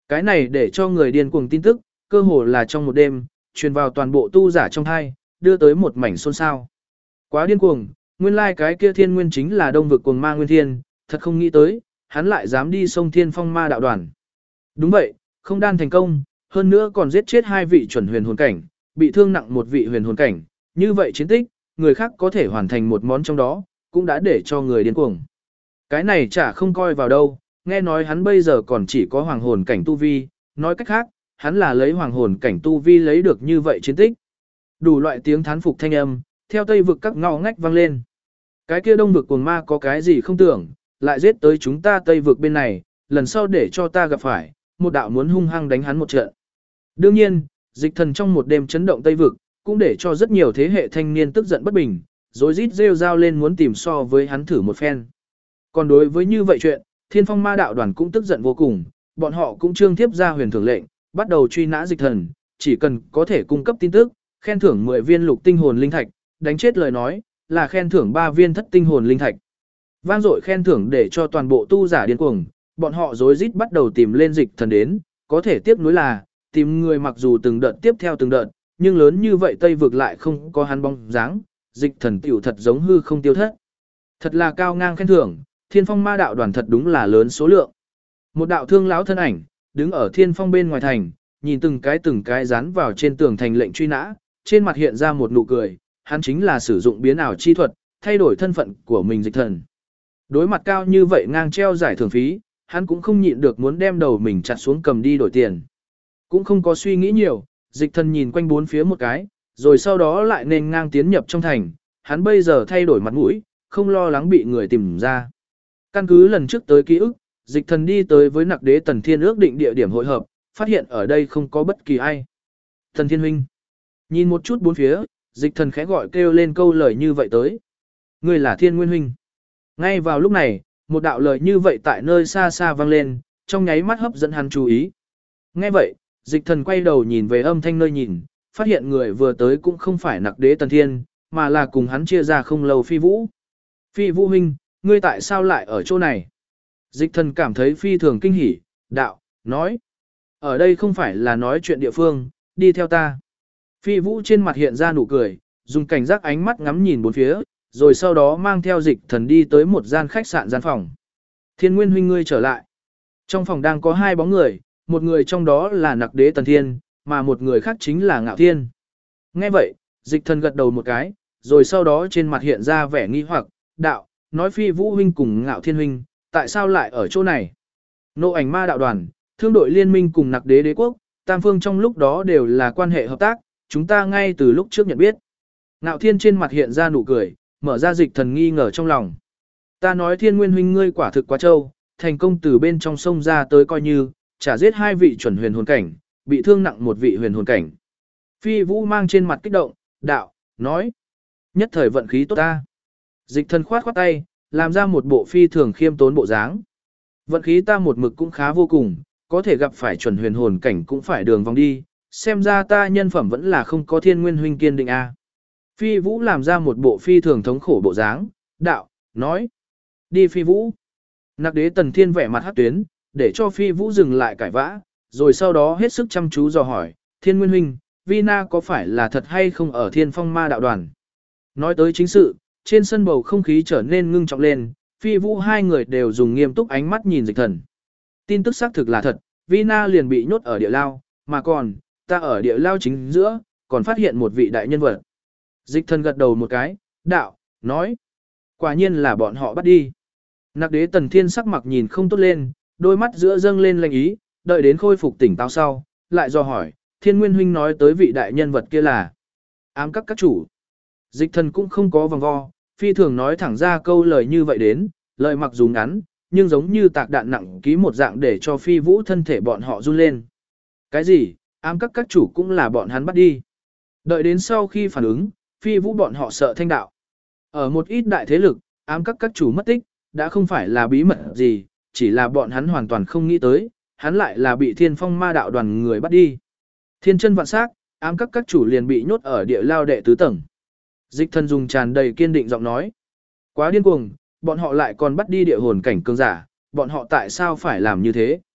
Cái này để cho người điên cuồng tin tức, cơ hồ là trong một đêm, truyền vào toàn bộ tu giả trong hai, đưa tới một mảnh xôn xao. Quá điên cuồng, nguyên lai cái kia thiên nguyên chính là đông vực cuồng ma nguyên thiên, thật không nghĩ tới, hắn lại dám đi sông thiên phong ma đạo đoàn. Đúng vậy, không đan thành công, hơn nữa còn giết chết 2 vị chuẩn huyền hồn cảnh, bị thương nặng 1 vị huyền hồn cảnh, như vậy chiến tích, người khác có thể hoàn thành một món trong đó, cũng đã để cho người điên cuồng. Cái này chả không coi vào đâu, nghe nói hắn bây giờ còn chỉ có hoàng hồn cảnh tu vi, nói cách khác, hắn là lấy hoàng hồn cảnh tu vi lấy được như vậy chiến tích. Đủ loại tiếng thán phục thanh âm, theo tây vực các ngõ ngách vang lên. Cái kia đông vực cuồng ma có cái gì không tưởng, lại giết tới chúng ta tây vực bên này, lần sau để cho ta gặp phải, một đạo muốn hung hăng đánh hắn một trận. Đương nhiên, dịch thần trong một đêm chấn động tây vực, cũng để cho rất nhiều thế hệ thanh niên tức giận bất bình, rồi rít rêu rao lên muốn tìm so với hắn thử một phen. Còn đối với như vậy chuyện, Thiên Phong Ma đạo đoàn cũng tức giận vô cùng, bọn họ cũng trương tiếp ra huyền thưởng lệnh, bắt đầu truy nã dịch thần, chỉ cần có thể cung cấp tin tức, khen thưởng 10 viên lục tinh hồn linh thạch, đánh chết lời nói, là khen thưởng 3 viên thất tinh hồn linh thạch. Vang dội khen thưởng để cho toàn bộ tu giả điên cuồng, bọn họ rối rít bắt đầu tìm lên dịch thần đến, có thể tiếp nối là, tìm người mặc dù từng đợt tiếp theo từng đợt, nhưng lớn như vậy Tây vực lại không có hắn bóng dáng, dịch thần tiểu thật giống hư không tiêu thất. Thật là cao ngang khen thưởng, Thiên Phong Ma đạo đoàn thật đúng là lớn số lượng. Một đạo thương lão thân ảnh, đứng ở Thiên Phong bên ngoài thành, nhìn từng cái dán vào trên tường thành lệnh truy nã, trên mặt hiện ra một nụ cười, hắn chính là sử dụng biến ảo chi thuật, thay đổi thân phận của mình dịch thần. Đối mặt cao như vậy ngang treo giải thưởng phí, hắn cũng không nhịn được muốn đem đầu mình chặt xuống cầm đi đổi tiền. Cũng không có suy nghĩ nhiều, dịch thần nhìn quanh bốn phía một cái, rồi sau đó lại nên ngang tiến nhập trong thành, hắn bây giờ thay đổi mặt mũi, không lo lắng bị người tìm ra. Căn cứ lần trước tới ký ức, dịch thần đi tới với nặc đế Tần Thiên ước định địa điểm hội hợp, phát hiện ở đây không có bất kỳ ai. Thần Thiên huynh, nhìn một chút bốn phía, dịch thần khẽ gọi kêu lên câu lời như vậy tới. Người là Thiên Nguyên huynh. Ngay vào lúc này, một đạo lời như vậy tại nơi xa xa vang lên, trong nháy mắt hấp dẫn hắn chú ý. Nghe vậy, dịch thần quay đầu nhìn về âm thanh nơi nhìn, phát hiện người vừa tới cũng không phải nặc đế Tần Thiên, mà là cùng hắn chia ra không lâu Phi Vũ. Phi Vũ huynh, ngươi tại sao lại ở chỗ này? Dịch thần cảm thấy phi thường kinh hỉ, đạo, nói. Ở đây không phải là nói chuyện địa phương, đi theo ta. Phi Vũ trên mặt hiện ra nụ cười, dùng cảnh giác ánh mắt ngắm nhìn bốn phía, rồi sau đó mang theo dịch thần đi tới một gian khách sạn gian phòng. Thiên Nguyên huynh ngươi trở lại. Trong phòng đang có 2 bóng người, một người trong đó là nặc đế Tần Thiên, mà một người khác chính là Ngạo Thiên. Nghe vậy, dịch thần gật đầu một cái, rồi sau đó trên mặt hiện ra vẻ nghi hoặc, đạo, nói Phi Vũ huynh cùng Ngạo Thiên huynh, tại sao lại ở chỗ này? Nộ ảnh ma đạo đoàn, thương đội liên minh cùng nặc đế đế quốc, tam phương trong lúc đó đều là quan hệ hợp tác, chúng ta ngay từ lúc trước nhận biết. Ngạo Thiên trên mặt hiện ra nụ cười, mở ra dịch thần nghi ngờ trong lòng. Ta nói Thiên Nguyên huynh ngươi quả thực quá trâu, thành công từ bên trong sông ra tới coi như, trả giết 2 vị chuẩn huyền hồn cảnh, bị thương nặng 1 vị huyền hồn cảnh. Phi Vũ mang trên mặt kích động, đạo, nói. Nhất thời vận khí tốt ta. Dịch thần khoát khoát tay, làm ra một bộ phi thường khiêm tốn bộ dáng. Vận khí ta một mực cũng khá vô cùng, có thể gặp phải chuẩn huyền hồn cảnh cũng phải đường vòng đi, xem ra ta nhân phẩm vẫn là không có Thiên Nguyên huynh kiên định a. Phi Vũ làm ra một bộ phi thường thống khổ bộ dáng, đạo, nói. Đi Phi Vũ. Nặc đế Tần Thiên vẻ mặt hắc tuyến, để cho Phi Vũ dừng lại cãi vã, rồi sau đó hết sức chăm chú dò hỏi, Thiên Nguyên huynh, Vina có phải là thật hay không ở Thiên Phong Ma đạo đoàn? Nói tới chính sự, trên sân bầu không khí trở nên ngưng trọng lên, Phi Vũ 2 người đều dùng nghiêm túc ánh mắt nhìn dịch thần. Tin tức xác thực là thật, Vina liền bị nhốt ở địa lao, mà còn, ta ở địa lao chính giữa, còn phát hiện một vị đại nhân vật. Dịch thần gật đầu một cái, đạo, nói. Quả nhiên là bọn họ bắt đi. Nặc đế Tần Thiên sắc mặt nhìn không tốt lên, đôi mắt giữa dâng lên lanh ý, đợi đến khôi phục tỉnh táo sau, lại do hỏi, Thiên Nguyên huynh nói tới vị đại nhân vật kia là ám các chủ. Dịch thần cũng không có vòng vo, phi thường nói thẳng ra câu lời như vậy đến, lời mặc dù ngắn, nhưng giống như tạc đạn nặng ký một dạng để cho Phi Vũ thân thể bọn họ run lên. Cái gì, ám các chủ cũng là bọn hắn bắt đi. Đợi đến sau khi phản ứng, Phi Vũ bọn họ sợ thanh đạo. Ở một ít đại thế lực, ám các chủ mất tích, đã không phải là bí mật gì, chỉ là bọn hắn hoàn toàn không nghĩ tới, hắn lại là bị Thiên Phong Ma đạo đoàn người bắt đi. Thiên chân vạn sắc, ám các chủ liền bị nhốt ở địa lao đệ tứ tầng. Dịch thần dùng tràn đầy kiên định giọng nói. Quá điên cuồng, bọn họ lại còn bắt đi địa hồn cảnh cường giả, bọn họ tại sao phải làm như thế?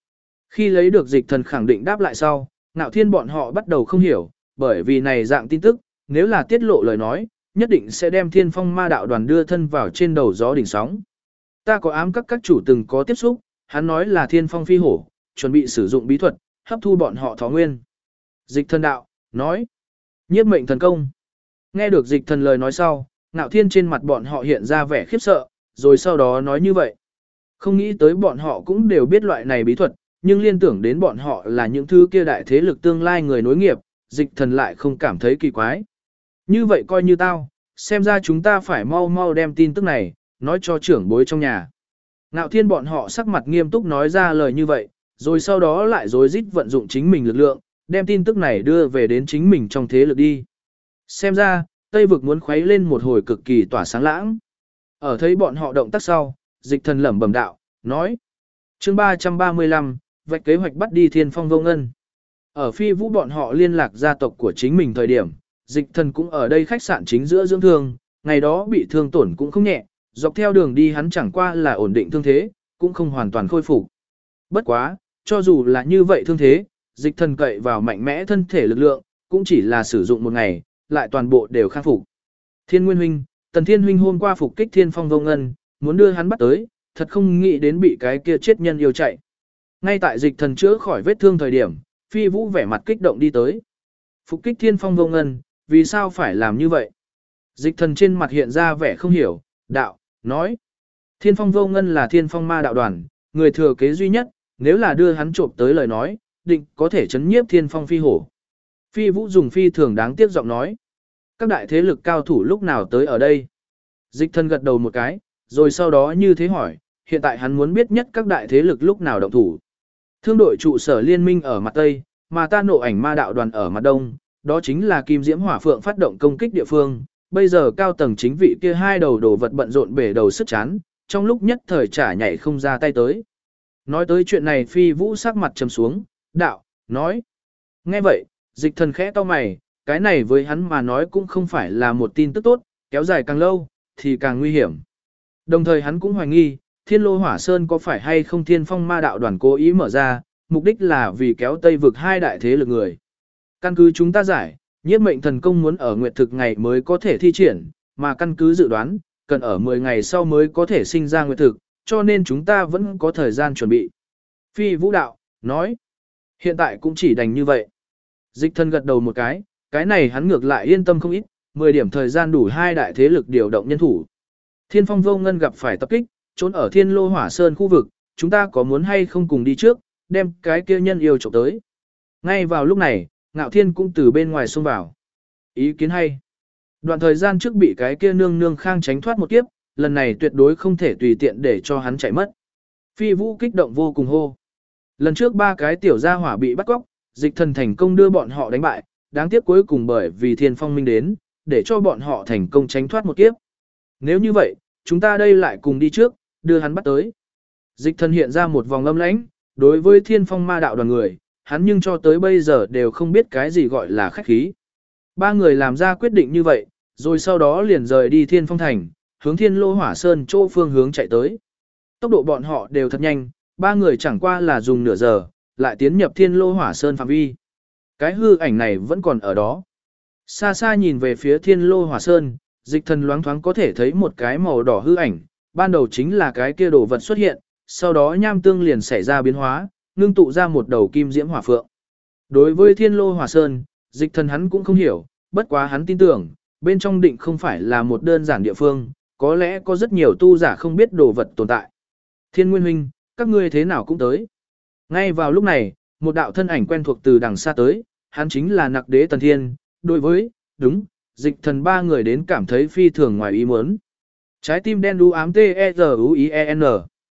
Khi lấy được dịch thần khẳng định đáp lại sau, Ngạo Thiên bọn họ bắt đầu không hiểu, bởi vì này dạng tin tức, nếu là tiết lộ lời nói, nhất định sẽ đem Thiên Phong Ma đạo đoàn đưa thân vào trên đầu gió đỉnh sóng. Ta có ám các chủ từng có tiếp xúc, hắn nói là Thiên Phong phi hổ, chuẩn bị sử dụng bí thuật, hấp thu bọn họ thọ nguyên. Dịch thần đạo, nói, nhiếp mệnh thần công. Nghe được dịch thần lời nói sau, Ngạo Thiên trên mặt bọn họ hiện ra vẻ khiếp sợ, rồi sau đó nói như vậy. Không nghĩ tới bọn họ cũng đều biết loại này bí thuật, nhưng liên tưởng đến bọn họ là những thứ kia đại thế lực tương lai người nối nghiệp, dịch thần lại không cảm thấy kỳ quái. Như vậy coi như tao, xem ra chúng ta phải mau mau đem tin tức này, nói cho trưởng bối trong nhà. Ngạo Thiên bọn họ sắc mặt nghiêm túc nói ra lời như vậy, rồi sau đó lại rối rít vận dụng chính mình lực lượng, đem tin tức này đưa về đến chính mình trong thế lực đi. Xem ra, Tây vực muốn khuấy lên một hồi cực kỳ tỏa sáng lãng. Ở thấy bọn họ động tác sau, dịch thần lẩm bẩm đạo, nói. Chương 335, vạch kế hoạch bắt đi Thiên Phong Vô Ngân. Ở Phi Vũ bọn họ liên lạc gia tộc của chính mình thời điểm, dịch thần cũng ở đây khách sạn chính giữa dưỡng thương, ngày đó bị thương tổn cũng không nhẹ, dọc theo đường đi hắn chẳng qua là ổn định thương thế, cũng không hoàn toàn khôi phục. Bất quá, cho dù là như vậy thương thế, dịch thần cậy vào mạnh mẽ thân thể lực lượng, cũng chỉ là sử dụng một ngày, lại toàn bộ đều khắc phục. Thiên Nguyên huynh, Tần Thiên huynh hôm qua phục kích Thiên Phong Vô Ngân, muốn đưa hắn bắt tới, thật không nghĩ đến bị cái kia chết nhân yêu chạy. Ngay tại dịch thần chữa khỏi vết thương thời điểm, Phi Vũ vẻ mặt kích động đi tới. Phục kích Thiên Phong Vô Ngân, vì sao phải làm như vậy? Dịch thần trên mặt hiện ra vẻ không hiểu, đạo, nói. Thiên Phong Vô Ngân là Thiên Phong Ma đạo đoàn, người thừa kế duy nhất, nếu là đưa hắn trộm tới lời nói, định có thể chấn nhiếp Thiên Phong phi hổ. Phi Vũ dùng phi thường đáng tiếc giọng nói. Các đại thế lực cao thủ lúc nào tới ở đây? Dịch thần gật đầu một cái, rồi sau đó như thế hỏi, hiện tại hắn muốn biết nhất các đại thế lực lúc nào động thủ. Thương đội trụ sở liên minh ở mặt Tây, mà ta nộ ảnh ma đạo đoàn ở mặt Đông, đó chính là Kim Diễm Hỏa Phượng phát động công kích địa phương. Bây giờ cao tầng chính vị kia hai đầu đồ vật bận rộn bể đầu sức chán, trong lúc nhất thời chả nhảy không ra tay tới. Nói tới chuyện này Phi Vũ sắc mặt trầm xuống, đạo, nói. Nghe vậy, dịch thần khẽ to mày, cái này với hắn mà nói cũng không phải là một tin tức tốt, kéo dài càng lâu, thì càng nguy hiểm. Đồng thời hắn cũng hoài nghi, Thiên Lô Hỏa Sơn có phải hay không Thiên Phong Ma đạo đoàn cố ý mở ra, mục đích là vì kéo Tây vực hai đại thế lực người. Căn cứ chúng ta giải, nhiếp mệnh thần công muốn ở nguyệt thực ngày mới có thể thi triển, mà căn cứ dự đoán, cần ở 10 ngày sau mới có thể sinh ra nguyệt thực, cho nên chúng ta vẫn có thời gian chuẩn bị. Phi Vũ đạo, nói, hiện tại cũng chỉ đành như vậy. Dịch thần gật đầu một cái này hắn ngược lại yên tâm không ít, 10 điểm thời gian đủ hai đại thế lực điều động nhân thủ. Thiên Phong Vô Ngân gặp phải tập kích, trốn ở Thiên Lô Hỏa Sơn khu vực, chúng ta có muốn hay không cùng đi trước, đem cái kia nhân yêu trộm tới. Ngay vào lúc này, Ngạo Thiên cũng từ bên ngoài xông vào. Ý kiến hay. Đoạn thời gian trước bị cái kia nương nương khang tránh thoát một kiếp, lần này tuyệt đối không thể tùy tiện để cho hắn chạy mất. Phi Vũ kích động vô cùng hô. Lần trước ba cái tiểu gia hỏa bị bắt cóc, dịch thần thành công đưa bọn họ đánh bại, đáng tiếc cuối cùng bởi vì Thiên Phong Minh đến, để cho bọn họ thành công tránh thoát một kiếp. Nếu như vậy, chúng ta đây lại cùng đi trước, đưa hắn bắt tới. Dịch thần hiện ra một vòng âm lãnh, đối với Thiên Phong Ma đạo đoàn người, hắn nhưng cho tới bây giờ đều không biết cái gì gọi là khách khí. Ba người làm ra quyết định như vậy, rồi sau đó liền rời đi Thiên Phong Thành, hướng Thiên Lô Hỏa Sơn chỗ phương hướng chạy tới. Tốc độ bọn họ đều thật nhanh, ba người chẳng qua là dùng nửa giờ, lại tiến nhập Thiên Lô Hỏa Sơn phạm vi. Cái hư ảnh này vẫn còn ở đó. Xa xa nhìn về phía Thiên Lô Hỏa Sơn, dịch thần loáng thoáng có thể thấy một cái màu đỏ hư ảnh, ban đầu chính là cái kia đồ vật xuất hiện, sau đó nham tương liền xảy ra biến hóa, ngưng tụ ra một đầu kim diễm hỏa phượng. Đối với Thiên Lô Hỏa Sơn, dịch thần hắn cũng không hiểu, bất quá hắn tin tưởng, bên trong định không phải là một đơn giản địa phương, có lẽ có rất nhiều tu giả không biết đồ vật tồn tại. Thiên Nguyên huynh, các ngươi thế nào cũng tới. Ngay vào lúc này, một đạo thân ảnh quen thuộc từ đằng xa tới, hắn chính là Nặc Đế Tần Thiên, đối với, đúng, dịch thần ba người đến cảm thấy phi thường ngoài ý muốn. Trái tim đen đu ám T-E-Z-U-I-E-N.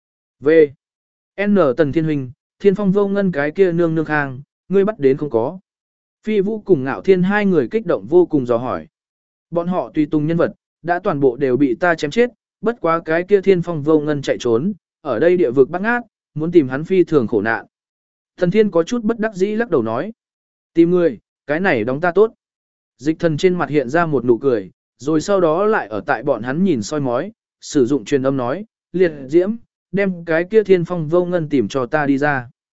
V. N. Tần Thiên huynh, Thiên Phong Vô Ngân cái kia nương nương khang, ngươi bắt đến không có. Phi Vũ cùng Ngạo Thiên hai người kích động vô cùng dò hỏi. Bọn họ tùy tùng nhân vật, đã toàn bộ đều bị ta chém chết, bất quá cái kia Thiên Phong Vô Ngân chạy trốn, ở đây địa vực bắt ngát, muốn tìm hắn phi thường khổ nạn. Thần Thiên có chút bất đắc dĩ lắc đầu nói. Tìm người, cái này đóng ta tốt. Dịch thần trên mặt hiện ra một nụ cười, rồi sau đó lại ở tại bọn hắn nhìn soi mói, sử dụng truyền âm nói, liệt diễm, đem cái kia Thiên Phong Vô Ngân tìm cho ta đi ra.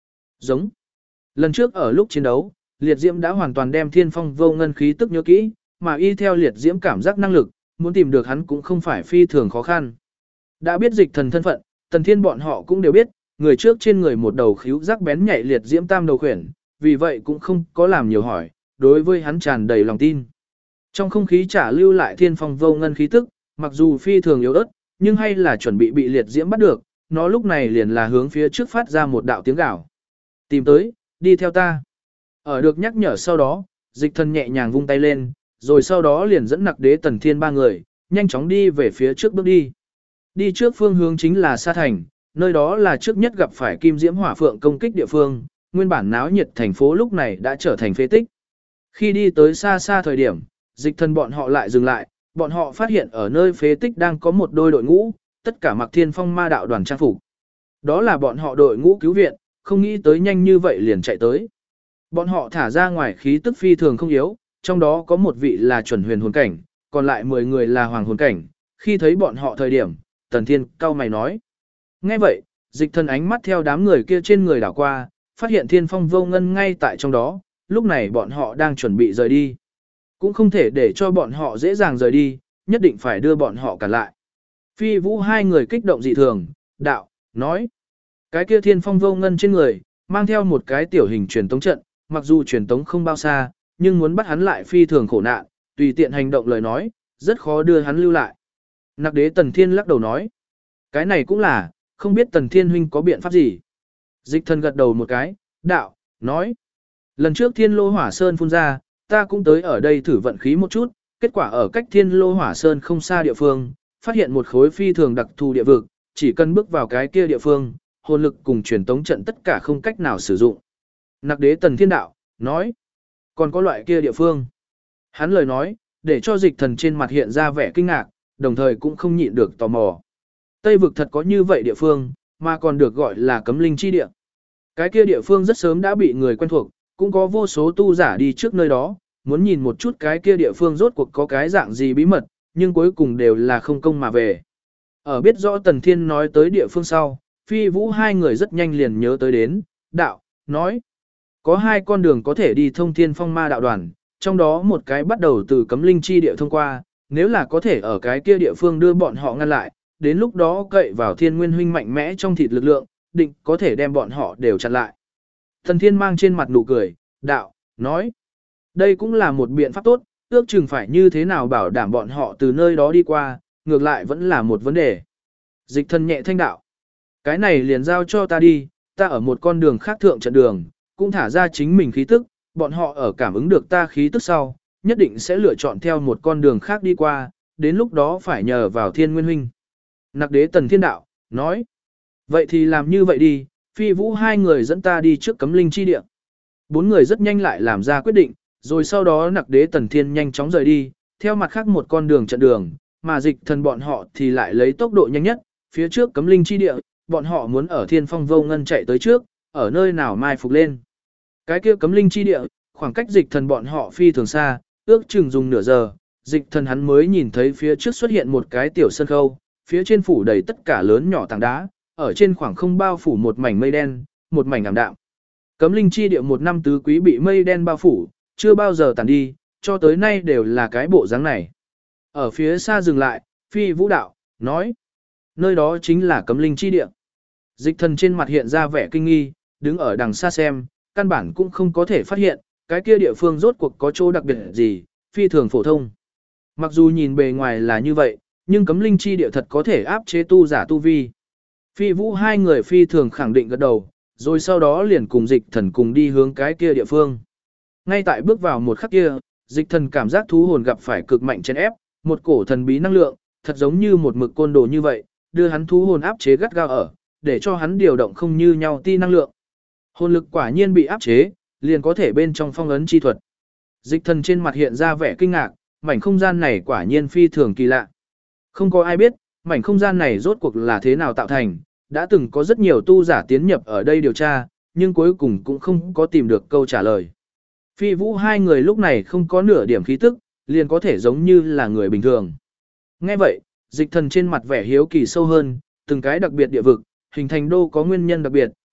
Giống. Lần trước ở lúc chiến đấu, liệt diễm đã hoàn toàn đem thiên phong vô ngân khí tức nhớ kỹ, mà y theo liệt diễm cảm giác năng lực, muốn tìm được hắn cũng không phải phi thường khó khăn. Đã biết dịch thần thân phận, Tần Thiên bọn họ cũng đều biết, người trước trên người một đầu khíu rắc bén nhạy liệt diễm tam đầu khuyển, vì vậy cũng không có làm nhiều hỏi, đối với hắn tràn đầy lòng tin. Trong không khí trả lưu lại thiên phong vô ngân khí tức, mặc dù phi thường yếu ớt, nhưng hay là chuẩn bị liệt diễm bắt được, nó lúc này liền là hướng phía trước phát ra một đạo tiếng gào. Tìm tới, đi theo ta. Ở được nhắc nhở sau đó, dịch thần nhẹ nhàng vung tay lên, rồi sau đó liền dẫn Nặc Đế Tần Thiên ba người, nhanh chóng đi về phía trước bước đi. Đi trước phương hướng chính là Sa Thành, nơi đó là trước nhất gặp phải Kim Diễm Hỏa Phượng công kích địa phương, nguyên bản náo nhiệt thành phố lúc này đã trở thành phế tích. Khi đi tới xa xa thời điểm, dịch thần bọn họ lại dừng lại, bọn họ phát hiện ở nơi phế tích đang có một đôi đội ngũ, tất cả mặc thiên phong ma đạo đoàn trang phục. Đó là bọn họ đội ngũ cứu viện, không nghĩ tới nhanh như vậy liền chạy tới. Bọn họ thả ra ngoài khí tức phi thường không yếu, trong đó có một vị là chuẩn huyền hồn cảnh, còn lại 10 người là hoàng hồn cảnh. Khi thấy bọn họ thời điểm, Tần Thiên cau mày nói. Nghe vậy, dịch thần ánh mắt theo đám người kia trên người đảo qua, phát hiện thiên phong vô ngân ngay tại trong đó, lúc này bọn họ đang chuẩn bị rời đi. Cũng không thể để cho bọn họ dễ dàng rời đi, nhất định phải đưa bọn họ cản lại. Phi Vũ hai người kích động dị thường, đạo, nói. Cái kia thiên phong vô ngân trên người, mang theo một cái tiểu hình truyền tống trận, mặc dù truyền tống không bao xa, nhưng muốn bắt hắn lại phi thường khổ nạn, tùy tiện hành động lời nói, rất khó đưa hắn lưu lại. Nặc Đế Tần Thiên lắc đầu nói. Cái này cũng là, không biết Tần Thiên huynh có biện pháp gì. Dịch thần gật đầu một cái, đạo, nói. Lần trước Thiên Lô Hỏa Sơn phun ra, ta cũng tới ở đây thử vận khí một chút, kết quả ở cách Thiên Lô Hỏa Sơn không xa địa phương, phát hiện một khối phi thường đặc thù địa vực, chỉ cần bước vào cái kia địa phương, hồn lực cùng truyền tống trận tất cả không cách nào sử dụng. Nặc Đế Tần Thiên đạo, nói, còn có loại kia địa phương. Hắn lời nói, để cho dịch thần trên mặt hiện ra vẻ kinh ngạc, đồng thời cũng không nhịn được tò mò. Tây vực thật có như vậy địa phương, mà còn được gọi là cấm linh chi địa. Cái kia địa phương rất sớm đã bị người quen thuộc, cũng có vô số tu giả đi trước nơi đó, muốn nhìn một chút cái kia địa phương rốt cuộc có cái dạng gì bí mật, nhưng cuối cùng đều là không công mà về. Ở biết rõ Tần Thiên nói tới địa phương sau, Phi Vũ hai người rất nhanh liền nhớ tới đến, đạo, nói. Có hai con đường có thể đi thông thiên phong ma đạo đoàn, trong đó một cái bắt đầu từ cấm linh chi địa thông qua, nếu là có thể ở cái kia địa phương đưa bọn họ ngăn lại, đến lúc đó cậy vào thiên nguyên huynh mạnh mẽ trong thịt lực lượng, định có thể đem bọn họ đều chặn lại. Thần Thiên mang trên mặt nụ cười, đạo, nói. Đây cũng là một biện pháp tốt, ước chừng phải như thế nào bảo đảm bọn họ từ nơi đó đi qua, ngược lại vẫn là một vấn đề. Dịch thần nhẹ thanh đạo. Cái này liền giao cho ta đi, ta ở một con đường khác thượng trận đường, cũng thả ra chính mình khí tức, bọn họ ở cảm ứng được ta khí tức sau, nhất định sẽ lựa chọn theo một con đường khác đi qua, đến lúc đó phải nhờ vào thiên nguyên huynh. Nặc Đế Tần Thiên đạo, nói. Vậy thì làm như vậy đi, Phi Vũ hai người dẫn ta đi trước cấm linh chi địa. Bốn người rất nhanh lại làm ra quyết định, rồi sau đó Nặc Đế Tần Thiên nhanh chóng rời đi, theo mặt khác một con đường trận đường, mà dịch thần bọn họ thì lại lấy tốc độ nhanh nhất, phía trước cấm linh chi địa, bọn họ muốn ở thiên phong vô ngân chạy tới trước, ở nơi nào mai phục lên. Cái kia cấm linh chi địa, khoảng cách dịch thần bọn họ phi thường xa, ước chừng dùng nửa giờ, dịch thần hắn mới nhìn thấy phía trước xuất hiện một cái tiểu sân khâu, phía trên phủ đầy tất cả lớn nhỏ tảng đá, ở trên khoảng không bao phủ một mảnh mây đen, một mảnh ảm đạm. Cấm linh chi địa một năm tứ quý bị mây đen bao phủ, chưa bao giờ tàn đi, cho tới nay đều là cái bộ dáng này. Ở phía xa dừng lại, Phi Vũ đạo, nói, nơi đó chính là cấm linh chi địa. Dịch thần trên mặt hiện ra vẻ kinh nghi, đứng ở đằng xa xem, căn bản cũng không có thể phát hiện, cái kia địa phương rốt cuộc có chỗ đặc biệt gì, phi thường phổ thông. Mặc dù nhìn bề ngoài là như vậy, nhưng cấm linh chi địa thật có thể áp chế tu giả tu vi. Phi Vũ hai người phi thường khẳng định gật đầu, rồi sau đó liền cùng dịch thần cùng đi hướng cái kia địa phương. Ngay tại bước vào một khắc kia, dịch thần cảm giác thú hồn gặp phải cực mạnh chèn ép, một cổ thần bí năng lượng, thật giống như một mực côn đồ như vậy, đưa hắn thú hồn áp chế gắt gao ở, để cho hắn điều động không như nhau ti năng lượng. Hồn lực quả nhiên bị áp chế, liền có thể bên trong phong ấn chi thuật. Dịch thần trên mặt hiện ra vẻ kinh ngạc, mảnh không gian này quả nhiên phi thường kỳ lạ. Không có ai biết, mảnh không gian này rốt cuộc là thế nào tạo thành, đã từng có rất nhiều tu giả tiến nhập ở đây điều tra, nhưng cuối cùng cũng không có tìm được câu trả lời. Phi Vũ hai người lúc này không có nửa điểm khí tức, liền có thể giống như là người bình thường. Nghe vậy, dịch thần trên mặt vẻ hiếu kỳ sâu hơn, từng cái đặc biệt địa vực, hình thành đô có nguyên nhân đặc biệt,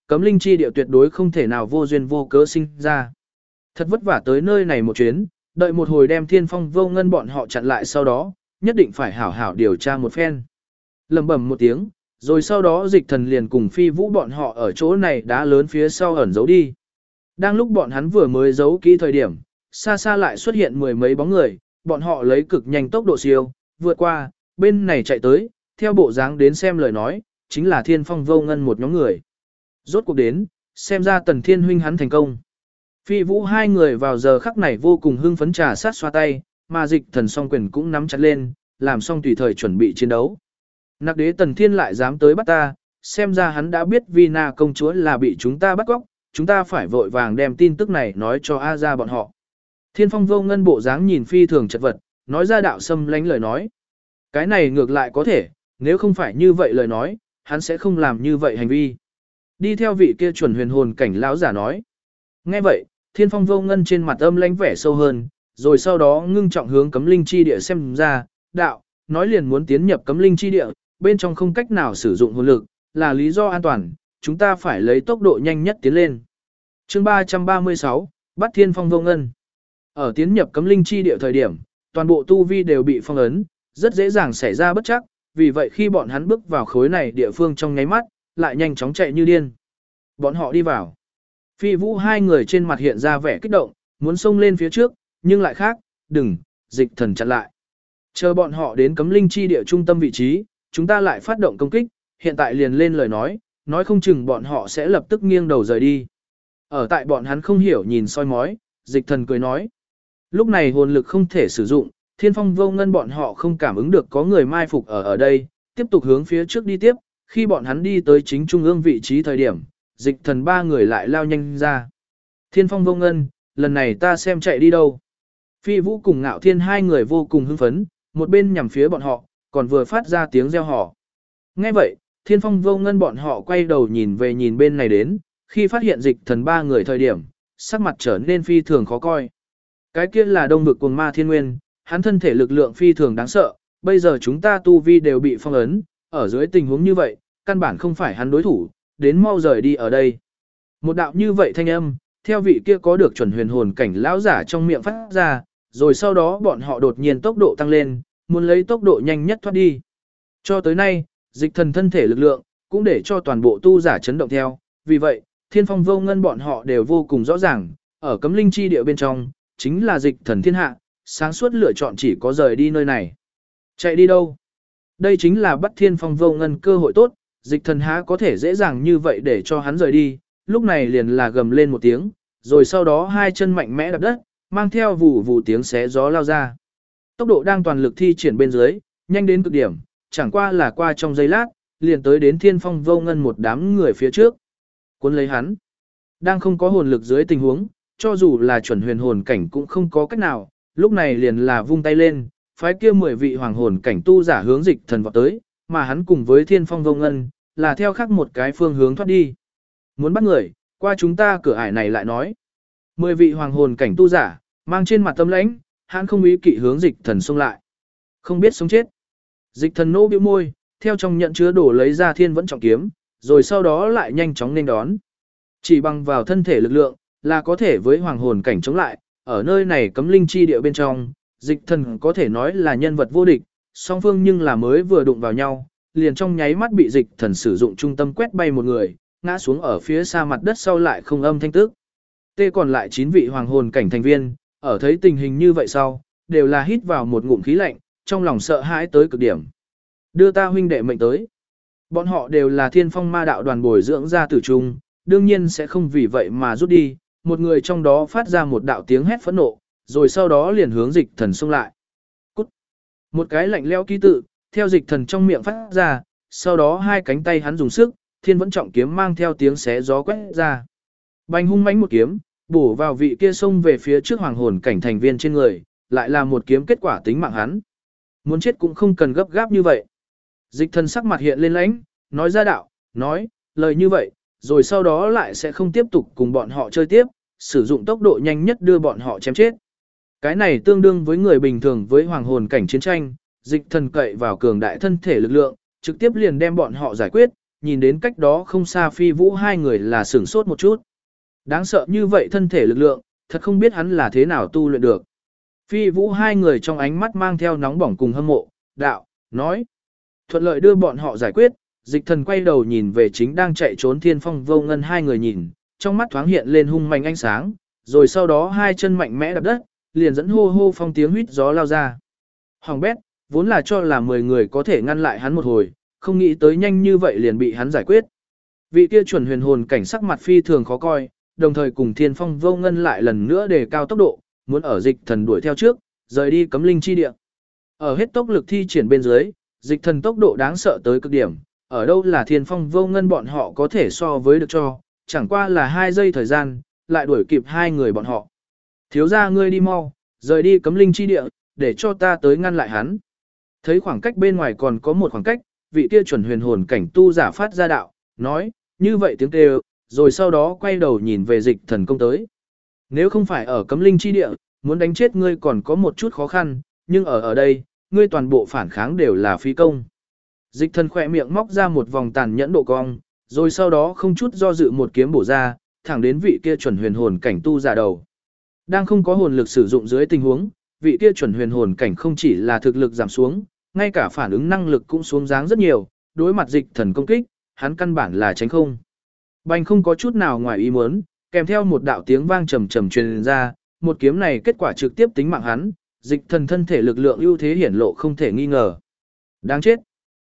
cấm linh chi địa tuyệt đối không thể nào vô duyên vô cớ sinh ra. Thật vất vả tới nơi này một chuyến, đợi một hồi đem Thiên Phong Vô Ngân bọn họ chặn lại sau đó, nhất định phải hảo hảo điều tra một phen. Lầm bầm một tiếng, rồi sau đó Dịch Thần liền cùng Phi Vũ bọn họ ở chỗ này đá lớn phía sau ẩn giấu đi. Đang lúc bọn hắn vừa mới giấu kỹ thời điểm, xa xa lại xuất hiện mười mấy bóng người, bọn họ lấy cực nhanh tốc độ siêu, vượt qua, bên này chạy tới, theo bộ dáng đến xem lời nói, chính là Thiên Phong Vô Ngân một nhóm người. Rốt cuộc đến, xem ra Tần Thiên huynh hắn thành công. Phi Vũ hai người vào giờ khắc này vô cùng hưng phấn trà sát xoa tay, mà Dịch Thần song quyền cũng nắm chặt lên, làm xong tùy thời chuẩn bị chiến đấu. Nặc đế Tần Thiên lại dám tới bắt ta, xem ra hắn đã biết Vina công chúa là bị chúng ta bắt cóc, chúng ta phải vội vàng đem tin tức này nói cho A ra bọn họ. Thiên Phong Vô Ngân bộ dáng nhìn phi thường chật vật, nói ra đạo xâm lánh lời nói. Cái này ngược lại có thể, nếu không phải như vậy lời nói, hắn sẽ không làm như vậy hành vi. Đi theo vị kia chuẩn huyền hồn cảnh lão giả nói. Nghe vậy, Thiên Phong Vô Ngân trên mặt âm lãnh vẻ sâu hơn, rồi sau đó ngưng trọng hướng cấm linh chi địa xem ra, đạo, nói liền muốn tiến nhập cấm linh chi địa, bên trong không cách nào sử dụng hồn lực, là lý do an toàn, chúng ta phải lấy tốc độ nhanh nhất tiến lên. Chương 336, bắt Thiên Phong Vô Ngân. Ở tiến nhập cấm linh chi địa thời điểm, toàn bộ tu vi đều bị phong ấn, rất dễ dàng xảy ra bất chắc, vì vậy khi bọn hắn bước vào khối này địa phương trong nháy mắt, lại nhanh chóng chạy như điên. Bọn họ đi vào. Phi Vũ hai người trên mặt hiện ra vẻ kích động, muốn xông lên phía trước, nhưng lại khác, đừng, Dịch Thần chặn lại. Chờ bọn họ đến cấm linh chi địa trung tâm vị trí, chúng ta lại phát động công kích, hiện tại liền lên lời nói không chừng bọn họ sẽ lập tức nghiêng đầu rời đi. Ở tại bọn hắn không hiểu nhìn soi mói, Dịch Thần cười nói. Lúc này hồn lực không thể sử dụng, Thiên Phong Vô Ngân bọn họ không cảm ứng được có người mai phục ở đây, tiếp tục hướng phía trước đi tiếp, khi bọn hắn đi tới chính trung ương vị trí thời điểm, Dịch Thần ba người lại lao nhanh ra. Thiên Phong Vô Ngân, lần này ta xem chạy đi đâu. Phi Vũ cùng Ngạo Thiên hai người vô cùng hưng phấn, một bên nhằm phía bọn họ, còn vừa phát ra tiếng reo hò. Nghe vậy, Thiên Phong Vô Ngân bọn họ quay đầu nhìn về nhìn bên này đến, khi phát hiện Dịch Thần ba người thời điểm, sắc mặt trở nên phi thường khó coi. Cái kia là Đông Vực Cuồng Ma Thiên Nguyên, hắn thân thể lực lượng phi thường đáng sợ, bây giờ chúng ta tu vi đều bị phong ấn, ở dưới tình huống như vậy, căn bản không phải hắn đối thủ, đến mau rời đi ở đây. Một đạo như vậy thanh âm, theo vị kia có được chuẩn huyền hồn cảnh lão giả trong miệng phát ra, rồi sau đó bọn họ đột nhiên tốc độ tăng lên, muốn lấy tốc độ nhanh nhất thoát đi. Cho tới nay, Dịch Thần thân thể lực lượng, cũng để cho toàn bộ tu giả chấn động theo, vì vậy, Thiên Phong Vô Ngân bọn họ đều vô cùng rõ ràng, ở cấm linh chi địa bên trong, chính là Dịch Thần thiên hạ, sáng suốt lựa chọn chỉ có rời đi nơi này. Chạy đi đâu? Đây chính là bắt Thiên Phong Vô Ngân cơ hội tốt, Dịch Thần há có thể dễ dàng như vậy để cho hắn rời đi, lúc này liền là gầm lên một tiếng, rồi sau đó hai chân mạnh mẽ đạp đất, mang theo vù vù tiếng xé gió lao ra. Tốc độ đang toàn lực thi triển bên dưới, nhanh đến cực điểm, chẳng qua là qua trong giây lát, liền tới đến Thiên Phong Vô Ngân một đám người phía trước. Cuốn lấy hắn. Đang không có hồn lực dưới tình huống, cho dù là chuẩn huyền hồn cảnh cũng không có cách nào, lúc này liền là vung tay lên, phái kia 10 vị hoàng hồn cảnh tu giả hướng Dịch Thần vọt tới, mà hắn cùng với Thiên Phong Vô Ngân, là theo khác một cái phương hướng thoát đi. Muốn bắt người, qua chúng ta cửa ải này lại nói. 10 vị hoàng hồn cảnh tu giả, mang trên mặt tâm lãnh, hắn không ý kỵ hướng Dịch Thần xông lại. Không biết sống chết. Dịch Thần nô bĩu môi, theo trong nhận chứa đổ lấy ra Thiên Vẫn trọng kiếm, rồi sau đó lại nhanh chóng nên đón. Chỉ bằng vào thân thể lực lượng, là có thể với hoàng hồn cảnh chống lại, ở nơi này cấm linh chi địa bên trong, Dịch Thần có thể nói là nhân vật vô địch, song phương nhưng là mới vừa đụng vào nhau, liền trong nháy mắt bị Dịch Thần sử dụng trung tâm quét bay một người, ngã xuống ở phía xa mặt đất sau lại không âm thanh tức. Tê còn lại 9 vị hoàng hồn cảnh thành viên, ở thấy tình hình như vậy sau, đều là hít vào một ngụm khí lạnh, trong lòng sợ hãi tới cực điểm. Đưa ta huynh đệ mệnh tới. Bọn họ đều là Thiên Phong Ma đạo đoàn bồi dưỡng ra tử trung, đương nhiên sẽ không vì vậy mà rút đi, một người trong đó phát ra một đạo tiếng hét phẫn nộ, rồi sau đó liền hướng Dịch Thần xông lại. Cút. Một cái lạnh lẽo ký tự, theo Dịch Thần trong miệng phát ra, sau đó hai cánh tay hắn dùng sức, Thiên Vẫn trọng kiếm mang theo tiếng xé gió quét ra. Bành hung mãnh một kiếm, bổ vào vị kia xông về phía trước hoàng hồn cảnh thành viên trên người, lại là một kiếm kết quả tính mạng hắn. Muốn chết cũng không cần gấp gáp như vậy. Dịch Thần sắc mặt hiện lên lãnh, nói ra đạo, nói, lời như vậy, rồi sau đó lại sẽ không tiếp tục cùng bọn họ chơi tiếp, sử dụng tốc độ nhanh nhất đưa bọn họ chém chết. Cái này tương đương với người bình thường với hoàng hồn cảnh chiến tranh, Dịch Thần cậy vào cường đại thân thể lực lượng, trực tiếp liền đem bọn họ giải quyết, nhìn đến cách đó không xa Phi Vũ hai người là sửng sốt một chút. Đáng sợ như vậy thân thể lực lượng, thật không biết hắn là thế nào tu luyện được. Phi Vũ hai người trong ánh mắt mang theo nóng bỏng cùng hâm mộ, đạo, nói. Thuận lợi đưa bọn họ giải quyết, Dịch Thần quay đầu nhìn về chính đang chạy trốn Thiên Phong Vô Ngân hai người nhìn, trong mắt thoáng hiện lên hung mạnh ánh sáng, rồi sau đó hai chân mạnh mẽ đạp đất, liền dẫn hô hô phong tiếng huýt gió lao ra. Hoàng bét, vốn là cho là 10 người có thể ngăn lại hắn một hồi, không nghĩ tới nhanh như vậy liền bị hắn giải quyết. Vị kia chuẩn huyền hồn cảnh sắc mặt phi thường khó coi, đồng thời cùng Thiên Phong Vô Ngân lại lần nữa đề cao tốc độ, muốn ở Dịch Thần đuổi theo trước, rời đi cấm linh chi địa. Ở hết tốc lực thi triển bên dưới, Dịch Thần tốc độ đáng sợ tới cực điểm, ở đâu là Thiên Phong Vô Ngân bọn họ có thể so với được cho, chẳng qua là 2 giây thời gian, lại đuổi kịp hai người bọn họ. Thiếu gia ngươi đi mau, rời đi cấm linh chi địa, để cho ta tới ngăn lại hắn. Thấy khoảng cách bên ngoài còn có một khoảng cách, vị kia chuẩn huyền hồn cảnh tu giả phát ra đạo, nói, như vậy tiếng kêu, rồi sau đó quay đầu nhìn về Dịch Thần công tới. Nếu không phải ở cấm linh chi địa, muốn đánh chết ngươi còn có một chút khó khăn, nhưng ở đây, ngươi toàn bộ phản kháng đều là phí công. Dịch Thần khỏe miệng móc ra một vòng tàn nhẫn độ cong, rồi sau đó không chút do dự một kiếm bổ ra, thẳng đến vị kia chuẩn huyền hồn cảnh tu giả đầu. Đang không có hồn lực sử dụng dưới tình huống, vị kia chuẩn huyền hồn cảnh không chỉ là thực lực giảm xuống, ngay cả phản ứng năng lực cũng xuống dáng rất nhiều, đối mặt Dịch Thần công kích, hắn căn bản là tránh không. Bành không có chút nào ngoài ý muốn, kèm theo một đạo tiếng vang trầm trầm truyền ra, một kiếm này kết quả trực tiếp tính mạng hắn, Dịch Thần thân thể lực lượng ưu thế hiển lộ không thể nghi ngờ. Đáng chết.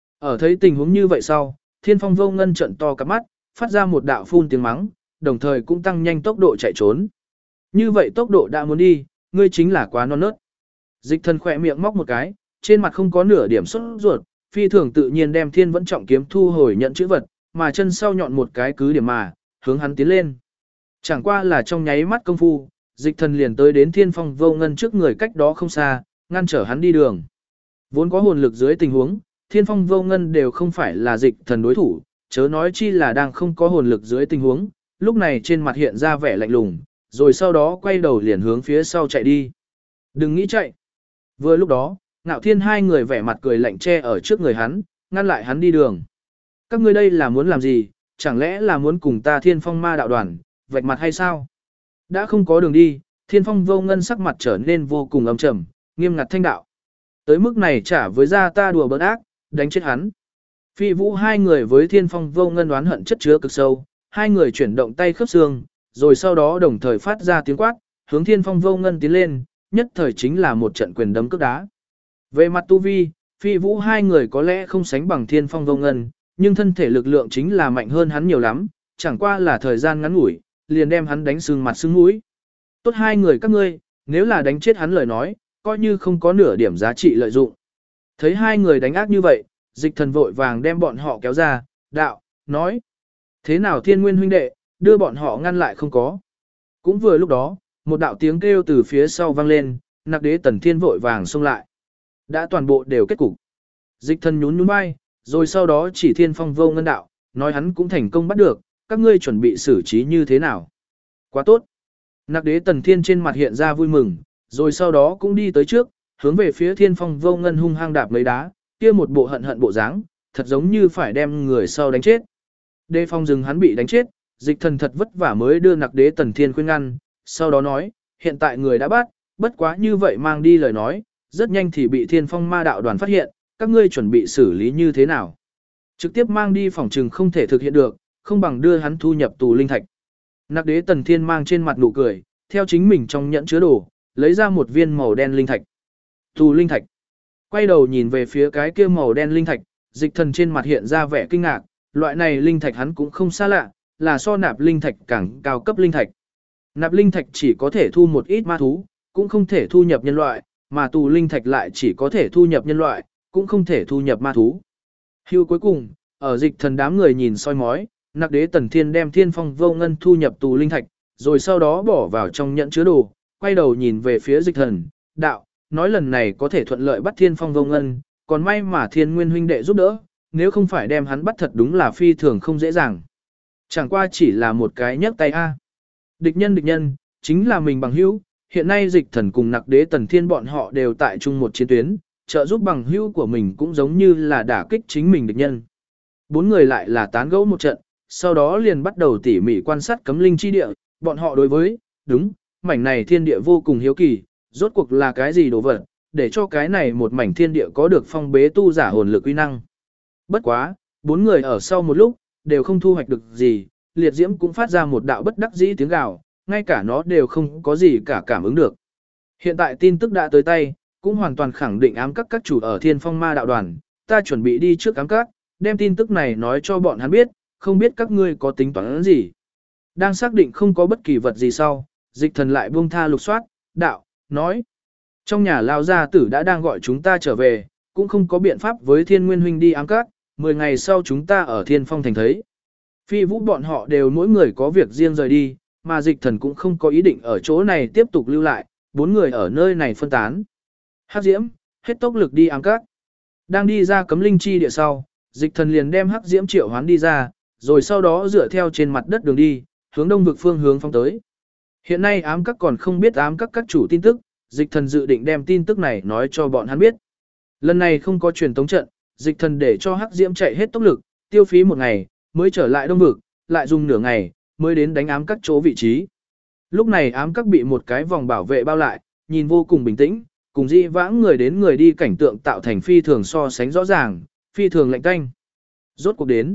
Ở thấy tình huống như vậy sau, Thiên Phong Vô Ngân trợn to cặp mắt, phát ra một đạo phun tiếng mắng, đồng thời cũng tăng nhanh tốc độ chạy trốn. Như vậy tốc độ đã muốn đi, ngươi chính là quá non nớt. Dịch Thần khỏe miệng móc một cái, trên mặt không có nửa điểm sốt ruột, phi thường tự nhiên đem Thiên Vẫn Trọng kiếm thu hồi nhận chữ vật, mà chân sau nhọn một cái cứ điểm mà, hướng hắn tiến lên. Chẳng qua là trong nháy mắt công phu, Dịch Thần liền tới đến Thiên Phong Vô Ngân trước người cách đó không xa, ngăn trở hắn đi đường. Vốn có hồn lực dưới tình huống, Thiên Phong Vô Ngân đều không phải là Dịch Thần đối thủ, chớ nói chi là đang không có hồn lực dưới tình huống, lúc này trên mặt hiện ra vẻ lạnh lùng, rồi sau đó quay đầu liền hướng phía sau chạy đi. Đừng nghĩ chạy. Vừa lúc đó, Ngạo Thiên hai người vẻ mặt cười lạnh che ở trước người hắn, ngăn lại hắn đi đường. Các ngươi đây là muốn làm gì, chẳng lẽ là muốn cùng ta Thiên Phong Ma đạo đoàn, vạch mặt hay sao? Đã không có đường đi, Thiên Phong Vô Ngân sắc mặt trở nên vô cùng âm trầm, nghiêm ngặt thanh đạo. Tới mức này trả với ra ta đùa bỡn ác, đánh chết hắn. Phi Vũ hai người với Thiên Phong Vô Ngân oán hận chất chứa cực sâu, hai người chuyển động tay khớp xương, rồi sau đó đồng thời phát ra tiếng quát, hướng Thiên Phong Vô Ngân tiến lên, nhất thời chính là một trận quyền đấm cước đá. Về mặt tu vi, Phi Vũ hai người có lẽ không sánh bằng Thiên Phong Vô Ngân, nhưng thân thể lực lượng chính là mạnh hơn hắn nhiều lắm, chẳng qua là thời gian ngắn ngủi, liền đem hắn đánh sưng mặt sưng mũi. Tốt hai người các ngươi, nếu là đánh chết hắn lời nói, coi như không có nửa điểm giá trị lợi dụng. Thấy hai người đánh ác như vậy, Dịch Thần vội vàng đem bọn họ kéo ra, đạo, nói. Thế nào Thiên Nguyên huynh đệ, đưa bọn họ ngăn lại không có. Cũng vừa lúc đó, một đạo tiếng kêu từ phía sau vang lên, Nặc Đế Tần Thiên vội vàng xông lại. Đã toàn bộ đều kết cục. Dịch Thần nhún nhún vai, rồi sau đó chỉ Thiên Phong Vô Ngân đạo, nói hắn cũng thành công bắt được, các ngươi chuẩn bị xử trí như thế nào. Quá tốt. Nặc Đế Tần Thiên trên mặt hiện ra vui mừng, rồi sau đó cũng đi tới trước, hướng về phía Thiên Phong Vô Ngân hung hăng đạp mấy đá, kia một bộ hận hận bộ dáng, thật giống như phải đem người sau đánh chết. Đề Phong dừng hắn bị đánh chết, Dịch Thần thật vất vả mới đưa Nặc Đế Tần Thiên khuyên ngăn, sau đó nói, hiện tại người đã bắt, bất quá như vậy mang đi lời nói, rất nhanh thì bị Thiên Phong Ma đạo đoàn phát hiện, các ngươi chuẩn bị xử lý như thế nào? Trực tiếp mang đi phòng trừng không thể thực hiện được, không bằng đưa hắn thu nhập tù linh thạch. Nặc Đế Tần Thiên mang trên mặt nụ cười, theo chính mình trong nhẫn chứa đồ, lấy ra một viên màu đen linh thạch. Tù linh thạch. Quay đầu nhìn về phía cái kia màu đen linh thạch, Dịch Thần trên mặt hiện ra vẻ kinh ngạc, loại này linh thạch hắn cũng không xa lạ, là so nạp linh thạch càng cao cấp linh thạch. Nạp linh thạch chỉ có thể thu một ít ma thú, cũng không thể thu nhập nhân loại, mà tù linh thạch lại chỉ có thể thu nhập nhân loại, cũng không thể thu nhập ma thú. Hưu cuối cùng, ở Dịch Thần đám người nhìn soi mói, Nặc Đế Tần Thiên đem Thiên Phong Vô Ngân thu nhập tù linh thạch, rồi sau đó bỏ vào trong nhẫn chứa đồ, quay đầu nhìn về phía Dịch Thần, đạo, nói lần này có thể thuận lợi bắt Thiên Phong Vô Ngân, còn may mà Thiên Nguyên huynh đệ giúp đỡ, nếu không phải đem hắn bắt thật đúng là phi thường không dễ dàng. Chẳng qua chỉ là một cái nhấc tay a. Địch nhân, chính là mình bằng hữu, hiện nay Dịch Thần cùng Nặc Đế Tần Thiên bọn họ đều tại chung một chiến tuyến, trợ giúp bằng hữu của mình cũng giống như là đả kích chính mình địch nhân. Bốn người lại là tán gẫu một trận, sau đó liền bắt đầu tỉ mỉ quan sát cấm linh chi địa, bọn họ đối với, đúng, mảnh này thiên địa vô cùng hiếu kỳ, rốt cuộc là cái gì đồ vật, để cho cái này một mảnh thiên địa có được phong bế tu giả hồn lực uy năng. Bất quá, bốn người ở sau một lúc, đều không thu hoạch được gì, liệt diễm cũng phát ra một đạo bất đắc dĩ tiếng gào, ngay cả nó đều không có gì cả cảm ứng được. Hiện tại tin tức đã tới tay, cũng hoàn toàn khẳng định ám các chủ ở Thiên Phong Ma đạo đoàn, ta chuẩn bị đi trước ám các, đem tin tức này nói cho bọn hắn biết, không biết các ngươi có tính toán gì. Đang xác định không có bất kỳ vật gì sau, Dịch Thần lại buông tha lục soát, đạo, nói. Trong nhà lao gia tử đã đang gọi chúng ta trở về, cũng không có biện pháp với Thiên Nguyên huynh đi ám các, 10 ngày sau chúng ta ở Thiên Phong thành thấy. Phi Vũ bọn họ đều mỗi người có việc riêng rời đi, mà Dịch Thần cũng không có ý định ở chỗ này tiếp tục lưu lại, bốn người ở nơi này phân tán. Hắc Diễm, hết tốc lực đi ám các. Đang đi ra cấm linh chi địa sau, Dịch Thần liền đem Hắc Diễm triệu hoán đi ra, rồi sau đó dựa theo trên mặt đất đường đi, hướng đông vực phương hướng phóng tới. Hiện nay ám các còn không biết ám các chủ tin tức, Dịch Thần dự định đem tin tức này nói cho bọn hắn biết. Lần này không có truyền tống trận, Dịch Thần để cho Hắc Diễm chạy hết tốc lực, tiêu phí một ngày, mới trở lại đông vực, lại dùng nửa ngày, mới đến đánh ám các chỗ vị trí. Lúc này ám các bị một cái vòng bảo vệ bao lại, nhìn vô cùng bình tĩnh, cùng dĩ vãng người đến người đi cảnh tượng tạo thành phi thường so sánh rõ ràng, phi thường lạnh tanh. Rốt cuộc đến.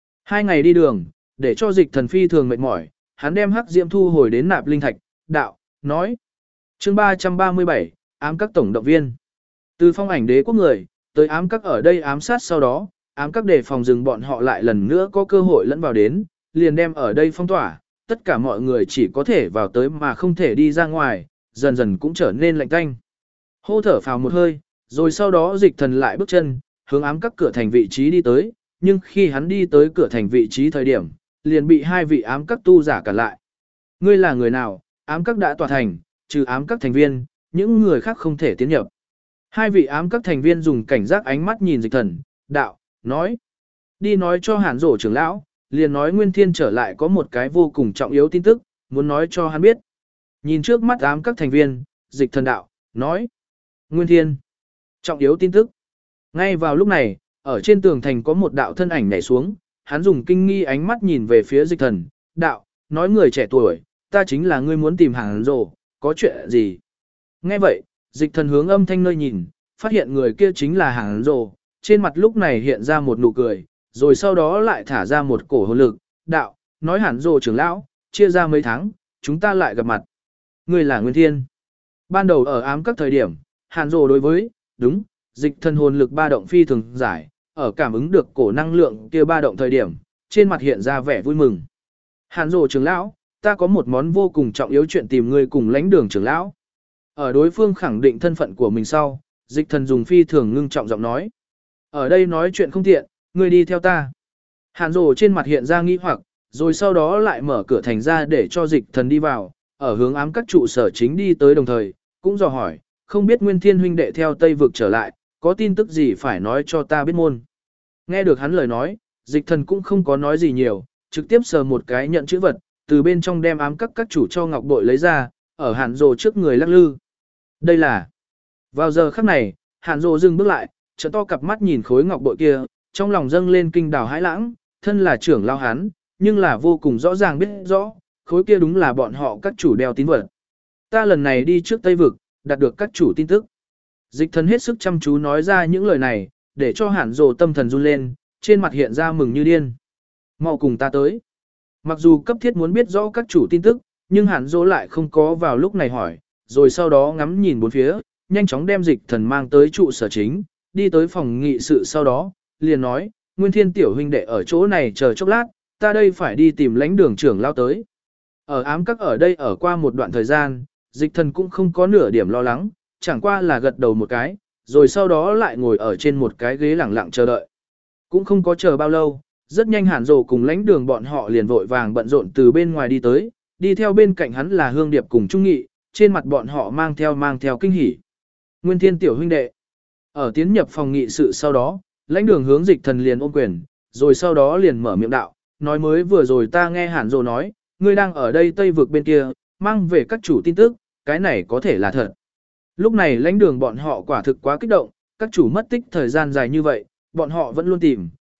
2 ngày đi đường, để cho Dịch Thần phi thường mệt mỏi, hắn đem Hắc Diễm thu hồi đến nạp linh thạch, đạo, nói. Chương 337, ám các tổng động viên. Từ Phong Ảnh Đế quốc người, tới ám các ở đây ám sát sau đó, ám các để phòng rừng bọn họ lại lần nữa có cơ hội lẫn vào đến, liền đem ở đây phong tỏa, tất cả mọi người chỉ có thể vào tới mà không thể đi ra ngoài, dần dần cũng trở nên lạnh tanh. Hô thở phào một hơi, rồi sau đó Dịch Thần lại bước chân, hướng ám các cửa thành vị trí đi tới, nhưng khi hắn đi tới cửa thành vị trí thời điểm, liền bị 2 vị ám các tu giả cản lại. Ngươi là người nào? Ám các đã tỏa thành, trừ ám các thành viên, những người khác không thể tiến nhập. 2 vị ám các thành viên dùng cảnh giác ánh mắt nhìn Dịch Thần, đạo, nói. Đi nói cho Hàn Dỗ trưởng lão, liền nói Nguyên Thiên trở lại có một cái vô cùng trọng yếu tin tức, muốn nói cho hắn biết. Nhìn trước mắt ám các thành viên, Dịch Thần đạo, nói. Nguyên Thiên. Trọng yếu tin tức. Ngay vào lúc này, ở trên tường thành có một đạo thân ảnh nhảy xuống, hắn dùng kinh nghi ánh mắt nhìn về phía Dịch Thần, đạo, nói người trẻ tuổi, ta chính là ngươi muốn tìm Hàn Dỗ, có chuyện gì? Nghe vậy, Dịch Thần hướng âm thanh nơi nhìn, phát hiện người kia chính là Hàn Dỗ, trên mặt lúc này hiện ra một nụ cười, rồi sau đó lại thả ra một cổ hồn lực, đạo, nói Hàn Dỗ trưởng lão, chia ra mấy tháng, chúng ta lại gặp mặt. Ngươi là Nguyên Thiên. Ban đầu ở ám các thời điểm, Hàn Dỗ đối với, đúng, Dịch Thần hồn lực ba động phi thường giải, ở cảm ứng được cổ năng lượng kia ba động thời điểm, trên mặt hiện ra vẻ vui mừng. Hàn Dỗ trưởng lão, ta có một món vô cùng trọng yếu chuyện tìm ngươi cùng lãnh đường trưởng lão. Ở đối phương khẳng định thân phận của mình sau, Dịch Thần dùng phi thường ngưng trọng giọng nói. Ở đây nói chuyện không tiện, ngươi đi theo ta. Hàn Dỗ trên mặt hiện ra nghi hoặc, rồi sau đó lại mở cửa thành ra để cho Dịch Thần đi vào, ở hướng ám các trụ sở chính đi tới đồng thời, cũng dò hỏi, không biết Nguyên Thiên huynh đệ theo Tây vực trở lại, có tin tức gì phải nói cho ta biết môn. Nghe được hắn lời nói, Dịch Thần cũng không có nói gì nhiều, trực tiếp sờ một cái nhận chữ vật, từ bên trong đem ám các chủ cho ngọc bội lấy ra, ở Hàn Dỗ trước người lắc lư. Đây là. Vào giờ khắc này, Hàn Dỗ dừng bước lại, trợn to cặp mắt nhìn khối ngọc bội kia, trong lòng dâng lên kinh đào hãi lãng, thân là trưởng lao hắn, nhưng là vô cùng rõ ràng biết rõ, khối kia đúng là bọn họ các chủ đeo tín vật. Ta lần này đi trước Tây vực, đạt được các chủ tin tức. Dịch Thần hết sức chăm chú nói ra những lời này, để cho Hàn Dỗ tâm thần run lên, trên mặt hiện ra mừng như điên. Mau cùng ta tới. Mặc dù cấp thiết muốn biết rõ các chủ tin tức, nhưng Hàn Dỗ lại không có vào lúc này hỏi, rồi sau đó ngắm nhìn bốn phía, nhanh chóng đem Dịch Thần mang tới trụ sở chính, đi tới phòng nghị sự sau đó, liền nói, Nguyên Thiên tiểu huynh đệ ở chỗ này chờ chốc lát, ta đây phải đi tìm lãnh đường trưởng lao tới. Ở ám các ở đây ở qua một đoạn thời gian, Dịch Thần cũng không có nửa điểm lo lắng, chẳng qua là gật đầu một cái, rồi sau đó lại ngồi ở trên một cái ghế lẳng lặng chờ đợi. Cũng không có chờ bao lâu, rất nhanh Hàn Dỗ cùng lãnh đường bọn họ liền vội vàng bận rộn từ bên ngoài đi tới, đi theo bên cạnh hắn là Hương Điệp cùng Trung Nghị, trên mặt bọn họ mang theo kinh hỉ. Nguyên Thiên tiểu huynh đệ. Ở tiến nhập phòng nghị sự sau đó, lãnh đường hướng Dịch Thần liền ôm quyền, rồi sau đó liền mở miệng đạo, nói mới vừa rồi ta nghe Hàn Dỗ nói, ngươi đang ở đây Tây vực bên kia, mang về các chủ tin tức, cái này có thể là thật. Lúc này lãnh đường bọn họ quả thực quá kích động, các chủ mất tích thời gian dài như vậy, bọn họ vẫn luôn tìm,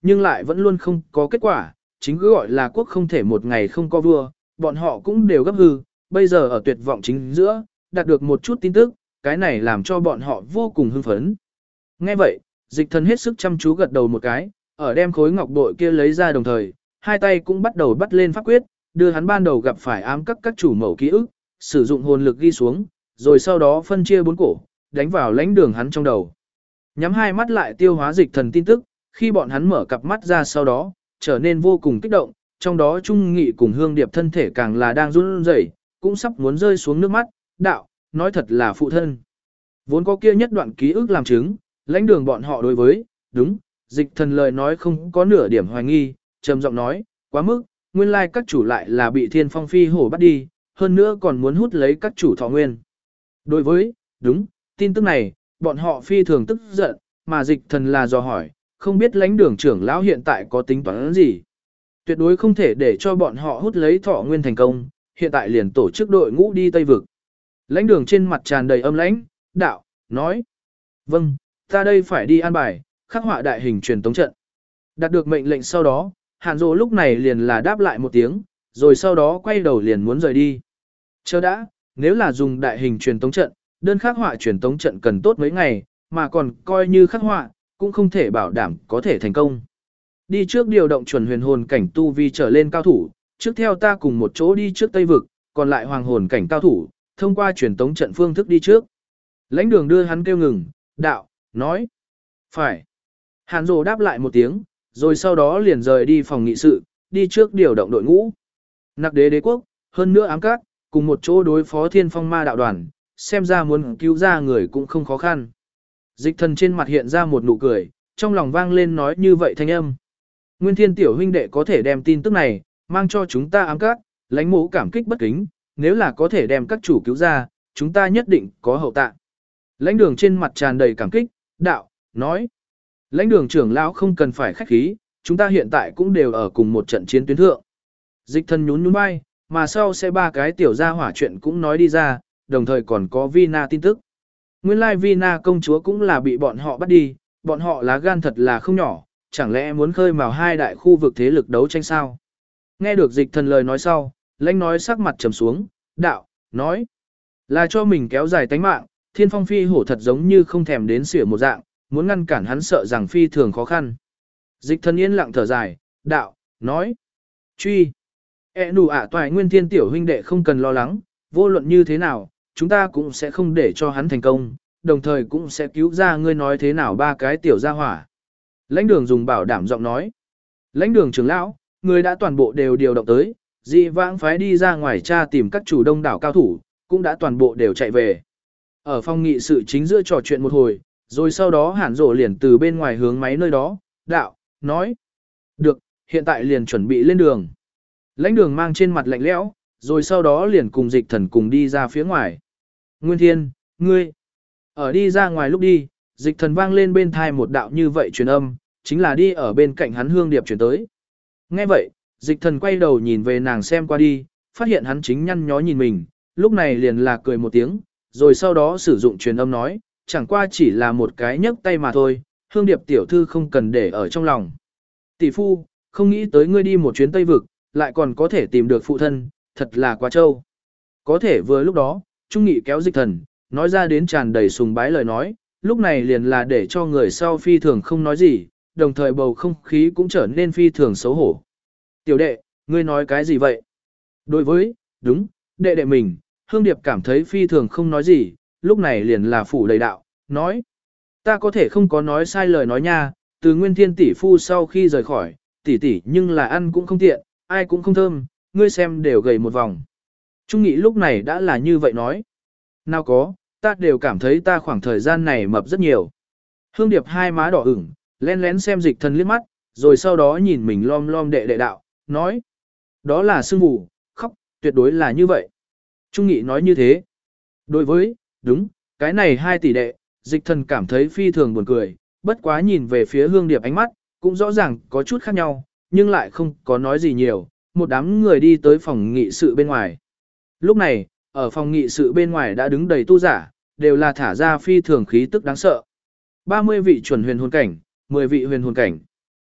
nhưng lại vẫn luôn không có kết quả, chính cứ gọi là quốc không thể một ngày không có vua, bọn họ cũng đều gấp hư, bây giờ ở tuyệt vọng chính giữa, đạt được một chút tin tức, cái này làm cho bọn họ vô cùng hưng phấn. Nghe vậy, Dịch Thần hết sức chăm chú gật đầu một cái, ở đem khối ngọc bội kia lấy ra đồng thời, hai tay cũng bắt đầu bắt lên pháp quyết, đưa hắn ban đầu gặp phải ám các chủ mẫu ký ức, sử dụng hồn lực ghi xuống, rồi sau đó phân chia bốn cổ, đánh vào lãnh đường hắn trong đầu. Nhắm hai mắt lại tiêu hóa Dịch Thần tin tức, khi bọn hắn mở cặp mắt ra sau đó, trở nên vô cùng kích động, trong đó Trung Nghị cùng Hương Điệp thân thể càng là đang run rẩy, cũng sắp muốn rơi xuống nước mắt, đạo, nói thật là phụ thân. Vốn có kia nhất đoạn ký ức làm chứng, lãnh đường bọn họ đối với, đúng, Dịch Thần lời nói không có nửa điểm hoài nghi, trầm giọng nói, quá mức, nguyên lai các chủ lại là bị Thiên Phong Phi hổ bắt đi, hơn nữa còn muốn hút lấy các chủ thọ nguyên. Đối với, đúng, tin tức này, bọn họ phi thường tức giận, mà Dịch Thần là dò hỏi, không biết lãnh đường trưởng lão hiện tại có tính toán gì. Tuyệt đối không thể để cho bọn họ hút lấy thọ nguyên thành công, hiện tại liền tổ chức đội ngũ đi Tây Vực. Lãnh đường trên mặt tràn đầy âm lãnh, đạo, nói. Vâng, ta đây phải đi an bài, khắc họa đại hình truyền tống trận. Đạt được mệnh lệnh sau đó, Hàn Dỗ lúc này liền là đáp lại một tiếng, rồi sau đó quay đầu liền muốn rời đi. Chờ đã, nếu là dùng đại hình truyền tống trận, đơn khắc họa truyền tống trận cần tốt mấy ngày, mà còn coi như khắc họa, cũng không thể bảo đảm có thể thành công. Đi trước điều động chuẩn huyền hồn cảnh tu vi trở lên cao thủ, trước theo ta cùng một chỗ đi trước Tây Vực, còn lại hoàng hồn cảnh cao thủ, thông qua truyền tống trận phương thức đi trước. Lãnh đường đưa hắn kêu ngừng, đạo, nói. Phải. Hàn Dỗ đáp lại một tiếng, rồi sau đó liền rời đi phòng nghị sự, đi trước điều động đội ngũ. Nặc đế đế quốc, hơn nữa ám các, cùng một chỗ đối phó Thiên Phong ma đạo đoàn, xem ra muốn cứu ra người cũng không khó khăn. Dịch Thần trên mặt hiện ra một nụ cười, trong lòng vang lên nói như vậy thanh âm. Nguyên Thiên tiểu huynh đệ có thể đem tin tức này, mang cho chúng ta ám các, lãnh mũ cảm kích bất kính, nếu là có thể đem các chủ cứu ra, chúng ta nhất định có hậu tạ. Lãnh đường trên mặt tràn đầy cảm kích, đạo, nói. Lãnh đường trưởng lão không cần phải khách khí, chúng ta hiện tại cũng đều ở cùng một trận chiến tuyến thượng. Dịch Thần nhún nhún vai, mà sau sẽ ba cái tiểu gia hỏa chuyện cũng nói đi ra, đồng thời còn có Vina tin tức. Nguyên lai Vina công chúa cũng là bị bọn họ bắt đi, bọn họ lá gan thật là không nhỏ, chẳng lẽ muốn khơi mào hai đại khu vực thế lực đấu tranh sao? Nghe được Dịch Thần lời nói sau, lãnh nói sắc mặt trầm xuống, đạo, nói. Là cho mình kéo dài tánh mạng, Thiên Phong Phi hổ thật giống như không thèm đến xỉa một dạng, muốn ngăn cản hắn sợ rằng phi thường khó khăn. Dịch Thần yên lặng thở dài, đạo, nói. Truy. Nụ toại Nguyên Thiên tiểu huynh đệ không cần lo lắng, vô luận như thế nào, chúng ta cũng sẽ không để cho hắn thành công, đồng thời cũng sẽ cứu ra ngươi nói thế nào ba cái tiểu gia hỏa. Lãnh đường dùng bảo đảm giọng nói. Lãnh đường trưởng lão, người đã toàn bộ đều điều động tới, dị vãng phái đi ra ngoài tra tìm các chủ đông đảo cao thủ, cũng đã toàn bộ đều chạy về. Ở phòng nghị sự chính giữa trò chuyện một hồi, rồi sau đó Hàn Dỗ liền từ bên ngoài hướng máy nơi đó, đạo, nói. Được, hiện tại liền chuẩn bị lên đường. Lãnh đường mang trên mặt lạnh lẽo, rồi sau đó liền cùng Dịch Thần cùng đi ra phía ngoài. Nguyên Thiên, ngươi. Ở đi ra ngoài lúc đi, Dịch Thần vang lên bên thai một đạo như vậy truyền âm, chính là đi ở bên cạnh hắn Hương Điệp truyền tới. Nghe vậy, Dịch Thần quay đầu nhìn về nàng xem qua đi, phát hiện hắn chính nhăn nhó nhìn mình, lúc này liền là cười một tiếng, rồi sau đó sử dụng truyền âm nói, chẳng qua chỉ là một cái nhấc tay mà thôi, Hương Điệp tiểu thư không cần để ở trong lòng. Tỷ phu, không nghĩ tới ngươi đi một chuyến Tây Vực, lại còn có thể tìm được phụ thân, thật là quá trâu. Có thể vừa lúc đó, Trung Nghị kéo Dịch Thần, nói ra đến tràn đầy sùng bái lời nói, lúc này liền là để cho người sau phi thường không nói gì, đồng thời bầu không khí cũng trở nên phi thường xấu hổ. Tiểu đệ, ngươi nói cái gì vậy? Đối với, đúng, đệ đệ mình, Hương Điệp cảm thấy phi thường không nói gì, lúc này liền là phủ đầy đạo, nói. Ta có thể không có nói sai lời nói nha, từ Nguyên Thiên tỷ phu sau khi rời khỏi, tỷ tỷ nhưng là ăn cũng không tiện, ai cũng không thơm, ngươi xem đều gầy một vòng. Trung Nghị lúc này đã là như vậy nói. Nào có, ta đều cảm thấy ta khoảng thời gian này mập rất nhiều. Hương Điệp hai má đỏ ửng, lén lén xem Dịch Thần liếc mắt, rồi sau đó nhìn mình lom lom đệ đệ đạo, nói. Đó là sương mù, khóc, tuyệt đối là như vậy. Trung Nghị nói như thế. Đối với, đúng, cái này hai tỷ đệ, Dịch Thần cảm thấy phi thường buồn cười, bất quá nhìn về phía Hương Điệp ánh mắt, cũng rõ ràng có chút khác nhau, nhưng lại không có nói gì nhiều, một đám người đi tới phòng nghị sự bên ngoài. Lúc này, ở phòng nghị sự bên ngoài đã đứng đầy tu giả, đều là thả ra phi thường khí tức đáng sợ. 30 vị chuẩn huyền hồn cảnh, 10 vị huyền hồn cảnh.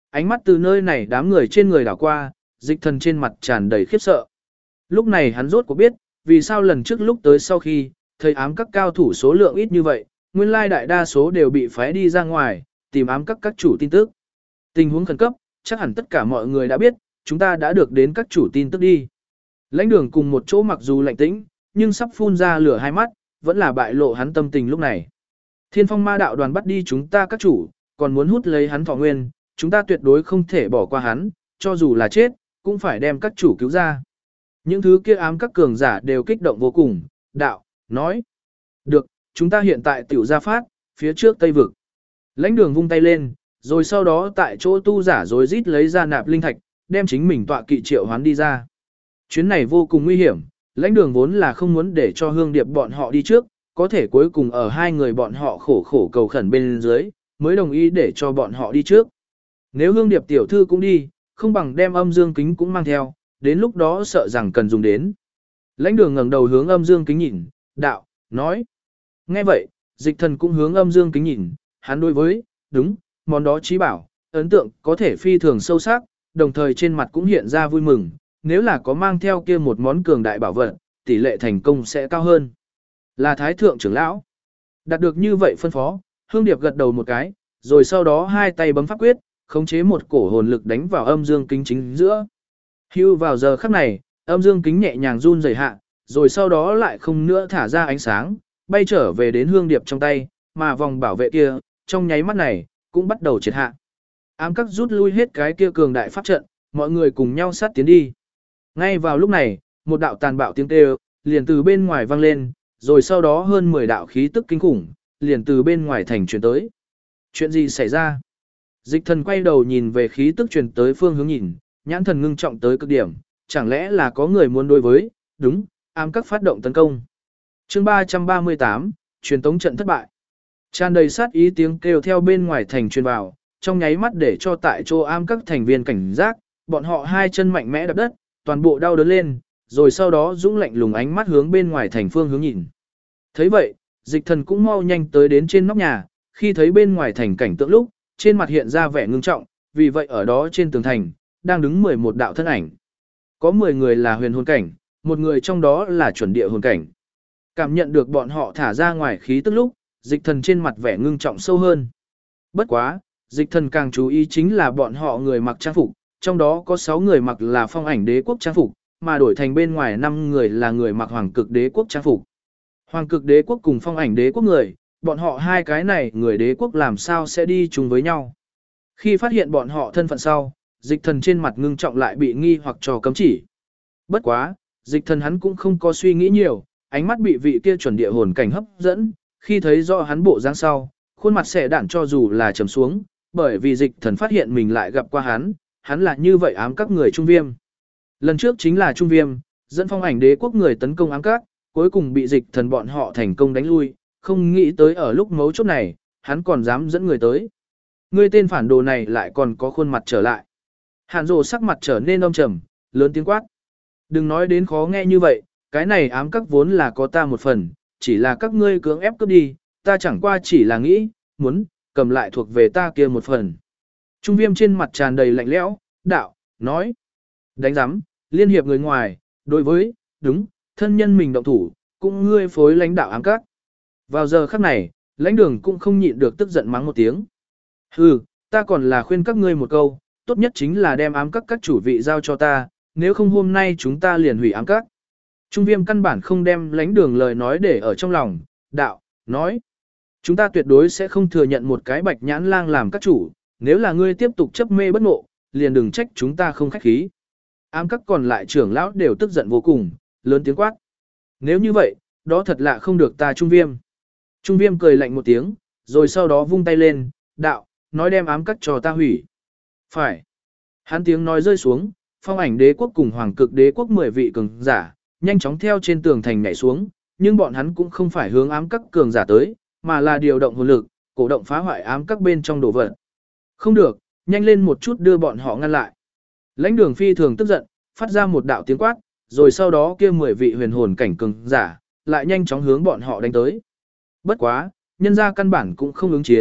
Ánh mắt từ nơi này đám người trên người đảo qua, Dịch Thần trên mặt tràn đầy khiếp sợ. Lúc này hắn rốt cuộc biết, vì sao lần trước lúc tới sau khi, thấy ám các cao thủ số lượng ít như vậy, nguyên lai đại đa số đều bị phái đi ra ngoài, tìm ám các chủ tin tức. Tình huống khẩn cấp, chắc hẳn tất cả mọi người đã biết, chúng ta đã được đến các chủ tin tức đi. Lãnh Đường cùng một chỗ mặc dù lạnh tĩnh, nhưng sắp phun ra lửa hai mắt, vẫn là bại lộ hắn tâm tình lúc này. Thiên Phong Ma đạo đoàn bắt đi chúng ta các chủ, còn muốn hút lấy hắn thọ nguyên, chúng ta tuyệt đối không thể bỏ qua hắn, cho dù là chết, cũng phải đem các chủ cứu ra. Những thứ kia ám các cường giả đều kích động vô cùng, đạo, nói. Được, chúng ta hiện tại tiểu ra phát, phía trước Tây Vực. Lãnh Đường vung tay lên, rồi sau đó tại chỗ tu giả rồi rít lấy ra nạp linh thạch, đem chính mình tọa kỵ triệu hoán đi ra. Chuyến này vô cùng nguy hiểm, Lãnh Đường vốn là không muốn để cho Hương Điệp bọn họ đi trước, có thể cuối cùng ở hai người bọn họ khổ khổ cầu khẩn bên dưới, mới đồng ý để cho bọn họ đi trước. Nếu Hương Điệp tiểu thư cũng đi, không bằng đem Âm Dương Kính cũng mang theo, đến lúc đó sợ rằng cần dùng đến. Lãnh Đường ngẩng đầu hướng Âm Dương Kính nhìn, đạo, nói. Nghe vậy, Dịch Thần cũng hướng Âm Dương Kính nhìn, hắn đối với, đúng, món đó chí bảo, ấn tượng có thể phi thường sâu sắc, đồng thời trên mặt cũng hiện ra vui mừng, nếu là có mang theo kia một món cường đại bảo vật, tỷ lệ thành công sẽ cao hơn. Là Thái Thượng trưởng lão. Đạt được như vậy phân phó, Hương Điệp gật đầu một cái, rồi sau đó hai tay bấm pháp quyết, khống chế một cổ hồn lực đánh vào Âm Dương Kính chính giữa. Hưu vào giờ khắc này, Âm Dương Kính nhẹ nhàng run rẩy hạ, rồi sau đó lại không nữa thả ra ánh sáng, bay trở về đến Hương Điệp trong tay, mà vòng bảo vệ kia, trong nháy mắt này, cũng bắt đầu triệt hạ. Ám các rút lui hết cái kia cường đại pháp trận, mọi người cùng nhau sát tiến đi. Ngay vào lúc này, một đạo tàn bạo tiếng kêu, liền từ bên ngoài vang lên, rồi sau đó hơn 10 đạo khí tức kinh khủng, liền từ bên ngoài thành truyền tới. Chuyện gì xảy ra? Dịch Thần quay đầu nhìn về khí tức truyền tới phương hướng nhìn, nhãn thần ngưng trọng tới cực điểm, chẳng lẽ là có người muốn đối với, đúng, ám các phát động tấn công. Chương 338, truyền tống trận thất bại. Tràn đầy sát ý tiếng kêu theo bên ngoài thành truyền vào, trong nháy mắt để cho tại chỗ ám các thành viên cảnh giác, bọn họ hai chân mạnh mẽ đập đất, toàn bộ đau đớn lên, rồi sau đó dũng lạnh lùng ánh mắt hướng bên ngoài thành phương hướng nhìn. Thấy vậy, Dịch Thần cũng mau nhanh tới đến trên nóc nhà, khi thấy bên ngoài thành cảnh tượng lúc, trên mặt hiện ra vẻ ngưng trọng, vì vậy ở đó trên tường thành, đang đứng 11 đạo thân ảnh. Có 10 người là huyền hồn cảnh, một người trong đó là chuẩn địa hồn cảnh. Cảm nhận được bọn họ thả ra ngoài khí tức lúc, Dịch Thần trên mặt vẻ ngưng trọng sâu hơn. Bất quá, Dịch Thần càng chú ý chính là bọn họ người mặc trang phục, trong đó có 6 người mặc là Phong Ảnh Đế quốc trang phục, mà đổi thành bên ngoài 5 người là người mặc Hoàng Cực Đế quốc trang phục. Hoàng Cực Đế quốc cùng Phong Ảnh Đế quốc người, bọn họ hai cái này người đế quốc làm sao sẽ đi chung với nhau. Khi phát hiện bọn họ thân phận sau, Dịch Thần trên mặt ngưng trọng lại bị nghi hoặc cho cấm chỉ. Bất quá, Dịch Thần hắn cũng không có suy nghĩ nhiều, ánh mắt bị vị kia chuẩn địa hồn cảnh hấp dẫn, khi thấy rõ hắn bộ dáng sau, khuôn mặt xẻ đạn cho dù là trầm xuống, bởi vì Dịch Thần phát hiện mình lại gặp qua hắn là như vậy ám các người Trung Viêm. Lần trước chính là Trung Viêm, dẫn Phong Ảnh Đế quốc người tấn công ám các, cuối cùng bị Dịch Thần bọn họ thành công đánh lui, không nghĩ tới ở lúc mấu chốt này, hắn còn dám dẫn người tới. Người tên phản đồ này lại còn có khuôn mặt trở lại. Hàn Dụ sắc mặt trở nên âm trầm, lớn tiếng quát. Đừng nói đến khó nghe như vậy, cái này ám các vốn là có ta một phần, chỉ là các ngươi cưỡng ép cướp đi, ta chẳng qua chỉ là nghĩ, muốn, cầm lại thuộc về ta kia một phần. Trung Viêm trên mặt tràn đầy lạnh lẽo, đạo, nói. Đánh giám, liên hiệp người ngoài, đối với, đúng, thân nhân mình động thủ, cũng ngươi phối lãnh đạo ám các. Vào giờ khắc này, lãnh đường cũng không nhịn được tức giận mắng một tiếng. Hừ, ta còn là khuyên các ngươi một câu, tốt nhất chính là đem ám các chủ vị giao cho ta, nếu không hôm nay chúng ta liền hủy ám các. Trung Viêm căn bản không đem lãnh đường lời nói để ở trong lòng, đạo, nói. Chúng ta tuyệt đối sẽ không thừa nhận một cái bạch nhãn lang làm các chủ, nếu là ngươi tiếp tục chấp mê bất ngộ, liền đừng trách chúng ta không khách khí. Ám các còn lại trưởng lão đều tức giận vô cùng, lớn tiếng quát. Nếu như vậy, đó thật lạ không được ta Trung Viêm. Trung Viêm cười lạnh một tiếng, rồi sau đó vung tay lên, đạo, nói đem ám các cho ta hủy. Phải. Hắn tiếng nói rơi xuống, Phong Ảnh Đế quốc cùng Hoàng Cực Đế quốc 10 vị cường giả, nhanh chóng theo trên tường thành nhảy xuống, nhưng bọn hắn cũng không phải hướng ám các cường giả tới, mà là điều động hồn lực, cổ động phá hoại ám các bên trong đồ vật. Không được, nhanh lên một chút đưa bọn họ ngăn lại. Lãnh Đường phi thường tức giận, phát ra một đạo tiếng quát, rồi sau đó kia 10 vị huyền hồn cảnh cường giả, lại nhanh chóng hướng bọn họ đánh tới. Bất quá, nhân ra căn bản cũng không ứng chiến,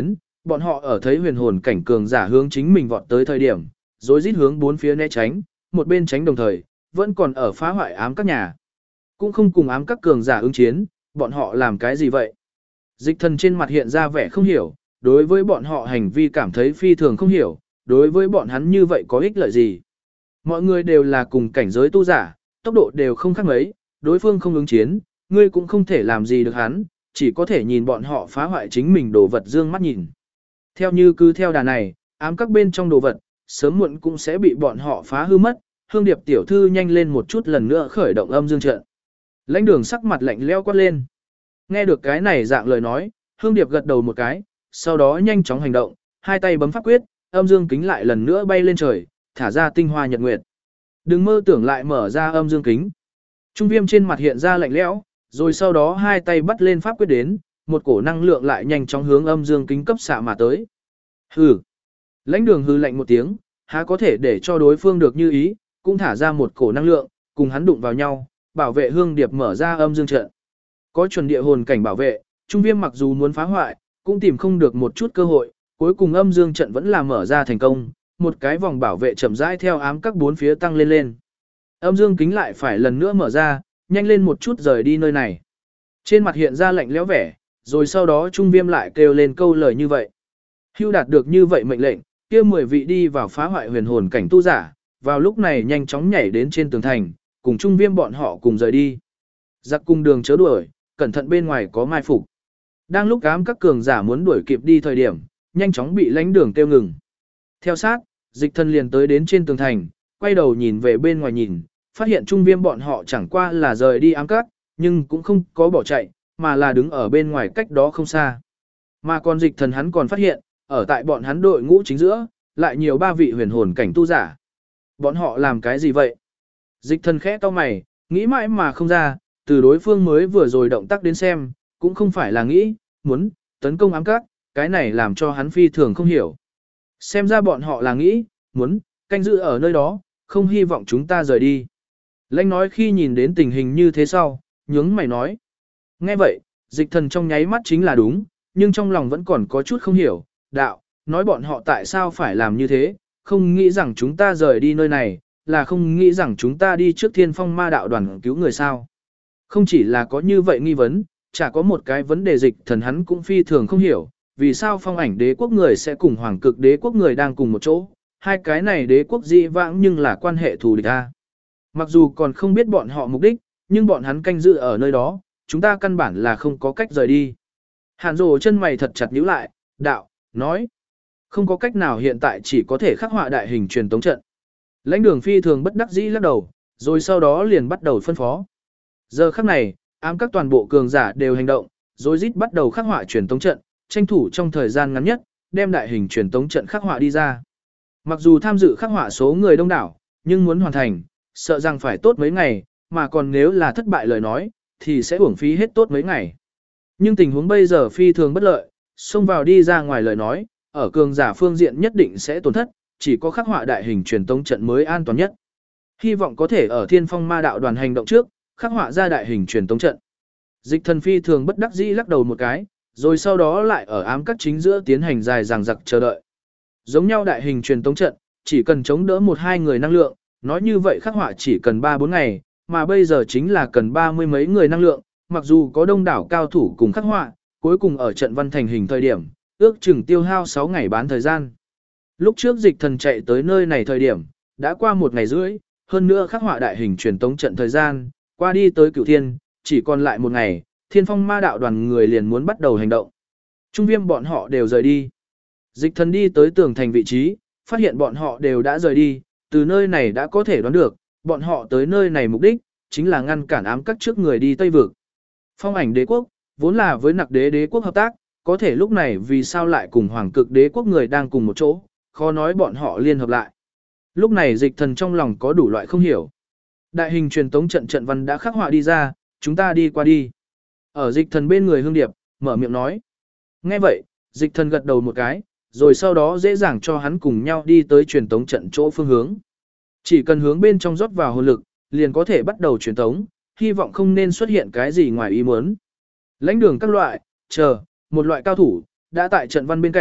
Bọn họ ở thấy huyền hồn cảnh cường giả hướng chính mình vọt tới thời điểm, rồi rít hướng bốn phía né tránh, một bên tránh đồng thời, vẫn còn ở phá hoại ám các nhà. Cũng không cùng ám các cường giả ứng chiến, bọn họ làm cái gì vậy? Dịch thần trên mặt hiện ra vẻ không hiểu, đối với bọn họ hành vi cảm thấy phi thường không hiểu, đối với bọn hắn như vậy có ích lợi gì? Mọi người đều là cùng cảnh giới tu giả, tốc độ đều không khác mấy, đối phương không ứng chiến, ngươi cũng không thể làm gì được hắn, chỉ có thể nhìn bọn họ phá hoại chính mình đồ vật dương mắt nhìn. Theo như cứ theo đà này, ám các bên trong đồ vật, sớm muộn cũng sẽ bị bọn họ phá hư mất, Hương Điệp tiểu thư nhanh lên một chút lần nữa khởi động âm dương trận. Lãnh Đường sắc mặt lạnh lẽo quát lên. Nghe được cái này dạng lời nói, Hương Điệp gật đầu một cái, sau đó nhanh chóng hành động, hai tay bấm pháp quyết, âm dương kính lại lần nữa bay lên trời, thả ra tinh hoa nhật nguyệt. Đừng mơ tưởng lại mở ra âm dương kính. Trung Viêm trên mặt hiện ra lạnh lẽo, rồi sau đó hai tay bắt lên pháp quyết đến, một cổ năng lượng lại nhanh chóng hướng âm dương kính cấp xạ mà tới. Hừ. Lãnh Đường hừ lạnh một tiếng, há có thể để cho đối phương được như ý, cũng thả ra một cổ năng lượng, cùng hắn đụng vào nhau, bảo vệ Hương Điệp mở ra âm dương trận. Có chuẩn địa hồn cảnh bảo vệ, Trung Viêm mặc dù muốn phá hoại, cũng tìm không được một chút cơ hội, cuối cùng âm dương trận vẫn là mở ra thành công, một cái vòng bảo vệ chậm rãi theo ám các bốn phía tăng lên lên. Âm dương kính lại phải lần nữa mở ra, nhanh lên một chút rời đi nơi này. Trên mặt hiện ra lạnh lẽo vẻ, rồi sau đó Trung Viêm lại kêu lên câu lời như vậy. Hưu đạt được như vậy mệnh lệnh, kia 10 vị đi vào phá hoại huyền hồn cảnh tu giả, vào lúc này nhanh chóng nhảy đến trên tường thành, cùng Trung Viêm bọn họ cùng rời đi. Giặc cùng đường chớ đuổi, cẩn thận bên ngoài có mai phục. Đang lúc ám các cường giả muốn đuổi kịp đi thời điểm, nhanh chóng bị Lãnh Đường kêu ngừng. Theo sát, Dịch Thần liền tới đến trên tường thành, quay đầu nhìn về bên ngoài nhìn, phát hiện Trung Viêm bọn họ chẳng qua là rời đi ám các, nhưng cũng không có bỏ chạy, mà là đứng ở bên ngoài cách đó không xa. Mà còn Dịch Thần hắn còn phát hiện, ở tại bọn hắn đội ngũ chính giữa, lại nhiều 3 vị huyền hồn cảnh tu giả. Bọn họ làm cái gì vậy? Dịch Thần khẽ cau mày, nghĩ mãi mà không ra, từ đối phương mới vừa rồi động tác đến xem, cũng không phải là nghĩ, muốn, tấn công ám các, cái này làm cho hắn phi thường không hiểu. Xem ra bọn họ là nghĩ, muốn, canh giữ ở nơi đó, không hy vọng chúng ta rời đi. Lãnh nói khi nhìn đến tình hình như thế sau, nhướng mày nói. Nghe vậy, Dịch Thần trong nháy mắt chính là đúng, nhưng trong lòng vẫn còn có chút không hiểu, đạo, nói bọn họ tại sao phải làm như thế, không nghĩ rằng chúng ta rời đi nơi này, là không nghĩ rằng chúng ta đi trước Thiên Phong Ma đạo đoàn cứu người sao. Không chỉ là có như vậy nghi vấn, chả có một cái vấn đề Dịch Thần hắn cũng phi thường không hiểu, vì sao Phong Ảnh đế quốc người sẽ cùng Hoàng Cực đế quốc người đang cùng một chỗ, hai cái này đế quốc dị vãng nhưng là quan hệ thù địch a. Mặc dù còn không biết bọn họ mục đích, nhưng bọn hắn canh giữ ở nơi đó, chúng ta căn bản là không có cách rời đi. Hàn Dụ chân mày thật chặt nhíu lại, đạo, nói, không có cách nào hiện tại chỉ có thể khắc họa đại hình truyền tống trận. Lãnh Đường phi thường bất đắc dĩ lắc đầu, rồi sau đó liền bắt đầu phân phó. Giờ khắc này, ám các toàn bộ cường giả đều hành động, rồi rít bắt đầu khắc họa truyền tống trận, tranh thủ trong thời gian ngắn nhất, đem đại hình truyền tống trận khắc họa đi ra. Mặc dù tham dự khắc họa số người đông đảo, nhưng muốn hoàn thành, sợ rằng phải tốt mấy ngày, mà còn nếu là thất bại lời nói, thì sẽ uổng phí hết tốt mấy ngày. Nhưng tình huống bây giờ phi thường bất lợi, xông vào đi ra ngoài lời nói, ở cường giả phương diện nhất định sẽ tổn thất, chỉ có khắc họa đại hình truyền tống trận mới an toàn nhất. Hy vọng có thể ở Thiên Phong Ma đạo đoàn hành động trước, khắc họa ra đại hình truyền tống trận. Dịch Thần phi thường bất đắc dĩ lắc đầu một cái, rồi sau đó lại ở ám các chính giữa tiến hành dài dằng dặc chờ đợi. Giống nhau đại hình truyền tống trận, chỉ cần chống đỡ 1-2 người năng lượng, nói như vậy khắc họa chỉ cần 3-4 ngày, mà bây giờ chính là cần 30 mấy người năng lượng, mặc dù có đông đảo cao thủ cùng khắc họa, cuối cùng ở trận văn thành hình thời điểm, ước chừng tiêu hao 6 ngày bán thời gian. Lúc trước Dịch Thần chạy tới nơi này thời điểm, đã qua 1 ngày rưỡi, hơn nữa khắc họa đại hình truyền tống trận thời gian, qua đi tới Cửu Thiên, chỉ còn lại 1 ngày, Thiên Phong Ma đạo đoàn người liền muốn bắt đầu hành động. Trung Viêm bọn họ đều rời đi. Dịch Thần đi tới tường thành vị trí, phát hiện bọn họ đều đã rời đi, từ nơi này đã có thể đoán được, bọn họ tới nơi này mục đích, chính là ngăn cản ám các trước người đi Tây Vực. Phong Ảnh đế quốc, vốn là với Nặc đế quốc hợp tác, có thể lúc này vì sao lại cùng Hoàng Cực đế quốc người đang cùng một chỗ, khó nói bọn họ liên hợp lại. Lúc này Dịch Thần trong lòng có đủ loại không hiểu. Đại hình truyền tống trận trận văn đã khắc họa đi ra, chúng ta đi qua đi. Ở Dịch Thần bên người Hương Điệp, mở miệng nói. Nghe vậy, Dịch Thần gật đầu một cái, rồi sau đó dễ dàng cho hắn cùng nhau đi tới truyền tống trận chỗ phương hướng. Chỉ cần hướng bên trong rót vào hồn lực, liền có thể bắt đầu truyền tống, hy vọng không nên xuất hiện cái gì ngoài ý muốn. Lãnh Đường các loại, chờ, một loại cao thủ, đã tại trận văn bên cạnh,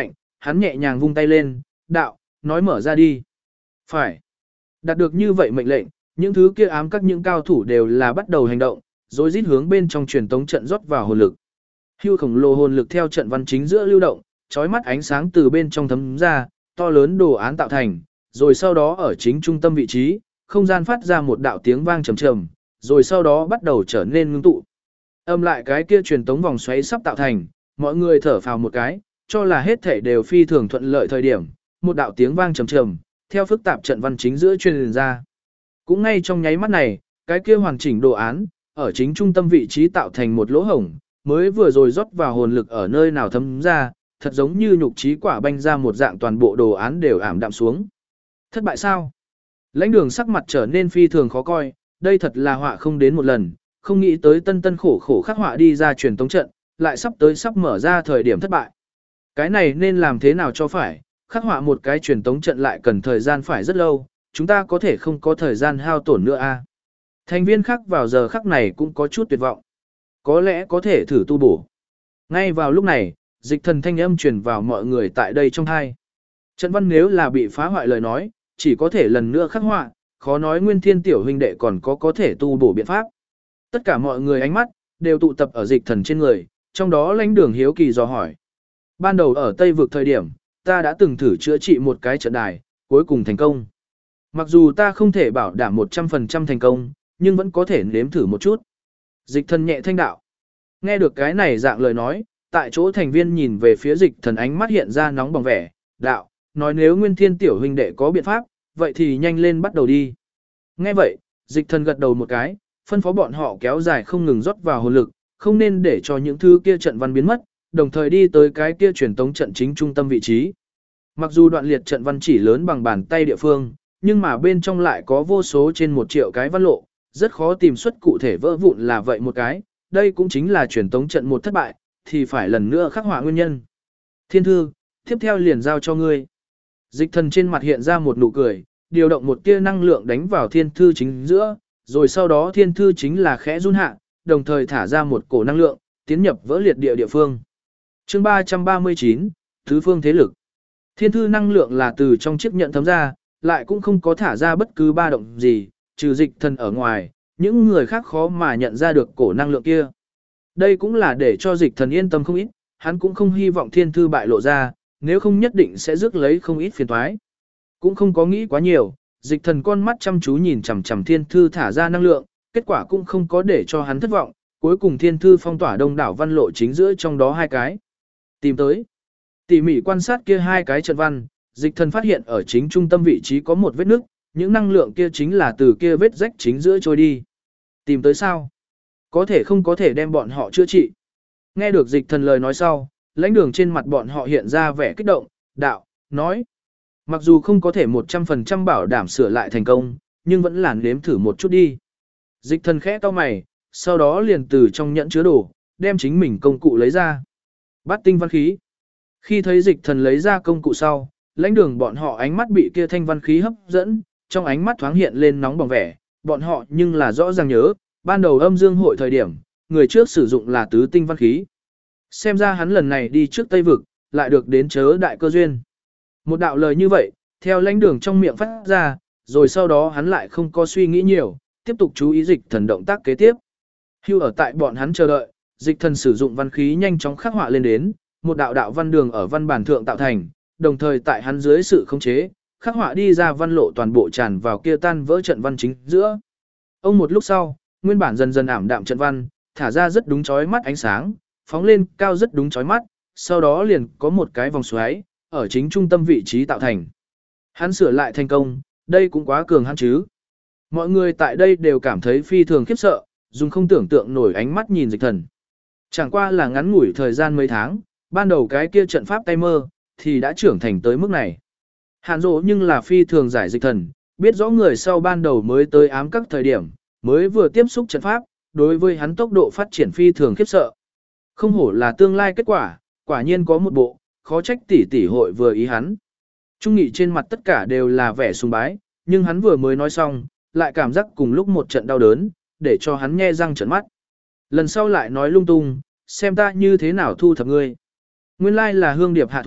hắn nhẹ nhàng vung tay lên, đạo, nói mở ra đi. Phải. Đạt được như vậy mệnh lệnh, những thứ kia ám các những cao thủ đều là bắt đầu hành động, rồi rít hướng bên trong truyền tống trận rót vào hồn lực. Hưu khổng lồ hồn lực theo trận văn chính giữa lưu động, chói mắt ánh sáng từ bên trong thấm ra, to lớn đồ án tạo thành, rồi sau đó ở chính trung tâm vị trí, không gian phát ra một đạo tiếng vang trầm trầm, rồi sau đó bắt đầu trở nên ngưng tụ. Âm lại cái kia truyền tống vòng xoáy sắp tạo thành, mọi người thở phào một cái, cho là hết thể đều phi thường thuận lợi thời điểm, một đạo tiếng vang trầm trầm, theo phức tạp trận văn chính giữa truyền ra. Cũng ngay trong nháy mắt này, cái kia hoàn chỉnh đồ án, ở chính trung tâm vị trí tạo thành một lỗ hổng, mới vừa rồi rót vào hồn lực ở nơi nào thấm ra, thật giống như nhục trí quả banh ra một dạng toàn bộ đồ án đều ảm đạm xuống. Thất bại sao? Lãnh Đường sắc mặt trở nên phi thường khó coi, đây thật là họa không đến một lần, không nghĩ tới tân tân khổ khổ khắc họa đi ra truyền tống trận, lại sắp mở ra thời điểm thất bại. Cái này nên làm thế nào cho phải, khắc họa một cái truyền tống trận lại cần thời gian phải rất lâu, chúng ta có thể không có thời gian hao tổn nữa a. Thành viên khác vào giờ khắc này cũng có chút tuyệt vọng. Có lẽ có thể thử tu bổ. Ngay vào lúc này, dịch thần thanh âm truyền vào mọi người tại đây trong hai. Trận văn nếu là bị phá hoại lời nói, chỉ có thể lần nữa khắc họa, khó nói Nguyên Thiên tiểu huynh đệ còn có thể tu bổ biện pháp. Tất cả mọi người ánh mắt đều tụ tập ở dịch thần trên người, trong đó Lãnh Đường hiếu kỳ dò hỏi. Ban đầu ở Tây vực thời điểm, ta đã từng thử chữa trị một cái trận đài, cuối cùng thành công. Mặc dù ta không thể bảo đảm 100% thành công, nhưng vẫn có thể nếm thử một chút. Dịch thần nhẹ thanh đạo. Nghe được cái này dạng lời nói, tại chỗ thành viên nhìn về phía dịch thần ánh mắt hiện ra nóng bỏng vẻ, đạo, nói nếu Nguyên Thiên tiểu huynh đệ có biện pháp, vậy thì nhanh lên bắt đầu đi. Nghe vậy, dịch thần gật đầu một cái, phân phó bọn họ kéo dài không ngừng rót vào hồn lực, không nên để cho những thứ kia trận văn biến mất, đồng thời đi tới cái kia truyền tống trận chính trung tâm vị trí. Mặc dù đoạn liệt trận văn chỉ lớn bằng bàn tay địa phương, nhưng mà bên trong lại có vô số trên 1 triệu cái văn lộ, rất khó tìm xuất cụ thể vỡ vụn là vậy một cái, đây cũng chính là truyền tống trận một thất bại, thì phải lần nữa khắc họa nguyên nhân. Thiên thư, tiếp theo liền giao cho ngươi. Dịch thần trên mặt hiện ra một nụ cười, điều động một tia năng lượng đánh vào thiên thư chính giữa, rồi sau đó thiên thư chính là khẽ run hạ, đồng thời thả ra một cổ năng lượng, tiến nhập vỡ liệt địa phương. Chương 339, Thứ phương thế lực. Thiên thư năng lượng là từ trong chiếc nhận thấm ra, lại cũng không có thả ra bất cứ ba động gì, trừ dịch thần ở ngoài, những người khác khó mà nhận ra được cổ năng lượng kia. Đây cũng là để cho dịch thần yên tâm không ít, hắn cũng không hy vọng thiên thư bại lộ ra, nếu không nhất định sẽ rước lấy không ít phiền toái. Cũng không có nghĩ quá nhiều, dịch thần con mắt chăm chú nhìn chằm chằm thiên thư thả ra năng lượng, kết quả cũng không có để cho hắn thất vọng, cuối cùng thiên thư phong tỏa đông đảo văn lộ chính giữa trong đó hai cái. Tìm tới. Tỉ mỉ quan sát kia hai cái trận văn, dịch thần phát hiện ở chính trung tâm vị trí có một vết nứt, những năng lượng kia chính là từ kia vết rách chính giữa trôi đi. Tìm tới sao? Có thể không có thể đem bọn họ chữa trị. Nghe được dịch thần lời nói sau, Lãnh Đường trên mặt bọn họ hiện ra vẻ kích động, đạo, nói. Mặc dù không có thể 100% bảo đảm sửa lại thành công, nhưng vẫn là nếm thử một chút đi. Dịch thần khẽ cau mày, sau đó liền từ trong nhẫn chứa đồ, đem chính mình công cụ lấy ra. Bát tinh văn khí. Khi thấy dịch thần lấy ra công cụ sau, Lãnh Đường bọn họ ánh mắt bị kia thanh văn khí hấp dẫn, trong ánh mắt thoáng hiện lên nóng bỏng vẻ, bọn họ nhưng là rõ ràng nhớ, ban đầu âm dương hội thời điểm, người trước sử dụng là tứ tinh văn khí. Xem ra hắn lần này đi trước Tây Vực, lại được đến chớ đại cơ duyên. Một đạo lời như vậy, theo Lãnh Đường trong miệng phát ra, rồi sau đó hắn lại không có suy nghĩ nhiều, tiếp tục chú ý dịch thần động tác kế tiếp. Hưu ở tại bọn hắn chờ đợi, dịch thần sử dụng văn khí nhanh chóng khắc họa lên đến, một đạo đạo văn đường ở văn bản thượng tạo thành, đồng thời tại hắn dưới sự khống chế, khắc họa đi ra văn lộ toàn bộ tràn vào kia tan vỡ trận văn chính giữa. Ông một lúc sau, nguyên bản dần dần ảm đạm trận văn, thả ra rất đúng chói mắt ánh sáng, phóng lên cao rất đúng chói mắt, sau đó liền có một cái vòng xoáy, ở chính trung tâm vị trí tạo thành. Hắn sửa lại thành công, đây cũng quá cường hắn chứ. Mọi người tại đây đều cảm thấy phi thường khiếp sợ, dùng không tưởng tượng nổi ánh mắt nhìn dịch thần. Chẳng qua là ngắn ngủi thời gian mấy tháng, ban đầu cái kia trận pháp tay mơ, thì đã trưởng thành tới mức này. Hạn rộ nhưng là phi thường giải dịch thần, biết rõ người sau ban đầu mới tới ám các thời điểm, mới vừa tiếp xúc trận pháp, đối với hắn tốc độ phát triển phi thường khiếp sợ. Không hổ là tương lai kết quả, quả nhiên có một bộ, khó trách tỷ hội vừa ý hắn. Trung nghị trên mặt tất cả đều là vẻ sùng bái, nhưng hắn vừa mới nói xong, lại cảm giác cùng lúc một trận đau đớn, để cho hắn nhe răng trợn mắt. Lần sau lại nói lung tung, xem ta như thế nào thu thập ngươi. Nguyên lai là Hương Điệp hạ thủ,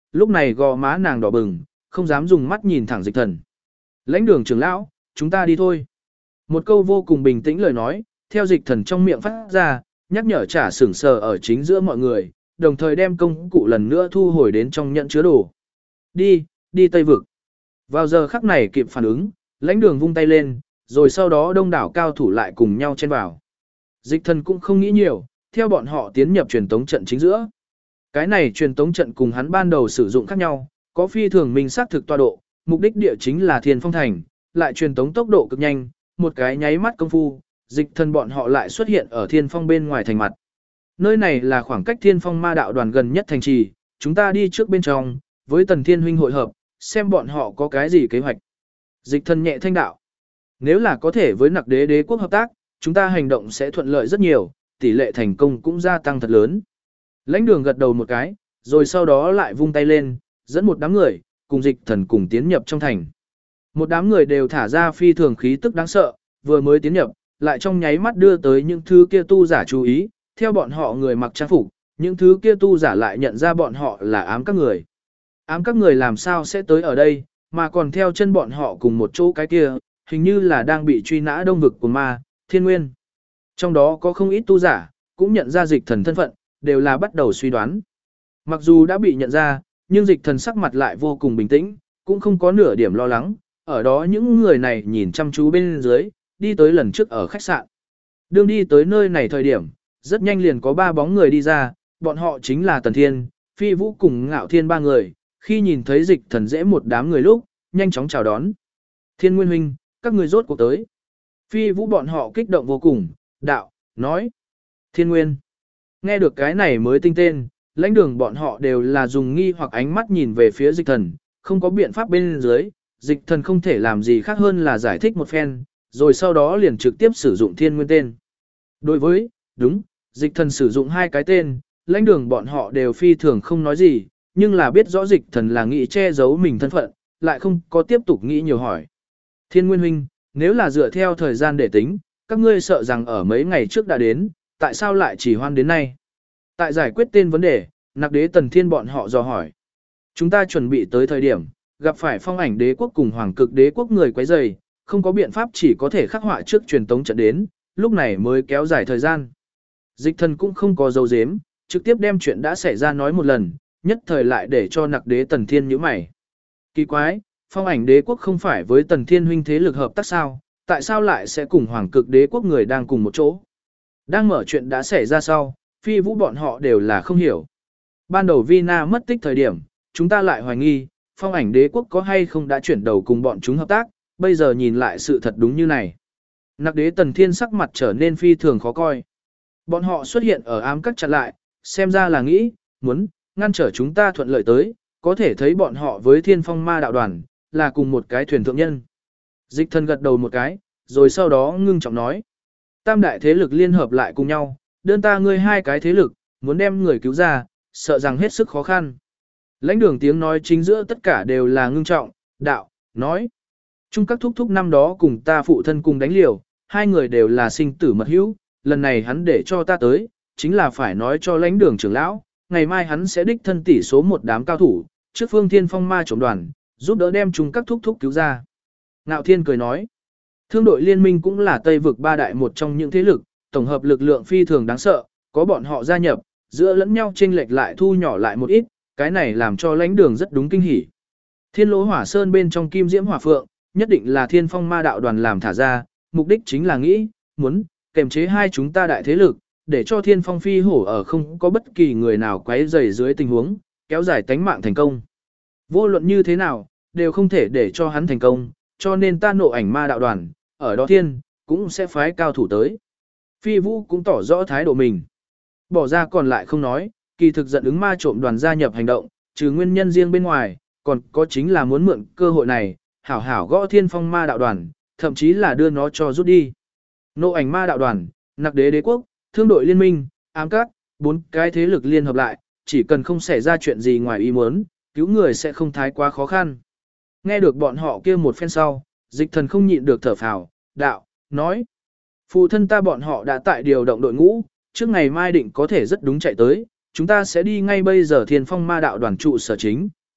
lúc này gò má nàng đỏ bừng, không dám dùng mắt nhìn thẳng Dịch Thần. Lãnh Đường trưởng lão, chúng ta đi thôi. Một câu vô cùng bình tĩnh lời nói, theo Dịch Thần trong miệng phát ra, nhắc nhở trả sửng sờ ở chính giữa mọi người, đồng thời đem công cụ lần nữa thu hồi đến trong nhận chứa đồ. Đi Tây Vực. Vào giờ khắc này kịp phản ứng, Lãnh Đường vung tay lên, rồi sau đó đông đảo cao thủ lại cùng nhau chen vào. Dịch Thần cũng không nghĩ nhiều, theo bọn họ tiến nhập truyền tống trận chính giữa. Cái này truyền tống trận cùng hắn ban đầu sử dụng khác nhau, có phi thường minh xác thực tọa độ, mục đích địa chính là Thiên Phong Thành, lại truyền tống tốc độ cực nhanh, một cái nháy mắt công phu, Dịch Thần bọn họ lại xuất hiện ở Thiên Phong bên ngoài thành mặt. Nơi này là khoảng cách Thiên Phong ma đạo đoàn gần nhất thành trì, chúng ta đi trước bên trong, với Tần Thiên huynh hội hợp, xem bọn họ có cái gì kế hoạch. Dịch Thần nhẹ thanh đạo. Nếu là có thể với Nặc Đế đế quốc hợp tác, chúng ta hành động sẽ thuận lợi rất nhiều, tỷ lệ thành công cũng gia tăng thật lớn. Lãnh Đường gật đầu một cái, rồi sau đó lại vung tay lên, dẫn một đám người, cùng Dịch Thần cùng tiến nhập trong thành. Một đám người đều thả ra phi thường khí tức đáng sợ, vừa mới tiến nhập, lại trong nháy mắt đưa tới những thứ kia tu giả chú ý, theo bọn họ người mặc trang phục, những thứ kia tu giả lại nhận ra bọn họ là ám các người. Ám các người làm sao sẽ tới ở đây, mà còn theo chân bọn họ cùng một chỗ cái kia, hình như là đang bị truy nã đông vực của ma, Thiên Nguyên. Trong đó có không ít tu giả, cũng nhận ra Dịch Thần thân phận, đều là bắt đầu suy đoán. Mặc dù đã bị nhận ra, nhưng Dịch Thần sắc mặt lại vô cùng bình tĩnh, cũng không có nửa điểm lo lắng, ở đó những người này nhìn chăm chú bên dưới, đi tới lần trước ở khách sạn. Đương đi tới nơi này thời điểm, rất nhanh liền có 3 bóng người đi ra, bọn họ chính là Tần Thiên, Phi Vũ cùng Ngạo Thiên 3 người, khi nhìn thấy Dịch Thần dễ một đám người lúc, nhanh chóng chào đón. Thiên Nguyên huynh, các người rốt cuộc tới. Phi Vũ bọn họ kích động vô cùng, đạo, nói. Thiên Nguyên. Nghe được cái này mới tinh tên, Lãnh Đường bọn họ đều là dùng nghi hoặc ánh mắt nhìn về phía Dịch Thần, không có biện pháp bên dưới, Dịch Thần không thể làm gì khác hơn là giải thích một phen, rồi sau đó liền trực tiếp sử dụng Thiên Nguyên tên. Đối với, đúng, Dịch Thần sử dụng 2 cái tên, Lãnh Đường bọn họ đều phi thường không nói gì, nhưng là biết rõ Dịch Thần là nghĩ che giấu mình thân phận, lại không có tiếp tục nghĩ nhiều hỏi. Thiên Nguyên huynh, nếu là dựa theo thời gian để tính, các ngươi sợ rằng ở mấy ngày trước đã đến, tại sao lại chỉ hoan đến nay? Tại giải quyết tên vấn đề, Nặc Đế Tần Thiên bọn họ dò hỏi. Chúng ta chuẩn bị tới thời điểm, gặp phải Phong Ảnh Đế quốc cùng Hoàng Cực Đế quốc người quấy rầy, không có biện pháp chỉ có thể khắc họa trước truyền tống trận đến, lúc này mới kéo dài thời gian. Dịch Thần cũng không có dấu giếm, trực tiếp đem chuyện đã xảy ra nói một lần, nhất thời lại để cho Nặc Đế Tần Thiên nhíu mày. Kỳ quái, Phong Ảnh Đế quốc không phải với Tần Thiên huynh thế lực hợp tác sao, tại sao lại sẽ cùng Hoàng Cực Đế quốc người đang cùng một chỗ? Đang mở chuyện đã xảy ra sau, Phi Vũ bọn họ đều là không hiểu. Ban đầu Vina mất tích thời điểm, chúng ta lại hoài nghi, Phong Ảnh Đế quốc có hay không đã chuyển đầu cùng bọn chúng hợp tác, bây giờ nhìn lại sự thật đúng như này. Nặc Đế Tần Thiên sắc mặt trở nên phi thường khó coi. Bọn họ xuất hiện ở ám các chặn lại, xem ra là nghĩ, muốn, ngăn trở chúng ta thuận lợi tới, có thể thấy bọn họ với Thiên Phong ma đạo đoàn, là cùng một cái thuyền thượng nhân. Dịch Thần gật đầu một cái, rồi sau đó ngưng trọng nói. Tam đại thế lực liên hợp lại cùng nhau, đơn ta ngươi 2 cái thế lực, muốn đem người cứu ra, sợ rằng hết sức khó khăn. Lãnh Đường tiếng nói chính giữa tất cả đều là ngưng trọng, đạo, nói. Chung các thúc thúc năm đó cùng ta phụ thân cùng đánh liều, 2 người đều là sinh tử mật hữu, lần này hắn để cho ta tới, chính là phải nói cho Lãnh Đường trưởng lão, ngày mai hắn sẽ đích thân tỷ số một đám cao thủ, trước Phương Thiên Phong ma chống đoàn, giúp đỡ đem chung các thúc thúc cứu ra. Ngạo Thiên cười nói, thương đội liên minh cũng là Tây vực 3 đại một trong những thế lực, tổng hợp lực lượng phi thường đáng sợ, có bọn họ gia nhập, giữa lẫn nhau chênh lệch lại thu nhỏ lại một ít, cái này làm cho Lãnh Đường rất đúng kinh hỉ. Thiên Lỗ Hỏa Sơn bên trong Kim Diễm Hỏa Phượng, nhất định là Thiên Phong ma đạo đoàn làm thả ra, mục đích chính là nghĩ, muốn kềm chế 2 chúng ta đại thế lực, để cho Thiên Phong phi hổ ở không có bất kỳ người nào quấy rầy dưới tình huống, kéo dài tánh mạng thành công. Vô luận như thế nào, đều không thể để cho hắn thành công, cho nên ta nộ ảnh ma đạo đoàn, ở đó thiên, cũng sẽ phái cao thủ tới. Phi Vũ cũng tỏ rõ thái độ mình. Bỏ ra còn lại không nói, kỳ thực giận ứng ma trộm đoàn gia nhập hành động, trừ nguyên nhân riêng bên ngoài, còn có chính là muốn mượn cơ hội này, hảo hảo gõ Thiên Phong ma đạo đoàn, thậm chí là đưa nó cho rút đi. Nộ ảnh ma đạo đoàn, Nặc Đế đế quốc, thương đội liên minh, ám các, 4 cái thế lực liên hợp lại, chỉ cần không xảy ra chuyện gì ngoài ý muốn, cứu người sẽ không thái quá khó khăn. Nghe được bọn họ kia một phen sau, Dịch Thần không nhịn được thở phào, đạo, nói. Phụ thân ta bọn họ đã tại điều động đội ngũ, trước ngày mai định có thể rất đúng chạy tới, chúng ta sẽ đi ngay bây giờ Thiên Phong ma đạo đoàn trụ sở chính,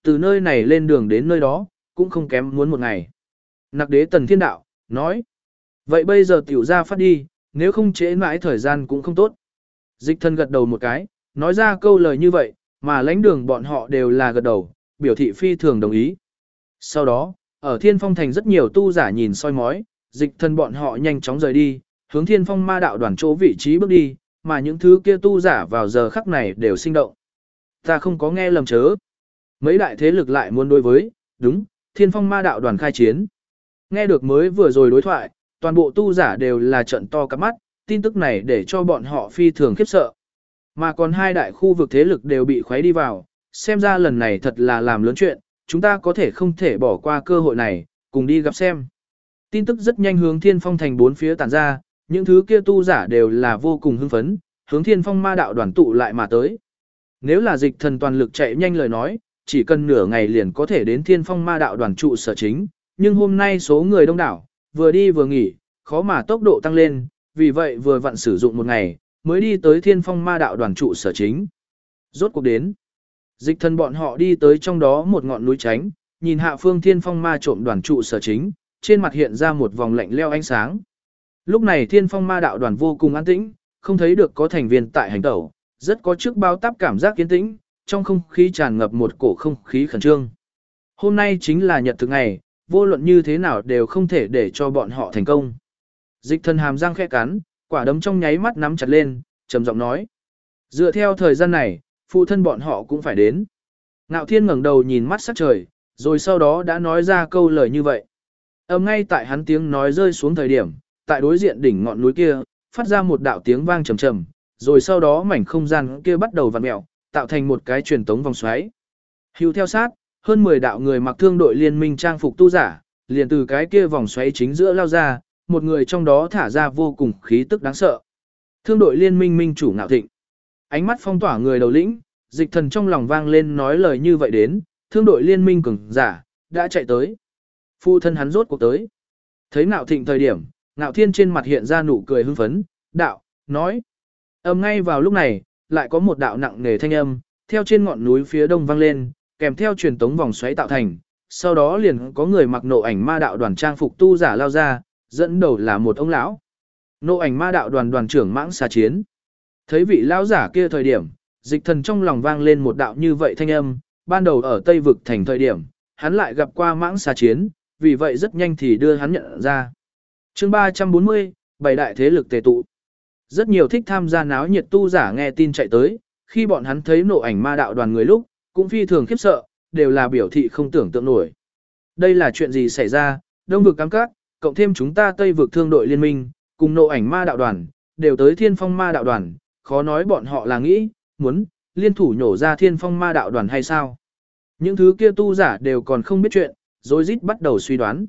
từ nơi này lên đường đến nơi đó, cũng không kém muốn một ngày. Nặc đế Tần Thiên Đạo, nói. Vậy bây giờ tiểu ra phát đi, nếu không trễ mãi thời gian cũng không tốt. Dịch thần gật đầu một cái, nói ra câu lời như vậy, mà lãnh đường bọn họ đều là gật đầu, biểu thị phi thường đồng ý. Sau đó, ở Thiên Phong Thành rất nhiều tu giả nhìn soi mói, dịch thần bọn họ nhanh chóng rời đi, hướng Thiên Phong Ma đạo đoàn chỗ vị trí bước đi, mà những thứ kia tu giả vào giờ khắc này đều sinh động. Ta không có nghe lầm chớ. Mấy đại thế lực lại muốn đối với, đúng, Thiên Phong Ma đạo đoàn khai chiến. Nghe được mới vừa rồi đối thoại, toàn bộ tu giả đều là trận to cả mắt, tin tức này để cho bọn họ phi thường khiếp sợ. Mà còn hai đại khu vực thế lực đều bị khuấy đi vào, xem ra lần này thật là làm lớn chuyện, chúng ta có thể không thể bỏ qua cơ hội này, cùng đi gặp xem. Tin tức rất nhanh hướng Thiên Phong Thành bốn phía tản ra, những thứ kia tu giả đều là vô cùng hưng phấn, hướng Thiên Phong Ma đạo đoàn tụ lại mà tới. Nếu là dịch thần toàn lực chạy nhanh lời nói, chỉ cần nửa ngày liền có thể đến Thiên Phong Ma đạo đoàn trụ sở chính, nhưng hôm nay số người đông đảo, vừa đi vừa nghỉ, khó mà tốc độ tăng lên, vì vậy vừa vặn sử dụng một ngày, mới đi tới Thiên Phong Ma đạo đoàn trụ sở chính. Rốt cuộc đến. Dịch thần bọn họ đi tới trong đó một ngọn núi tránh, nhìn hạ phương Thiên Phong Ma trộm đoàn trụ sở chính, trên mặt hiện ra một vòng lạnh leo ánh sáng. Lúc này Thiên Phong Ma đạo đoàn vô cùng an tĩnh, không thấy được có thành viên tại hành tẩu, rất có trước bao táp cảm giác yên tĩnh, trong không khí tràn ngập một cổ không khí khẩn trương. Hôm nay chính là nhật thực ngày, vô luận như thế nào đều không thể để cho bọn họ thành công. Dịch thần hàm răng khẽ cắn, quả đấm trong nháy mắt nắm chặt lên, trầm giọng nói. Dựa theo thời gian này, phụ thân bọn họ cũng phải đến. Ngạo Thiên ngẩng đầu nhìn mắt sắc trời, rồi sau đó đã nói ra câu lời như vậy. Ngay tại hắn tiếng nói rơi xuống thời điểm, tại đối diện đỉnh ngọn núi kia, phát ra một đạo tiếng vang trầm trầm, rồi sau đó mảnh không gian kia bắt đầu vặn mèo, tạo thành một cái truyền tống vòng xoáy. Hưu theo sát, hơn 10 đạo người mặc thương đội liên minh trang phục tu giả, liền từ cái kia vòng xoáy chính giữa lao ra, một người trong đó thả ra vô cùng khí tức đáng sợ. Thương đội liên minh minh chủ Ngạo Thịnh. Ánh mắt phong tỏa người đầu lĩnh, dịch thần trong lòng vang lên nói lời như vậy đến, thương đội liên minh cường giả, đã chạy tới. Phụ thân hắn rốt cuộc tới. Thấy Ngạo Thịnh thời điểm, Ngạo Thiên trên mặt hiện ra nụ cười hưng phấn, đạo, nói. Ngay vào lúc này, lại có một đạo nặng nề thanh âm, theo trên ngọn núi phía đông vang lên, kèm theo truyền tống vòng xoáy tạo thành, sau đó liền có người mặc nộ ảnh ma đạo đoàn trang phục tu giả lao ra, dẫn đầu là một ông lão. Nộ ảnh ma đạo đoàn đoàn trưởng Mãng Xà Chiến. Thấy vị lão giả kia thời điểm, dịch thần trong lòng vang lên một đạo như vậy thanh âm, ban đầu ở Tây vực thành thời điểm, hắn lại gặp qua Mãng Xà Chiến, vì vậy rất nhanh thì đưa hắn nhận ra. Chương 340, bảy đại thế lực tề tụ. Rất nhiều thích tham gia náo nhiệt tu giả nghe tin chạy tới, khi bọn hắn thấy nộ ảnh ma đạo đoàn người lúc, cũng phi thường khiếp sợ, đều là biểu thị không tưởng tượng nổi. Đây là chuyện gì xảy ra, Đông vực cám các, cộng thêm chúng ta Tây vực thương đội liên minh, cùng nộ ảnh ma đạo đoàn, đều tới Thiên Phong ma đạo đoàn, khó nói bọn họ là nghĩ, muốn, liên thủ nhổ ra Thiên Phong ma đạo đoàn hay sao. Những thứ kia tu giả đều còn không biết chuyện, rồi rít bắt đầu suy đoán.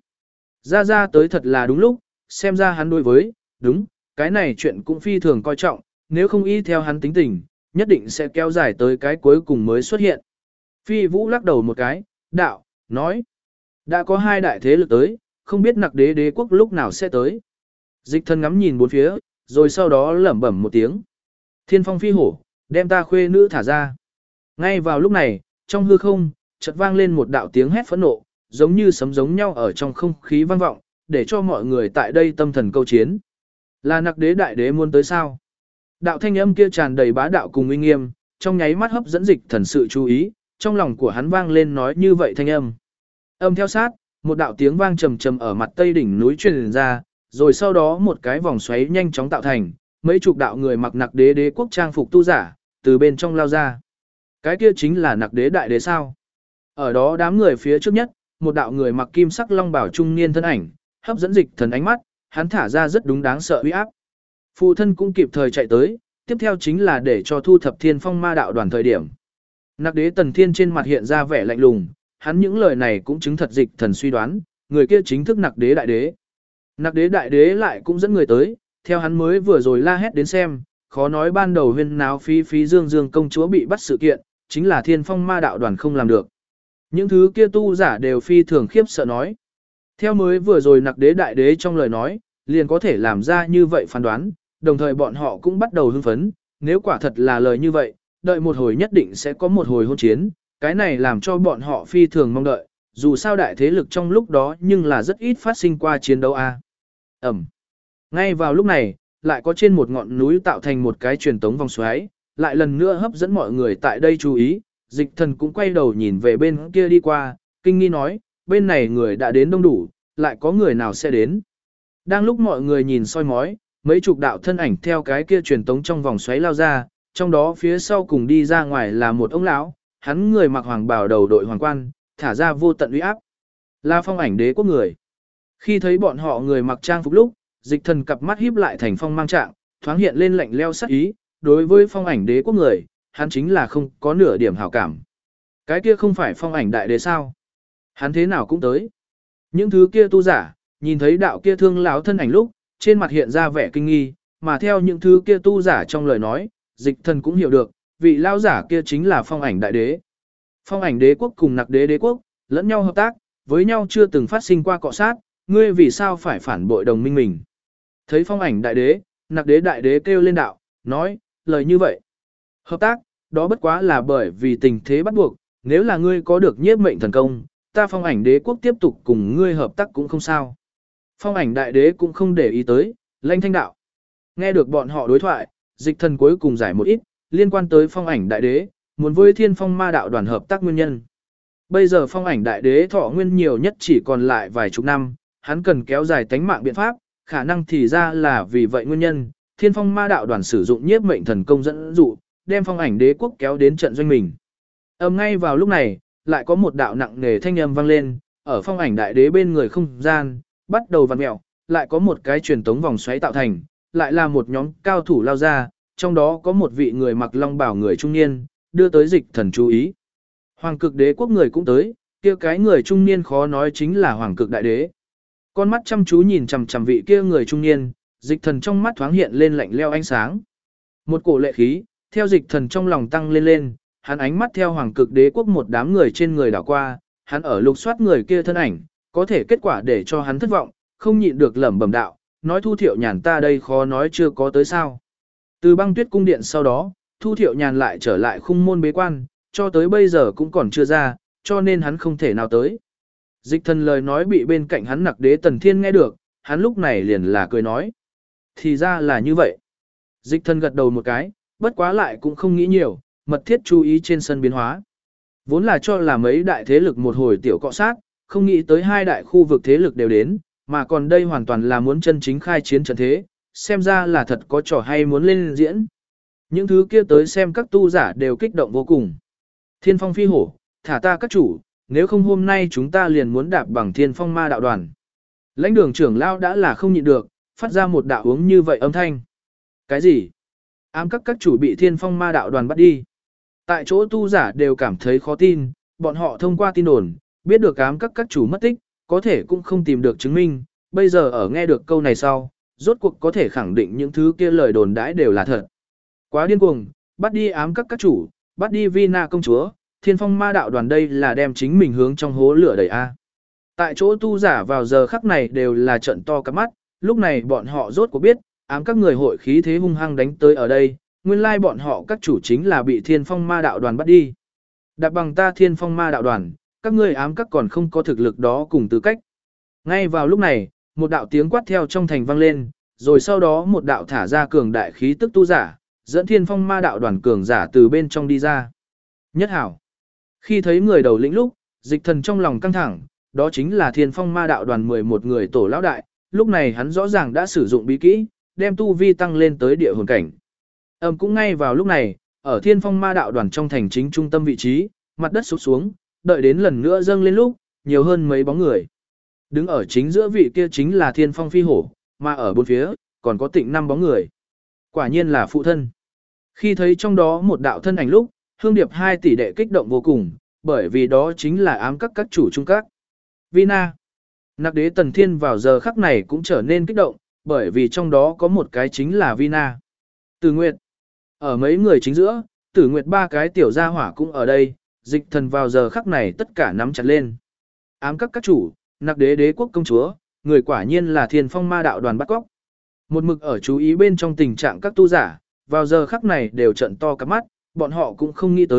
Ra tới thật là đúng lúc, xem ra hắn đối với, đúng, cái này chuyện cũng phi thường coi trọng, nếu không y theo hắn tính tình, nhất định sẽ kéo dài tới cái cuối cùng mới xuất hiện. Phi Vũ lắc đầu một cái, đạo, nói, đã có hai đại thế lực tới, không biết Nặc Đế đế quốc lúc nào sẽ tới. Dịch thần ngắm nhìn bốn phía, rồi sau đó lẩm bẩm một tiếng. Thiên Phong phi hổ, đem ta khuê nữ thả ra. Ngay vào lúc này, trong hư không, chợt vang lên một đạo tiếng hét phẫn nộ, giống như sấm giống nhau ở trong không khí vang vọng, để cho mọi người tại đây tâm thần câu chiến. Là Nặc Đế đại đế muốn tới sao? Đạo thanh âm kia tràn đầy bá đạo cùng uy nghiêm, trong nháy mắt hấp dẫn dịch thần sự chú ý, trong lòng của hắn vang lên nói như vậy thanh âm. Theo sát, một đạo tiếng vang trầm trầm ở mặt tây đỉnh núi truyền ra, rồi sau đó một cái vòng xoáy nhanh chóng tạo thành, mấy chục đạo người mặc Nặc Đế đế quốc trang phục tu giả, từ bên trong lao ra. Cái kia chính là Nặc Đế đại đế sao? Ở đó đám người phía trước nhất, một đạo người mặc kim sắc long bào trung niên thân ảnh, hấp dẫn dịch thần ánh mắt, hắn thả ra rất đúng đáng sợ uy áp. Phụ thân cũng kịp thời chạy tới, tiếp theo chính là để cho thu thập Thiên Phong ma đạo đoàn thời điểm. Nặc Đế Tần Thiên trên mặt hiện ra vẻ lạnh lùng, hắn những lời này cũng chứng thật dịch thần suy đoán, người kia chính thức Nặc Đế đại đế. Nặc Đế đại đế lại cũng dẫn người tới, theo hắn mới vừa rồi la hét đến xem, khó nói ban đầu huyên náo phí dương dương công chúa bị bắt sự kiện, chính là Thiên Phong ma đạo đoàn không làm được. Những thứ kia tu giả đều phi thường khiếp sợ nói. Theo mới vừa rồi Nặc Đế đại đế trong lời nói, liền có thể làm ra như vậy phán đoán, đồng thời bọn họ cũng bắt đầu hưng phấn, nếu quả thật là lời như vậy, đợi một hồi nhất định sẽ có một hồi hôn chiến, Cái này làm cho bọn họ phi thường mong đợi, dù sao đại thế lực trong lúc đó nhưng là rất ít phát sinh qua chiến đấu a. Ẩm. Ngay vào lúc này, lại có trên một ngọn núi tạo thành một cái truyền tống vòng xoáy, lại lần nữa hấp dẫn mọi người tại đây chú ý, Dịch Thần cũng quay đầu nhìn về bên kia đi qua, kinh nghi nói, bên này người đã đến đông đủ, lại có người nào sẽ đến. Đang lúc mọi người nhìn soi mói, mấy chục đạo thân ảnh theo cái kia truyền tống trong vòng xoáy lao ra, trong đó phía sau cùng đi ra ngoài là một ông lão, hắn người mặc hoàng bào đầu đội hoàng quan, thả ra vô tận uy áp. Là Phong Ảnh Đế quốc người. Khi thấy bọn họ người mặc trang phục lúc, Dịch Thần cặp mắt híp lại thành phong mang trạng, thoáng hiện lên lạnh lẽo sắc ý, đối với Phong Ảnh Đế quốc người, hắn chính là không có nửa điểm hảo cảm. Cái kia không phải Phong Ảnh đại đế sao? Hắn thế nào cũng tới. Những thứ kia tu giả, nhìn thấy đạo kia thương lão thân ảnh lúc, trên mặt hiện ra vẻ kinh nghi, mà theo những thứ kia tu giả trong lời nói, Dịch Thần cũng hiểu được, vị lão giả kia chính là Phong Ảnh đại đế. Phong Ảnh đế quốc cùng Nặc đế đế quốc, lẫn nhau hợp tác, với nhau chưa từng phát sinh qua cọ sát, ngươi vì sao phải phản bội đồng minh mình? Thấy Phong Ảnh đại đế, Nặc đế đại đế kêu lên đạo, nói, lời như vậy. Hợp tác, đó bất quá là bởi vì tình thế bắt buộc, nếu là ngươi có được nhiếp mệnh thần công, ta Phong Ảnh đế quốc tiếp tục cùng ngươi hợp tác cũng không sao. Phong Ảnh đại đế cũng không để ý tới, lanh thanh đạo. Nghe được bọn họ đối thoại, Dịch Thần cuối cùng giải một ít, liên quan tới Phong Ảnh đại đế, muốn với Thiên Phong Ma đạo đoàn hợp tác nguyên nhân. Bây giờ Phong Ảnh đại đế thọ nguyên nhiều nhất chỉ còn lại vài chục năm, hắn cần kéo dài tánh mạng biện pháp, khả năng thì ra là vì vậy nguyên nhân, Thiên Phong Ma đạo đoàn sử dụng nhiếp mệnh thần công dẫn dụ, đem Phong Ảnh đế quốc kéo đến trận doanh mình. Ngay vào lúc này, lại có một đạo nặng nề thanh âm vang lên, ở Phong Ảnh đại đế bên người không gian, bắt đầu vặn mèo, lại có một cái truyền tống vòng xoáy tạo thành, lại là một nhóm cao thủ lao ra, trong đó có một vị người mặc long bào người trung niên, đưa tới Dịch Thần chú ý. Hoàng Cực đế quốc người cũng tới, kia cái người trung niên khó nói chính là Hoàng Cực đại đế. Con mắt chăm chú nhìn chằm chằm vị kia người trung niên, Dịch Thần trong mắt thoáng hiện lên lạnh lẽo ánh sáng. Một cổ lệ khí, theo Dịch Thần trong lòng tăng lên lên, hắn ánh mắt theo Hoàng Cực đế quốc một đám người trên người đảo qua, hắn ở lục soát người kia thân ảnh, có thể kết quả để cho hắn thất vọng, không nhịn được lẩm bẩm đạo, nói Thu Thiệu Nhàn ta đây khó nói chưa có tới sao. Từ Băng Tuyết cung điện sau đó, Thu Thiệu Nhàn lại trở lại khung môn bế quan, cho tới bây giờ cũng còn chưa ra, cho nên hắn không thể nào tới. Dịch Thần lời nói bị bên cạnh hắn Nặc đế Tần Thiên nghe được, hắn lúc này liền là cười nói. Thì ra là như vậy. Dịch Thần gật đầu một cái, bất quá lại cũng không nghĩ nhiều, mật thiết chú ý trên sân biến hóa. Vốn là cho là mấy đại thế lực một hồi tiểu cọ sát, không nghĩ tới hai đại khu vực thế lực đều đến, mà còn đây hoàn toàn là muốn chân chính khai chiến trận thế, xem ra là thật có trò hay muốn lên diễn. Những thứ kia tới xem các tu giả đều kích động vô cùng. Thiên Phong phi hổ, thả ta các chủ, nếu không hôm nay chúng ta liền muốn đạp bằng Thiên Phong Ma đạo đoàn. Lãnh đường trưởng lao đã là không nhịn được, phát ra một đạo uống như vậy âm thanh. Cái gì? Ám các chủ bị Thiên Phong Ma đạo đoàn bắt đi. Tại chỗ tu giả đều cảm thấy khó tin, bọn họ thông qua tin đồn, biết được ám các chủ mất tích, có thể cũng không tìm được chứng minh, bây giờ ở nghe được câu này sau, rốt cuộc có thể khẳng định những thứ kia lời đồn đãi đều là thật. Quá điên cuồng, bắt đi ám các chủ, bắt đi Vina công chúa, Thiên Phong Ma đạo đoàn đây là đem chính mình hướng trong hố lửa đẩy a. Tại chỗ tu giả vào giờ khắc này đều là trận to cả mắt, lúc này bọn họ rốt cuộc biết, ám các người hội khí thế hung hăng đánh tới ở đây, nguyên lai bọn họ các chủ chính là bị Thiên Phong Ma đạo đoàn bắt đi. Đạp bằng ta Thiên Phong Ma đạo đoàn, các ngươi ám các còn không có thực lực đó cùng tư cách. Ngay vào lúc này, một đạo tiếng quát theo trong thành vang lên, rồi sau đó một đạo thả ra cường đại khí tức tu giả, dẫn Thiên Phong Ma đạo đoàn cường giả từ bên trong đi ra. Nhất hảo. Khi thấy người đầu lĩnh lúc, Dịch Thần trong lòng căng thẳng, đó chính là Thiên Phong Ma đạo đoàn 11 người tổ lão đại, lúc này hắn rõ ràng đã sử dụng bí kỹ, đem tu vi tăng lên tới địa hồn cảnh. Cũng ngay vào lúc này, ở Thiên Phong Ma đạo đoàn trong thành chính trung tâm vị trí, mặt đất sụp xuống, đợi đến lần nữa dâng lên lúc, nhiều hơn mấy bóng người. Đứng ở chính giữa vị kia chính là Thiên Phong phi hổ, mà ở bốn phía, còn có Tịnh năm bóng người. Quả nhiên là phụ thân. Khi thấy trong đó một đạo thân ảnh lúc, Hương Điệp hai tỷ đệ kích động vô cùng, bởi vì đó chính là ám các chủ trung các. Vina. Nặc đế Tần Thiên vào giờ khắc này cũng trở nên kích động, bởi vì trong đó có một cái chính là Vina. Tử Nguyệt. Ở mấy người chính giữa, Tử Nguyệt ba cái tiểu gia hỏa cũng ở đây, Dịch Thần vào giờ khắc này tất cả nắm chặt lên. Ám các chủ, Nặc đế đế quốc công chúa, người quả nhiên là Thiên Phong Ma đạo đoàn bắt cóc. Một mực ở chú ý bên trong tình trạng các tu giả, vào giờ khắc này đều trận to cả mắt, bọn họ cũng không nghĩ tới,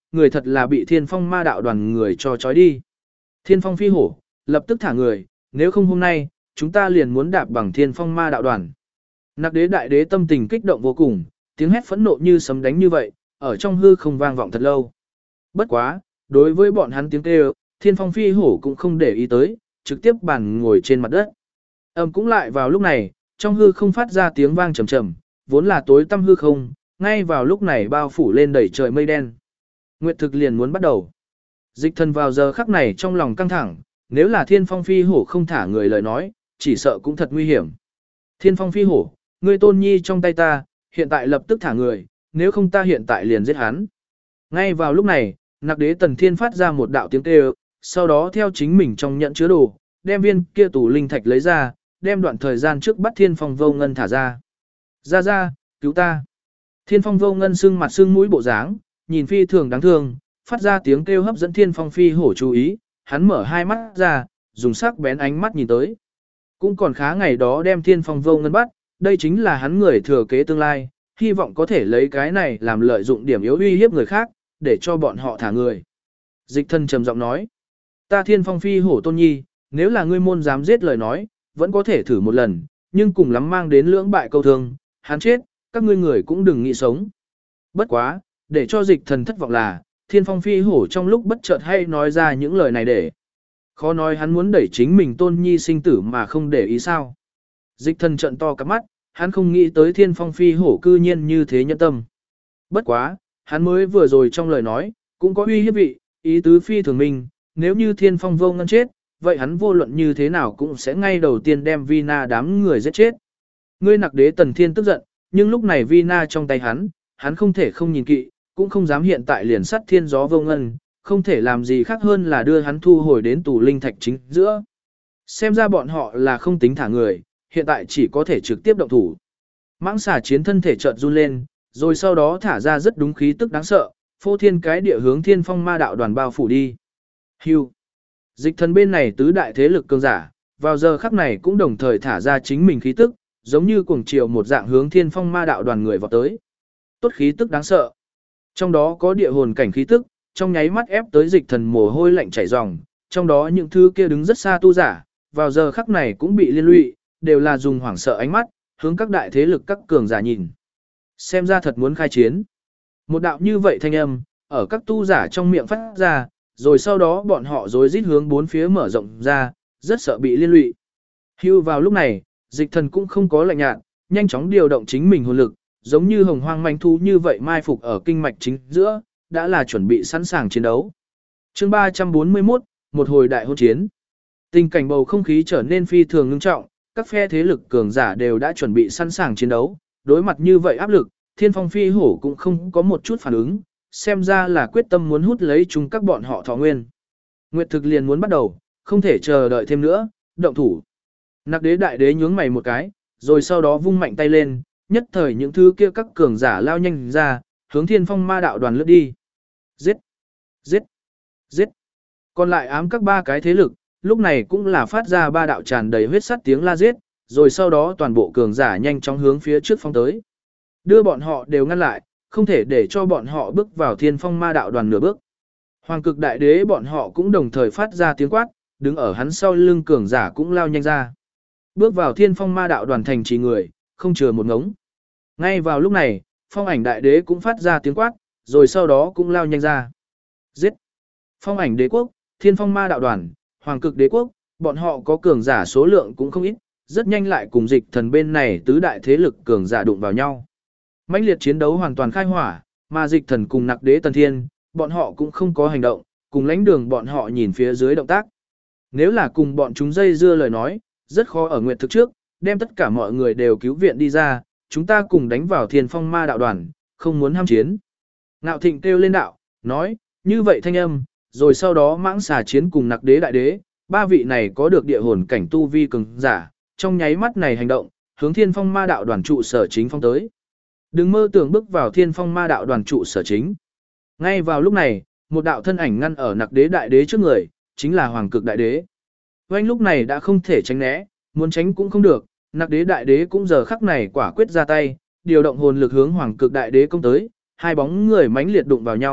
người thật là bị Thiên Phong Ma đạo đoàn người cho trói đi. Thiên Phong phi hổ, lập tức thả người, nếu không hôm nay, chúng ta liền muốn đạp bằng Thiên Phong Ma đạo đoàn. Nặc đế đại đế tâm tình kích động vô cùng, tiếng hét phẫn nộ như sấm đánh như vậy, ở trong hư không vang vọng thật lâu. Bất quá, đối với bọn hắn tiếng kêu, Thiên Phong phi hổ cũng không để ý tới, trực tiếp bàn ngồi trên mặt đất. Cũng lại vào lúc này, trong hư không phát ra tiếng vang trầm trầm, vốn là tối tăm hư không, ngay vào lúc này bao phủ lên đầy trời mây đen. Nguyệt thực liền muốn bắt đầu. Dịch thần vào giờ khắc này trong lòng căng thẳng, nếu là Thiên Phong phi hổ không thả người lời nói, chỉ sợ cũng thật nguy hiểm. Thiên Phong phi hổ, ngươi tôn nhi trong tay ta, hiện tại lập tức thả người, nếu không ta hiện tại liền giết hắn. Ngay vào lúc này, Nặc đế Tần Thiên phát ra một đạo tiếng kêu, sau đó theo chính mình trong nhận chứa đồ, đem viên kia tủ linh thạch lấy ra, đem đoạn thời gian trước bắt Thiên Phong vô ngân thả ra. Ra ra, cứu ta. Thiên Phong vô ngân sưng mặt sưng mũi bộ dáng, nhìn phi thường đáng thương, phát ra tiếng kêu hấp dẫn Thiên Phong phi hổ chú ý, hắn mở hai mắt ra, dùng sắc bén ánh mắt nhìn tới. Cũng còn khá ngày đó đem Thiên Phong vô ngân bắt, đây chính là hắn người thừa kế tương lai, hy vọng có thể lấy cái này làm lợi dụng điểm yếu uy hiếp người khác, để cho bọn họ thả người. Dịch thân trầm giọng nói, ta Thiên Phong phi hổ tôn nhi, nếu là ngươi môn dám giết lời nói, vẫn có thể thử một lần, nhưng cùng lắm mang đến lưỡng bại câu thương, hắn chết, các ngươi người cũng đừng nghĩ sống. Bất quá, để cho dịch thần thất vọng là, Thiên Phong phi hổ trong lúc bất chợt hay nói ra những lời này để. Khó nói hắn muốn đẩy chính mình tôn nhi sinh tử mà không để ý sao. Dịch thần trợn to cả mắt, hắn không nghĩ tới Thiên Phong phi hổ cư nhiên như thế nhẫn tâm. Bất quá, hắn mới vừa rồi trong lời nói, cũng có uy hiếp vị, ý tứ phi thường minh, nếu như Thiên Phong vô ngân chết, vậy hắn vô luận như thế nào cũng sẽ ngay đầu tiên đem Vina đám người giết chết. Ngươi Nặc đế Tần Thiên tức giận, nhưng lúc này Vina trong tay hắn không thể không nhìn kỵ, cũng không dám hiện tại liền sát thiên gió vô ngân, không thể làm gì khác hơn là đưa hắn thu hồi đến tù linh thạch chính giữa. Xem ra bọn họ là không tính thả người, hiện tại chỉ có thể trực tiếp động thủ. Mãng xà chiến thân thể chợt run lên, rồi sau đó thả ra rất đúng khí tức đáng sợ, phô thiên cái địa hướng Thiên Phong ma đạo đoàn bao phủ đi. Hưu. Dịch thần bên này tứ đại thế lực cường giả, vào giờ khắc này cũng đồng thời thả ra chính mình khí tức, giống như cuồng triều một dạng hướng Thiên Phong ma đạo đoàn người vào tới. Tốt khí tức đáng sợ. Trong đó có địa hồn cảnh khí tức, trong nháy mắt ép tới dịch thần mồ hôi lạnh chảy ròng, trong đó những thứ kia đứng rất xa tu giả, vào giờ khắc này cũng bị liên lụy, đều là dùng hoảng sợ ánh mắt, hướng các đại thế lực các cường giả nhìn. Xem ra thật muốn khai chiến. Một đạo như vậy thanh âm, ở các tu giả trong miệng phát ra, rồi sau đó bọn họ rối rít hướng bốn phía mở rộng ra, rất sợ bị liên lụy. Hưu vào lúc này, dịch thần cũng không có lạnh nhạt, nhanh chóng điều động chính mình hồn lực, giống như hồng hoang manh thú như vậy mai phục ở kinh mạch chính giữa, đã là chuẩn bị sẵn sàng chiến đấu. Chương 341, một hồi đại hôn chiến. Tình cảnh bầu không khí trở nên phi thường ngưng trọng, các phe thế lực cường giả đều đã chuẩn bị sẵn sàng chiến đấu, đối mặt như vậy áp lực, Thiên Phong phi hổ cũng không có một chút phản ứng, xem ra là quyết tâm muốn hút lấy chúng các bọn họ thọ nguyên. Nguyệt thực liền muốn bắt đầu, không thể chờ đợi thêm nữa, động thủ. Nặc đế đại đế nhướng mày một cái, rồi sau đó vung mạnh tay lên, nhất thời những thứ kia các cường giả lao nhanh ra, hướng Thiên Phong ma đạo đoàn lướt đi. Giết! Giết! Giết! Còn lại ám các ba cái thế lực, lúc này cũng là phát ra ba đạo tràn đầy huyết sắt tiếng la giết, rồi sau đó toàn bộ cường giả nhanh chóng hướng phía trước phong tới. Đưa bọn họ đều ngăn lại, không thể để cho bọn họ bước vào Thiên Phong ma đạo đoàn nửa bước. Hoàng cực đại đế bọn họ cũng đồng thời phát ra tiếng quát, đứng ở hắn sau lưng cường giả cũng lao nhanh ra. Bước vào Thiên Phong ma đạo đoàn thành trì người, không chừa một ngống. Ngay vào lúc này, Phong ảnh đại đế cũng phát ra tiếng quát, rồi sau đó cũng lao nhanh ra. Giết! Phong ảnh đế quốc, Thiên Phong ma đạo đoàn, Hoàng cực đế quốc, bọn họ có cường giả số lượng cũng không ít, rất nhanh lại cùng dịch thần bên này tứ đại thế lực cường giả đụng vào nhau. Mãnh liệt chiến đấu hoàn toàn khai hỏa, mà dịch thần cùng Nặc đế Tần Thiên, bọn họ cũng không có hành động, cùng lãnh đường bọn họ nhìn phía dưới động tác. Nếu là cùng bọn chúng dây dưa lời nói, rất khó ở nguyệt thực trước, đem tất cả mọi người đều cứu viện đi ra, chúng ta cùng đánh vào Thiên Phong ma đạo đoàn, không muốn ham chiến. Ngạo Thịnh kêu lên đạo, nói, như vậy thanh âm, rồi sau đó mãng xà chiến cùng Nặc đế đại đế, ba vị này có được địa hồn cảnh tu vi cường giả, trong nháy mắt này hành động, hướng Thiên Phong ma đạo đoàn trụ sở chính phong tới. Đừng mơ tưởng bước vào Thiên Phong ma đạo đoàn trụ sở chính. Ngay vào lúc này, một đạo thân ảnh ngăn ở Nặc đế đại đế trước người, chính là Hoàng cực đại đế. Oanh lúc này đã không thể tránh né, muốn tránh cũng không được, Nặc đế đại đế cũng giờ khắc này quả quyết ra tay, điều động hồn lực hướng Hoàng cực đại đế công tới, hai bóng người mãnh liệt đụng vào nhau,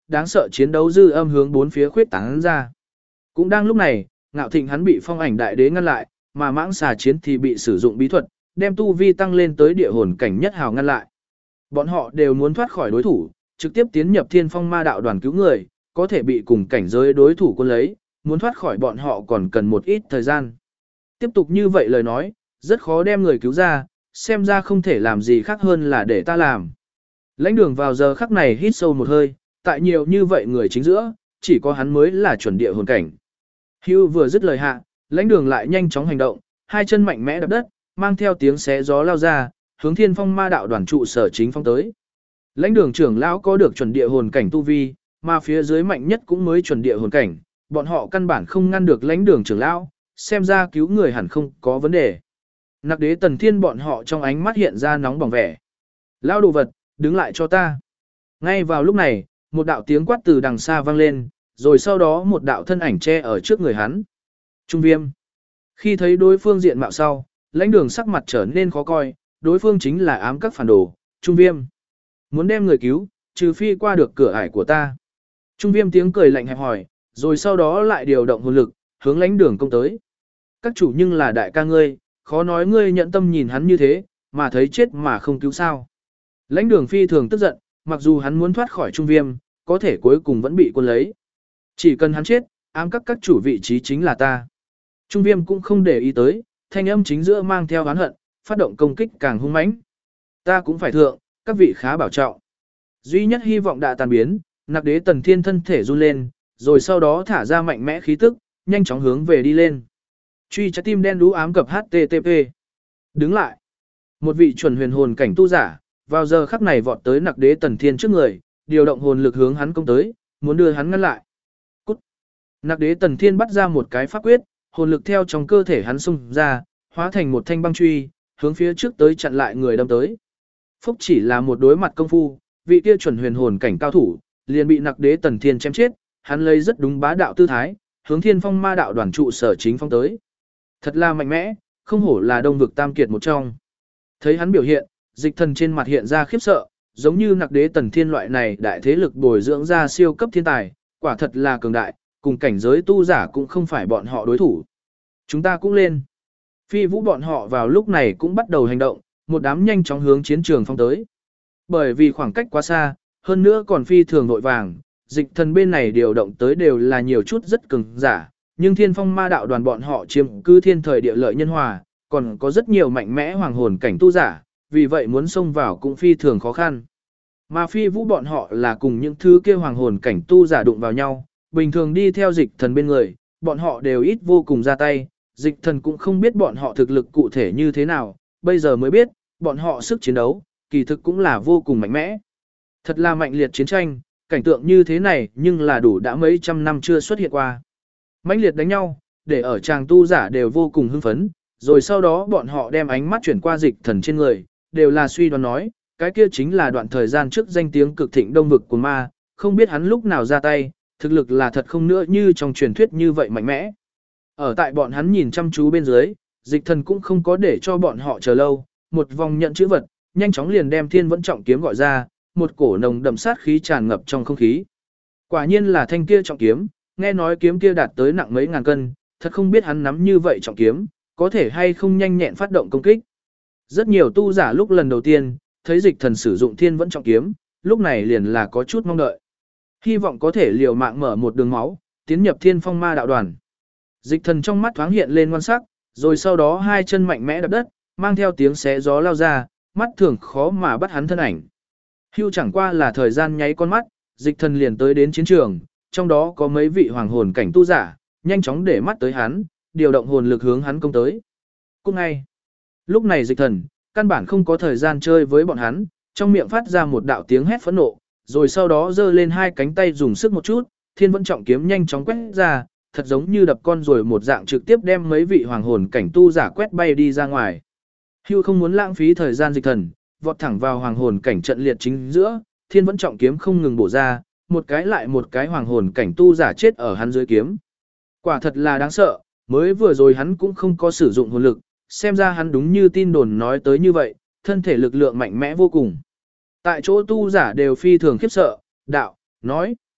đáng sợ chiến đấu dư âm hướng bốn phía khuyết tán ra. Cũng đang lúc này, Ngạo Thịnh hắn bị Phong Ảnh Đại Đế ngăn lại, mà Mãng Xà Chiến thì bị sử dụng bí thuật, đem tu vi tăng lên tới địa hồn cảnh nhất hào ngăn lại. Bọn họ đều muốn thoát khỏi đối thủ, trực tiếp tiến nhập Thiên Phong Ma Đạo đoàn cứu người, có thể bị cùng cảnh giới đối thủ quân lấy, muốn thoát khỏi bọn họ còn cần một ít thời gian. Tiếp tục như vậy lời nói, rất khó đem người cứu ra, xem ra không thể làm gì khác hơn là để ta làm. Lãnh Đường vào giờ khắc này hít sâu một hơi, tại nhiều như vậy người chính giữa, chỉ có hắn mới là chuẩn địa hồn cảnh. Hưu vừa dứt lời hạ, Lãnh Đường lại nhanh chóng hành động, hai chân mạnh mẽ đập đất, mang theo tiếng xé gió lao ra, hướng Thiên Phong Ma Đạo đoàn trụ sở chính phong tới. Lãnh Đường trưởng lão có được chuẩn địa hồn cảnh tu vi, mà phía dưới mạnh nhất cũng mới chuẩn địa hồn cảnh, bọn họ căn bản không ngăn được Lãnh Đường trưởng lão, xem ra cứu người hẳn không có vấn đề. Nặc Đế Tần Thiên bọn họ trong ánh mắt hiện ra nóng bỏng vẻ. Lão đồ vật, đứng lại cho ta. Ngay vào lúc này, một đạo tiếng quát từ đằng xa vang lên, rồi sau đó một đạo thân ảnh che ở trước người hắn. Trung Viêm. Khi thấy đối phương diện mạo sau, Lãnh Đường sắc mặt trở nên khó coi, đối phương chính là ám các phản đồ, Trung Viêm. Muốn đem người cứu, trừ phi qua được cửa ải của ta. Trung Viêm tiếng cười lạnh hẹp hỏi, rồi sau đó lại điều động hồn lực, hướng Lãnh Đường công tới. Các chủ nhưng là đại ca ngươi, khó nói ngươi nhận tâm nhìn hắn như thế, mà thấy chết mà không cứu sao. Lãnh Đường phi thường tức giận, mặc dù hắn muốn thoát khỏi Trung Viêm, có thể cuối cùng vẫn bị quân lấy. Chỉ cần hắn chết, ám các chủ vị trí chính là ta. Trung Viêm cũng không để ý tới, thanh âm chính giữa mang theo oán hận, phát động công kích càng hung mãnh. Ta cũng phải thượng, các vị khá bảo trọng. Duy nhất hy vọng đã tan biến, Nặc Đế Tần Thiên thân thể run lên, rồi sau đó thả ra mạnh mẽ khí tức, nhanh chóng hướng về đi lên. Truy trái tim đen đú ám cập HTTP. Đứng lại. Một vị chuẩn huyền hồn cảnh tu giả, vào giờ khắc này vọt tới Nặc Đế Tần Thiên trước người, điều động hồn lực hướng hắn công tới, muốn đưa hắn ngăn lại. Cút. Nặc Đế Tần Thiên bắt ra một cái pháp quyết, hồn lực theo trong cơ thể hắn xung ra, hóa thành một thanh băng truy, hướng phía trước tới chặn lại người đâm tới. Phúc chỉ là một đối mặt công phu, vị kia chuẩn huyền hồn cảnh cao thủ, liền bị Nặc Đế Tần Thiên chém chết, hắn lấy rất đúng bá đạo tư thái, hướng Thiên Phong Ma Đạo đoàn trụ sở chính phong tới. Thật là mạnh mẽ, không hổ là Đông vực tam kiệt một trong. Thấy hắn biểu hiện, Dịch Thần trên mặt hiện ra khiếp sợ, giống như Nặc Đế Tần Thiên loại này đại thế lực bồi dưỡng ra siêu cấp thiên tài, quả thật là cường đại, cùng cảnh giới tu giả cũng không phải bọn họ đối thủ. Chúng ta cũng lên. Phi Vũ bọn họ vào lúc này cũng bắt đầu hành động, một đám nhanh chóng hướng chiến trường phong tới. Bởi vì khoảng cách quá xa, hơn nữa còn phi thường nội vàng, Dịch Thần bên này điều động tới đều là nhiều chút rất cường giả, nhưng Thiên Phong Ma Đạo đoàn bọn họ chiếm cứ thiên thời địa lợi nhân hòa, còn có rất nhiều mạnh mẽ hoàng hồn cảnh tu giả, vì vậy muốn xông vào cũng phi thường khó khăn. Mà Phi Vũ bọn họ là cùng những thứ kia hoàng hồn cảnh tu giả đụng vào nhau, bình thường đi theo Dịch Thần bên người, bọn họ đều ít vô cùng ra tay, Dịch Thần cũng không biết bọn họ thực lực cụ thể như thế nào, bây giờ mới biết, bọn họ sức chiến đấu, kỳ thực cũng là vô cùng mạnh mẽ. Thật là mạnh liệt chiến tranh, cảnh tượng như thế này nhưng là đủ đã mấy trăm năm chưa xuất hiện qua. Mãnh liệt đánh nhau, để ở chàng tu giả đều vô cùng hưng phấn, rồi sau đó bọn họ đem ánh mắt chuyển qua Dịch Thần trên người, đều là suy đoán nói, cái kia chính là đoạn thời gian trước danh tiếng cực thịnh Đông vực của ma, không biết hắn lúc nào ra tay, thực lực là thật không nữa như trong truyền thuyết như vậy mạnh mẽ. Ở tại bọn hắn nhìn chăm chú bên dưới, Dịch Thần cũng không có để cho bọn họ chờ lâu, một vòng nhận chữ vật, nhanh chóng liền đem Thiên Vẫn Trọng Kiếm gọi ra, một cổ nồng đậm sát khí tràn ngập trong không khí. Quả nhiên là thanh kia trọng kiếm, nghe nói kiếm kia đạt tới nặng mấy ngàn cân, thật không biết hắn nắm như vậy trọng kiếm, có thể hay không nhanh nhẹn phát động công kích. Rất nhiều tu giả lúc lần đầu tiên, thấy Dịch Thần sử dụng Thiên Vẫn Trọng Kiếm, lúc này liền là có chút mong đợi. Hy vọng có thể liều mạng mở một đường máu, tiến nhập Thiên Phong Ma Đạo đoàn. Dịch Thần trong mắt thoáng hiện lên ngoan sắc, rồi sau đó hai chân mạnh mẽ đạp đất, mang theo tiếng xé gió lao ra, mắt thường khó mà bắt hắn thân ảnh. Hưu chẳng qua là thời gian nháy con mắt, Dịch Thần liền tới đến chiến trường, trong đó có mấy vị hoàng hồn cảnh tu giả, nhanh chóng để mắt tới hắn, điều động hồn lực hướng hắn công tới. Cũng ngay, lúc này Dịch Thần, căn bản không có thời gian chơi với bọn hắn, trong miệng phát ra một đạo tiếng hét phẫn nộ, rồi sau đó giơ lên hai cánh tay dùng sức một chút, Thiên Vẫn Trọng Kiếm nhanh chóng quét ra, thật giống như đập con rồi một dạng trực tiếp đem mấy vị hoàng hồn cảnh tu giả quét bay đi ra ngoài. Hưu không muốn lãng phí thời gian Dịch Thần, vọt thẳng vào hoàng hồn cảnh trận liệt chính giữa, Thiên Vẫn Trọng Kiếm không ngừng bổ ra, một cái lại một cái hoàng hồn cảnh tu giả chết ở hắn dưới kiếm. Quả thật là đáng sợ, mới vừa rồi hắn cũng không có sử dụng hồn lực, xem ra hắn đúng như tin đồn nói tới như vậy, thân thể lực lượng mạnh mẽ vô cùng. Tại chỗ tu giả đều phi thường khiếp sợ, đạo, nói,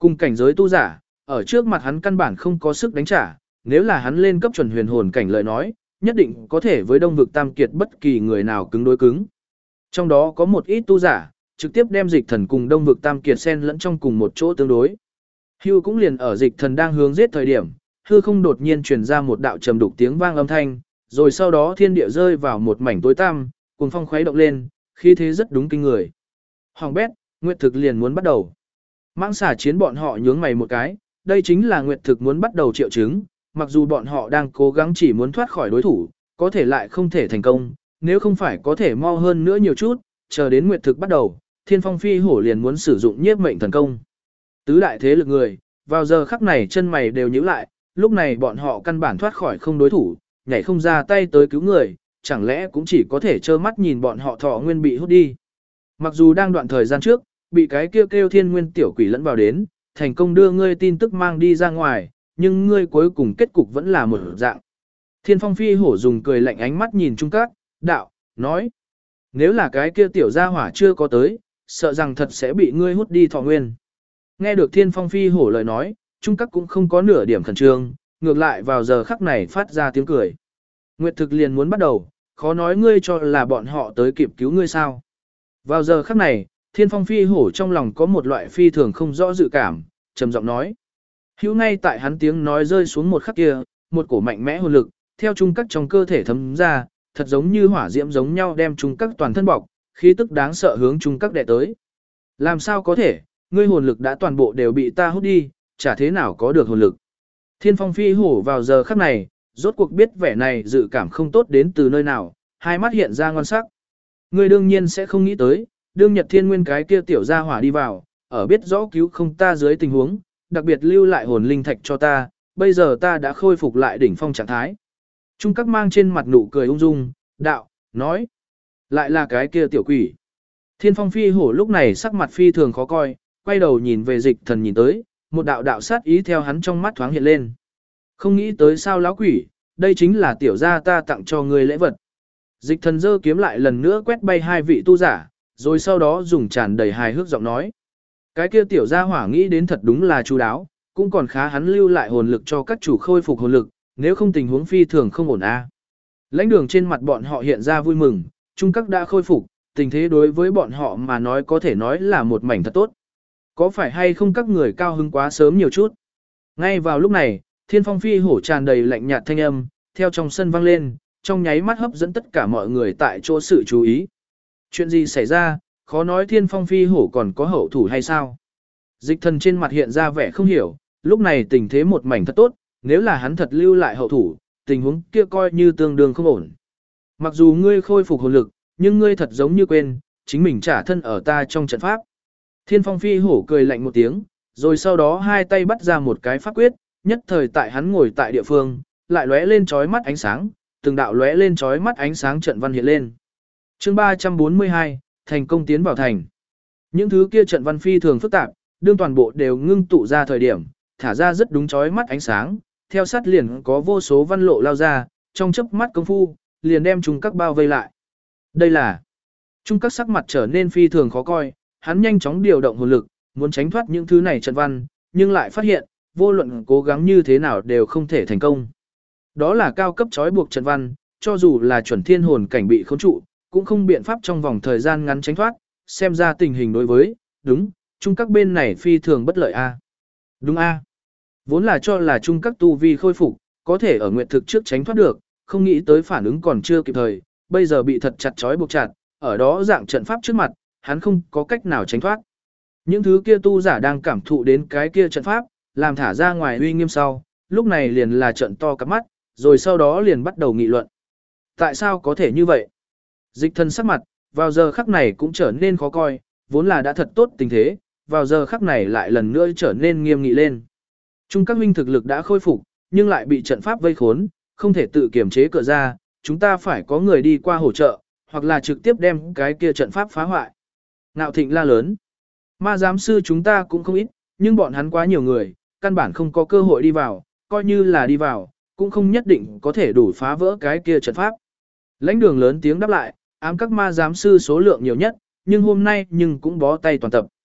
Cùng cảnh giới tu giả, ở trước mặt hắn căn bản không có sức đánh trả, nếu là hắn lên cấp chuẩn huyền hồn cảnh lời nói, nhất định có thể với Đông vực Tam Kiệt bất kỳ người nào cứng đối cứng. Trong đó có một ít tu giả, trực tiếp đem Dịch Thần cùng Đông vực Tam Kiệt xen lẫn trong cùng một chỗ tương đối. Hưu cũng liền ở Dịch Thần đang hướng giết thời điểm, hư không đột nhiên truyền ra một đạo trầm đục tiếng vang âm thanh, rồi sau đó thiên địa rơi vào một mảnh tối tăm, cuồng phong khuấy động lên, khí thế rất đúng kinh người. Hoàng bét, nguyệt thực liền muốn bắt đầu. Mãng xà chiến bọn họ nhướng mày một cái, đây chính là nguyệt thực muốn bắt đầu triệu chứng, mặc dù bọn họ đang cố gắng chỉ muốn thoát khỏi đối thủ, có thể lại không thể thành công, nếu không phải có thể mau hơn nữa nhiều chút, chờ đến nguyệt thực bắt đầu, Thiên Phong Phi Hổ liền muốn sử dụng nhiếp mệnh thần công. Tứ đại thế lực người, vào giờ khắc này chân mày đều nhíu lại, lúc này bọn họ căn bản thoát khỏi không đối thủ, nhảy không ra tay tới cứu người, chẳng lẽ cũng chỉ có thể trơ mắt nhìn bọn họ thọ nguyên bị hút đi. Mặc dù đang đoạn thời gian trước, bị cái kêu thiên nguyên tiểu quỷ lẫn vào đến, thành công đưa ngươi tin tức mang đi ra ngoài, nhưng ngươi cuối cùng kết cục vẫn là một dạng. Thiên Phong Phi Hổ dùng cười lạnh ánh mắt nhìn Trung Các, đạo, nói. Nếu là cái kia tiểu gia hỏa chưa có tới, sợ rằng thật sẽ bị ngươi hút đi thọ nguyên. Nghe được Thiên Phong Phi Hổ lời nói, Trung Các cũng không có nửa điểm khẩn trương, ngược lại vào giờ khắc này phát ra tiếng cười. Nguyệt thực liền muốn bắt đầu, khó nói ngươi cho là bọn họ tới kịp cứu ngươi sao. Vào giờ khắc này, Thiên Phong Phi Hổ trong lòng có một loại phi thường không rõ dự cảm, trầm giọng nói. Hữu ngay tại hắn tiếng nói rơi xuống một khắc kia, một cổ mạnh mẽ hồn lực, theo Trung Các trong cơ thể thấm ra, thật giống như hỏa diễm giống nhau đem Trung Các toàn thân bọc, khí tức đáng sợ hướng Trung Các đè tới. Làm sao có thể, ngươi hồn lực đã toàn bộ đều bị ta hút đi, chả thế nào có được hồn lực. Thiên Phong Phi Hổ vào giờ khắc này, rốt cuộc biết vẻ này dự cảm không tốt đến từ nơi nào, hai mắt hiện ra ngon sắc. Ngươi đương nhiên sẽ không nghĩ tới, đương Nhật Thiên Nguyên cái kia tiểu gia hỏa đi vào, ở biết rõ cứu không ta dưới tình huống, đặc biệt lưu lại hồn linh thạch cho ta, bây giờ ta đã khôi phục lại đỉnh phong trạng thái. Trung Các mang trên mặt nụ cười ung dung, đạo, nói, lại là cái kia tiểu quỷ. Thiên Phong Phi Hổ lúc này sắc mặt phi thường khó coi, quay đầu nhìn về Dịch Thần nhìn tới, một đạo đạo sát ý theo hắn trong mắt thoáng hiện lên. Không nghĩ tới sao lão quỷ, đây chính là tiểu gia ta tặng cho ngươi lễ vật. Dịch Thần giơ kiếm lại lần nữa quét bay hai vị tu giả, rồi sau đó dùng tràn đầy hài hước giọng nói. Cái kia tiểu gia hỏa nghĩ đến thật đúng là chu đáo, cũng còn khá hắn lưu lại hồn lực cho các chủ khôi phục hồn lực, nếu không tình huống phi thường không ổn a. Lãnh đường trên mặt bọn họ hiện ra vui mừng, Trung Các đã khôi phục, tình thế đối với bọn họ mà nói có thể nói là một mảnh thật tốt. Có phải hay không các người cao hứng quá sớm nhiều chút? Ngay vào lúc này, Thiên Phong Phi Hổ tràn đầy lạnh nhạt thanh âm, theo trong sân vang lên, trong nháy mắt hấp dẫn tất cả mọi người tại chỗ sự chú ý. Chuyện gì xảy ra, khó nói Thiên Phong Phi Hổ còn có hậu thủ hay sao? Dịch Thần trên mặt hiện ra vẻ không hiểu, lúc này tình thế một mảnh thật tốt, nếu là hắn thật lưu lại hậu thủ, tình huống kia coi như tương đương không ổn. Mặc dù ngươi khôi phục hồn lực, nhưng ngươi thật giống như quên, chính mình trả thân ở ta trong trận pháp. Thiên Phong Phi Hổ cười lạnh một tiếng, rồi sau đó hai tay bắt ra một cái pháp quyết, nhất thời tại hắn ngồi tại địa phương, lại lóe lên chói mắt ánh sáng, từng đạo lóe lên chói mắt ánh sáng trận văn hiện lên. Chương 342, thành công tiến vào thành. Những thứ kia trận văn phi thường phức tạp, đương toàn bộ đều ngưng tụ ra thời điểm, thả ra rất đúng chói mắt ánh sáng, theo sát liền có vô số văn lộ lao ra, trong chớp mắt công phu, liền đem Trung Các bao vây lại. Đây là Trung Các sắc mặt trở nên phi thường khó coi, hắn nhanh chóng điều động hồn lực, muốn tránh thoát những thứ này trận văn, nhưng lại phát hiện, vô luận cố gắng như thế nào đều không thể thành công. Đó là cao cấp trói buộc trận văn, cho dù là chuẩn thiên hồn cảnh bị khống trụ, cũng không biện pháp trong vòng thời gian ngắn tránh thoát, xem ra tình hình đối với, đúng, Trung Các bên này phi thường bất lợi a. Đúng a. Vốn là cho là Trung Các tu vi khôi phục, có thể ở nguyệt thực trước tránh thoát được, không nghĩ tới phản ứng còn chưa kịp thời, bây giờ bị thật chặt trói buộc chặt, ở đó dạng trận pháp trước mặt, hắn không có cách nào tránh thoát. Những thứ kia tu giả đang cảm thụ đến cái kia trận pháp, làm thả ra ngoài uy nghiêm sau, lúc này liền là trận to cặp mắt, rồi sau đó liền bắt đầu nghị luận. Tại sao có thể như vậy? Dịch Thần sắc mặt, vào giờ khắc này cũng trở nên khó coi, vốn là đã thật tốt tình thế, vào giờ khắc này lại lần nữa trở nên nghiêm nghị lên. Trung Các huynh thực lực đã khôi phục, nhưng lại bị trận pháp vây khốn, không thể tự kiểm chế cửa ra, chúng ta phải có người đi qua hỗ trợ, hoặc là trực tiếp đem cái kia trận pháp phá hoại. Ngạo Thịnh la lớn. Ma giám sư chúng ta cũng không ít, nhưng bọn hắn quá nhiều người, căn bản không có cơ hội đi vào, coi như là đi vào, cũng không nhất định có thể đủ phá vỡ cái kia trận pháp. Lãnh đường lớn tiếng đáp lại, ám các ma giám sư số lượng nhiều nhất, nhưng hôm nay nhưng cũng bó tay toàn tập.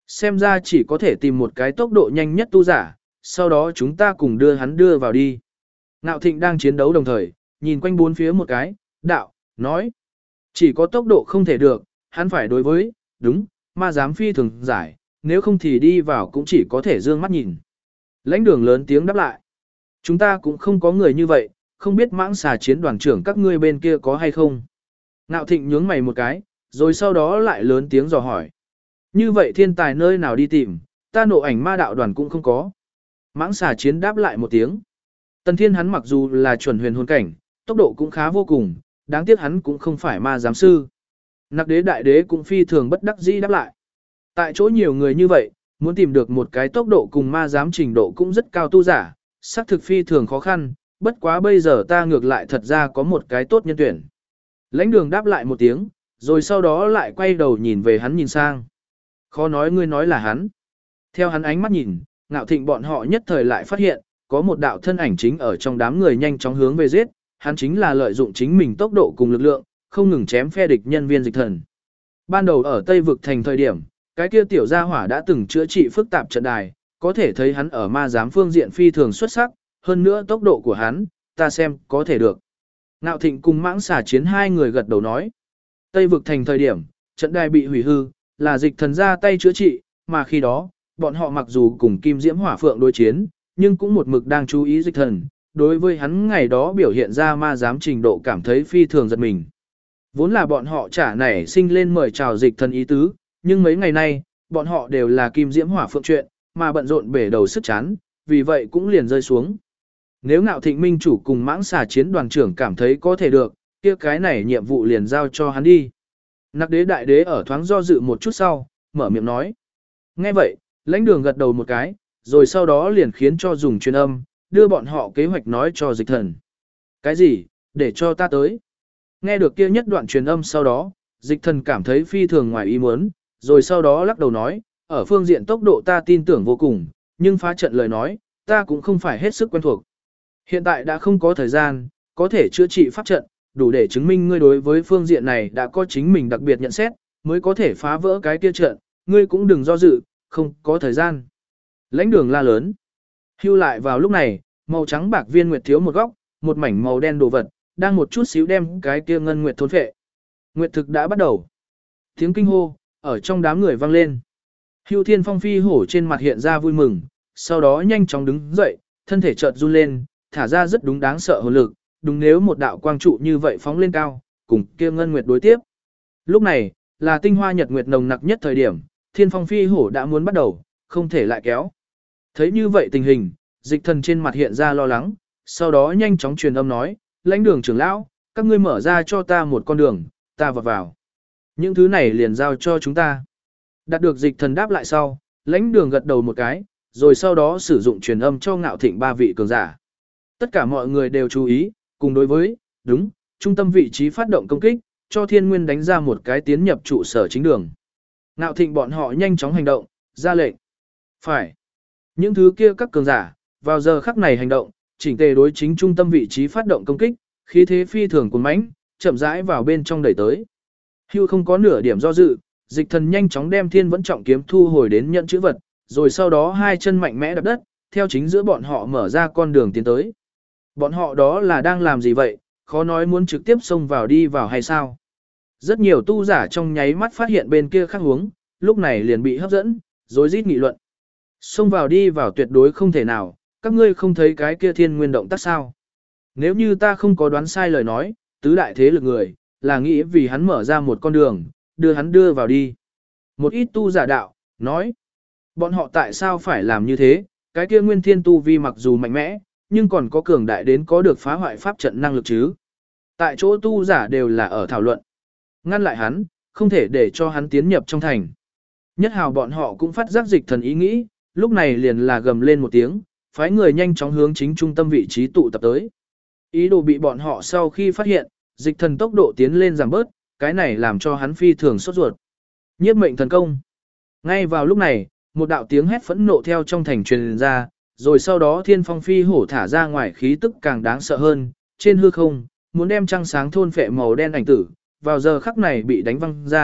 Xem ra chỉ có thể tìm một cái tốc độ nhanh nhất tu giả, sau đó chúng ta cùng đưa hắn đưa vào đi. Ngạo Thịnh đang chiến đấu đồng thời, nhìn quanh bốn phía một cái, đạo, nói. Chỉ có tốc độ không thể được, hắn phải đối với, đúng, ma giám phi thường giải, nếu không thì đi vào cũng chỉ có thể dương mắt nhìn. Lãnh Đường lớn tiếng đáp lại. Chúng ta cũng không có người như vậy, không biết mãng xà chiến đoàn trưởng các ngươi bên kia có hay không. Ngạo Thịnh nhướng mày một cái, rồi sau đó lại lớn tiếng dò hỏi. Như vậy thiên tài nơi nào đi tìm, ta nộ ảnh ma đạo đoàn cũng không có. Mãng xà chiến đáp lại một tiếng. Tần Thiên hắn mặc dù là chuẩn huyền hồn cảnh, tốc độ cũng khá vô cùng, đáng tiếc hắn cũng không phải ma giám sư. Nặc đế đại đế cũng phi thường bất đắc dĩ đáp lại. Tại chỗ nhiều người như vậy, muốn tìm được một cái tốc độ cùng ma giám trình độ cũng rất cao tu giả, xác thực phi thường khó khăn, bất quá bây giờ ta ngược lại thật ra có một cái tốt nhân tuyển. Lãnh Đường đáp lại một tiếng, rồi sau đó lại quay đầu nhìn về hắn nhìn sang. Khó nói ngươi nói là hắn. Theo hắn ánh mắt nhìn, Ngạo Thịnh bọn họ nhất thời lại phát hiện, có một đạo thân ảnh chính ở trong đám người nhanh chóng hướng về giết, hắn chính là lợi dụng chính mình tốc độ cùng lực lượng, không ngừng chém phe địch nhân viên Dịch Thần. Ban đầu ở Tây vực thành thời điểm, cái kia tiểu gia hỏa đã từng chữa trị phức tạp trận đài, có thể thấy hắn ở ma giám phương diện phi thường xuất sắc, hơn nữa tốc độ của hắn, ta xem có thể được. Ngạo Thịnh cùng Mãng Xà chiến hai người gật đầu nói. Tây vực thành thời điểm, trận đài bị hủy hư, là Dịch Thần ra tay chữa trị, mà khi đó, bọn họ mặc dù cùng Kim Diễm Hỏa Phượng đối chiến, nhưng cũng một mực đang chú ý Dịch Thần, đối với hắn ngày đó biểu hiện ra ma giám trình độ cảm thấy phi thường giật mình. Vốn là bọn họ trả nảy sinh lên mời chào Dịch Thần ý tứ, nhưng mấy ngày nay, bọn họ đều là Kim Diễm Hỏa Phượng chuyện, mà bận rộn bể đầu sức chán, vì vậy cũng liền rơi xuống. Nếu Ngạo Thịnh minh chủ cùng Mãng Xà chiến đoàn trưởng cảm thấy có thể được, kia cái này nhiệm vụ liền giao cho hắn đi. Nặc đế đại đế ở thoáng do dự một chút sau, mở miệng nói. Nghe vậy, Lãnh Đường gật đầu một cái, rồi sau đó liền khiến cho dùng truyền âm, đưa bọn họ kế hoạch nói cho Dịch Thần. Cái gì, để cho ta tới. Nghe được kia nhất đoạn truyền âm sau đó, Dịch Thần cảm thấy phi thường ngoài ý muốn, rồi sau đó lắc đầu nói, ở phương diện tốc độ ta tin tưởng vô cùng, nhưng phá trận lời nói, ta cũng không phải hết sức quen thuộc. Hiện tại đã không có thời gian, có thể chữa trị pháp trận, đủ để chứng minh ngươi đối với phương diện này đã có chính mình đặc biệt nhận xét, mới có thể phá vỡ cái kia trận, ngươi cũng đừng do dự, không có thời gian. Lãnh Đường la lớn. Hưu lại vào lúc này, màu trắng bạc viên nguyệt thiếu một góc, một mảnh màu đen đồ vật, đang một chút xíu đem cái kia ngân nguyệt thôn phệ. Nguyệt thực đã bắt đầu. Tiếng kinh hô, ở trong đám người vang lên. Hưu Thiên Phong phi hổ trên mặt hiện ra vui mừng, sau đó nhanh chóng đứng dậy, thân thể chợt run lên, thả ra rất đúng đáng sợ hồn lực, đúng nếu một đạo quang trụ như vậy phóng lên cao, cùng kia ngân nguyệt đối tiếp. Lúc này, là tinh hoa nhật nguyệt nồng nặc nhất thời điểm, Thiên Phong phi hổ đã muốn bắt đầu, không thể lại kéo. Thấy như vậy tình hình, Dịch Thần trên mặt hiện ra lo lắng, sau đó nhanh chóng truyền âm nói, Lãnh Đường trưởng lão, các ngươi mở ra cho ta một con đường, ta vào. Những thứ này liền giao cho chúng ta. Đạt được Dịch Thần đáp lại sau, Lãnh Đường gật đầu một cái, rồi sau đó sử dụng truyền âm cho Ngạo Thịnh ba vị cường giả. Tất cả mọi người đều chú ý, cùng đối với, đúng, trung tâm vị trí phát động công kích, cho Thiên Nguyên đánh ra một cái tiến nhập trụ sở chính đường. Ngạo Thịnh bọn họ nhanh chóng hành động, ra lệnh. Phải. Những thứ kia các cường giả, vào giờ khắc này hành động, chỉnh tề đối chính trung tâm vị trí phát động công kích, khí thế phi thường cuồn mãnh, chậm rãi vào bên trong đẩy tới. Hưu không có nửa điểm do dự, Dịch Thần nhanh chóng đem Thiên Vẫn Trọng kiếm thu hồi đến nhận chữ vật, rồi sau đó hai chân mạnh mẽ đập đất, theo chính giữa bọn họ mở ra con đường tiến tới. Bọn họ đó là đang làm gì vậy, khó nói muốn trực tiếp xông vào đi vào hay sao. Rất nhiều tu giả trong nháy mắt phát hiện bên kia khác hướng, lúc này liền bị hấp dẫn, rối rít nghị luận. Xông vào đi vào tuyệt đối không thể nào, các ngươi không thấy cái kia Thiên Nguyên động tác sao. Nếu như ta không có đoán sai lời nói, tứ đại thế lực người, là nghĩ vì hắn mở ra một con đường, đưa hắn đưa vào đi. Một ít tu giả đạo, nói, bọn họ tại sao phải làm như thế, cái kia Nguyên Thiên tu vi mặc dù mạnh mẽ, nhưng còn có cường đại đến có được phá hoại pháp trận năng lực chứ. Tại chỗ tu giả đều là ở thảo luận. Ngăn lại hắn, không thể để cho hắn tiến nhập trong thành. Nhất hào bọn họ cũng phát giác Dịch Thần ý nghĩ, lúc này liền là gầm lên một tiếng, phái người nhanh chóng hướng chính trung tâm vị trí tụ tập tới. Ý đồ bị bọn họ sau khi phát hiện, Dịch Thần tốc độ tiến lên giảm bớt, cái này làm cho hắn phi thường sốt ruột. Nhiếp mệnh thần công. Ngay vào lúc này, một đạo tiếng hét phẫn nộ theo trong thành truyền ra, rồi sau đó Thiên Phong phi hổ thả ra ngoài khí tức càng đáng sợ hơn, trên hư không, muốn đem trăng sáng thôn phệ màu đen ảnh tử, vào giờ khắc này bị đánh văng ra,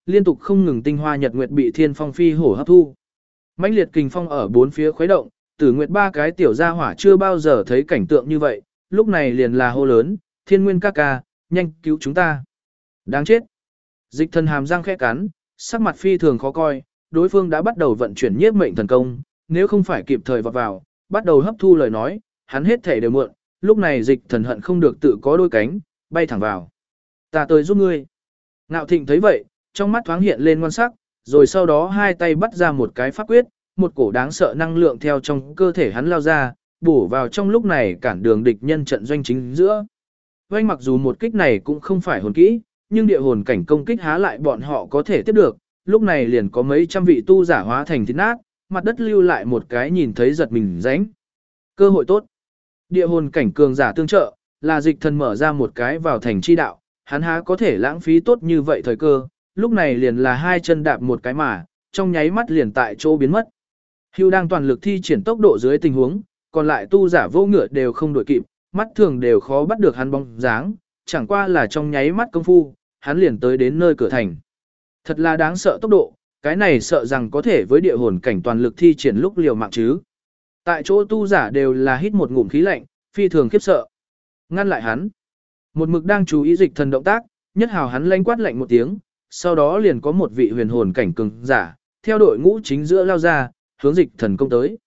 liên tục không ngừng tinh hoa nhật nguyệt bị Thiên Phong Phi Hổ hấp thu. Mãnh liệt kình phong ở bốn phía khuấy động, Tử Nguyệt ba cái tiểu gia hỏa chưa bao giờ thấy cảnh tượng như vậy, lúc này liền là hô lớn, Thiên Nguyên ca ca, nhanh cứu chúng ta. Đáng chết. Dịch thần hàm răng khẽ cắn, sắc mặt phi thường khó coi, đối phương đã bắt đầu vận chuyển nhiếp mệnh thần công, nếu không phải kịp thời vọt vào, bắt đầu hấp thu lời nói, hắn hết thể đều muộn, lúc này dịch thần hận không được tự có đôi cánh, bay thẳng vào. Ta tới giúp ngươi. Ngạo Thịnh thấy vậy, trong mắt thoáng hiện lên ngoan sắc, rồi sau đó hai tay bắt ra một cái pháp quyết, một cổ đáng sợ năng lượng theo trong cơ thể hắn lao ra, bổ vào trong lúc này cản đường địch nhân trận doanh chính giữa. Doanh mặc dù một kích này cũng không phải hồn kỹ, nhưng địa hồn cảnh công kích há lại bọn họ có thể tiếp được, lúc này liền có mấy trăm vị tu giả hóa thành thịt nát, mặt đất lưu lại một cái nhìn thấy giật mình rãnh. Cơ hội tốt. Địa hồn cảnh cường giả tương trợ, là dịch thần mở ra một cái vào thành chi đạo, hắn há có thể lãng phí tốt như vậy thời cơ, lúc này liền là hai chân đạp một cái mà, trong nháy mắt liền tại chỗ biến mất. Hưu đang toàn lực thi triển tốc độ dưới tình huống, còn lại tu giả vô ngựa đều không đuổi kịp, mắt thường đều khó bắt được hắn bóng dáng, chẳng qua là trong nháy mắt công phu, hắn liền tới đến nơi cửa thành. Thật là đáng sợ tốc độ, cái này sợ rằng có thể với địa hồn cảnh toàn lực thi triển lúc liều mạng chứ. Tại chỗ tu giả đều là hít một ngụm khí lạnh, phi thường khiếp sợ. Ngăn lại hắn. Một mực đang chú ý dịch thần động tác, nhất hào hắn lanh quát lạnh một tiếng, sau đó liền có một vị huyền hồn cảnh cường giả, theo đội ngũ chính giữa lao ra, hướng dịch thần công tới.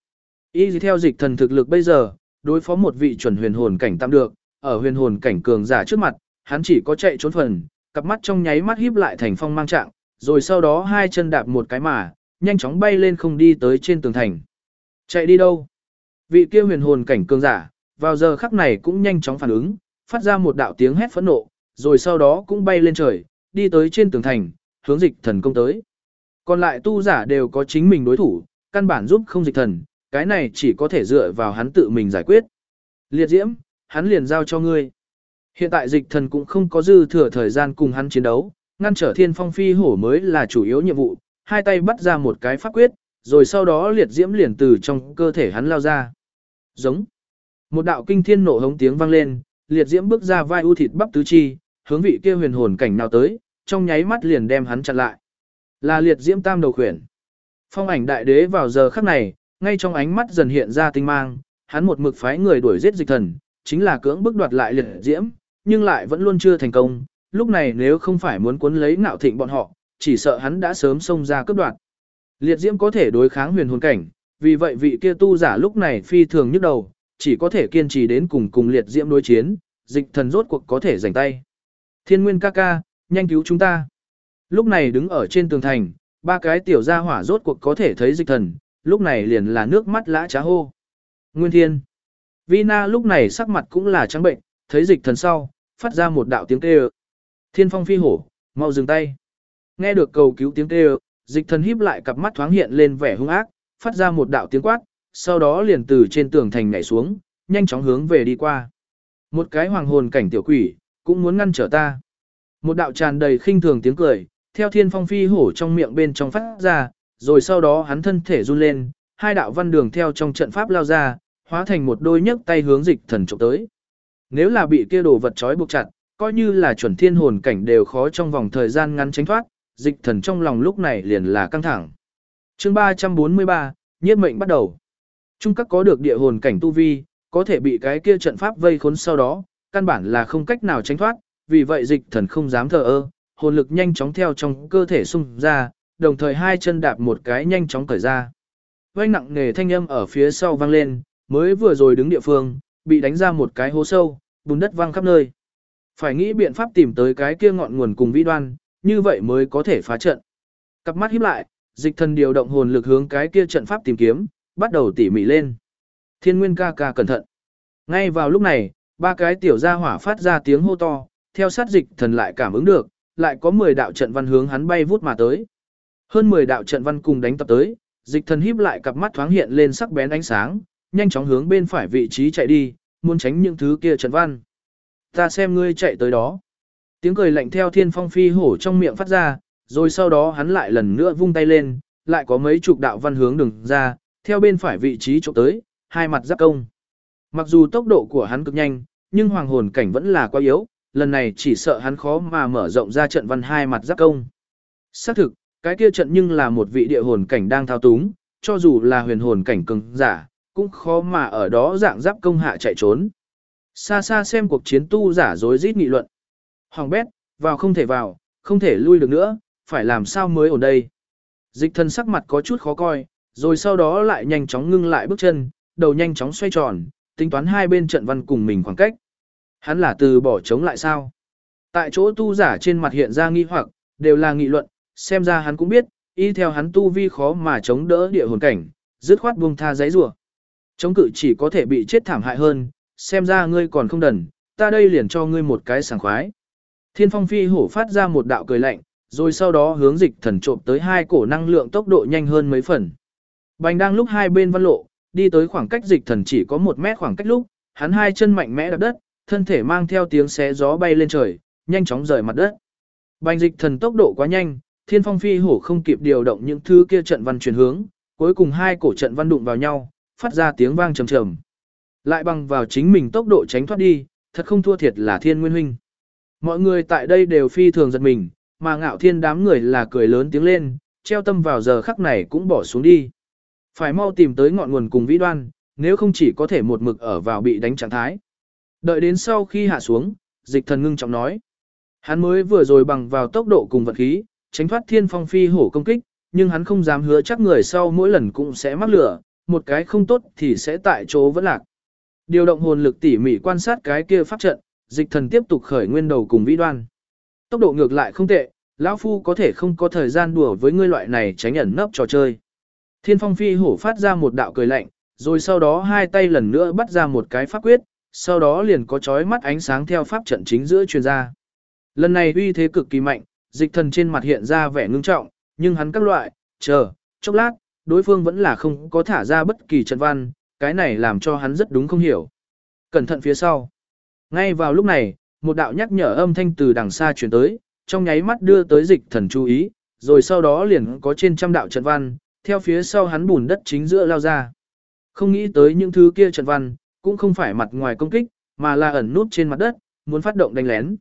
Y theo dịch thần thực lực bây giờ, đối phó một vị chuẩn huyền hồn cảnh tạm được, ở huyền hồn cảnh cường giả trước mặt, hắn chỉ có chạy trốn phần, cặp mắt trong nháy mắt híp lại thành phong mang trạng, rồi sau đó hai chân đạp một cái mà, nhanh chóng bay lên không đi tới trên tường thành. Chạy đi đâu? Vị kia huyền hồn cảnh cường giả, vào giờ khắc này cũng nhanh chóng phản ứng, phát ra một đạo tiếng hét phẫn nộ, rồi sau đó cũng bay lên trời, đi tới trên tường thành, hướng dịch thần công tới. Còn lại tu giả đều có chính mình đối thủ, căn bản giúp không dịch thần, cái này chỉ có thể dựa vào hắn tự mình giải quyết. Liệt diễm, hắn liền giao cho ngươi. Hiện tại dịch thần cũng không có dư thừa thời gian cùng hắn chiến đấu, ngăn trở Thiên Phong Phi Hổ mới là chủ yếu nhiệm vụ, hai tay bắt ra một cái pháp quyết, rồi sau đó liệt diễm liền từ trong cơ thể hắn lao ra. Giống. Một đạo kinh thiên nộ hống tiếng vang lên, liệt diễm bước ra vai u thịt bắp tứ chi, hướng vị kia huyền hồn cảnh nào tới, trong nháy mắt liền đem hắn chặn lại. Là liệt diễm tam đầu khuyển. Phong ảnh đại đế vào giờ khắc này, ngay trong ánh mắt dần hiện ra tinh mang, hắn một mực phái người đuổi giết dịch thần, chính là cưỡng bức đoạt lại liệt diễm, nhưng lại vẫn luôn chưa thành công, lúc này nếu không phải muốn cuốn lấy Ngạo Thịnh bọn họ, chỉ sợ hắn đã sớm xông ra cướp đoạt. Liệt diễm có thể đối kháng huyền hồn cảnh, vì vậy vị kia tu giả lúc này phi thường nhức đầu, chỉ có thể kiên trì đến cùng liệt diễm đối chiến, dịch thần rốt cuộc có thể giành tay. Thiên Nguyên ca ca, nhanh cứu chúng ta. Lúc này đứng ở trên tường thành, ba cái tiểu gia hỏa rốt cuộc có thể thấy dịch thần, lúc này liền là nước mắt lã trá hô. Nguyên Thiên. Vina lúc này sắc mặt cũng là trắng bệnh, thấy dịch thần sau, phát ra một đạo tiếng kêu. Thiên Phong Phi Hổ, mau dừng tay. Nghe được cầu cứu tiếng kêu, dịch thần híp lại cặp mắt thoáng hiện lên vẻ hung ác, phát ra một đạo tiếng quát, sau đó liền từ trên tường thành nhảy xuống, nhanh chóng hướng về đi qua. Một cái hoàng hồn cảnh tiểu quỷ, cũng muốn ngăn trở ta. Một đạo tràn đầy khinh thường tiếng cười, theo Thiên Phong Phi Hổ trong miệng bên trong phát ra, rồi sau đó hắn thân thể run lên, hai đạo văn đường theo trong trận pháp lao ra, hóa thành một đôi nhấc tay hướng dịch thần chụp tới. Nếu là bị kia đồ vật trói buộc chặt, coi như là chuẩn thiên hồn cảnh đều khó trong vòng thời gian ngắn tránh thoát, dịch thần trong lòng lúc này liền là căng thẳng. Chương 343, nhiếp mệnh bắt đầu. Trung các có được địa hồn cảnh tu vi, có thể bị cái kia trận pháp vây khốn sau đó, căn bản là không cách nào tránh thoát, vì vậy dịch thần không dám thờ ơ, hồn lực nhanh chóng theo trong cơ thể xung ra, đồng thời hai chân đạp một cái nhanh chóng cởi ra. Vang nặng nề thanh âm ở phía sau vang lên, mới vừa rồi đứng địa phương, bị đánh ra một cái hố sâu, bùn đất văng khắp nơi. Phải nghĩ biện pháp tìm tới cái kia ngọn nguồn cùng vĩ đoan, như vậy mới có thể phá trận. Cặp mắt híp lại, dịch thần điều động hồn lực hướng cái kia trận pháp tìm kiếm, bắt đầu tỉ mỉ lên. Thiên Nguyên ca ca cẩn thận. Ngay vào lúc này, ba cái tiểu gia hỏa phát ra tiếng hô to, theo sát dịch thần lại cảm ứng được, lại có 10 đạo trận văn hướng hắn bay vút mà tới. Hơn 10 đạo trận văn cùng đánh tập tới, dịch thần híp lại cặp mắt thoáng hiện lên sắc bén ánh sáng, nhanh chóng hướng bên phải vị trí chạy đi, muốn tránh những thứ kia trận văn. Ta xem ngươi chạy tới đó. Tiếng cười lạnh theo Thiên Phong Phi Hổ trong miệng phát ra, rồi sau đó hắn lại lần nữa vung tay lên, lại có mấy chục đạo văn hướng đường ra, theo bên phải vị trí chụp tới, hai mặt giáp công. Mặc dù tốc độ của hắn cực nhanh, nhưng hoàng hồn cảnh vẫn là quá yếu, lần này chỉ sợ hắn khó mà mở rộng ra trận văn hai mặt giáp công. Xác thực, cái kia trận nhưng là một vị địa hồn cảnh đang thao túng, cho dù là huyền hồn cảnh cường giả, cũng khó mà ở đó dạng giáp công hạ chạy trốn. Xa xa xem cuộc chiến tu giả rối rít nghị luận. Hoàng bét, vào không thể vào, không thể lui được nữa, phải làm sao mới ổn đây. Dịch thần sắc mặt có chút khó coi, rồi sau đó lại nhanh chóng ngưng lại bước chân, đầu nhanh chóng xoay tròn, tính toán hai bên trận văn cùng mình khoảng cách. Hắn là từ bỏ chống lại sao? Tại chỗ tu giả trên mặt hiện ra nghi hoặc, đều là nghị luận, xem ra hắn cũng biết, y theo hắn tu vi khó mà chống đỡ địa hồn cảnh, dứt khoát buông tha giấy rủa. Chống cự chỉ có thể bị chết thảm hại hơn, xem ra ngươi còn không đần, ta đây liền cho ngươi một cái sảng khoái. Thiên Phong Phi Hổ phát ra một đạo cười lạnh, rồi sau đó hướng Dịch Thần trộm tới hai cổ năng lượng tốc độ nhanh hơn mấy phần. Bành đang lúc hai bên văn lộ, đi tới khoảng cách Dịch Thần chỉ có 1 mét khoảng cách lúc, hắn hai chân mạnh mẽ đạp đất, thân thể mang theo tiếng xé gió bay lên trời, nhanh chóng rời mặt đất. Bành Dịch Thần tốc độ quá nhanh, Thiên Phong Phi Hổ không kịp điều động những thứ kia trận văn chuyển hướng, cuối cùng hai cổ trận văn đụng vào nhau, phát ra tiếng vang trầm trầm. Lại bằng vào chính mình tốc độ tránh thoát đi, thật không thua thiệt là Thiên Nguyên huynh. Mọi người tại đây đều phi thường giật mình, mà Ngạo Thiên đám người là cười lớn tiếng lên, treo tâm vào giờ khắc này cũng bỏ xuống đi. Phải mau tìm tới ngọn nguồn cùng vĩ đoan, nếu không chỉ có thể một mực ở vào bị đánh trạng thái. Đợi đến sau khi hạ xuống, Dịch Thần ngưng trọng nói. Hắn mới vừa rồi bằng vào tốc độ cùng vật khí, tránh thoát Thiên Phong Phi Hổ công kích, nhưng hắn không dám hứa chắc người sau mỗi lần cũng sẽ mắc lửa, một cái không tốt thì sẽ tại chỗ vẫn lạc. Điều động hồn lực tỉ mỉ quan sát cái kia pháp trận, Dịch Thần tiếp tục khởi nguyên đầu cùng vĩ đoan. Tốc độ ngược lại không tệ, lão phu có thể không có thời gian đùa với ngươi loại này tránh ẩn nấp trò chơi. Thiên Phong Phi Hổ phát ra một đạo cười lạnh, rồi sau đó hai tay lần nữa bắt ra một cái pháp quyết, sau đó liền có chói mắt ánh sáng theo pháp trận chính giữa truyền ra. Lần này uy thế cực kỳ mạnh, Dịch Thần trên mặt hiện ra vẻ ngưng trọng, nhưng hắn các loại, chốc lát, đối phương vẫn là không có thả ra bất kỳ trận văn, cái này làm cho hắn rất đúng không hiểu. Cẩn thận phía sau. Ngay vào lúc này, một đạo nhắc nhở âm thanh từ đằng xa truyền tới, trong nháy mắt đưa tới Dịch Thần chú ý, rồi sau đó liền có trên trăm đạo trận văn, theo phía sau hắn bùn đất chính giữa lao ra. Không nghĩ tới những thứ kia trận văn, cũng không phải mặt ngoài công kích, mà là ẩn nút trên mặt đất, muốn phát động đánh lén.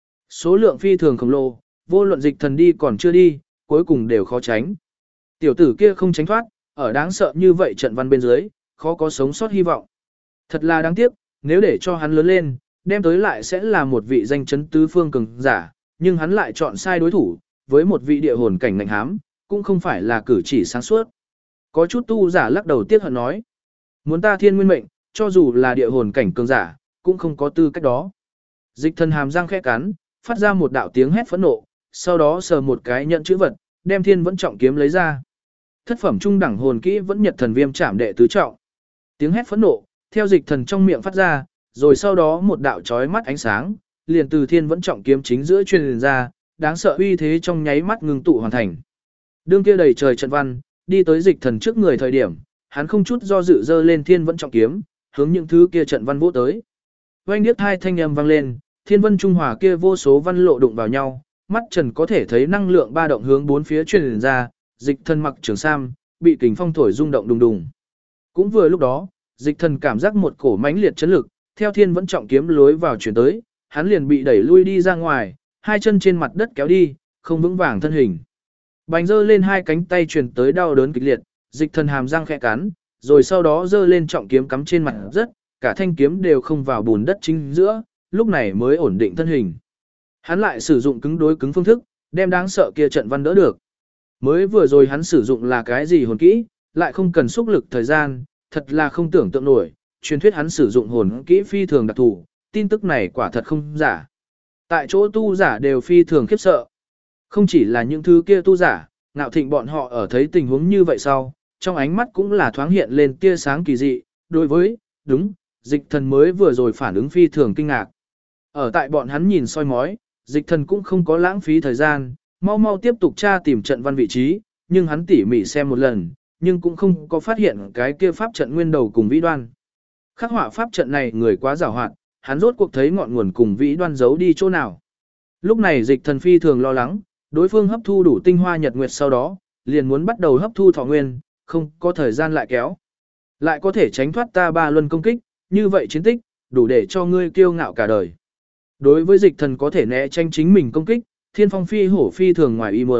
Số lượng phi thường khổng lồ, vô luận Dịch Thần đi còn chưa đi, cuối cùng đều khó tránh. Tiểu tử kia không tránh thoát, ở đáng sợ như vậy trận văn bên dưới, khó có sống sót hy vọng. Thật là đáng tiếc, nếu để cho hắn lớn lên, đem tới lại sẽ là một vị danh chấn tứ phương cường giả, nhưng hắn lại chọn sai đối thủ, với một vị địa hồn cảnh ngạnh hám, cũng không phải là cử chỉ sáng suốt. Có chút tu giả lắc đầu tiếc hận nói, muốn ta thiên nguyên mệnh, cho dù là địa hồn cảnh cường giả, cũng không có tư cách đó. Dịch Thần hàm răng khẽ cắn, phát ra một đạo tiếng hét phẫn nộ, sau đó sờ một cái nhận chữ vật, đem Thiên Vẫn Trọng kiếm lấy ra. Thất phẩm trung đẳng hồn kỹ Vẫn Nhật Thần Viêm Trảm đệ tứ trọng. Tiếng hét phẫn nộ theo Dịch Thần trong miệng phát ra, rồi sau đó một đạo chói mắt ánh sáng, liền từ Thiên Vẫn Trọng kiếm chính giữa truyền ra, đáng sợ uy thế trong nháy mắt ngưng tụ hoàn thành. Đương kia đầy trời trận văn, đi tới Dịch Thần trước người thời điểm, hắn không chút do dự giơ lên Thiên Vẫn Trọng kiếm, hướng những thứ kia trận văn vỗ tới. Oanh điếc hai thanh âm vang lên, Thiên Vân Trung Hòa kia vô số văn lộ đụng vào nhau, mắt Trần có thể thấy năng lượng ba động hướng bốn phía truyền ra, Dịch Thần mặc trường sam, bị kình phong thổi rung động đùng đùng. Cũng vừa lúc đó, Dịch Thần cảm giác một cổ mãnh liệt chấn lực, theo Thiên Vẫn Trọng kiếm lối vào truyền tới, hắn liền bị đẩy lui đi ra ngoài, hai chân trên mặt đất kéo đi, không vững vàng thân hình. Bành giơ lên hai cánh tay truyền tới đau đớn kịch liệt, Dịch Thần hàm răng khẽ cắn, rồi sau đó giơ lên trọng kiếm cắm trên mặt đất, cả thanh kiếm đều không vào bùn đất chính giữa, lúc này mới ổn định thân hình. Hắn lại sử dụng cứng đối cứng phương thức, đem đáng sợ kia trận văn đỡ được. Mới vừa rồi hắn sử dụng là cái gì hồn kỹ, lại không cần xúc lực thời gian, thật là không tưởng tượng nổi, truyền thuyết hắn sử dụng hồn kỹ phi thường đặc thù, tin tức này quả thật không giả. Tại chỗ tu giả đều phi thường khiếp sợ. Không chỉ là những thứ kia tu giả, Ngạo Thịnh bọn họ ở thấy tình huống như vậy sau, trong ánh mắt cũng là thoáng hiện lên tia sáng kỳ dị, đối với, đúng, Dịch Thần mới vừa rồi phản ứng phi thường kinh ngạc. Ở tại bọn hắn nhìn soi mói, Dịch Thần cũng không có lãng phí thời gian, mau mau tiếp tục tra tìm trận văn vị trí, nhưng hắn tỉ mỉ xem một lần, nhưng cũng không có phát hiện cái kia pháp trận nguyên đầu cùng vĩ đoan. Khắc họa pháp trận này người quá giàu hoạt, hắn rốt cuộc thấy ngọn nguồn cùng vĩ đoan giấu đi chỗ nào. Lúc này Dịch Thần phi thường lo lắng, đối phương hấp thu đủ tinh hoa nhật nguyệt sau đó, liền muốn bắt đầu hấp thu thọ nguyên, không có thời gian lại kéo. Lại có thể tránh thoát ta ba luân công kích, như vậy chiến tích, đủ để cho ngươi kiêu ngạo cả đời. Đối với Dịch Thần có thể né tránh chính mình công kích, Thiên Phong Phi Hổ phi thường ngoài ý muốn,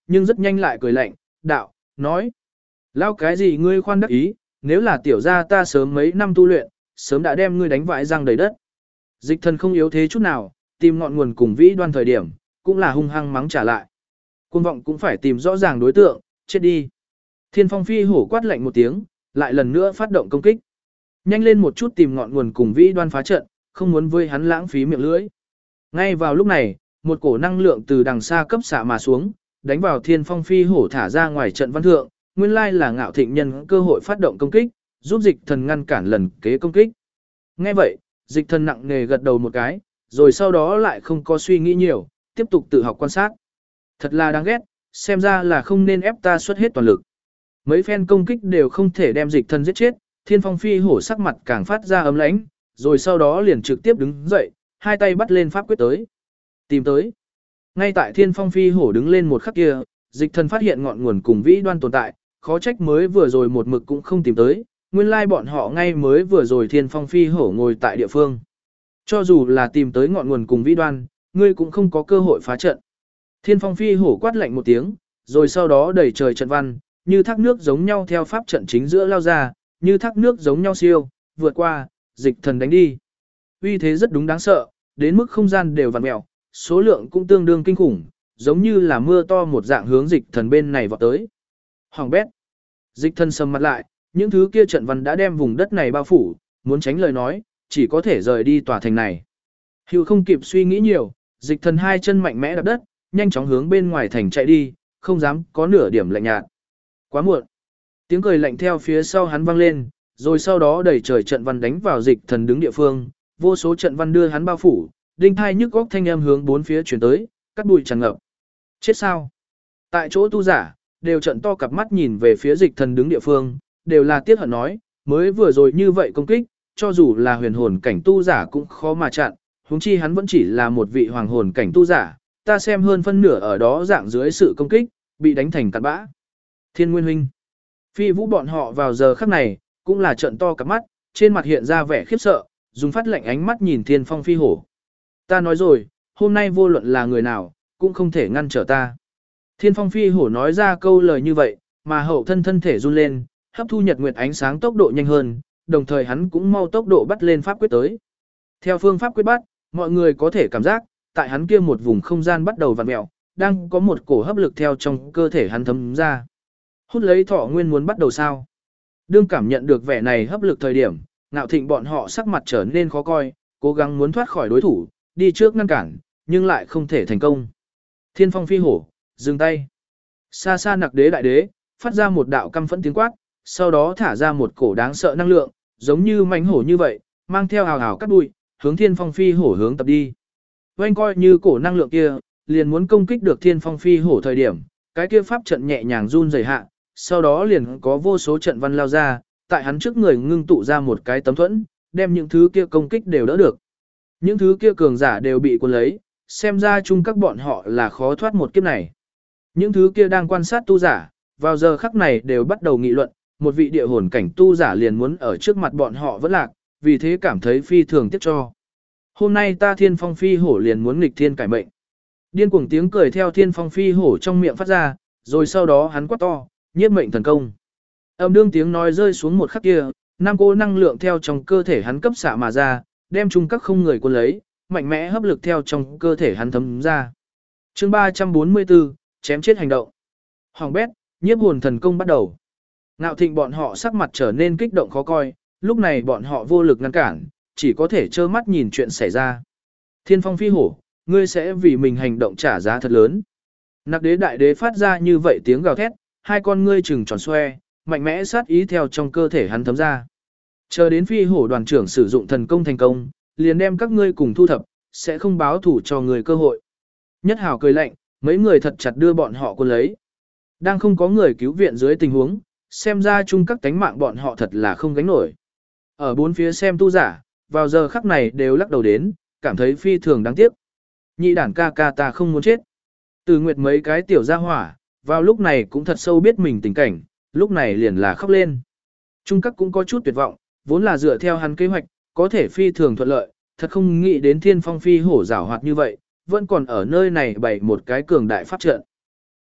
nhưng rất nhanh lại cười lạnh, đạo, nói. Lao cái gì ngươi khoan đắc ý, nếu là tiểu gia ta sớm mấy năm tu luyện, sớm đã đem ngươi đánh vãi răng đầy đất. Dịch thần không yếu thế chút nào, tìm ngọn nguồn cùng vĩ đoan thời điểm, cũng là hung hăng mắng trả lại. Cuồng vọng cũng phải tìm rõ ràng đối tượng, chết đi. Thiên phong phi hổ quát lạnh một tiếng, lại lần nữa phát động công kích. Nhanh lên một chút tìm ngọn nguồn cùng vĩ đoan phá trận, không muốn với hắn lãng phí miệng lưỡi. Ngay vào lúc này, một cổ năng lượng từ đằng xa cấp xạ mà xuống, đánh vào thiên phong phi hổ thả ra ngoài trận văn thượng, nguyên lai là Ngạo Thịnh nhân cơ hội phát động công kích, giúp dịch thần ngăn cản lần kế công kích. Nghe vậy, dịch thần nặng nề gật đầu một cái, rồi sau đó lại không có suy nghĩ nhiều, tiếp tục tự học quan sát. Thật là đáng ghét, xem ra là không nên ép ta xuất hết toàn lực. Mấy phen công kích đều không thể đem dịch thần giết chết, thiên phong phi hổ sắc mặt càng phát ra ấm lãnh, rồi sau đó liền trực tiếp đứng dậy, hai tay bắt lên pháp quyết tới. Tìm tới. Ngay tại thiên phong phi hổ đứng lên một khắc kia, dịch thần phát hiện ngọn nguồn cùng vĩ đoan tồn tại, khó trách mới vừa rồi một mực cũng không tìm tới, nguyên lai bọn họ ngay mới vừa rồi thiên phong phi hổ ngồi tại địa phương. Cho dù là tìm tới ngọn nguồn cùng vĩ đoan, ngươi cũng không có cơ hội phá trận. Thiên phong phi hổ quát lạnh một tiếng, rồi sau đó đẩy trời trận văn, như thác nước giống nhau theo pháp trận chính giữa lao ra, như thác nước giống nhau siêu, vượt qua, dịch thần đánh đi. Uy thế rất đúng đáng sợ, đến mức không gian đều vặn mèo, số lượng cũng tương đương kinh khủng, giống như là mưa to một dạng hướng dịch thần bên này vọt tới. Hoàng bét. Dịch thần sầm mặt lại, những thứ kia trận văn đã đem vùng đất này bao phủ, muốn tránh lời nói, chỉ có thể rời đi tòa thành này. Hữu không kịp suy nghĩ nhiều, dịch thần hai chân mạnh mẽ đạp đất, nhanh chóng hướng bên ngoài thành chạy đi, không dám có nửa điểm lạnh nhạt. Quá muộn. Tiếng cười lạnh theo phía sau hắn vang lên, rồi sau đó đẩy trời trận văn đánh vào dịch thần đứng địa phương, vô số trận văn đưa hắn bao phủ, đinh thai nhức góc thanh âm hướng bốn phía chuyển tới, cắt bụi tràn ngập. Chết sao? Tại chỗ tu giả, đều trận to cặp mắt nhìn về phía dịch thần đứng địa phương, đều là tiếc hận nói, mới vừa rồi như vậy công kích, cho dù là huyền hồn cảnh tu giả cũng khó mà chặn, huống chi hắn vẫn chỉ là một vị hoàng hồn cảnh tu giả, ta xem hơn phân nửa ở đó dạng dưới sự công kích, bị đánh thành cặn bã. Thiên Nguyên huynh, Phi Vũ bọn họ vào giờ khắc này, cũng là trận to cặp mắt, trên mặt hiện ra vẻ khiếp sợ, dùng phát lệnh ánh mắt nhìn Thiên Phong Phi hổ. Ta nói rồi, hôm nay vô luận là người nào, cũng không thể ngăn trở ta. Thiên Phong Phi hổ nói ra câu lời như vậy, mà hậu thân thể run lên, hấp thu nhật nguyệt ánh sáng tốc độ nhanh hơn, đồng thời hắn cũng mau tốc độ bắt lên pháp quyết tới. Theo phương pháp quyết bắt, mọi người có thể cảm giác, tại hắn kia một vùng không gian bắt đầu vặn mèo, đang có một cổ hấp lực theo trong cơ thể hắn thấm ra. Hút lấy thọ nguyên muốn bắt đầu sao? Đương cảm nhận được vẻ này hấp lực thời điểm, Ngạo Thịnh bọn họ sắc mặt trở nên khó coi, cố gắng muốn thoát khỏi đối thủ, đi trước ngăn cản, nhưng lại không thể thành công. Thiên Phong Phi hổ, dừng tay. Xa xa Nặc Đế đại đế, phát ra một đạo căm phẫn tiếng quát, sau đó thả ra một cổ đáng sợ năng lượng, giống như mãnh hổ như vậy, mang theo hào hào cắt bụi, hướng Thiên Phong Phi hổ hướng tập đi. Oanh coi như cổ năng lượng kia, liền muốn công kích được Thiên Phong Phi hổ thời điểm, cái kia pháp trận nhẹ nhàng run rẩy hạ, sau đó liền có vô số trận văn lao ra, tại hắn trước người ngưng tụ ra một cái tấm thuẫn, đem những thứ kia công kích đều đỡ được. Những thứ kia cường giả đều bị cuốn lấy, xem ra chung các bọn họ là khó thoát một kiếp này. Những thứ kia đang quan sát tu giả, vào giờ khắc này đều bắt đầu nghị luận, một vị địa hồn cảnh tu giả liền muốn ở trước mặt bọn họ vẫn lạc, vì thế cảm thấy phi thường tiếc cho. Hôm nay ta Thiên Phong Phi hổ liền muốn nghịch thiên cải mệnh. Điên cuồng tiếng cười theo Thiên Phong Phi hổ trong miệng phát ra, rồi sau đó hắn quát to, nhiếp mệnh thần công. Âm đương tiếng nói rơi xuống một khắc kia, năm cô năng lượng theo trong cơ thể hắn cấp xạ mà ra, đem chung các không người cuốn lấy, mạnh mẽ hấp lực theo trong cơ thể hắn thấm ra. Chương 344, chém chết hành động. Hoàng bét, nhiếp hồn thần công bắt đầu. Ngạo Thịnh bọn họ sắc mặt trở nên kích động khó coi, lúc này bọn họ vô lực ngăn cản, chỉ có thể trơ mắt nhìn chuyện xảy ra. Thiên Phong Phi hổ, ngươi sẽ vì mình hành động trả giá thật lớn. Nặc Đế đại đế phát ra như vậy tiếng gào thét, hai con ngươi trừng tròn xoe, mạnh mẽ sát ý theo trong cơ thể hắn thấm ra. Chờ đến Phi hổ đoàn trưởng sử dụng thần công thành công, liền đem các ngươi cùng thu thập, sẽ không báo thủ cho người cơ hội. Nhất Hào cười lạnh, mấy người thật chặt đưa bọn họ cuốn lấy. Đang không có người cứu viện dưới tình huống, xem ra chung các tánh mạng bọn họ thật là không gánh nổi. Ở bốn phía xem tu giả, vào giờ khắc này đều lắc đầu đến, cảm thấy phi thường đáng tiếc. Nhị đản ca ca ta không muốn chết. Từ Nguyệt mấy cái tiểu gia hỏa, vào lúc này cũng thật sâu biết mình tình cảnh, lúc này liền là khóc lên. Trung các cũng có chút tuyệt vọng, vốn là dựa theo hắn kế hoạch, có thể phi thường thuận lợi, thật không nghĩ đến Thiên Phong Phi hổ giảo hoạt như vậy, vẫn còn ở nơi này bày một cái cường đại pháp trận.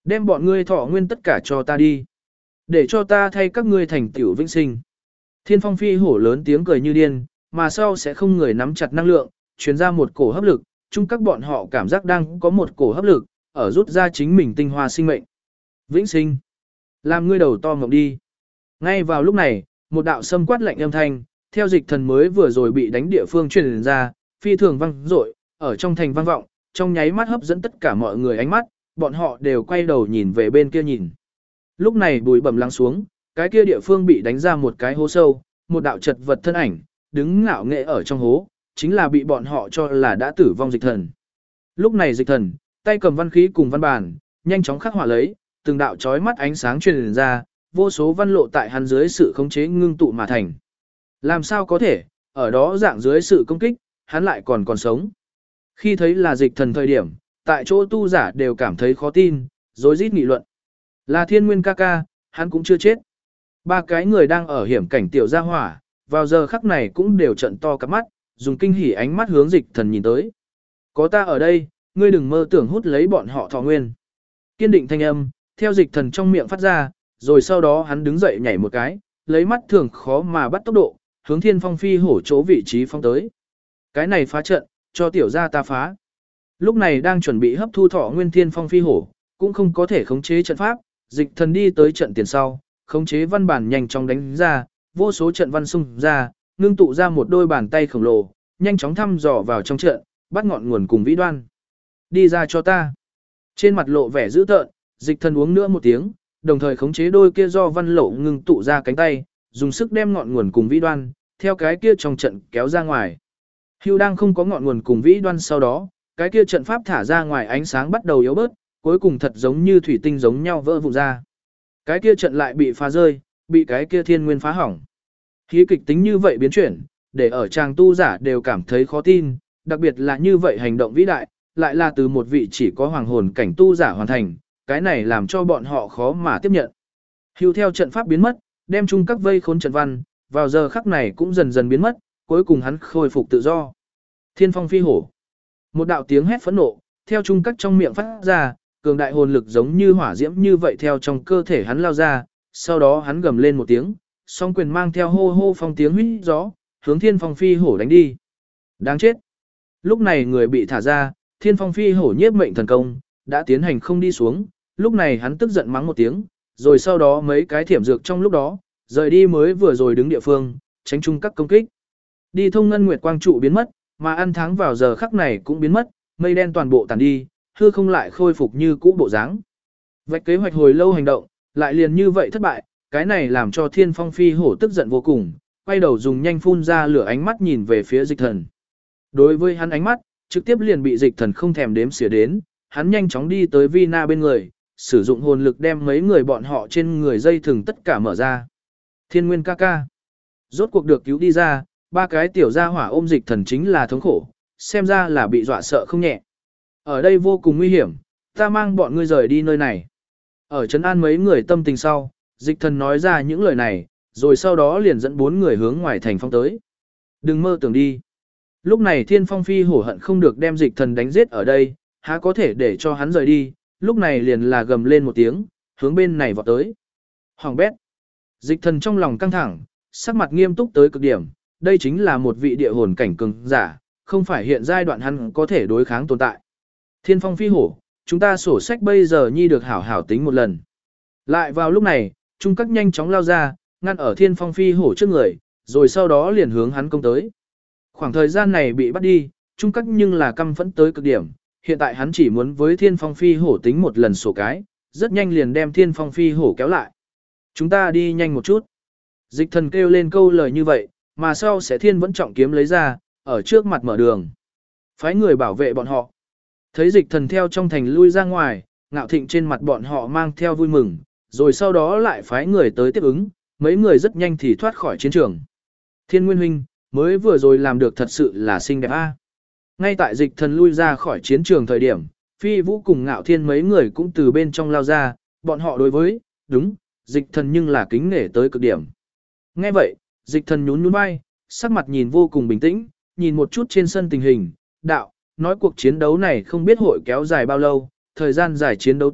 Đem bọn ngươi thọ nguyên tất cả cho ta đi. Để cho ta thay các ngươi thành tiểu vĩnh sinh. Thiên phong phi hổ lớn tiếng cười như điên, mà sau sẽ không người nắm chặt năng lượng, truyền ra một cổ hấp lực, chung các bọn họ cảm giác đang có một cổ hấp lực, ở rút ra chính mình tinh hoa sinh mệnh. Vĩnh sinh. Làm ngươi đầu to ngọc đi. Ngay vào lúc này, một đạo sâm quát lạnh âm thanh, theo dịch thần mới vừa rồi bị đánh địa phương truyền ra, phi thường vang dội, ở trong thành vang vọng, trong nháy mắt hấp dẫn tất cả mọi người ánh mắt, bọn họ đều quay đầu nhìn về bên kia nhìn. Lúc này bụi bẩm lắng xuống, cái kia địa phương bị đánh ra một cái hố sâu, một đạo chật vật thân ảnh, đứng ngạo nghệ ở trong hố, chính là bị bọn họ cho là đã tử vong dịch thần. Lúc này dịch thần, tay cầm văn khí cùng văn bản, nhanh chóng khắc họa lấy, từng đạo chói mắt ánh sáng truyền ra, vô số văn lộ tại hắn dưới sự khống chế ngưng tụ mà thành. Làm sao có thể, ở đó dạng dưới sự công kích, hắn lại còn sống. Khi thấy là dịch thần thời điểm, tại chỗ tu giả đều cảm thấy khó tin, rối rít nghị luận. Là Thiên Nguyên ca ca, hắn cũng chưa chết. Ba cái người đang ở hiểm cảnh tiểu gia hỏa, vào giờ khắc này cũng đều trận to cặp mắt, dùng kinh hỉ ánh mắt hướng dịch thần nhìn tới. Có ta ở đây, ngươi đừng mơ tưởng hút lấy bọn họ thọ nguyên. Kiên định thanh âm, theo dịch thần trong miệng phát ra, rồi sau đó hắn đứng dậy nhảy một cái, lấy mắt thường khó mà bắt tốc độ, hướng Thiên Phong phi hổ chỗ vị trí phong tới. Cái này phá trận, cho tiểu gia ta phá. Lúc này đang chuẩn bị hấp thu thọ nguyên Thiên Phong phi hổ, cũng không có thể khống chế trận pháp, dịch thần đi tới trận tiền sau, khống chế văn bản nhanh chóng đánh ra, vô số trận văn xung ra, ngưng tụ ra một đôi bàn tay khổng lồ, nhanh chóng thăm dò vào trong trận, bắt ngọn nguồn cùng vĩ đoan. Đi ra cho ta. Trên mặt lộ vẻ dữ tợn, dịch thần uống nữa một tiếng, đồng thời khống chế đôi kia do văn lộ ngưng tụ ra cánh tay, dùng sức đem ngọn nguồn cùng vĩ đoan, theo cái kia trong trận kéo ra ngoài. Hưu đang không có ngọn nguồn cùng vĩ đoan sau đó, cái kia trận pháp thả ra ngoài ánh sáng bắt đầu yếu bớt, cuối cùng thật giống như thủy tinh giống nhau vỡ vụn ra. Cái kia trận lại bị phá rơi, bị cái kia thiên nguyên phá hỏng. Khí kịch tính như vậy biến chuyển, để ở chàng tu giả đều cảm thấy khó tin, đặc biệt là như vậy hành động vĩ đại, lại là từ một vị chỉ có hoàng hồn cảnh tu giả hoàn thành, cái này làm cho bọn họ khó mà tiếp nhận. Hưu theo trận pháp biến mất, đem chung các vây khốn trận văn, vào giờ khắc này cũng dần dần biến mất, cuối cùng hắn khôi phục tự do. Thiên phong phi hổ. Một đạo tiếng hét phẫn nộ, theo chung các trong miệng phát ra, cường đại hồn lực giống như hỏa diễm như vậy theo trong cơ thể hắn lao ra, sau đó hắn gầm lên một tiếng, song quyền mang theo hô hô phong tiếng huýt gió, hướng Thiên Phong phi hổ đánh đi. Đáng chết. Lúc này người bị thả ra, Thiên Phong phi hổ nhiếp mệnh thần công, đã tiến hành không đi xuống, lúc này hắn tức giận mắng một tiếng, rồi sau đó mấy cái thiểm dược trong lúc đó, rời đi mới vừa rồi đứng địa phương, tránh chung các công kích. Đi thông ngân nguyệt quang trụ biến mất, mà ăn tháng vào giờ khắc này cũng biến mất, mây đen toàn bộ tàn đi, hư không lại khôi phục như cũ bộ dáng. Vạch kế hoạch hồi lâu hành động, lại liền như vậy thất bại, cái này làm cho Thiên Phong phi hổ tức giận vô cùng, quay đầu dùng nhanh phun ra lửa ánh mắt nhìn về phía dịch thần. Đối với hắn ánh mắt, trực tiếp liền bị dịch thần không thèm đếm xỉa đến, hắn nhanh chóng đi tới Vina bên người, sử dụng hồn lực đem mấy người bọn họ trên người dây thừng tất cả mở ra. Thiên Nguyên ca ca. Rốt cuộc được cứu đi ra, ba cái tiểu gia hỏa ôm dịch thần chính là thống khổ, xem ra là bị dọa sợ không nhẹ. Ở đây vô cùng nguy hiểm, ta mang bọn ngươi rời đi nơi này. Ở trấn an mấy người tâm tình sau, dịch thần nói ra những lời này, rồi sau đó liền dẫn bốn người hướng ngoài thành phong tới. Đừng mơ tưởng đi. Lúc này Thiên Phong phi hổ hận không được đem dịch thần đánh giết ở đây, há có thể để cho hắn rời đi, lúc này liền là gầm lên một tiếng, hướng bên này vọt tới. Hoàng bét. Dịch thần trong lòng căng thẳng, sắc mặt nghiêm túc tới cực điểm, đây chính là một vị địa hồn cảnh cường giả, không phải hiện giai đoạn hắn có thể đối kháng tồn tại. Thiên Phong phi hổ, chúng ta sổ sách bây giờ nhi được hảo hảo tính một lần. Lại vào lúc này, Trung Các nhanh chóng lao ra, ngăn ở Thiên Phong phi hổ trước người, rồi sau đó liền hướng hắn công tới. Khoảng thời gian này bị bắt đi, Trung Các nhưng là căm phẫn tới cực điểm, hiện tại hắn chỉ muốn với Thiên Phong phi hổ tính một lần sổ cái, rất nhanh liền đem Thiên Phong phi hổ kéo lại. Chúng ta đi nhanh một chút. Dịch thần kêu lên câu lời như vậy, mà sau sẽ Thiên vẫn trọng kiếm lấy ra, ở trước mặt mở đường. Phái người bảo vệ bọn họ. Thấy dịch thần theo trong thành lui ra ngoài, Ngạo Thịnh trên mặt bọn họ mang theo vui mừng, rồi sau đó lại phái người tới tiếp ứng, mấy người rất nhanh thì thoát khỏi chiến trường. Thiên Nguyên huynh, mới vừa rồi làm được thật sự là xinh đẹp a. Ngay tại dịch thần lui ra khỏi chiến trường thời điểm, Phi Vũ cùng Ngạo Thiên mấy người cũng từ bên trong lao ra, bọn họ đối với, đúng, dịch thần nhưng là kính nể tới cực điểm. Nghe vậy, dịch thần nhún nhún vai, sắc mặt nhìn vô cùng bình tĩnh, nhìn một chút trên sân tình hình, đạo, nói cuộc chiến đấu này không biết hội kéo dài bao lâu, thời gian dài chiến đấu tiếp,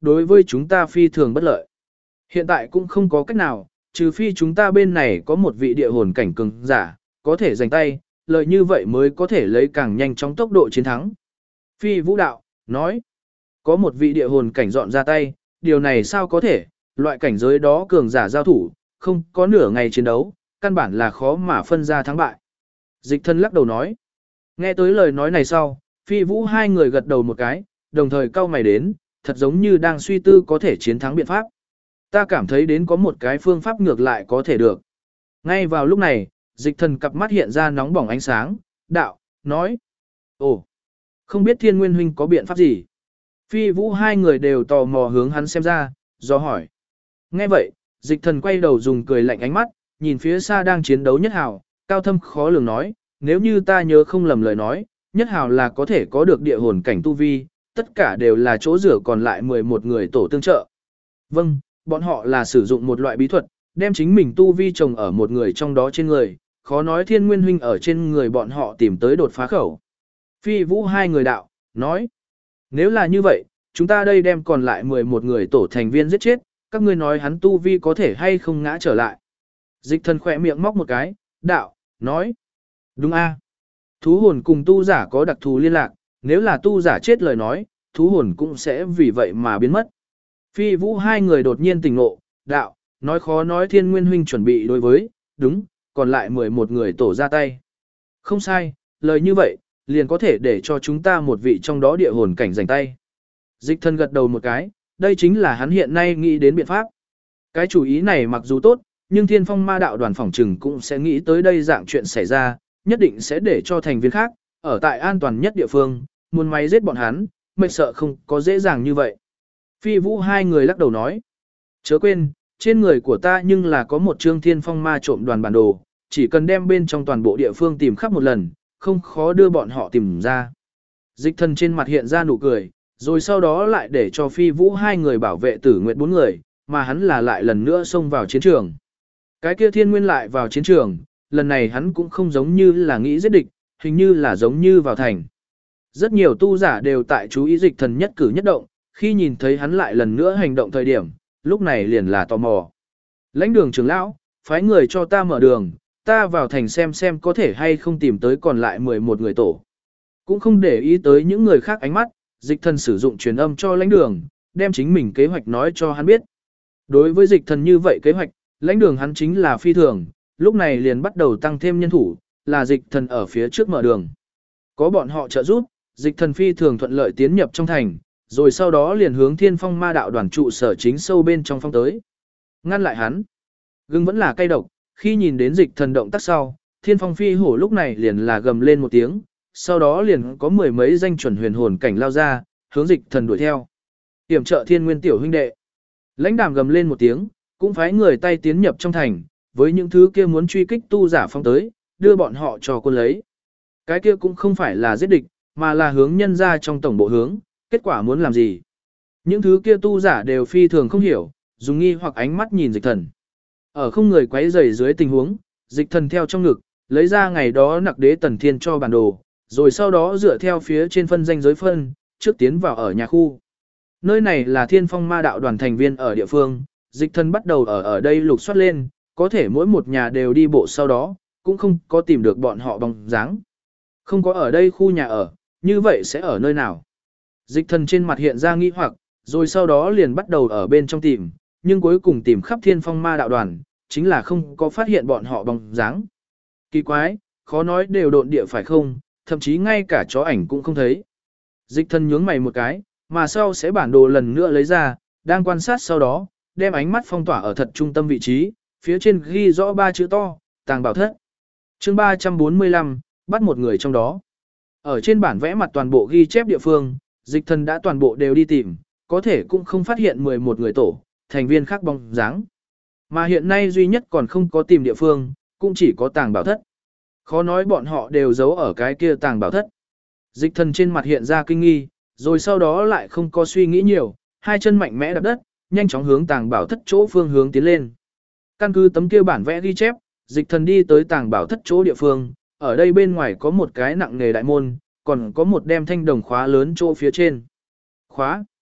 đối với chúng ta phi thường bất lợi. Hiện tại cũng không có cách nào, trừ phi chúng ta bên này có một vị địa hồn cảnh cường giả, có thể giành tay, lợi như vậy mới có thể lấy càng nhanh chóng tốc độ chiến thắng. Phi Vũ Đạo, nói, có một vị địa hồn cảnh dọn ra tay, điều này sao có thể, loại cảnh giới đó cường giả giao thủ, không có nửa ngày chiến đấu, căn bản là khó mà phân ra thắng bại. Dịch Thần lắc đầu nói, nghe tới lời nói này sau, Phi Vũ hai người gật đầu một cái, đồng thời cau mày đến, thật giống như đang suy tư có thể chiến thắng biện pháp. Ta cảm thấy đến có một cái phương pháp ngược lại có thể được. Ngay vào lúc này, Dịch Thần cặp mắt hiện ra nóng bỏng ánh sáng, đạo, nói, ồ, không biết Thiên Nguyên huynh có biện pháp gì? Phi Vũ hai người đều tò mò hướng hắn xem ra, do hỏi. Nghe vậy, Dịch Thần quay đầu dùng cười lạnh ánh mắt, nhìn phía xa đang chiến đấu Nhất Hào, cao thâm khó lường nói, nếu như ta nhớ không lầm lời nói, Nhất Hào là có thể có được địa hồn cảnh tu vi, tất cả đều là chỗ rửa còn lại 11 người tổ tương trợ. Vâng, bọn họ là sử dụng một loại bí thuật, đem chính mình tu vi trồng ở một người trong đó trên người, khó nói Thiên Nguyên huynh ở trên người bọn họ tìm tới đột phá khẩu. Phi Vũ hai người đạo, nói, nếu là như vậy, chúng ta đây đem còn lại 11 người tổ thành viên giết chết, các ngươi nói hắn tu vi có thể hay không ngã trở lại. Dịch Thần khỏe miệng móc một cái, đạo, nói, đúng a, thú hồn cùng tu giả có đặc thù liên lạc, nếu là tu giả chết lời nói, thú hồn cũng sẽ vì vậy mà biến mất. Phi Vũ hai người đột nhiên tỉnh ngộ, đạo, nói khó nói Thiên Nguyên huynh chuẩn bị đối với, đúng, còn lại 11 người tổ ra tay. Không sai, lời như vậy, liền có thể để cho chúng ta một vị trong đó địa hồn cảnh giành tay. Dịch Thần gật đầu một cái, đây chính là hắn hiện nay nghĩ đến biện pháp. Cái chủ ý này mặc dù tốt, nhưng Thiên Phong Ma đạo đoàn phỏng trừng cũng sẽ nghĩ tới đây dạng chuyện xảy ra, nhất định sẽ để cho thành viên khác, ở tại an toàn nhất địa phương, muốn máy giết bọn hắn, mệt sợ không có dễ dàng như vậy. Phi Vũ hai người lắc đầu nói, chớ quên, trên người của ta nhưng là có một chương Thiên Phong Ma trộm đoàn bản đồ, chỉ cần đem bên trong toàn bộ địa phương tìm khắp một lần, không khó đưa bọn họ tìm ra. Dịch Thần trên mặt hiện ra nụ cười, rồi sau đó lại để cho Phi Vũ hai người bảo vệ Tử Nguyệt 4 người, mà hắn là lại lần nữa xông vào chiến trường. Cái kia Thiên Nguyên lại vào chiến trường, lần này hắn cũng không giống như là nghĩ giết địch, hình như là giống như vào thành. Rất nhiều tu giả đều tại chú ý Dịch Thần nhất cử nhất động, khi nhìn thấy hắn lại lần nữa hành động thời điểm, lúc này liền là tò mò. Lãnh Đường trưởng lão, phái người cho ta mở đường, ta vào thành xem có thể hay không tìm tới còn lại 11 người tổ. Cũng không để ý tới những người khác ánh mắt, Dịch Thần sử dụng truyền âm cho Lãnh Đường, đem chính mình kế hoạch nói cho hắn biết. Đối với Dịch Thần như vậy kế hoạch, Lãnh Đường hắn chính là phi thường, lúc này liền bắt đầu tăng thêm nhân thủ, là Dịch Thần ở phía trước mở đường. Có bọn họ trợ giúp, Dịch Thần phi thường thuận lợi tiến nhập trong thành, rồi sau đó liền hướng Thiên Phong Ma đạo đoàn trụ sở chính sâu bên trong phong tới. Ngăn lại hắn. Gương vẫn là cay độc, khi nhìn đến Dịch Thần động tác sau, Thiên Phong phi hổ lúc này liền là gầm lên một tiếng, sau đó liền có mười mấy danh chuẩn huyền hồn cảnh lao ra, hướng Dịch Thần đuổi theo. Tiểm trợ Thiên Nguyên tiểu huynh đệ. Lãnh Đàm gầm lên một tiếng, cũng phái người tay tiến nhập trong thành, với những thứ kia muốn truy kích tu giả phong tới, đưa bọn họ cho quân lấy. Cái kia cũng không phải là giết địch, mà là hướng nhân ra trong tổng bộ hướng, kết quả muốn làm gì. Những thứ kia tu giả đều phi thường không hiểu, dùng nghi hoặc ánh mắt nhìn Dịch Thần. Ở không người quấy rầy dưới tình huống, Dịch Thần theo trong ngực, lấy ra ngày đó Nặc Đế Tần Thiên cho bản đồ, rồi sau đó dựa theo phía trên phân danh giới phân, trước tiến vào ở nhà khu. Nơi này là Thiên Phong Ma đạo đoàn thành viên ở địa phương, Dịch Thần bắt đầu ở đây lục soát lên, có thể mỗi một nhà đều đi bộ sau đó, cũng không có tìm được bọn họ bóng dáng. Không có ở đây khu nhà ở, như vậy sẽ ở nơi nào? Dịch Thần trên mặt hiện ra nghi hoặc, rồi sau đó liền bắt đầu ở bên trong tìm, nhưng cuối cùng tìm khắp Thiên Phong Ma đạo đoàn, chính là không có phát hiện bọn họ bóng dáng. Kỳ quái, khó nói đều độn địa phải không, thậm chí ngay cả chó ảnh cũng không thấy. Dịch Thần nhướng mày một cái, mà sau sẽ bản đồ lần nữa lấy ra, đang quan sát sau đó, đem ánh mắt phong tỏa ở thật trung tâm vị trí, phía trên ghi rõ 3 chữ to, tàng bảo thất. Chương 345, bắt một người trong đó. Ở trên bản vẽ mặt toàn bộ ghi chép địa phương, Dịch Thần đã toàn bộ đều đi tìm, có thể cũng không phát hiện 11 người tổ, thành viên khác bóng dáng. Mà hiện nay duy nhất còn không có tìm địa phương, cũng chỉ có tàng bảo thất. Khó nói bọn họ đều giấu ở cái kia tàng bảo thất. Dịch Thần trên mặt hiện ra kinh nghi, rồi sau đó lại không có suy nghĩ nhiều, hai chân mạnh mẽ đạp đất, nhanh chóng hướng tàng bảo thất chỗ phương hướng tiến lên. Căn cứ tấm kia bản vẽ ghi chép, Dịch Thần đi tới tàng bảo thất chỗ địa phương, ở đây bên ngoài có một cái nặng nghề đại môn, còn có một đem thanh đồng khóa lớn chỗ phía trên. Khóa.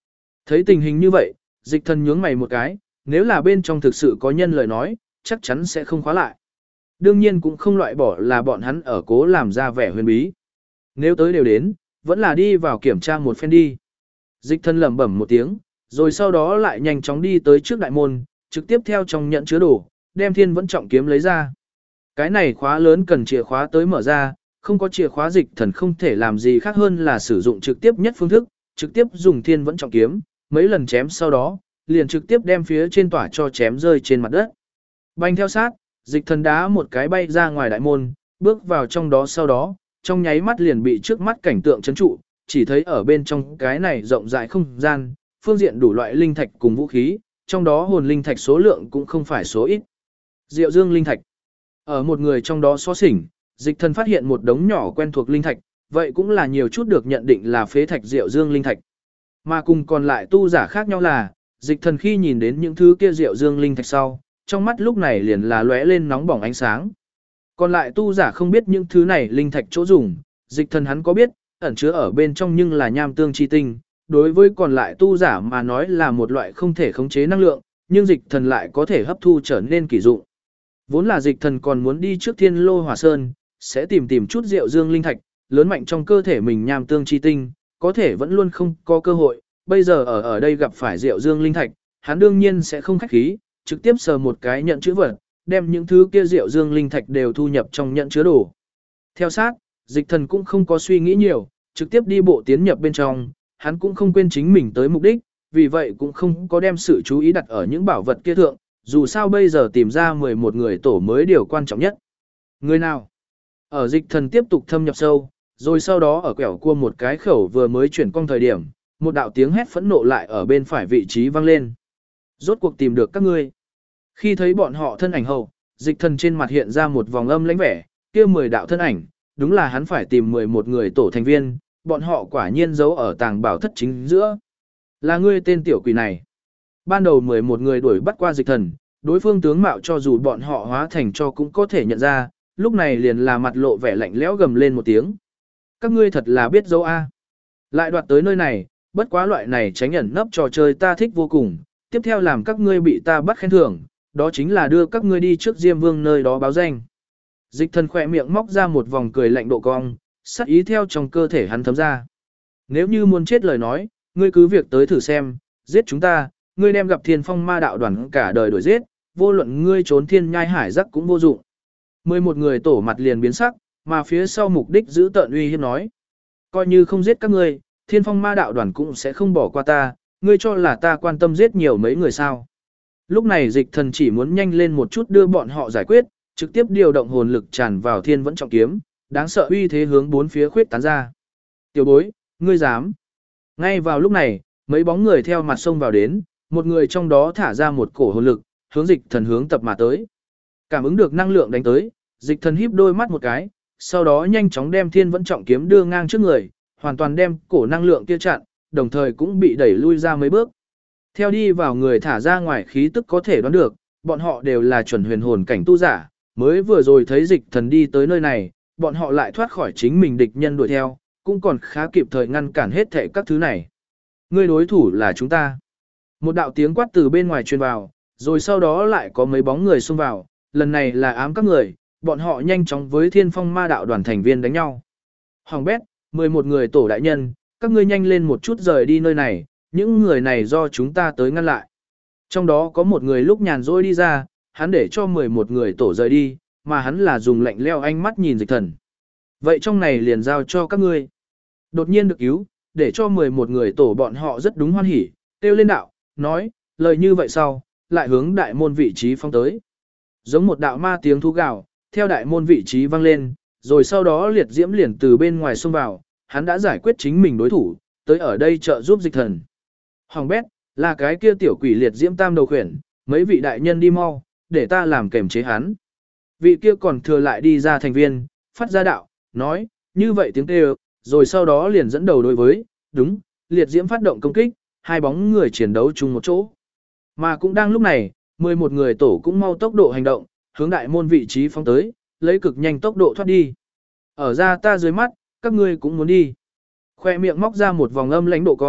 Thấy tình hình như vậy, dịch thần nhướng mày một cái, nếu là bên trong thực sự có nhân lời nói, chắc chắn sẽ không khóa lại. Đương nhiên cũng không loại bỏ là bọn hắn ở cố làm ra vẻ huyền bí. Nếu tới đều đến, vẫn là đi vào kiểm tra một phen đi. Dịch thần lẩm bẩm một tiếng, rồi sau đó lại nhanh chóng đi tới trước đại môn, trực tiếp theo trong nhận chứa đồ, đem thiên vẫn trọng kiếm lấy ra. Cái này khóa lớn cần chìa khóa tới mở ra, không có chìa khóa dịch thần không thể làm gì khác hơn là sử dụng trực tiếp nhất phương thức, trực tiếp dùng thiên vẫn trọng kiếm, mấy lần chém sau đó, liền trực tiếp đem phía trên tỏa cho chém rơi trên mặt đất. Bành theo sát, dịch thần đá một cái bay ra ngoài đại môn, bước vào trong đó sau đó, trong nháy mắt liền bị trước mắt cảnh tượng chấn trụ, chỉ thấy ở bên trong cái này rộng rãi không gian, phương diện đủ loại linh thạch cùng vũ khí, trong đó hồn linh thạch số lượng cũng không phải số ít. Diệu Dương linh thạch. Ở một người trong đó xó xỉnh, dịch thần phát hiện một đống nhỏ quen thuộc linh thạch, vậy cũng là nhiều chút được nhận định là phế thạch Diệu Dương linh thạch. Mà cùng còn lại tu giả khác nhau là, dịch thần khi nhìn đến những thứ kia Diệu Dương linh thạch sau, trong mắt lúc này liền là lóe lên nóng bỏng ánh sáng. Còn lại tu giả không biết những thứ này linh thạch chỗ dùng, dịch thần hắn có biết, ẩn chứa ở bên trong nhưng là nham tương chi tinh, đối với còn lại tu giả mà nói là một loại không thể khống chế năng lượng, nhưng dịch thần lại có thể hấp thu trở nên kỳ dụng. Vốn là dịch thần còn muốn đi trước Thiên Lô Hỏa Sơn, sẽ tìm chút Diệu Dương linh thạch, lớn mạnh trong cơ thể mình nham tương chi tinh, có thể vẫn luôn không có cơ hội, bây giờ ở đây gặp phải Diệu Dương linh thạch, hắn đương nhiên sẽ không khách khí, trực tiếp sờ một cái nhận chữ vật, đem những thứ kia Diệu Dương linh thạch đều thu nhập trong nhận chứa đồ. Theo sát, dịch thần cũng không có suy nghĩ nhiều, trực tiếp đi bộ tiến nhập bên trong, hắn cũng không quên chính mình tới mục đích, vì vậy cũng không có đem sự chú ý đặt ở những bảo vật kia thượng, dù sao bây giờ tìm ra 11 người tổ mới điều quan trọng nhất. Người nào? Ở dịch thần tiếp tục thâm nhập sâu, rồi sau đó ở quẹo cua một cái khẩu vừa mới chuyển cong thời điểm, một đạo tiếng hét phẫn nộ lại ở bên phải vị trí vang lên. Rốt cuộc tìm được các ngươi. Khi thấy bọn họ thân ảnh hậu, dịch thần trên mặt hiện ra một vòng âm lãnh vẻ, kia 10 đạo thân ảnh, đúng là hắn phải tìm 11 người tổ thành viên, bọn họ quả nhiên giấu ở tàng bảo thất chính giữa. Là ngươi tên tiểu quỷ này. Ban đầu 11 người đuổi bắt qua dịch thần, đối phương tướng mạo cho dù bọn họ hóa thành cho cũng có thể nhận ra, lúc này liền là mặt lộ vẻ lạnh lẽo gầm lên một tiếng. Các ngươi thật là biết dấu A. Lại đoạt tới nơi này, bất quá loại này tránh ẩn nấp trò chơi ta thích vô cùng, tiếp theo làm các ngươi bị ta bắt khen thưởng, đó chính là đưa các ngươi đi trước Diêm Vương nơi đó báo danh. Dịch thần khỏe miệng móc ra một vòng cười lạnh độ cong, sắc ý theo trong cơ thể hắn thấm ra. Nếu như muốn chết lời nói, ngươi cứ việc tới thử xem, giết chúng ta, ngươi đem gặp Thiên Phong Ma đạo đoàn cả đời đuổi giết, vô luận ngươi trốn thiên nhai hải rắc cũng vô dụng. 11 người tổ mặt liền biến sắc, mà phía sau mục đích giữ tợn uy hiếp nói. Coi như không giết các ngươi, Thiên Phong Ma đạo đoàn cũng sẽ không bỏ qua ta, ngươi cho là ta quan tâm giết nhiều mấy người sao. Lúc này dịch thần chỉ muốn nhanh lên một chút đưa bọn họ giải quyết, trực tiếp điều động hồn lực tràn vào thiên vẫn trọng kiếm, đáng sợ uy thế hướng bốn phía khuyết tán ra. Tiểu bối, ngươi dám. Ngay vào lúc này, mấy bóng người theo mặt sông vào đến, một người trong đó thả ra một cổ hồn lực, hướng dịch thần hướng tập mà tới. Cảm ứng được năng lượng đánh tới, dịch thần híp đôi mắt một cái, sau đó nhanh chóng đem thiên vẫn trọng kiếm đưa ngang trước người, hoàn toàn đem cổ năng lượng kia chặn, đồng thời cũng bị đẩy lui ra mấy bước. Theo đi vào người thả ra ngoài khí tức có thể đoán được, bọn họ đều là chuẩn huyền hồn cảnh tu giả, mới vừa rồi thấy dịch thần đi tới nơi này, bọn họ lại thoát khỏi chính mình địch nhân đuổi theo, cũng còn khá kịp thời ngăn cản hết thảy các thứ này. Người đối thủ là chúng ta. Một đạo tiếng quát từ bên ngoài truyền vào, rồi sau đó lại có mấy bóng người xông vào, lần này là ám các người, bọn họ nhanh chóng với Thiên Phong Ma đạo đoàn thành viên đánh nhau. Hoàng bét, 11 người tổ đại nhân, các ngươi nhanh lên một chút rời đi nơi này, những người này do chúng ta tới ngăn lại. Trong đó có một người lúc nhàn rỗi đi ra, hắn để cho 11 người tổ rời đi, mà hắn là dùng lạnh leo ánh mắt nhìn dịch thần. Vậy trong này liền giao cho các ngươi. Đột nhiên được cứu, để cho 11 người tổ bọn họ rất đúng hoan hỉ, kêu lên đạo, nói, lời như vậy sau, lại hướng đại môn vị trí phong tới. Giống một đạo ma tiếng thú gào, theo đại môn vị trí vang lên, rồi sau đó liệt diễm liền từ bên ngoài xông vào, hắn đã giải quyết chính mình đối thủ, tới ở đây trợ giúp dịch thần. Hoàng bét, là cái kia tiểu quỷ liệt diễm tam đầu khuyển, mấy vị đại nhân đi mau, để ta làm kềm chế hắn. Vị kia còn thừa lại đi ra thành viên, phát ra đạo, nói, như vậy tiếng kêu, rồi sau đó liền dẫn đầu đối với, đúng, liệt diễm phát động công kích, hai bóng người chiến đấu chung một chỗ. Mà cũng đang lúc này, 11 người tổ cũng mau tốc độ hành động, hướng đại môn vị trí phóng tới, lấy cực nhanh tốc độ thoát đi. Ở ra ta dưới mắt, các ngươi cũng muốn đi. Khoe miệng móc ra một vòng âm lãnh độ cong,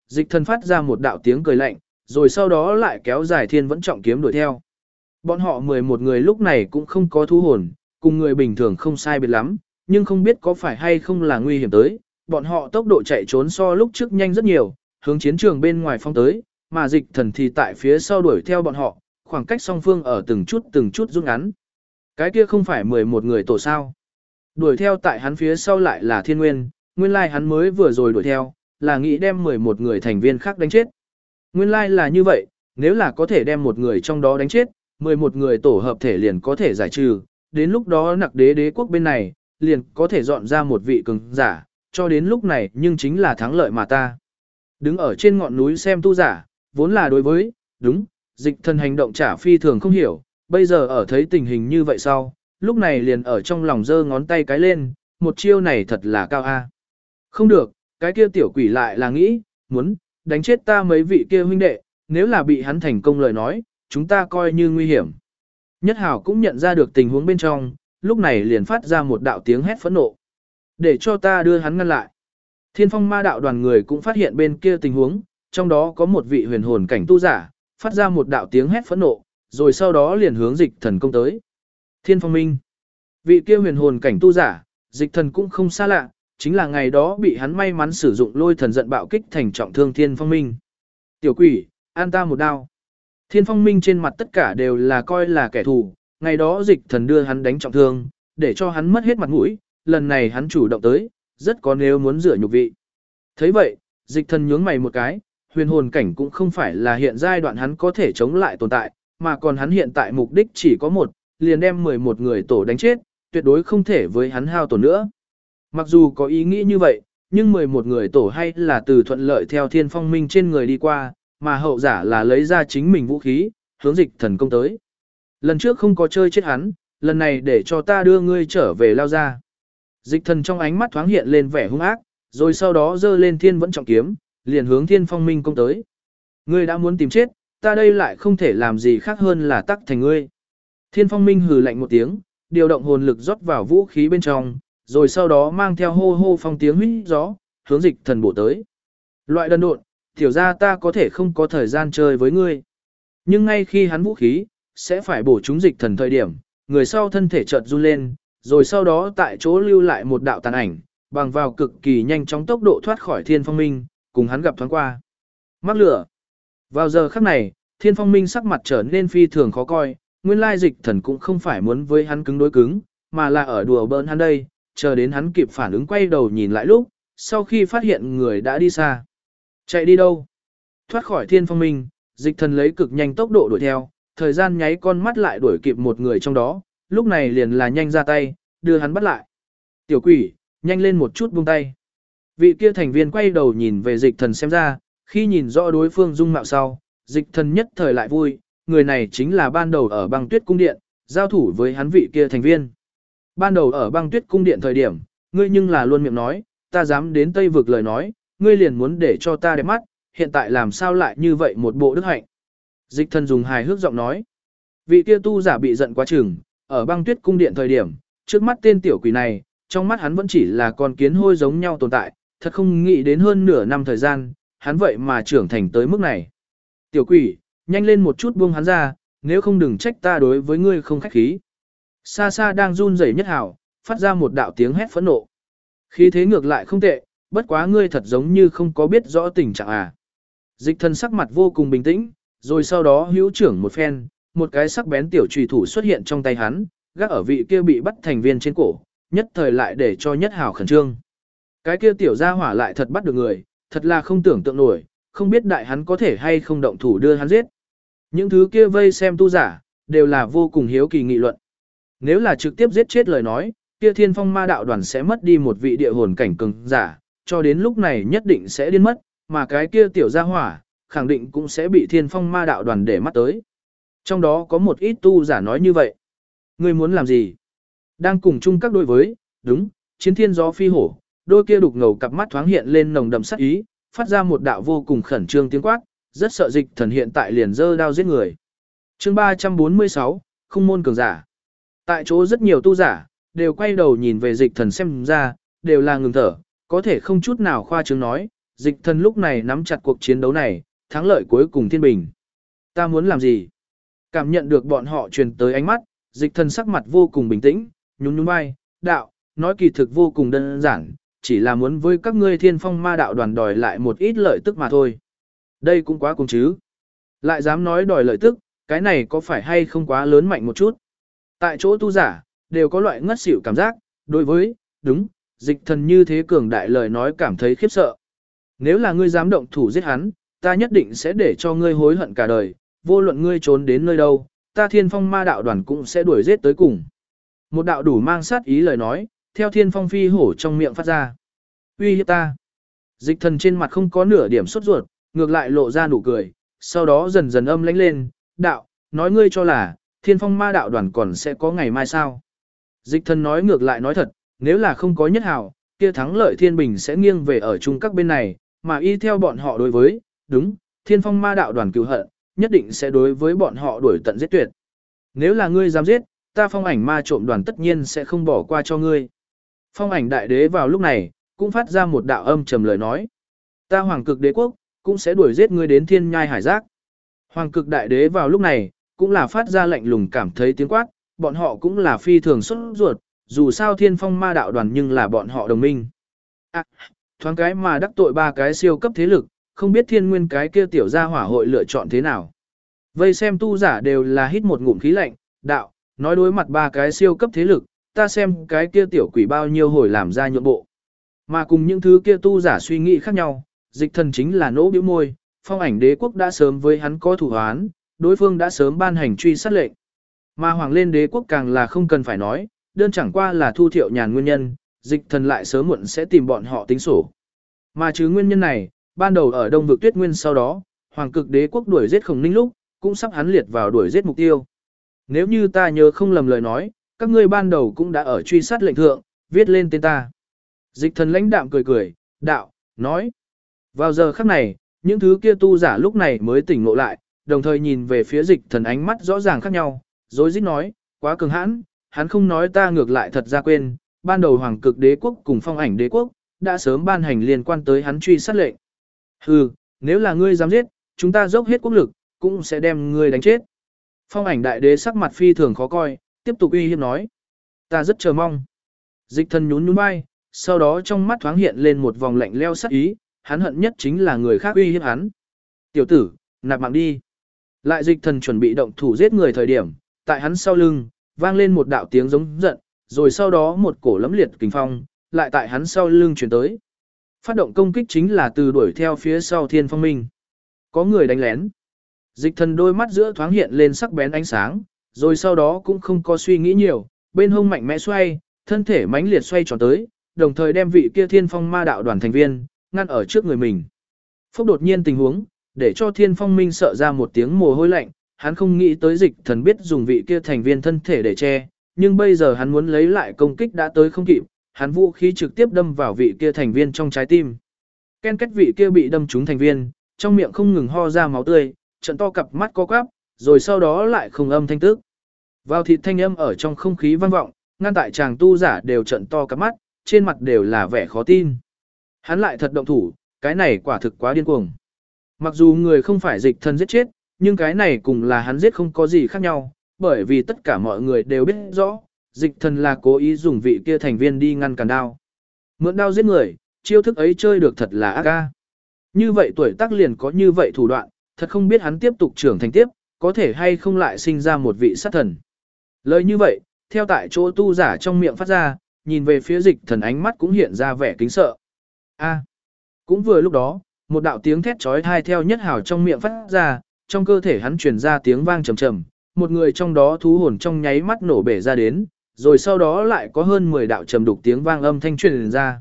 Dịch thần phát ra một đạo tiếng cười lạnh, rồi sau đó lại kéo dài thiên vẫn trọng kiếm đuổi theo. Bọn họ 11 người lúc này cũng không có thu hồn, cùng người bình thường không sai biệt lắm, nhưng không biết có phải hay không là nguy hiểm tới. Bọn họ tốc độ chạy trốn so lúc trước nhanh rất nhiều, hướng chiến trường bên ngoài phong tới, mà dịch thần thì tại phía sau đuổi theo bọn họ, khoảng cách song phương ở từng chút rút ngắn. Cái kia không phải 11 người tổ sao. Đuổi theo tại hắn phía sau lại là thiên nguyên, nguyên lai hắn mới vừa rồi đuổi theo, là nghĩ đem 11 người thành viên khác đánh chết. Nguyên lai là như vậy, nếu là có thể đem một người trong đó đánh chết, 11 người tổ hợp thể liền có thể giải trừ, đến lúc đó nặc đế đế quốc bên này, liền có thể dọn ra một vị cường giả, cho đến lúc này nhưng chính là thắng lợi mà ta. Đứng ở trên ngọn núi xem tu giả, vốn là đối với, đúng, dịch thần hành động trả phi thường không hiểu, bây giờ ở thấy tình hình như vậy sau, lúc này liền ở trong lòng giơ ngón tay cái lên, một chiêu này thật là cao a. Không được, cái kia tiểu quỷ lại là nghĩ, muốn, đánh chết ta mấy vị kia huynh đệ, nếu là bị hắn thành công lời nói, chúng ta coi như nguy hiểm. Nhất Hảo cũng nhận ra được tình huống bên trong, lúc này liền phát ra một đạo tiếng hét phẫn nộ. Để cho ta đưa hắn ngăn lại. Thiên Phong Ma đạo đoàn người cũng phát hiện bên kia tình huống, trong đó có một vị huyền hồn cảnh tu giả, phát ra một đạo tiếng hét phẫn nộ, rồi sau đó liền hướng dịch thần công tới. Thiên Phong Minh. Vị kia huyền hồn cảnh tu giả, dịch thần cũng không xa lạ, chính là ngày đó bị hắn may mắn sử dụng lôi thần giận bạo kích thành trọng thương Thiên Phong Minh. Tiểu quỷ, an ta một đao. Thiên Phong Minh trên mặt tất cả đều là coi là kẻ thù, ngày đó dịch thần đưa hắn đánh trọng thương, để cho hắn mất hết mặt mũi, lần này hắn chủ động tới, rất có nếu muốn rửa nhục vị. Thấy vậy, dịch thần nhướng mày một cái, huyền hồn cảnh cũng không phải là hiện giai đoạn hắn có thể chống lại tồn tại, mà còn hắn hiện tại mục đích chỉ có một, liền đem 11 người tổ đánh chết, tuyệt đối không thể với hắn hao tổn nữa. Mặc dù có ý nghĩ như vậy, nhưng 11 người tổ hay là từ thuận lợi theo Thiên Phong Minh trên người đi qua, mà hậu giả là lấy ra chính mình vũ khí, hướng dịch thần công tới. Lần trước không có chơi chết hắn, lần này để cho ta đưa ngươi trở về lao ra. Dịch thần trong ánh mắt thoáng hiện lên vẻ hung ác, rồi sau đó giơ lên thiên vẫn trọng kiếm, liền hướng Thiên Phong Minh công tới. Ngươi đã muốn tìm chết, ta đây lại không thể làm gì khác hơn là tắc thành ngươi. Thiên Phong Minh hừ lạnh một tiếng, điều động hồn lực rót vào vũ khí bên trong, rồi sau đó mang theo hô hô phong tiếng huýt gió, hướng dịch thần bổ tới. Loại đần độn, tiểu ra ta có thể không có thời gian chơi với ngươi. Nhưng ngay khi hắn vũ khí, sẽ phải bổ trúng dịch thần thời điểm, người sau thân thể chợt run lên, rồi sau đó tại chỗ lưu lại một đạo tàn ảnh, bằng vào cực kỳ nhanh chóng tốc độ thoát khỏi Thiên Phong Minh, cùng hắn gặp thoáng qua. Mắc lửa. Vào giờ khắc này, Thiên Phong Minh sắc mặt trở nên phi thường khó coi, nguyên lai dịch thần cũng không phải muốn với hắn cứng đối cứng, mà là ở đùa bỡn hắn đây, chờ đến hắn kịp phản ứng quay đầu nhìn lại lúc, sau khi phát hiện người đã đi xa. Chạy đi đâu? Thoát khỏi Thiên Phong Minh, dịch thần lấy cực nhanh tốc độ đuổi theo, thời gian nháy con mắt lại đuổi kịp một người trong đó, lúc này liền là nhanh ra tay, đưa hắn bắt lại. Tiểu quỷ, nhanh lên một chút buông tay. Vị kia thành viên quay đầu nhìn về dịch thần xem ra, khi nhìn rõ đối phương dung mạo sau, dịch thần nhất thời lại vui, người này chính là ban đầu ở băng tuyết cung điện, giao thủ với hắn vị kia thành viên. Ban đầu ở băng tuyết cung điện thời điểm, ngươi nhưng là luôn miệng nói, ta dám đến Tây vực lời nói, ngươi liền muốn để cho ta đẹp mắt, hiện tại làm sao lại như vậy một bộ đức hạnh. Dịch thần dùng hài hước giọng nói, vị kia tu giả bị giận quá chừng, ở băng tuyết cung điện thời điểm, trước mắt tên tiểu quỷ này, trong mắt hắn vẫn chỉ là con kiến hôi giống nhau tồn tại, thật không nghĩ đến hơn nửa năm thời gian, hắn vậy mà trưởng thành tới mức này. Tiểu quỷ, nhanh lên một chút buông hắn ra, nếu không đừng trách ta đối với ngươi không khách khí. Xa xa đang run rẩy Nhất Hảo, phát ra một đạo tiếng hét phẫn nộ. Khí thế ngược lại không tệ, bất quá ngươi thật giống như không có biết rõ tình trạng à. Dịch thần sắc mặt vô cùng bình tĩnh, rồi sau đó hữu trưởng một phen, một cái sắc bén tiểu trùy thủ xuất hiện trong tay hắn, gác ở vị kia bị bắt thành viên trên cổ, nhất thời lại để cho Nhất Hảo khẩn trương. Cái kia tiểu gia hỏa lại thật bắt được người, thật là không tưởng tượng nổi, không biết đại hắn có thể hay không động thủ đưa hắn giết. Những thứ kia vây xem tu giả, đều là vô cùng hiếu kỳ nghị luận. Nếu là trực tiếp giết chết lời nói, kia Thiên Phong Ma đạo đoàn sẽ mất đi một vị địa hồn cảnh cường giả, cho đến lúc này nhất định sẽ điên mất, mà cái kia tiểu gia hỏa, khẳng định cũng sẽ bị Thiên Phong Ma đạo đoàn để mắt tới. Trong đó có một ít tu giả nói như vậy. Ngươi muốn làm gì? Đang cùng chung các đối với, đúng, chiến thiên gió phi hổ, đôi kia đục ngầu cặp mắt thoáng hiện lên nồng đậm sát ý, phát ra một đạo vô cùng khẩn trương tiếng quát, rất sợ dịch thần hiện tại liền giơ đao giết người. Chương 346, không môn cường giả. Tại chỗ rất nhiều tu giả, đều quay đầu nhìn về dịch thần xem ra, đều là ngừng thở, có thể không chút nào khoa trương nói, Dịch thần lúc này nắm chặt cuộc chiến đấu này, thắng lợi cuối cùng thiên bình. Ta muốn làm gì? Cảm nhận được bọn họ truyền tới ánh mắt, dịch thần sắc mặt vô cùng bình tĩnh, nhún nhún vai, đạo, nói kỳ thực vô cùng đơn giản, chỉ là muốn với các ngươi thiên phong ma đạo đoàn đòi lại một ít lợi tức mà thôi. Đây cũng quá cùng chứ. Lại dám nói đòi lợi tức, cái này có phải hay không quá lớn mạnh một chút. Tại chỗ tu giả, đều có loại ngất xỉu cảm giác, đối với, đúng, dịch thần như thế cường đại lời nói cảm thấy khiếp sợ. Nếu là ngươi dám động thủ giết hắn, ta nhất định sẽ để cho ngươi hối hận cả đời, vô luận ngươi trốn đến nơi đâu, ta thiên phong ma đạo đoàn cũng sẽ đuổi giết tới cùng. Một đạo đủ mang sát ý lời nói, theo thiên phong phi hổ trong miệng phát ra. Uy hiếp ta. Dịch thần trên mặt không có nửa điểm sốt ruột, ngược lại lộ ra nụ cười, sau đó dần dần âm lãnh lên, đạo, nói ngươi cho là, thiên phong ma đạo đoàn còn sẽ có ngày mai sao. Dịch thần nói ngược lại nói thật, nếu là không có nhất hào, kia thắng lợi thiên bình sẽ nghiêng về ở chung các bên này, mà y theo bọn họ đối với, đúng, thiên phong ma đạo đoàn cứu hận, nhất định sẽ đối với bọn họ đuổi tận giết tuyệt. Nếu là ngươi dám giết, ta phong ảnh ma trộm đoàn tất nhiên sẽ không bỏ qua cho ngươi. Phong ảnh đại đế vào lúc này, cũng phát ra một đạo âm trầm lời nói. Ta hoàng cực đế quốc, cũng sẽ đuổi giết ngươi đến thiên nhai hải giác. Hoàng cực đại đế vào lúc này, cũng là phát ra lạnh lùng cảm thấy tiếng quát, bọn họ cũng là phi thường xuất ruột, dù sao thiên phong ma đạo đoàn nhưng là bọn họ đồng minh. À, thoáng cái mà đắc tội ba cái siêu cấp thế lực, không biết thiên nguyên cái kia tiểu gia hỏa hội lựa chọn thế nào. Vây xem tu giả đều là hít một ngụm khí lạnh, đạo, nói đối mặt ba cái siêu cấp thế lực, ta xem cái kia tiểu quỷ bao nhiêu hồi làm ra nhượng bộ. Mà cùng những thứ kia tu giả suy nghĩ khác nhau, dịch thần chính là nỗ bĩu môi, phong ảnh đế quốc đã sớm với hắn có thủ hoán, đối phương đã sớm ban hành truy sát lệnh. Mà hoàng lên đế quốc càng là không cần phải nói, đơn chẳng qua là thu thiệu nhàn nguyên nhân, dịch thần lại sớm muộn sẽ tìm bọn họ tính sổ. Mà chứ nguyên nhân này, ban đầu ở Đông vực Tuyết Nguyên sau đó, hoàng cực đế quốc đuổi giết Khổng Ninh lúc, cũng sắp hắn liệt vào đuổi giết mục tiêu. Nếu như ta nhớ không lầm lời nói, các ngươi ban đầu cũng đã ở truy sát lệnh thượng, viết lên tên ta. Dịch thần lãnh đạm cười cười, đạo, nói. Vào giờ khắc này, những thứ kia tu giả lúc này mới tỉnh ngộ lại, đồng thời nhìn về phía dịch thần ánh mắt rõ ràng khác nhau, rồi dít nói, quá cường hãn, hắn không nói ta ngược lại thật ra quên, ban đầu hoàng cực đế quốc cùng phong ảnh đế quốc, đã sớm ban hành liên quan tới hắn truy sát lệnh. Hừ, nếu là ngươi dám giết, chúng ta dốc hết quốc lực, cũng sẽ đem ngươi đánh chết. Phong ảnh đại đế sắc mặt phi thường khó coi, tiếp tục uy hiếp nói. Ta rất chờ mong. Dịch thần nhún nhún vai, sau đó trong mắt thoáng hiện lên một vòng lạnh leo sắc ý, hắn hận nhất chính là người khác uy hiếp hắn. Tiểu tử, nạp mạng đi. Lại dịch thần chuẩn bị động thủ giết người thời điểm, tại hắn sau lưng, vang lên một đạo tiếng giống giận, rồi sau đó một cổ lẫm liệt kình phong, lại tại hắn sau lưng chuyển tới. Phát động công kích chính là từ đuổi theo phía sau thiên phong minh. Có người đánh lén. Dịch thần đôi mắt giữa thoáng hiện lên sắc bén ánh sáng, rồi sau đó cũng không có suy nghĩ nhiều, bên hông mạnh mẽ xoay, thân thể mãnh liệt xoay tròn tới, đồng thời đem vị kia thiên phong ma đạo đoàn thành viên, ngăn ở trước người mình. Phúc đột nhiên tình huống, để cho thiên phong minh sợ ra một tiếng mồ hôi lạnh, hắn không nghĩ tới dịch thần biết dùng vị kia thành viên thân thể để che, nhưng bây giờ hắn muốn lấy lại công kích đã tới không kịp, hắn vũ khí trực tiếp đâm vào vị kia thành viên trong trái tim. Ken kết vị kia bị đâm trúng thành viên, trong miệng không ngừng ho ra máu tươi, trận to cặp mắt co quắp, rồi sau đó lại không âm thanh tức. Vào thịt thanh âm ở trong không khí vang vọng, ngăn tại chàng tu giả đều trận to cặp mắt, trên mặt đều là vẻ khó tin. Hắn lại thật động thủ, cái này quả thực quá điên cuồng. Mặc dù người không phải dịch thần giết chết, nhưng cái này cùng là hắn giết không có gì khác nhau, bởi vì tất cả mọi người đều biết rõ, dịch thần là cố ý dùng vị kia thành viên đi ngăn cản đao. Mượn đao giết người, chiêu thức ấy chơi được thật là ác ca. Như vậy tuổi tác liền có như vậy thủ đoạn, thật không biết hắn tiếp tục trưởng thành tiếp, có thể hay không lại sinh ra một vị sát thần. Lời như vậy, theo tại chỗ tu giả trong miệng phát ra, nhìn về phía dịch thần ánh mắt cũng hiện ra vẻ kính sợ. Cũng vừa lúc đó, một đạo tiếng thét chói tai theo nhất hào trong miệng phát ra, trong cơ thể hắn truyền ra tiếng vang trầm trầm, một người trong đó thú hồn trong nháy mắt nổ bể ra đến, rồi sau đó lại có hơn 10 đạo trầm đục tiếng vang âm thanh truyền ra.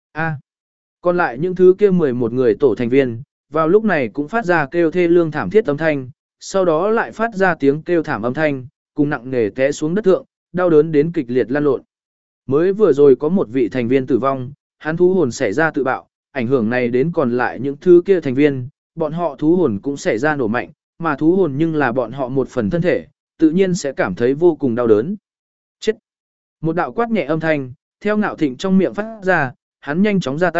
Còn lại những thứ kia 11 người tổ thành viên, vào lúc này cũng phát ra kêu thê lương thảm thiết âm thanh, sau đó lại phát ra tiếng kêu thảm âm thanh, cùng nặng nề té xuống đất thượng, đau đớn đến kịch liệt lăn lộn. Mới vừa rồi có một vị thành viên tử vong, hắn thú hồn xảy ra tự bạo, ảnh hưởng này đến còn lại những thứ kia thành viên, bọn họ thú hồn cũng xảy ra nổ mạnh, mà thú hồn nhưng là bọn họ một phần thân thể, tự nhiên sẽ cảm thấy vô cùng đau đớn. Chết! Một đạo quát nhẹ âm thanh, theo Ngạo Thịnh trong miệng phát ra, hắn nhanh chóng ra tay,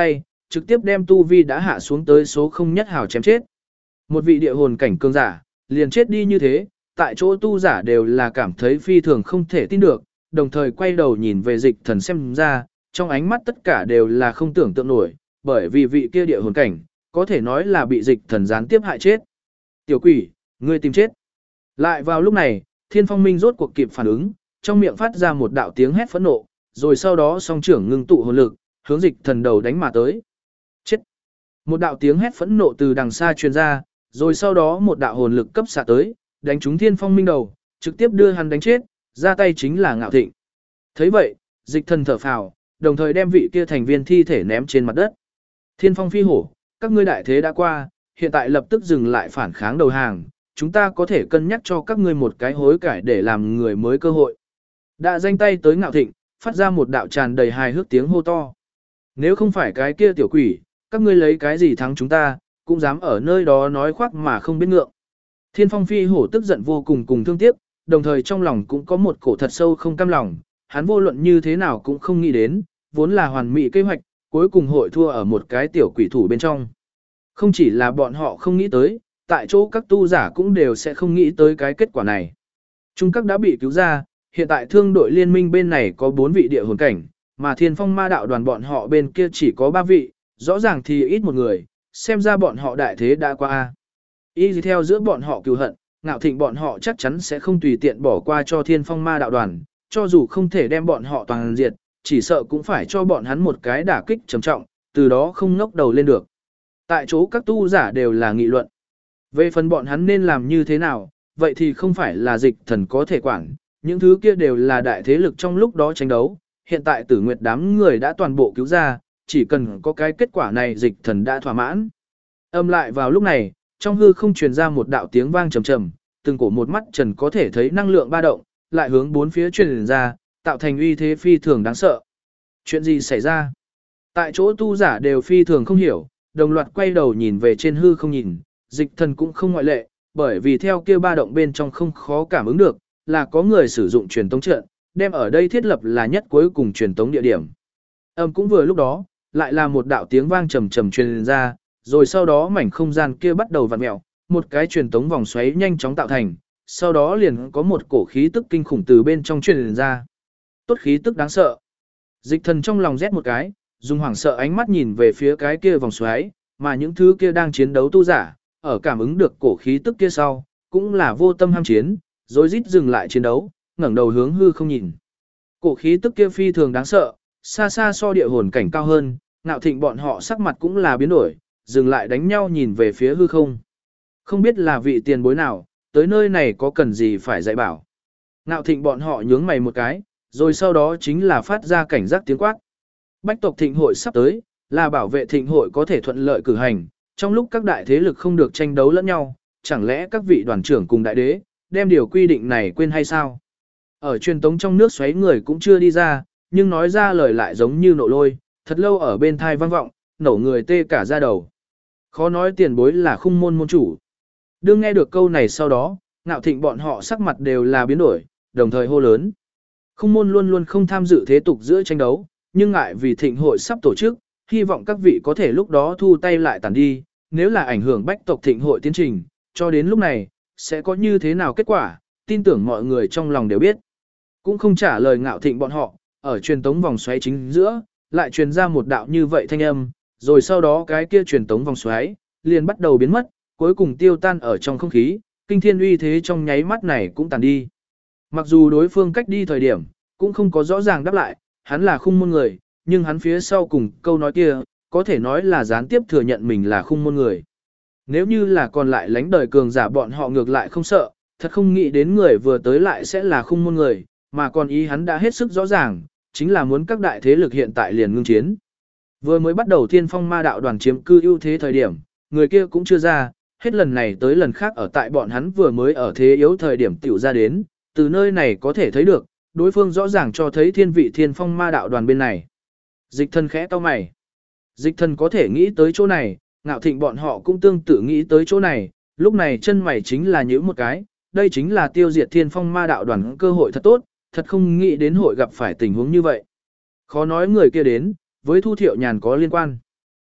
trực tiếp đem tu vi đã hạ xuống tới số không nhất hào chém chết. Một vị địa hồn cảnh cường giả, liền chết đi như thế, tại chỗ tu giả đều là cảm thấy phi thường không thể tin được, đồng thời quay đầu nhìn về Dịch Thần xem ra, trong ánh mắt tất cả đều là không tưởng tượng nổi, bởi vì vị kia địa hồn cảnh, có thể nói là bị Dịch Thần gián tiếp hại chết. Tiểu quỷ, ngươi tìm chết. Lại vào lúc này, Thiên Phong Minh rốt cuộc kịp phản ứng, trong miệng phát ra một đạo tiếng hét phẫn nộ, rồi sau đó song trưởng ngưng tụ hồn lực, hướng Dịch Thần đầu đánh mà tới. Chết. Một đạo tiếng hét phẫn nộ từ đằng xa truyền ra, rồi sau đó một đạo hồn lực cấp xạ tới, đánh trúng Thiên Phong Minh đầu, trực tiếp đưa hắn đánh chết, ra tay chính là Ngạo Thịnh. Thấy vậy, Dịch Thần thở phào, đồng thời đem vị kia thành viên thi thể ném trên mặt đất. Thiên Phong phi hổ, các ngươi đại thế đã qua, hiện tại lập tức dừng lại phản kháng đầu hàng, chúng ta có thể cân nhắc cho các ngươi một cái hối cải để làm người mới cơ hội. Đã danh tay tới Ngạo Thịnh, phát ra một đạo tràn đầy hài hước tiếng hô to. Nếu không phải cái kia tiểu quỷ, các ngươi lấy cái gì thắng chúng ta, cũng dám ở nơi đó nói khoác mà không biết ngượng. Thiên Phong phi hổ tức giận vô cùng cùng thương tiếc, đồng thời trong lòng cũng có một cổ thật sâu không cam lòng, hắn vô luận như thế nào cũng không nghĩ đến, vốn là hoàn mỹ kế hoạch, cuối cùng hội thua ở một cái tiểu quỷ thủ bên trong. Không chỉ là bọn họ không nghĩ tới, tại chỗ các tu giả cũng đều sẽ không nghĩ tới cái kết quả này. Trung các đã bị cứu ra, hiện tại thương đội liên minh bên này có 4 vị địa hồn cảnh, mà Thiên Phong ma đạo đoàn bọn họ bên kia chỉ có 3 vị, rõ ràng thì ít một người, xem ra bọn họ đại thế đã qua. Y gì theo giữa bọn họ cừu hận, Ngạo Thịnh bọn họ chắc chắn sẽ không tùy tiện bỏ qua cho Thiên Phong ma đạo đoàn, cho dù không thể đem bọn họ toàn diệt, chỉ sợ cũng phải cho bọn hắn một cái đả kích trầm trọng, từ đó không ngóc đầu lên được. Tại chỗ các tu giả đều là nghị luận. Về phần bọn hắn nên làm như thế nào, vậy thì không phải là Dịch Thần có thể quản, những thứ kia đều là đại thế lực trong lúc đó tranh đấu, hiện tại Tử Nguyệt đám người đã toàn bộ cứu ra, chỉ cần có cái kết quả này Dịch Thần đã thỏa mãn. Âm lại vào lúc này, trong hư không truyền ra một đạo tiếng vang trầm trầm, từng cổ một mắt trần có thể thấy năng lượng ba động, lại hướng bốn phía truyền ra, tạo thành uy thế phi thường đáng sợ. Chuyện gì xảy ra? Tại chỗ tu giả đều phi thường không hiểu, đồng loạt quay đầu nhìn về trên hư không nhìn, Dịch Thần cũng không ngoại lệ, bởi vì theo kia ba động bên trong không khó cảm ứng được, là có người sử dụng truyền tống trận, đem ở đây thiết lập là nhất cuối cùng truyền tống địa điểm. Âm cũng vừa lúc đó, lại là một đạo tiếng vang trầm trầm truyền ra, rồi sau đó mảnh không gian kia bắt đầu vặn mèo, một cái truyền tống vòng xoáy nhanh chóng tạo thành, sau đó liền có một cổ khí tức kinh khủng từ bên trong truyền ra. Tốt khí tức đáng sợ. Dịch Thần trong lòng rét một cái, dùng hoảng sợ ánh mắt nhìn về phía cái kia vòng xoáy, mà những thứ kia đang chiến đấu tu giả, ở cảm ứng được cổ khí tức kia sau, cũng là vô tâm ham chiến, rối rít dừng lại chiến đấu, ngẩng đầu hướng hư không nhìn. Cổ khí tức kia phi thường đáng sợ, xa xa so địa hồn cảnh cao hơn, Ngạo Thịnh bọn họ sắc mặt cũng là biến đổi, dừng lại đánh nhau nhìn về phía hư không. Không biết là vị tiền bối nào, tới nơi này có cần gì phải dạy bảo. Ngạo Thịnh bọn họ nhướng mày một cái, rồi sau đó chính là phát ra cảnh giác tiếng quát. Bách tộc thịnh hội sắp tới, là bảo vệ thịnh hội có thể thuận lợi cử hành, trong lúc các đại thế lực không được tranh đấu lẫn nhau, chẳng lẽ các vị đoàn trưởng cùng đại đế, đem điều quy định này quên hay sao? Ở truyền tống trong nước xoáy người cũng chưa đi ra, nhưng nói ra lời lại giống như nộ lôi, thật lâu ở bên thai vang vọng, nổ người tê cả da đầu. Khó nói tiền bối là khung môn môn chủ. Đương nghe được câu này sau đó, Ngạo Thịnh bọn họ sắc mặt đều là biến đổi, đồng thời hô lớn. Khung môn luôn luôn không tham dự thế tục giữa tranh đấu, nhưng ngại vì thịnh hội sắp tổ chức, hy vọng các vị có thể lúc đó thu tay lại tàn đi, nếu là ảnh hưởng bách tộc thịnh hội tiến trình, cho đến lúc này, sẽ có như thế nào kết quả, tin tưởng mọi người trong lòng đều biết. Cũng không trả lời Ngạo Thịnh bọn họ, ở truyền tống vòng xoáy chính giữa, lại truyền ra một đạo như vậy thanh âm, rồi sau đó cái kia truyền tống vòng xoáy, liền bắt đầu biến mất, cuối cùng tiêu tan ở trong không khí, kinh thiên uy thế trong nháy mắt này cũng tàn đi. Mặc dù đối phương cách đi thời điểm, cũng không có rõ ràng đáp lại, hắn là khung môn người, nhưng hắn phía sau cùng câu nói kia, có thể nói là gián tiếp thừa nhận mình là khung môn người. Nếu như là còn lại lánh đời cường giả bọn họ ngược lại không sợ, thật không nghĩ đến người vừa tới lại sẽ là khung môn người, mà còn ý hắn đã hết sức rõ ràng, chính là muốn các đại thế lực hiện tại liền ngưng chiến. Vừa mới bắt đầu Thiên Phong ma đạo đoàn chiếm cư ưu thế thời điểm, người kia cũng chưa ra, hết lần này tới lần khác ở tại bọn hắn vừa mới ở thế yếu thời điểm tiểu ra đến, từ nơi này có thể thấy được, đối phương rõ ràng cho thấy thiên vị Thiên Phong ma đạo đoàn bên này. Dịch Thần khẽ cau mày. Dịch Thần có thể nghĩ tới chỗ này, Ngạo Thịnh bọn họ cũng tương tự nghĩ tới chỗ này, lúc này chân mày chính là nhíu một cái, đây chính là tiêu diệt Thiên Phong ma đạo đoàn cơ hội thật tốt, thật không nghĩ đến hội gặp phải tình huống như vậy. Khó nói người kia đến, với Thu Thiệu Nhàn có liên quan.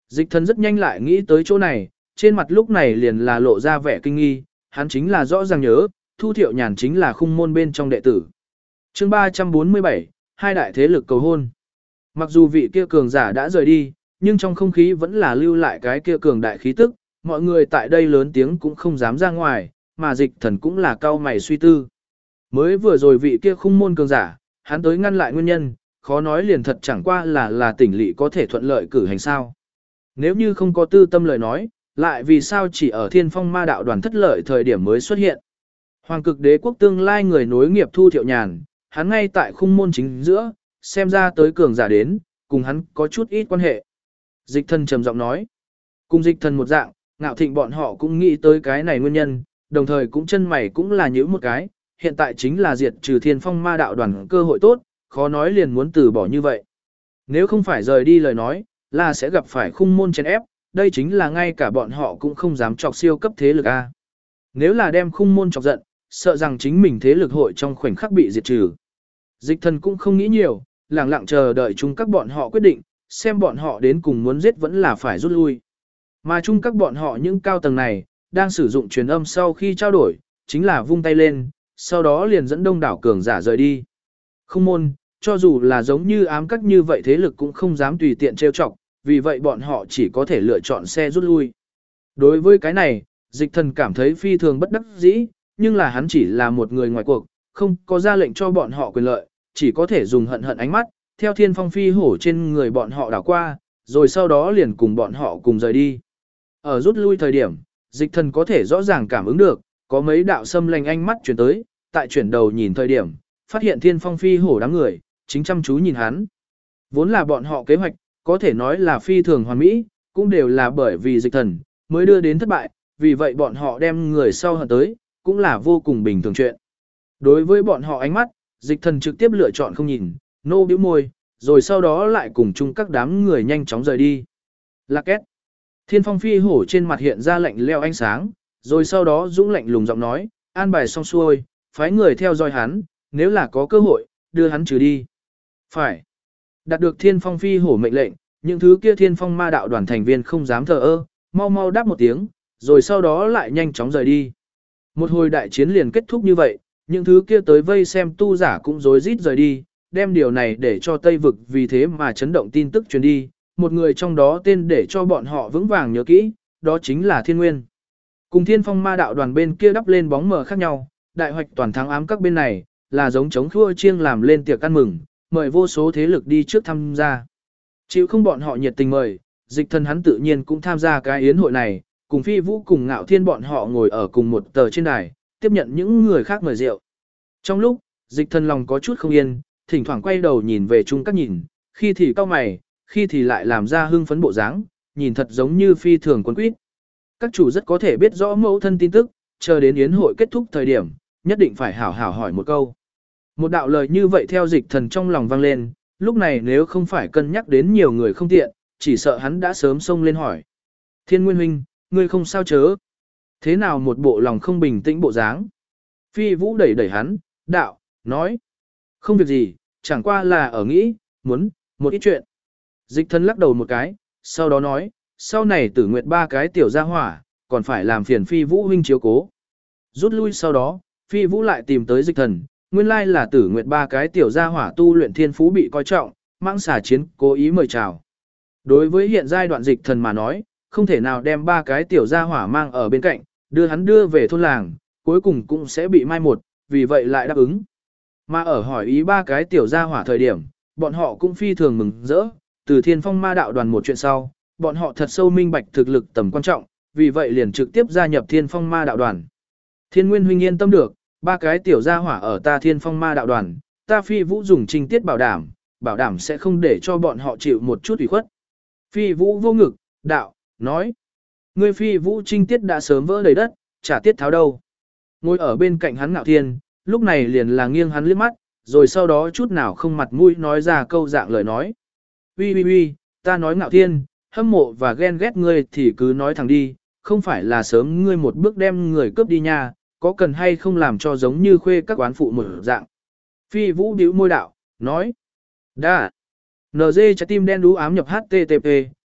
Dịch thần rất nhanh lại nghĩ tới chỗ này, trên mặt lúc này liền là lộ ra vẻ kinh nghi, hắn chính là rõ ràng nhớ, Thu Thiệu Nhàn chính là khung môn bên trong đệ tử. chương 347, hai đại thế lực cầu hôn. Mặc dù vị kia cường giả đã rời đi, nhưng trong không khí vẫn là lưu lại cái kia cường đại khí tức, mọi người tại đây lớn tiếng cũng không dám ra ngoài, mà dịch thần cũng là cao mày suy tư. Mới vừa rồi vị kia khung môn cường giả, hắn tới ngăn lại nguyên nhân, khó nói liền thật chẳng qua là tỉnh lỵ có thể thuận lợi cử hành sao. Nếu như không có tư tâm lời nói, lại vì sao chỉ ở Thiên Phong Ma đạo đoàn thất lợi thời điểm mới xuất hiện. Hoàng cực đế quốc tương lai người nối nghiệp Thu Thiệu Nhàn, hắn ngay tại khung môn chính giữa, xem ra tới cường giả đến, cùng hắn có chút ít quan hệ. Dịch thần trầm giọng nói, cùng dịch thần một dạng, Ngạo Thịnh bọn họ cũng nghĩ tới cái này nguyên nhân, đồng thời cũng chân mày cũng là nhíu một cái, hiện tại chính là diệt trừ Thiên Phong Ma đạo đoàn cơ hội tốt, khó nói liền muốn từ bỏ như vậy. Nếu không phải rời đi lời nói, là sẽ gặp phải khung môn chèn ép, đây chính là ngay cả bọn họ cũng không dám chọc siêu cấp thế lực A. Nếu là đem khung môn chọc giận, sợ rằng chính mình thế lực hội trong khoảnh khắc bị diệt trừ. Dịch thần cũng không nghĩ nhiều, lặng lặng chờ đợi chung các bọn họ quyết định, xem bọn họ đến cùng muốn giết vẫn là phải rút lui. Mà chung các bọn họ những cao tầng này, đang sử dụng truyền âm sau khi trao đổi, chính là vung tay lên, sau đó liền dẫn đông đảo cường giả rời đi. Khung môn, cho dù là giống như ám các như vậy thế lực cũng không dám tùy tiện trêu chọc, vì vậy bọn họ chỉ có thể lựa chọn xe rút lui. Đối với cái này, dịch thần cảm thấy phi thường bất đắc dĩ, nhưng là hắn chỉ là một người ngoài cuộc, không có ra lệnh cho bọn họ quyền lợi, chỉ có thể dùng hận hận ánh mắt, theo thiên phong phi hổ trên người bọn họ đảo qua, rồi sau đó liền cùng bọn họ cùng rời đi. Ở rút lui thời điểm, dịch thần có thể rõ ràng cảm ứng được, có mấy đạo xâm lanh ánh mắt chuyển tới, tại chuyển đầu nhìn thời điểm, phát hiện thiên phong phi hổ đám người, chính chăm chú nhìn hắn. Vốn là bọn họ kế hoạch, có thể nói là phi thường hoàn mỹ, cũng đều là bởi vì dịch thần, mới đưa đến thất bại, vì vậy bọn họ đem người sau hận tới, cũng là vô cùng bình thường chuyện. Đối với bọn họ ánh mắt, dịch thần trực tiếp lựa chọn không nhìn, nô bĩu môi, rồi sau đó lại cùng chung các đám người nhanh chóng rời đi. Lạc két. Thiên phong phi hổ trên mặt hiện ra lạnh leo ánh sáng, rồi sau đó dũng lạnh lùng giọng nói, an bài xong xuôi, phái người theo dõi hắn, nếu là có cơ hội, đưa hắn trừ đi. Phải. Đạt được thiên phong phi hổ mệnh lệnh, những thứ kia thiên phong ma đạo đoàn thành viên không dám thờ ơ, mau mau đáp một tiếng, rồi sau đó lại nhanh chóng rời đi. Một hồi đại chiến liền kết thúc như vậy, những thứ kia tới vây xem tu giả cũng rối rít rời đi, đem điều này để cho Tây Vực vì thế mà chấn động tin tức truyền đi, một người trong đó tên để cho bọn họ vững vàng nhớ kỹ, đó chính là Thiên Nguyên. Cùng Thiên Phong ma đạo đoàn bên kia đắp lên bóng mờ khác nhau, đại hoạch toàn thắng ám các bên này, là giống chống khua chiêng làm lên tiệc ăn mừng, mời vô số thế lực đi trước tham gia. Chịu không bọn họ nhiệt tình mời, dịch thần hắn tự nhiên cũng tham gia cái yến hội này, cùng Phi Vũ cùng Ngạo Thiên bọn họ ngồi ở cùng một tờ trên đài, tiếp nhận những người khác mời rượu. Trong lúc, dịch thần lòng có chút không yên, thỉnh thoảng quay đầu nhìn về chung các nhìn, khi thì cau mày, khi thì lại làm ra hưng phấn bộ dáng, nhìn thật giống như phi thường quấn quýt. Các chủ rất có thể biết rõ mẫu thân tin tức, chờ đến yến hội kết thúc thời điểm, nhất định phải hảo hảo hỏi một câu. Một đạo lời như vậy theo dịch thần trong lòng vang lên, lúc này nếu không phải cân nhắc đến nhiều người không tiện, chỉ sợ hắn đã sớm xông lên hỏi. Thiên Nguyên huynh, ngươi không sao chớ? Thế nào một bộ lòng không bình tĩnh bộ dáng? Phi Vũ đẩy đẩy hắn, đạo, nói. Không việc gì, chẳng qua là ở nghĩ, muốn, một ít chuyện. Dịch thần lắc đầu một cái, sau đó nói, sau này Tử Nguyệt ba cái tiểu gia hỏa, còn phải làm phiền Phi Vũ huynh chiếu cố. Rút lui sau đó, Phi Vũ lại tìm tới dịch thần, nguyên lai là Tử Nguyệt ba cái tiểu gia hỏa tu luyện thiên phú bị coi trọng, mãng xà chiến cố ý mời chào. Đối với hiện giai đoạn dịch thần mà nói, không thể nào đem ba cái tiểu gia hỏa mang ở bên cạnh, đưa về thôn làng, cuối cùng cũng sẽ bị mai một, vì vậy lại đáp ứng. Mà ở hỏi ý ba cái tiểu gia hỏa thời điểm, bọn họ cũng phi thường mừng rỡ, từ Thiên Phong ma đạo đoàn một chuyện sau, bọn họ thật sâu minh bạch thực lực tầm quan trọng, vì vậy liền trực tiếp gia nhập Thiên Phong ma đạo đoàn. Thiên Nguyên huynh yên tâm được, ba cái tiểu gia hỏa ở ta Thiên Phong ma đạo đoàn, ta Phi Vũ dùng trinh tiết bảo đảm sẽ không để cho bọn họ chịu một chút ủy khuất. Phi Vũ vô ngực, đạo, nói. Ngươi Phi Vũ trinh tiết đã sớm vỡ đầy đất, chả tiết tháo đâu. Ngồi ở bên cạnh hắn Ngạo Thiên, lúc này liền là nghiêng hắn liếc mắt, rồi sau đó chút nào không mặt mũi nói ra câu dạng lời nói. Uy, ta nói Ngạo Thiên, hâm mộ và ghen ghét ngươi thì cứ nói thẳng đi, không phải là sớm ngươi một bước đem người cướp đi nha, có cần hay không làm cho giống như khuê các quán phụ một dạng. Phi Vũ bĩu môi đạo, nói. Đã. NG trái tim đen đú ám nhập HTTP,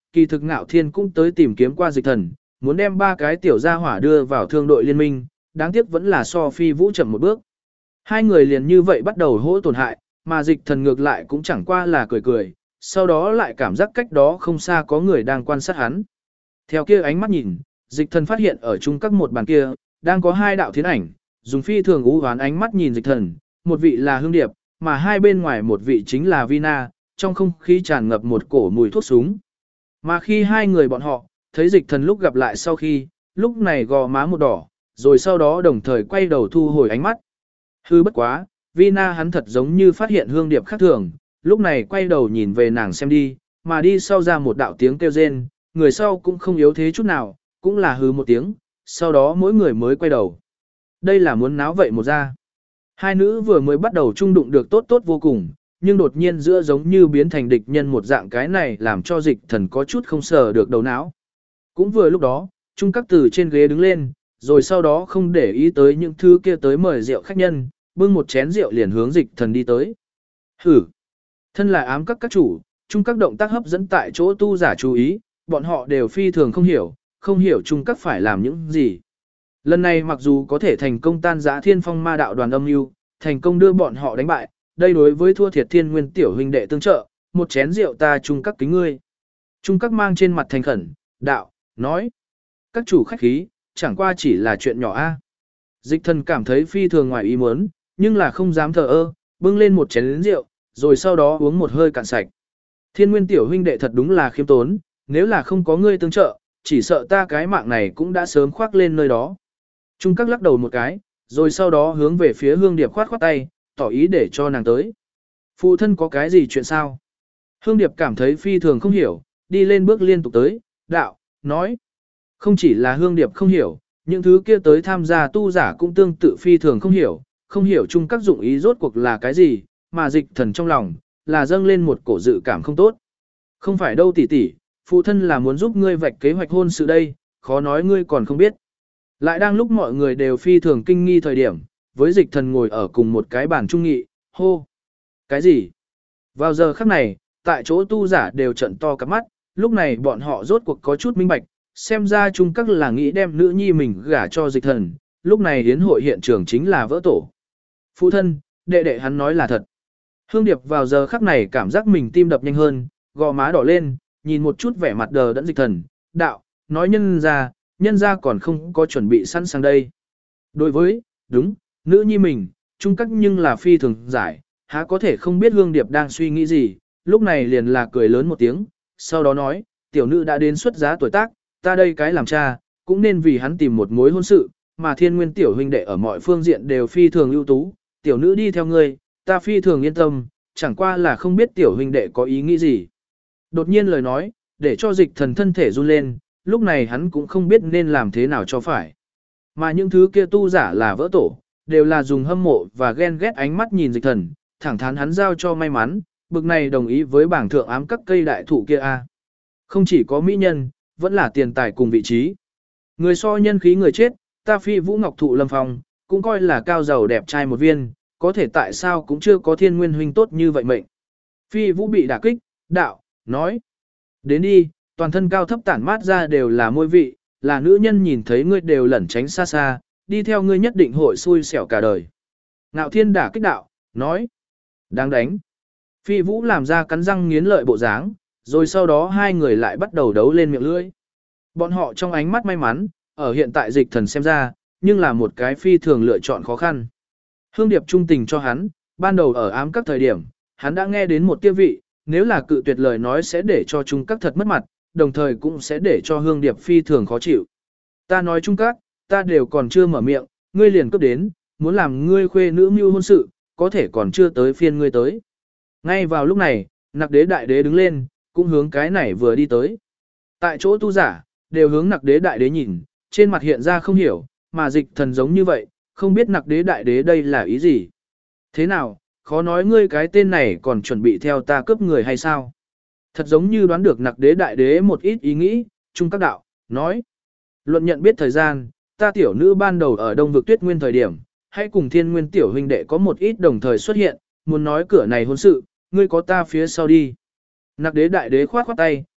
kỳ thực Ngạo Thiên cũng tới tìm kiếm qua Dịch Thần, muốn đem 3 cái tiểu gia hỏa đưa vào thương đội liên minh, đáng tiếc vẫn là so Phi Vũ chậm một bước. Hai người liền như vậy bắt đầu hỗ tổn hại, mà Dịch Thần ngược lại cũng chẳng qua là cười cười, sau đó lại cảm giác cách đó không xa có người đang quan sát hắn. Theo kia ánh mắt nhìn, Dịch Thần phát hiện ở chung các một bàn kia, đang có 2 đạo thiến ảnh, dùng phi thường u hoán ánh mắt nhìn Dịch Thần, một vị là Hương Điệp, mà hai bên ngoài một vị chính là Vina, trong không khí tràn ngập một cổ mùi thuốc súng. Mà khi hai người bọn họ, thấy Dịch Thần lúc gặp lại sau khi, lúc này gò má một đỏ, rồi sau đó đồng thời quay đầu thu hồi ánh mắt. Hư bất quá, Vina hắn thật giống như phát hiện Hương Điệp khác thường, lúc này quay đầu nhìn về nàng xem đi, mà đi sau ra một đạo tiếng kêu rên, người sau cũng không yếu thế chút nào, cũng là hứ một tiếng, sau đó mỗi người mới quay đầu. Đây là muốn náo vậy một ra. Hai nữ vừa mới bắt đầu chung đụng được tốt tốt vô cùng, nhưng đột nhiên giữa giống như biến thành địch nhân một dạng cái này làm cho Dịch Thần có chút không sờ được đầu não. Cũng vừa lúc đó, Trung các từ trên ghế đứng lên, rồi sau đó không để ý tới những thứ kia tới mời rượu khách nhân, bưng một chén rượu liền hướng Dịch Thần đi tới. Hử! Thân là ám các chủ, Trung các động tác hấp dẫn tại chỗ tu giả chú ý, bọn họ đều phi thường không hiểu Trung các phải làm những gì. Lần này mặc dù có thể thành công tan giã Thiên Phong Ma đạo đoàn âm mưu, thành công đưa bọn họ đánh bại, đây đối với thua thiệt Thiên Nguyên tiểu huynh đệ tương trợ, một chén rượu ta Trung các kính ngươi. Trung các mang trên mặt thành khẩn, đạo, nói: "Các chủ khách khí, chẳng qua chỉ là chuyện nhỏ a." Dịch Thần cảm thấy phi thường ngoài ý muốn, nhưng là không dám thờ ơ, bưng lên một chén rượu, rồi sau đó uống một hơi cạn sạch. Thiên Nguyên tiểu huynh đệ thật đúng là khiêm tốn, nếu là không có ngươi tương trợ, chỉ sợ ta cái mạng này cũng đã sớm khoác lên nơi đó. Trung các lắc đầu một cái, rồi sau đó hướng về phía Hương Điệp khoát khoát tay, tỏ ý để cho nàng tới. Phụ thân có cái gì chuyện sao? Hương Điệp cảm thấy phi thường không hiểu, đi lên bước liên tục tới, đạo, nói. Không chỉ là Hương Điệp không hiểu, những thứ kia tới tham gia tu giả cũng tương tự phi thường không hiểu chung các dụng ý rốt cuộc là cái gì, mà Dịch Thần trong lòng, là dâng lên một cổ dự cảm không tốt. Không phải đâu tỷ tỷ, phụ thân là muốn giúp ngươi vạch kế hoạch hôn sự đây, khó nói ngươi còn không biết. Lại đang lúc mọi người đều phi thường kinh nghi thời điểm, với Dịch Thần ngồi ở cùng một cái bàn trung nghị, hô. Cái gì? Vào giờ khắc này, tại chỗ tu giả đều trận to cặp mắt, lúc này bọn họ rốt cuộc có chút minh bạch, xem ra chung các là nghĩ đem nữ nhi mình gả cho Dịch Thần, lúc này hiến hội hiện trường chính là vỡ tổ. Phụ thân, đệ đệ hắn nói là thật. Hương Điệp vào giờ khắc này cảm giác mình tim đập nhanh hơn, gò má đỏ lên, nhìn một chút vẻ mặt đờ đẫn Dịch Thần, đạo, nói nhân ra còn không có chuẩn bị sẵn sàng đây. Đối với, đúng, nữ nhi mình, chung các nhưng là phi thường giải, há có thể không biết Hương Điệp đang suy nghĩ gì, lúc này liền là cười lớn một tiếng, sau đó nói, tiểu nữ đã đến xuất giá tuổi tác, ta đây cái làm cha, cũng nên vì hắn tìm một mối hôn sự, mà Thiên Nguyên tiểu huynh đệ ở mọi phương diện đều phi thường ưu tú, tiểu nữ đi theo ngươi, ta phi thường yên tâm, chẳng qua là không biết tiểu huynh đệ có ý nghĩ gì. Đột nhiên lời nói, để cho Dịch Thần thân thể run lên, lúc này hắn cũng không biết nên làm thế nào cho phải. Mà những thứ kia tu giả là vỡ tổ, đều là dùng hâm mộ và ghen ghét ánh mắt nhìn Dịch Thần, thẳng thắn hắn giao cho may mắn, bực này đồng ý với bảng thượng ám các cây đại thụ kia a. Không chỉ có mỹ nhân, vẫn là tiền tài cùng vị trí. Người so nhân khí người chết, ta Phi Vũ Ngọc thụ lâm phong, cũng coi là cao giàu đẹp trai một viên, có thể tại sao cũng chưa có Thiên Nguyên huynh tốt như vậy mệnh. Phi Vũ bị đả kích, đạo, nói. Đến đi, toàn thân cao thấp tản mát ra đều là môi vị, là nữ nhân nhìn thấy ngươi đều lẩn tránh xa xa, đi theo ngươi nhất định hội xui xẻo cả đời. Ngạo Thiên đả kích đạo, nói. Đáng đánh. Phi Vũ làm ra cắn răng nghiến lợi bộ dáng, rồi sau đó hai người lại bắt đầu đấu lên miệng lưỡi. Bọn họ trong ánh mắt may mắn, ở hiện tại Dịch Thần xem ra, nhưng là một cái phi thường lựa chọn khó khăn. Hương Điệp trung tình cho hắn, ban đầu ở ám các thời điểm, hắn đã nghe đến một tiêu vị, nếu là cự tuyệt lời nói sẽ để cho Trung các thật mất mặt, đồng thời cũng sẽ để cho Hương Điệp phi thường khó chịu. Ta nói Trung các, ta đều còn chưa mở miệng, ngươi liền cấp đến, muốn làm ngươi khuê nữ mưu hôn sự, có thể còn chưa tới phiên ngươi tới. Ngay vào lúc này, Nặc Đế Đại Đế đứng lên, cũng hướng cái này vừa đi tới. Tại chỗ tu giả, đều hướng Nặc Đế Đại Đế nhìn, trên mặt hiện ra không hiểu, mà Dịch Thần giống như vậy, không biết Nặc Đế Đại Đế đây là ý gì. Thế nào, khó nói ngươi cái tên này còn chuẩn bị theo ta cướp người hay sao? Thật giống như đoán được Nặc Đế Đại Đế một ít ý nghĩ, Trung các đạo, nói. Luận nhận biết thời gian, ta tiểu nữ ban đầu ở Đông vực Tuyết Nguyên thời điểm, hãy cùng Thiên Nguyên tiểu huynh đệ có một ít đồng thời xuất hiện, muốn nói cửa này hôn sự, ngươi có ta phía sau đi. Nặc Đế Đại Đế khoát khoát tay,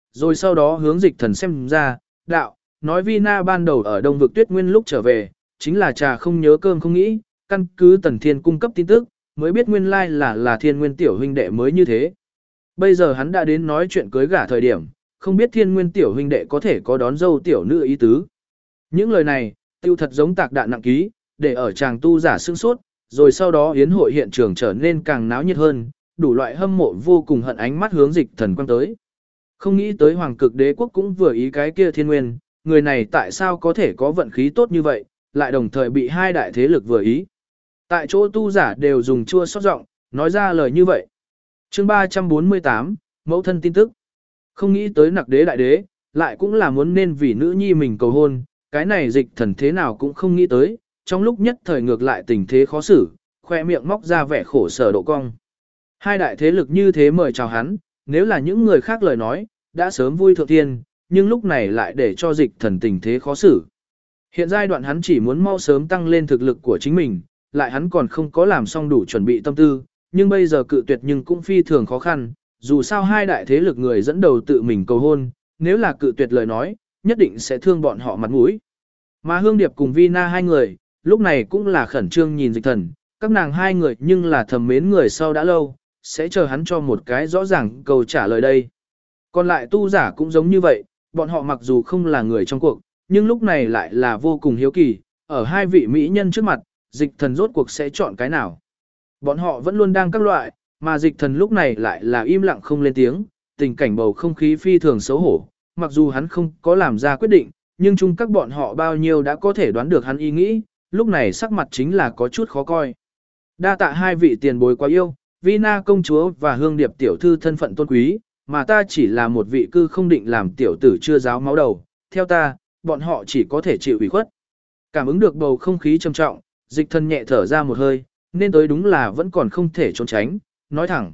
rồi sau đó hướng Dịch Thần xem ra, đạo, nói Vina ban đầu ở Đông vực Tuyết Nguyên lúc trở về, chính là trà không nhớ cơm không nghĩ, căn cứ Tần Thiên cung cấp tin tức, mới biết nguyên lai là Thiên Nguyên tiểu huynh đệ mới như thế. Bây giờ hắn đã đến nói chuyện cưới gả thời điểm, không biết Thiên Nguyên tiểu huynh đệ có thể có đón dâu tiểu nữ ý tứ. Những lời này, tiêu thật giống tạc đạn nặng ký, để ở chàng tu giả sương sốt, rồi sau đó yến hội hiện trường trở nên càng náo nhiệt hơn, đủ loại hâm mộ vô cùng hận ánh mắt hướng Dịch Thần quăng tới. Không nghĩ tới Hoàng Cực Đế quốc cũng vừa ý cái kia Thiên Nguyên, người này tại sao có thể có vận khí tốt như vậy, lại đồng thời bị hai đại thế lực vừa ý. Tại chỗ tu giả đều dùng chua xót giọng, nói ra lời như vậy. Chương 348, mẫu thân tin tức. Không nghĩ tới Nặc Đế đại đế, lại cũng là muốn nên vì nữ nhi mình cầu hôn, cái này Dịch Thần thế nào cũng không nghĩ tới, trong lúc nhất thời ngược lại tình thế khó xử, khoe miệng móc ra vẻ khổ sở độ cong. Hai đại thế lực như thế mời chào hắn, nếu là những người khác lời nói, đã sớm vui thượng thiên, nhưng lúc này lại để cho Dịch Thần tình thế khó xử. Hiện giai đoạn hắn chỉ muốn mau sớm tăng lên thực lực của chính mình, lại hắn còn không có làm xong đủ chuẩn bị tâm tư, nhưng bây giờ cự tuyệt nhưng cũng phi thường khó khăn, dù sao hai đại thế lực người dẫn đầu tự mình cầu hôn, nếu là cự tuyệt lời nói, nhất định sẽ thương bọn họ mặt mũi. Mà Hương Điệp cùng Vina hai người, lúc này cũng là khẩn trương nhìn Dịch Thần, các nàng hai người nhưng là thầm mến người sau đã lâu, sẽ chờ hắn cho một cái rõ ràng câu trả lời đây. Còn lại tu giả cũng giống như vậy, bọn họ mặc dù không là người trong cuộc, nhưng lúc này lại là vô cùng hiếu kỳ, ở hai vị mỹ nhân trước mặt, Dịch Thần rốt cuộc sẽ chọn cái nào. Bọn họ vẫn luôn đang các loại, mà Dịch Thần lúc này lại là im lặng không lên tiếng, tình cảnh bầu không khí phi thường xấu hổ, mặc dù hắn không có làm ra quyết định, nhưng chung các bọn họ bao nhiêu đã có thể đoán được hắn ý nghĩ, lúc này sắc mặt chính là có chút khó coi. Đa tạ hai vị tiền bối quá yêu, Vina công chúa và Hương Điệp tiểu thư thân phận tôn quý, mà ta chỉ là một vị cư không định làm tiểu tử chưa giáo máu đầu, theo ta, bọn họ chỉ có thể chịu ủy khuất. Cảm ứng được bầu không khí trầm trọng, Dịch Thần nhẹ thở ra một hơi, nên tới đúng là vẫn còn không thể trốn tránh, nói thẳng.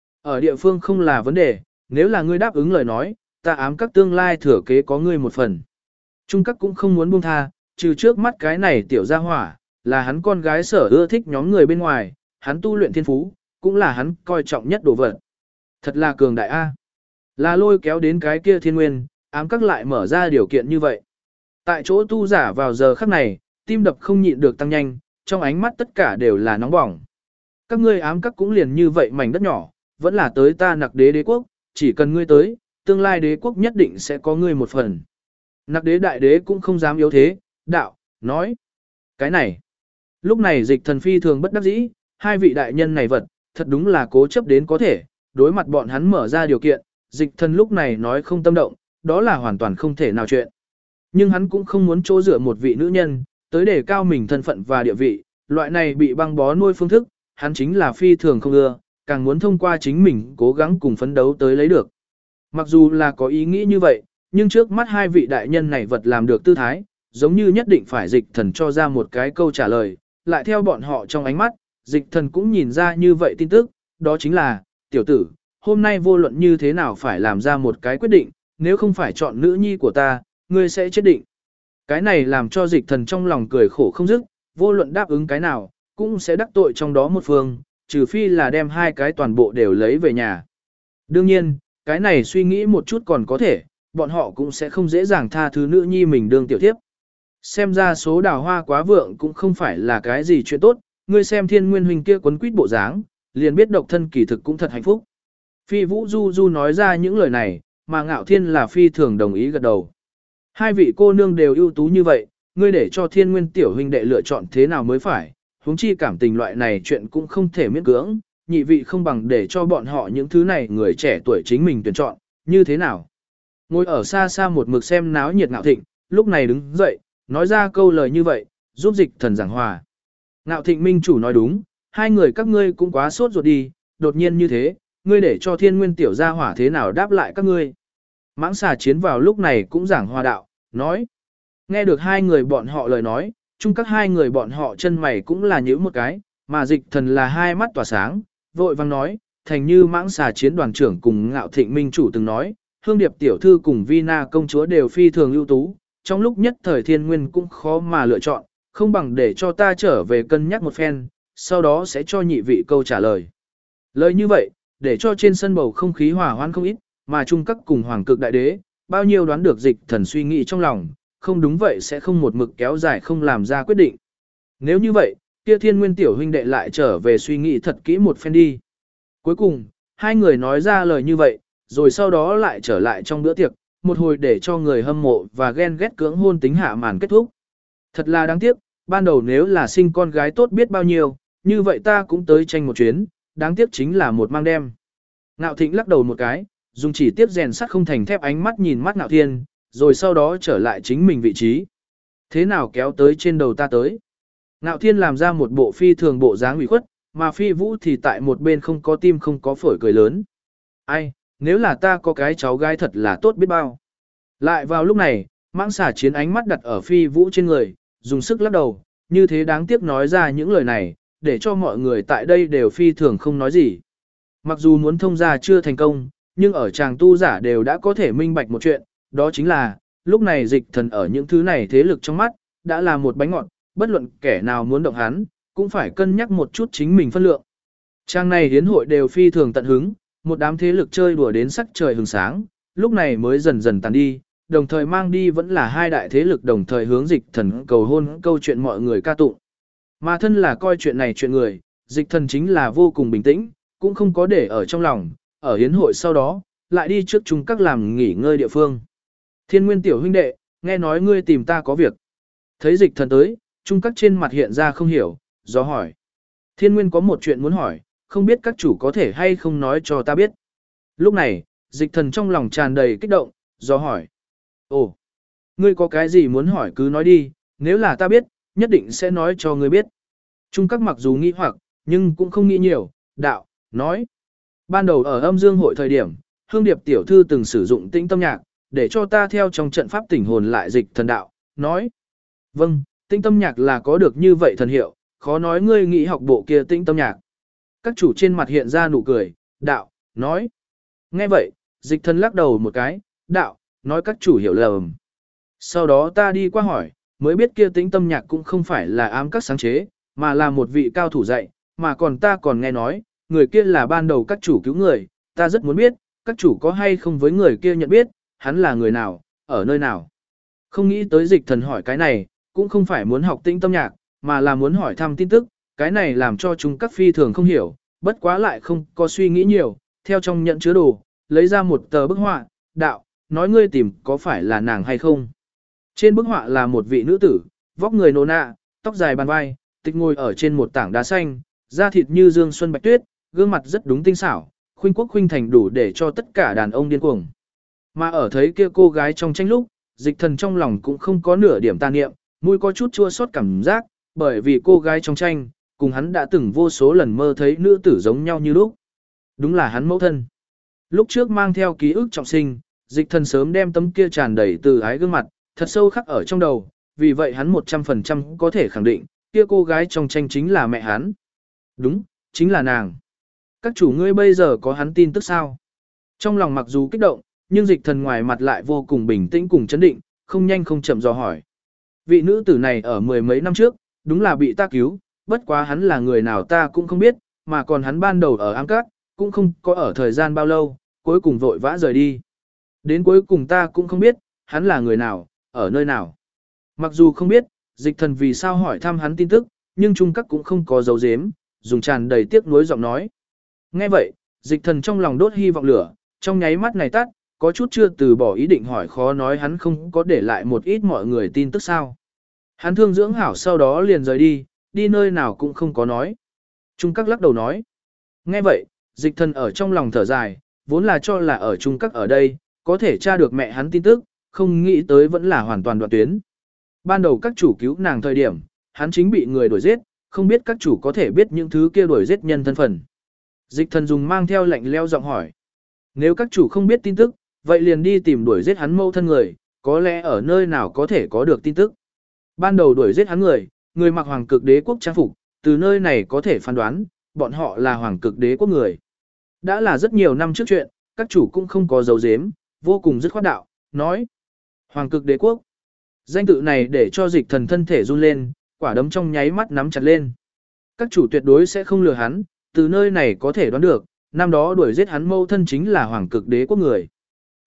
Ở địa phương không là vấn đề, nếu là ngươi đáp ứng lời nói, ta ám các tương lai thừa kế có ngươi một phần. Trung các cũng không muốn buông tha, trừ trước mắt cái này tiểu gia hỏa, là hắn con gái sở ưa thích nhóm người bên ngoài, hắn tu luyện thiên phú, cũng là hắn coi trọng nhất đồ vật. Thật là cường đại A. Là lôi kéo đến cái kia Thiên Nguyên, ám các lại mở ra điều kiện như vậy. Tại chỗ tu giả vào giờ khắc này, tim đập không nhịn được tăng nhanh, trong ánh mắt tất cả đều là nóng bỏng. Các ngươi ám các cũng liền như vậy mảnh đất nhỏ, vẫn là tới ta Nặc Đế đế quốc, chỉ cần ngươi tới, tương lai đế quốc nhất định sẽ có ngươi một phần. Nặc Đế đại đế cũng không dám yếu thế, đạo, nói. Cái này, lúc này Dịch Thần phi thường bất đắc dĩ, hai vị đại nhân này vật, thật đúng là cố chấp đến có thể, đối mặt bọn hắn mở ra điều kiện, Dịch Thần lúc này nói không tâm động, đó là hoàn toàn không thể nào chuyện. Nhưng hắn cũng không muốn chỗ dựa một vị nữ nhân, tới để cao mình thân phận và địa vị, loại này bị băng bó nuôi phương thức, hắn chính là phi thường không ưa, càng muốn thông qua chính mình cố gắng cùng phấn đấu tới lấy được. Mặc dù là có ý nghĩ như vậy, nhưng trước mắt hai vị đại nhân này vật làm được tư thái, giống như nhất định phải Dịch Thần cho ra một cái câu trả lời, lại theo bọn họ trong ánh mắt, Dịch Thần cũng nhìn ra như vậy tin tức, đó chính là, tiểu tử, hôm nay vô luận như thế nào phải làm ra một cái quyết định, nếu không phải chọn nữ nhi của ta, ngươi sẽ chết định. Cái này làm cho Dịch Thần trong lòng cười khổ không dứt, vô luận đáp ứng cái nào, cũng sẽ đắc tội trong đó một phương, trừ phi là đem hai cái toàn bộ đều lấy về nhà. Đương nhiên, cái này suy nghĩ một chút còn có thể, bọn họ cũng sẽ không dễ dàng tha thứ nữ nhi mình đương tiểu thiếp. Xem ra số đào hoa quá vượng cũng không phải là cái gì chuyện tốt, ngươi xem Thiên Nguyên huynh kia quấn quýt bộ dáng, liền biết độc thân kỳ thực cũng thật hạnh phúc. Phi Vũ Du Du nói ra những lời này, mà Ngạo Thiên là phi thường đồng ý gật đầu. Hai vị cô nương đều ưu tú như vậy, ngươi để cho Thiên Nguyên tiểu huynh đệ lựa chọn thế nào mới phải, huống chi cảm tình loại này chuyện cũng không thể miễn cưỡng, nhị vị không bằng để cho bọn họ những thứ này người trẻ tuổi chính mình tuyển chọn, như thế nào. Ngồi ở xa xa một mực xem náo nhiệt Ngạo Thịnh, lúc này đứng dậy, nói ra câu lời như vậy, giúp Dịch Thần giảng hòa. Ngạo Thịnh minh chủ nói đúng, hai người các ngươi cũng quá sốt ruột đi, đột nhiên như thế, ngươi để cho Thiên Nguyên tiểu gia hỏa thế nào đáp lại các ngươi. Mãng xà chiến vào lúc này cũng giảng hòa đạo, nói. Nghe được hai người bọn họ lời nói, chung các hai người bọn họ chân mày cũng là nhíu một cái, mà Dịch Thần là hai mắt tỏa sáng, vội vang nói, thành như mãng xà chiến đoàn trưởng cùng Ngạo Thịnh minh chủ từng nói, Hương Điệp tiểu thư cùng Vina công chúa đều phi thường ưu tú, trong lúc nhất thời Thiên Nguyên cũng khó mà lựa chọn, không bằng để cho ta trở về cân nhắc một phen, sau đó sẽ cho nhị vị câu trả lời. Lời như vậy, để cho trên sân bầu không khí hòa hoãn không ít, mà Trung Các cùng Hoàng Cực Đại Đế, bao nhiêu đoán được Dịch Thần suy nghĩ trong lòng, không đúng vậy sẽ không một mực kéo dài không làm ra quyết định. Nếu như vậy, kia Thiên Nguyên tiểu huynh đệ lại trở về suy nghĩ thật kỹ một phen đi. Cuối cùng, hai người nói ra lời như vậy, rồi sau đó lại trở lại trong bữa tiệc, một hồi để cho người hâm mộ và ghen ghét cưỡng hôn tính hạ màn kết thúc. Thật là đáng tiếc, ban đầu nếu là sinh con gái tốt biết bao nhiêu, như vậy ta cũng tới tranh một chuyến, đáng tiếc chính là một mang đem. Ngạo Thịnh lắc đầu một cái, dùng chỉ tiếp rèn sắt không thành thép ánh mắt nhìn mắt Ngạo Thiên, rồi sau đó trở lại chính mình vị trí. Thế nào kéo tới trên đầu ta tới? Ngạo Thiên làm ra một bộ phi thường bộ dáng ủy khuất, mà Phi Vũ thì tại một bên không có tim không có phổi cười lớn. Ai, nếu là ta có cái cháu gái thật là tốt biết bao. Lại vào lúc này, Mãng Xà Chiến ánh mắt đặt ở Phi Vũ trên người, dùng sức lắc đầu, như thế đáng tiếc nói ra những lời này, để cho mọi người tại đây đều phi thường không nói gì. Mặc dù muốn thông ra chưa thành công, nhưng ở chàng tu giả đều đã có thể minh bạch một chuyện, đó chính là, lúc này Dịch Thần ở những thứ này thế lực trong mắt, đã là một bánh ngọt, bất luận kẻ nào muốn động hắn, cũng phải cân nhắc một chút chính mình phân lượng. Trang này hiến hội đều phi thường tận hứng, một đám thế lực chơi đùa đến sắc trời hừng sáng, lúc này mới dần dần tàn đi, đồng thời mang đi vẫn là hai đại thế lực đồng thời hướng Dịch Thần cầu hôn câu chuyện mọi người ca tụng. Mà thân là coi chuyện này chuyện người, Dịch Thần chính là vô cùng bình tĩnh, cũng không có để ở trong lòng, ở hiến hội sau đó, lại đi trước Trung Các làm nghỉ ngơi địa phương. Thiên Nguyên tiểu huynh đệ, nghe nói ngươi tìm ta có việc. Thấy Dịch Thần tới, Trung Các trên mặt hiện ra không hiểu, do hỏi. Thiên Nguyên có một chuyện muốn hỏi, không biết các chủ có thể hay không nói cho ta biết. Lúc này, Dịch Thần trong lòng tràn đầy kích động, do hỏi. Ồ, ngươi có cái gì muốn hỏi cứ nói đi, nếu là ta biết, nhất định sẽ nói cho ngươi biết. Trung Các mặc dù nghi hoặc, nhưng cũng không nghĩ nhiều, đạo, nói. Ban đầu ở âm dương hội thời điểm, Hương Điệp tiểu thư từng sử dụng tĩnh tâm nhạc, để cho ta theo trong trận pháp tỉnh hồn lại Dịch Thần đạo, nói. Vâng, tĩnh tâm nhạc là có được như vậy thần hiệu, khó nói ngươi nghĩ học bộ kia tĩnh tâm nhạc. Các chủ trên mặt hiện ra nụ cười, đạo, nói. Nghe vậy, Dịch Thần lắc đầu một cái, đạo, nói các chủ hiểu lầm. Sau đó ta đi qua hỏi, mới biết kia tĩnh tâm nhạc cũng không phải là ám các sáng chế, mà là một vị cao thủ dạy, mà còn ta còn nghe nói, người kia là ban đầu các chủ cứu người, ta rất muốn biết, các chủ có hay không với người kia nhận biết, hắn là người nào, ở nơi nào. Không nghĩ tới Dịch Thần hỏi cái này, cũng không phải muốn học tĩnh tâm nhạc, mà là muốn hỏi thăm tin tức, cái này làm cho chúng các phi thường không hiểu, bất quá lại không có suy nghĩ nhiều, theo trong nhận chứa đồ, lấy ra một tờ bức họa, đạo, nói ngươi tìm có phải là nàng hay không. Trên bức họa là một vị nữ tử, vóc người nô nạ, tóc dài bàn vai, tịch ngồi ở trên một tảng đá xanh, da thịt như dương xuân bạch tuyết, gương mặt rất đúng tinh xảo, khuynh quốc khuynh thành đủ để cho tất cả đàn ông điên cuồng. Mà ở thấy kia cô gái trong tranh lúc, Dịch Thần trong lòng cũng không có nửa điểm tà niệm, mũi có chút chua xót cảm giác, bởi vì cô gái trong tranh, cùng hắn đã từng vô số lần mơ thấy nữ tử giống nhau như lúc. Đúng là hắn mẫu thân. Lúc trước mang theo ký ức trọng sinh, Dịch Thần sớm đem tấm kia tràn đầy từ ái gương mặt, thật sâu khắc ở trong đầu, vì vậy hắn 100% có thể khẳng định, kia cô gái trong tranh chính là mẹ hắn. Đúng, chính là nàng. Các chủ ngươi bây giờ có hắn tin tức sao? Trong lòng mặc dù kích động, nhưng Dịch Thần ngoài mặt lại vô cùng bình tĩnh cùng chấn định, không nhanh không chậm dò hỏi. Vị nữ tử này ở mười mấy năm trước, đúng là bị ta cứu, bất quá hắn là người nào ta cũng không biết, mà còn hắn ban đầu ở ám các, cũng không có ở thời gian bao lâu, cuối cùng vội vã rời đi. Đến cuối cùng ta cũng không biết, hắn là người nào, ở nơi nào. Mặc dù không biết, Dịch Thần vì sao hỏi thăm hắn tin tức, nhưng Trung Các cũng không có dấu dếm, dùng tràn đầy tiếc nuối giọng nói. Nghe vậy, Dịch Thần trong lòng đốt hy vọng lửa, trong nháy mắt này tắt, có chút chưa từ bỏ ý định hỏi khó nói hắn không có để lại một ít mọi người tin tức sao. Hắn thương dưỡng hảo sau đó liền rời đi, đi nơi nào cũng không có nói. Trung Các lắc đầu nói. Nghe vậy, Dịch Thần ở trong lòng thở dài, vốn là cho là ở Trung Các ở đây, có thể tra được mẹ hắn tin tức, không nghĩ tới vẫn là hoàn toàn đoạn tuyến. Ban đầu các chủ cứu nàng thời điểm, hắn chính bị người đuổi giết, không biết các chủ có thể biết những thứ kia đuổi giết nhân thân phận. Dịch Thần dùng mang theo lệnh leo giọng hỏi. Nếu các chủ không biết tin tức, vậy liền đi tìm đuổi giết hắn mâu thân người, có lẽ ở nơi nào có thể có được tin tức. Ban đầu đuổi giết hắn người, người mặc Hoàng Cực Đế quốc trang phục, từ nơi này có thể phán đoán, bọn họ là Hoàng Cực Đế quốc người. Đã là rất nhiều năm trước chuyện, các chủ cũng không có dấu dếm, vô cùng dứt khoát đạo, nói. Hoàng Cực Đế quốc. Danh tự này để cho Dịch Thần thân thể run lên, quả đấm trong nháy mắt nắm chặt lên. Các chủ tuyệt đối sẽ không lừa hắn, từ nơi này có thể đoán được, năm đó đuổi giết hắn mâu thân chính là Hoàng Cực Đế quốc người.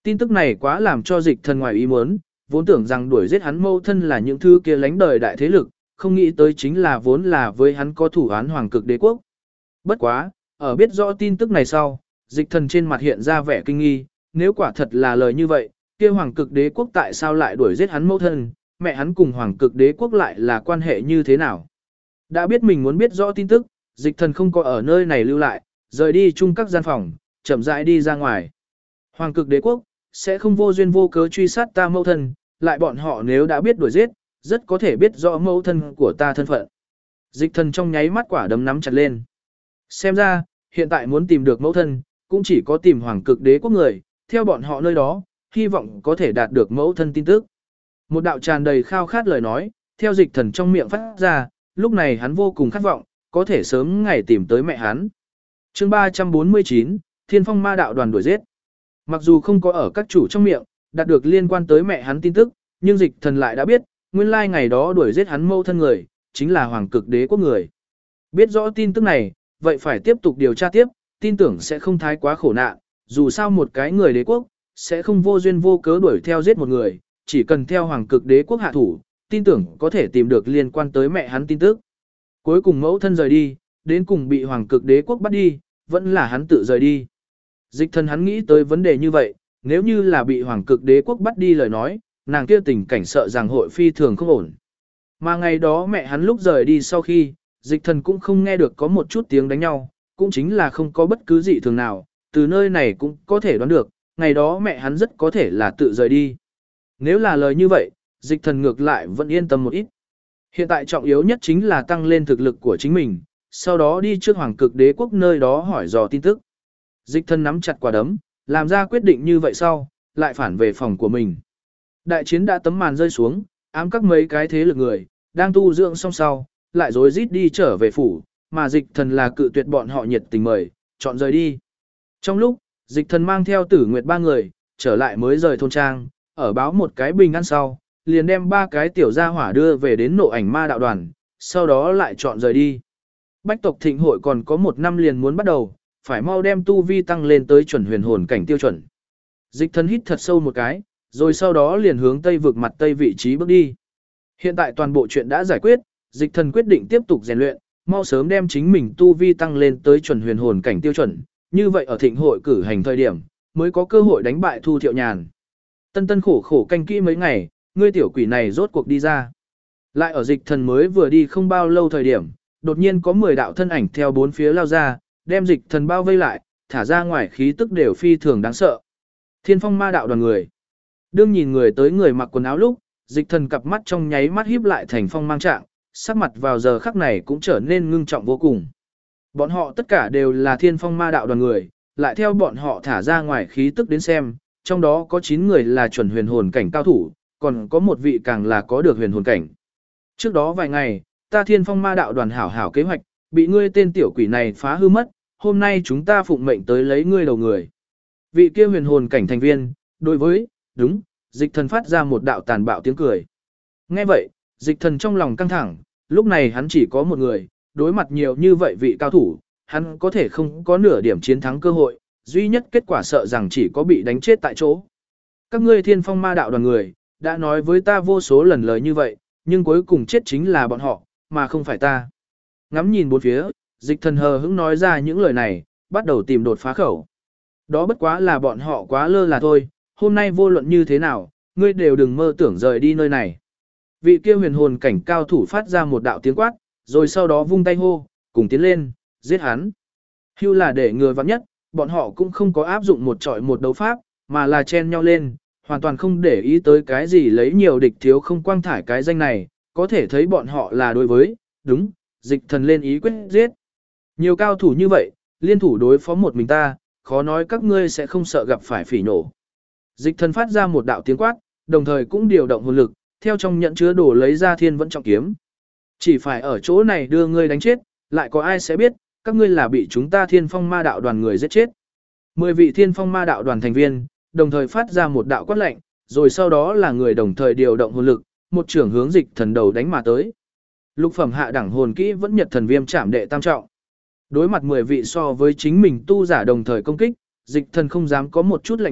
Tin tức này quá làm cho dịch thần ngoài ý muốn, vốn tưởng rằng đuổi giết hắn mâu thân là những thứ kia lánh đời đại thế lực, không nghĩ tới chính là vốn là với hắn có thủ án hoàng cực đế quốc. Bất quá, ở biết rõ tin tức này sau, dịch thần trên mặt hiện ra vẻ kinh nghi, nếu quả thật là lời như vậy, kia hoàng cực đế quốc tại sao lại đuổi giết hắn mẫu thân, mẹ hắn cùng hoàng cực đế quốc lại là quan hệ như thế nào. Đã biết mình muốn biết rõ tin tức, dịch thần không có ở nơi này lưu lại, rời đi chung các gian phòng, chậm rãi đi ra ngoài. Hoàng cực đế quốc sẽ không vô duyên vô cớ truy sát ta mẫu thân, lại bọn họ nếu đã biết đuổi giết, rất có thể biết rõ mẫu thân của ta thân phận. Dịch thần trong nháy mắt quả đấm nắm chặt lên. Xem ra, hiện tại muốn tìm được mẫu thân, cũng chỉ có tìm hoàng cực đế quốc người, theo bọn họ nơi đó, hy vọng có thể đạt được mẫu thân tin tức. Một đạo tràn đầy khao khát lời nói, theo dịch thần trong miệng phát ra, lúc này hắn vô cùng khát vọng, có thể sớm ngày tìm tới mẹ hắn. Chương 349, Thiên Phong Ma Đạo đoàn đuổi giết. Mặc dù không có ở các chủ trong miệng, đạt được liên quan tới mẹ hắn tin tức, nhưng dịch thần lại đã biết, nguyên lai ngày đó đuổi giết hắn mâu thân người, chính là hoàng cực đế quốc người. Biết rõ tin tức này, vậy phải tiếp tục điều tra tiếp, tin tưởng sẽ không thái quá khổ nạn, dù sao một cái người đế quốc, sẽ không vô duyên vô cớ đuổi theo giết một người, chỉ cần theo hoàng cực đế quốc hạ thủ, tin tưởng có thể tìm được liên quan tới mẹ hắn tin tức. Cuối cùng mẫu thân rời đi, đến cùng bị hoàng cực đế quốc bắt đi, vẫn là hắn tự rời đi. Dịch thần hắn nghĩ tới vấn đề như vậy, nếu như là bị hoàng cực đế quốc bắt đi lời nói, nàng kia tình cảnh sợ rằng hội phi thường không ổn. Mà ngày đó mẹ hắn lúc rời đi sau khi, dịch thần cũng không nghe được có một chút tiếng đánh nhau, cũng chính là không có bất cứ dị thường nào, từ nơi này cũng có thể đoán được, ngày đó mẹ hắn rất có thể là tự rời đi. Nếu là lời như vậy, dịch thần ngược lại vẫn yên tâm một ít. Hiện tại trọng yếu nhất chính là tăng lên thực lực của chính mình, sau đó đi trước hoàng cực đế quốc nơi đó hỏi dò tin tức. Dịch thần nắm chặt quả đấm, làm ra quyết định như vậy sau, lại phản về phòng của mình. Đại chiến đã tấm màn rơi xuống, ám các mấy cái thế lực người, đang tu dưỡng xong sau, lại rối rít đi trở về phủ, mà dịch thần là cự tuyệt bọn họ nhiệt tình mời, chọn rời đi. Trong lúc, dịch thần mang theo Tử Nguyệt ba người, trở lại mới rời thôn trang, ở báo một cái bình ăn sau, liền đem ba cái tiểu gia hỏa đưa về đến Nộ Ảnh Ma đạo đoàn, sau đó lại chọn rời đi. Bách tộc thịnh hội còn có 1 năm liền muốn bắt đầu, phải mau đem tu vi tăng lên tới chuẩn huyền hồn cảnh tiêu chuẩn. Dịch thần hít thật sâu một cái, rồi sau đó liền hướng tây vực mặt tây vị trí bước đi. Hiện tại toàn bộ chuyện đã giải quyết, dịch thần quyết định tiếp tục rèn luyện, mau sớm đem chính mình tu vi tăng lên tới chuẩn huyền hồn cảnh tiêu chuẩn, như vậy ở thịnh hội cử hành thời điểm, mới có cơ hội đánh bại Thu Thiệu Nhàn. Tân tân khổ khổ canh kỹ mấy ngày, ngươi tiểu quỷ này rốt cuộc đi ra. Lại ở dịch thần mới vừa đi không bao lâu thời điểm, đột nhiên có 10 đạo thân ảnh theo bốn phía lao ra, đem dịch thần bao vây lại, thả ra ngoài khí tức đều phi thường đáng sợ. Thiên Phong Ma đạo đoàn người. Đương nhìn người tới người mặc quần áo lúc, dịch thần cặp mắt trong nháy mắt híp lại thành phong mang trạng, sắc mặt vào giờ khắc này cũng trở nên ngưng trọng vô cùng. Bọn họ tất cả đều là Thiên Phong Ma đạo đoàn người, lại theo bọn họ thả ra ngoài khí tức đến xem, trong đó có 9 người là chuẩn huyền hồn cảnh cao thủ, còn có một vị càng là có được huyền hồn cảnh. Trước đó vài ngày, ta Thiên Phong Ma đạo đoàn hảo hảo kế hoạch, bị ngươi tên tiểu quỷ này phá hư mất, hôm nay chúng ta phụng mệnh tới lấy ngươi đầu người. Vị kia huyền hồn cảnh thành viên, đối với, đúng, dịch thần phát ra một đạo tàn bạo tiếng cười. Nghe vậy, dịch thần trong lòng căng thẳng, lúc này hắn chỉ có một người, đối mặt nhiều như vậy vị cao thủ, hắn có thể không có nửa điểm chiến thắng cơ hội, duy nhất kết quả sợ rằng chỉ có bị đánh chết tại chỗ. Các ngươi Thiên Phong Ma đạo đoàn người, đã nói với ta vô số lần lời như vậy, nhưng cuối cùng chết chính là bọn họ, mà không phải ta. Ngắm nhìn bốn phía, dịch thần hờ hững nói ra những lời này, bắt đầu tìm đột phá khẩu. Đó bất quá là bọn họ quá lơ là thôi, hôm nay vô luận như thế nào, ngươi đều đừng mơ tưởng rời đi nơi này. Vị kia huyền hồn cảnh cao thủ phát ra một đạo tiếng quát, rồi sau đó vung tay hô, cùng tiến lên, giết hắn. Hưu là để người vắng nhất, bọn họ cũng không có áp dụng một trọi một đấu pháp, mà là chen nhau lên, hoàn toàn không để ý tới cái gì lấy nhiều địch thiếu không quang thải cái danh này, có thể thấy bọn họ là đối với, đúng, dịch thần lên ý quyết giết. Nhiều cao thủ như vậy, liên thủ đối phó một mình ta, khó nói các ngươi sẽ không sợ gặp phải phỉ nổ. Dịch thần phát ra một đạo tiếng quát, đồng thời cũng điều động hồn lực, theo trong nhận chứa đồ lấy ra thiên vẫn trọng kiếm. Chỉ phải ở chỗ này đưa ngươi đánh chết, lại có ai sẽ biết, các ngươi là bị chúng ta Thiên Phong Ma đạo đoàn người giết chết. 10 vị Thiên Phong Ma đạo đoàn thành viên, đồng thời phát ra một đạo quát lệnh, rồi sau đó là người đồng thời điều động hồn lực, một trưởng hướng dịch thần đầu đánh mà tới. Lục phẩm hạ đẳng hồn kỹ vẫn nhật thần viêm chạm đệ tam trọng. Đối mặt 10 vị so với chính mình tu giả đồng thời công kích, dịch thần không dám có một chút lạnh nhạt,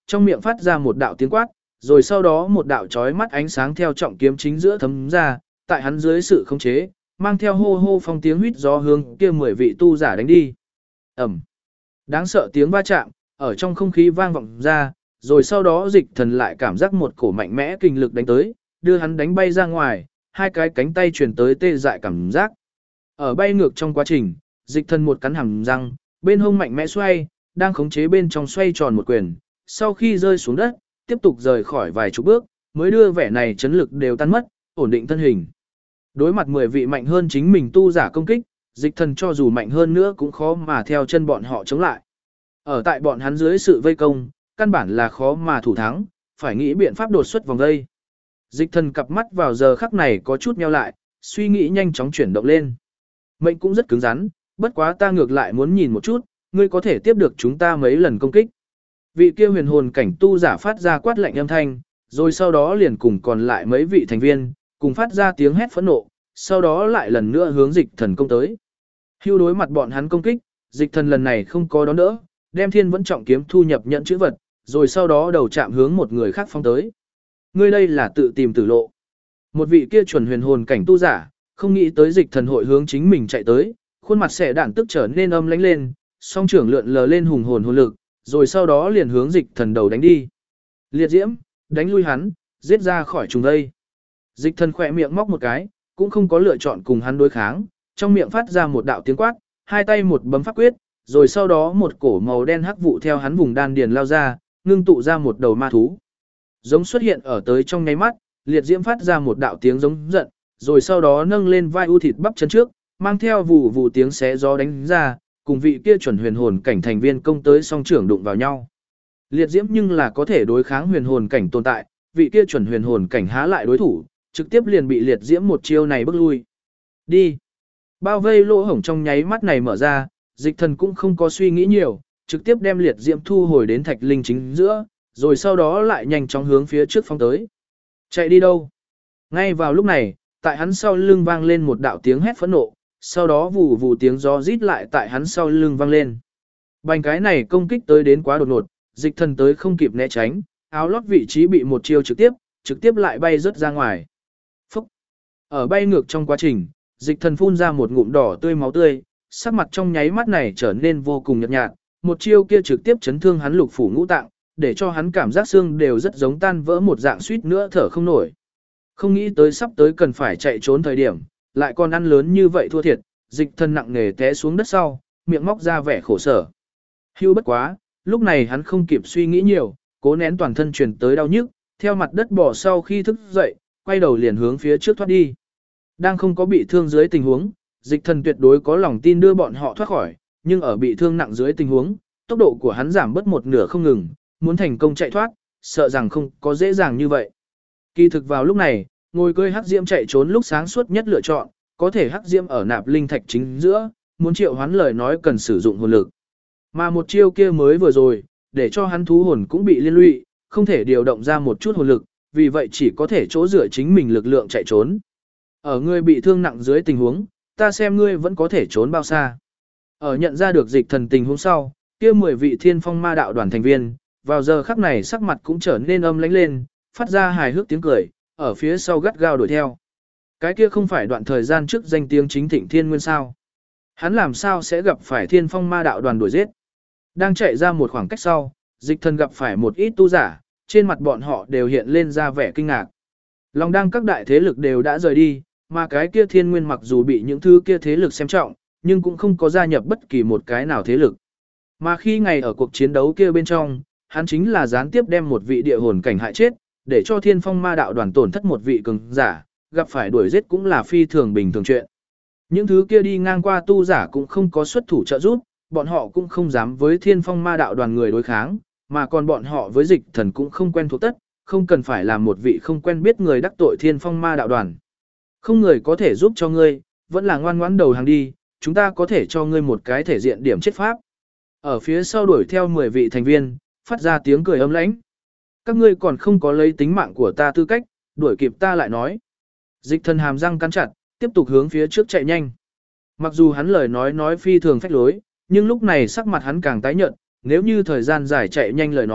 trong miệng phát ra một đạo tiếng quát, rồi sau đó một đạo chói mắt ánh sáng theo trọng kiếm chính giữa thấm ra, tại hắn dưới sự khống chế, mang theo hô hô phong tiếng huýt gió hướng kia 10 vị tu giả đánh đi. Ầm. Đáng sợ tiếng va chạm ở trong không khí vang vọng ra, rồi sau đó Dịch Thần lại cảm giác một cổ mạnh mẽ kinh lực đánh tới, đưa hắn đánh bay ra ngoài, hai cái cánh tay truyền tới tê dại cảm giác. Ở bay ngược trong quá trình, Dịch Thần một cắn hàm răng, bên hông mạnh mẽ xoay, đang khống chế bên trong xoay tròn một quyền, sau khi rơi xuống đất, tiếp tục rời khỏi vài chục bước, mới đưa vẻ này chấn lực đều tan mất, ổn định thân hình. Đối mặt 10 vị mạnh hơn chính mình tu giả công kích, Dịch Thần cho dù mạnh hơn nữa cũng khó mà theo chân bọn họ chống lại. Ở tại bọn hắn dưới sự vây công, căn bản là khó mà thủ thắng, phải nghĩ biện pháp đột xuất vòng vây. Dịch Thần cặp mắt vào giờ khắc này có chút nheo lại, suy nghĩ nhanh chóng chuyển động lên. Mệnh cũng rất cứng rắn, bất quá ta ngược lại muốn nhìn một chút, ngươi có thể tiếp được chúng ta mấy lần công kích. Vị kia huyền hồn cảnh tu giả phát ra quát lạnh âm thanh, rồi sau đó liền cùng còn lại mấy vị thành viên, cùng phát ra tiếng hét phẫn nộ, sau đó lại lần nữa hướng Dịch Thần công tới. Hưu đối mặt bọn hắn công kích, Dịch Thần lần này không có đón đỡ, đem Thiên Vẫn Trọng kiếm thu nhập nhận chữ vật, rồi sau đó đầu chạm hướng một người khác phóng tới. Ngươi đây là tự tìm tử lộ. Một vị kia chuẩn huyền hồn cảnh tu giả, không nghĩ tới Dịch Thần hội hướng chính mình chạy tới, khuôn mặt xẻ đạn tức trở nên âm lãnh lên, song trưởng lượn lờ lên hùng hồn hồn lực, rồi sau đó liền hướng Dịch Thần đầu đánh đi. Liệt diễm, đánh lui hắn, giết ra khỏi trùng đây. Dịch Thần khỏe miệng móc một cái, cũng không có lựa chọn cùng hắn đối kháng, trong miệng phát ra một đạo tiếng quát, hai tay một bấm pháp quyết, rồi sau đó một cổ màu đen hắc vụ theo hắn vùng đan điền lao ra, ngưng tụ ra một đầu ma thú. Giống xuất hiện ở tới trong nháy mắt, liệt diễm phát ra một đạo tiếng giống giận, rồi sau đó nâng lên vai u thịt bắp chân trước, mang theo vụ vụ tiếng xé gió đánh ra, cùng vị kia chuẩn huyền hồn cảnh thành viên công tới song trưởng đụng vào nhau. Liệt diễm nhưng là có thể đối kháng huyền hồn cảnh tồn tại, vị kia chuẩn huyền hồn cảnh há lại đối thủ, trực tiếp liền bị liệt diễm một chiêu này bức lui. Đi. Bao vây lỗ hổng trong nháy mắt này mở ra, Dịch Thần cũng không có suy nghĩ nhiều, trực tiếp đem liệt diễm thu hồi đến thạch linh chính giữa, rồi sau đó lại nhanh chóng hướng phía trước phóng tới. Chạy đi đâu? Ngay vào lúc này, tại hắn sau lưng vang lên một đạo tiếng hét phẫn nộ, sau đó vù vù tiếng gió rít lại tại hắn sau lưng vang lên. Bành cái này công kích tới đến quá đột ngột, Dịch Thần tới không kịp né tránh, áo lót vị trí bị một chiêu trực tiếp lại bay rớt ra ngoài. Phúc! Ở bay ngược trong quá trình, Dịch Thần phun ra một ngụm đỏ tươi máu tươi, sắc mặt trong nháy mắt này trở nên vô cùng nhợt nhạt, một chiêu kia trực tiếp chấn thương hắn lục phủ ngũ tạng, để cho hắn cảm giác xương đều rất giống tan vỡ một dạng suýt nữa thở không nổi. Không nghĩ tới sắp tới cần phải chạy trốn thời điểm, lại còn ăn lớn như vậy thua thiệt, Dịch Thần nặng nề té xuống đất sau, miệng móc ra vẻ khổ sở. Hưu bất quá, lúc này hắn không kịp suy nghĩ nhiều, cố nén toàn thân truyền tới đau nhức, theo mặt đất bò sau khi thức dậy, quay đầu liền hướng phía trước thoát đi. Đang không có bị thương dưới tình huống, Dịch Thần tuyệt đối có lòng tin đưa bọn họ thoát khỏi, nhưng ở bị thương nặng dưới tình huống, tốc độ của hắn giảm bớt một nửa không ngừng, muốn thành công chạy thoát, sợ rằng không có dễ dàng như vậy. Kỳ thực vào lúc này, ngồi cưỡi hắc diễm chạy trốn lúc sáng suốt nhất lựa chọn, có thể hắc diễm ở nạp linh thạch chính giữa, muốn triệu hoán lời nói cần sử dụng hồn lực. Mà một chiêu kia mới vừa rồi, để cho hắn thú hồn cũng bị liên lụy, không thể điều động ra một chút hồn lực, vì vậy chỉ có thể chỗ dựa chính mình lực lượng chạy trốn. Ở ngươi bị thương nặng dưới tình huống, ta xem ngươi vẫn có thể trốn bao xa. Ở nhận ra được Dịch Thần tình huống sau, kia 10 vị Thiên Phong Ma đạo đoàn thành viên, vào giờ khắc này sắc mặt cũng trở nên âm lãnh lên, phát ra hài hước tiếng cười, ở phía sau gắt gao đuổi theo. Cái kia không phải đoạn thời gian trước danh tiếng chính thịnh Thiên Nguyên sao? Hắn làm sao sẽ gặp phải Thiên Phong Ma đạo đoàn đuổi giết? Đang chạy ra một khoảng cách sau, Dịch Thần gặp phải một ít tu giả, trên mặt bọn họ đều hiện lên ra vẻ kinh ngạc. Lòng đang các đại thế lực đều đã rời đi, mà cái kia Thiên Nguyên mặc dù bị những thứ kia thế lực xem trọng, nhưng cũng không có gia nhập bất kỳ một cái nào thế lực. Mà khi ngày ở cuộc chiến đấu kia bên trong, hắn chính là gián tiếp đem một vị địa hồn cảnh hại chết, để cho Thiên Phong Ma đạo đoàn tổn thất một vị cường giả, gặp phải đuổi giết cũng là phi thường bình thường chuyện. Những thứ kia đi ngang qua tu giả cũng không có xuất thủ trợ giúp, bọn họ cũng không dám với Thiên Phong Ma đạo đoàn người đối kháng, mà còn bọn họ với Dịch Thần cũng không quen thuộc tất, không cần phải làm một vị không quen biết người đắc tội Thiên Phong Ma đạo đoàn. Không người có thể giúp cho ngươi, vẫn là ngoan ngoãn đầu hàng đi, chúng ta có thể cho ngươi một cái thể diện điểm chết pháp. Ở phía sau đuổi theo 10 vị thành viên, phát ra tiếng cười ấm lãnh. Các ngươi còn không có lấy tính mạng của ta tư cách, đuổi kịp ta lại nói. Dịch Thần hàm răng cắn chặt, tiếp tục hướng phía trước chạy nhanh. Mặc dù hắn lời nói phi thường phách lối, nhưng lúc này sắc mặt hắn càng tái nhợt, nếu như thời gian dài chạy nhanh lời nói,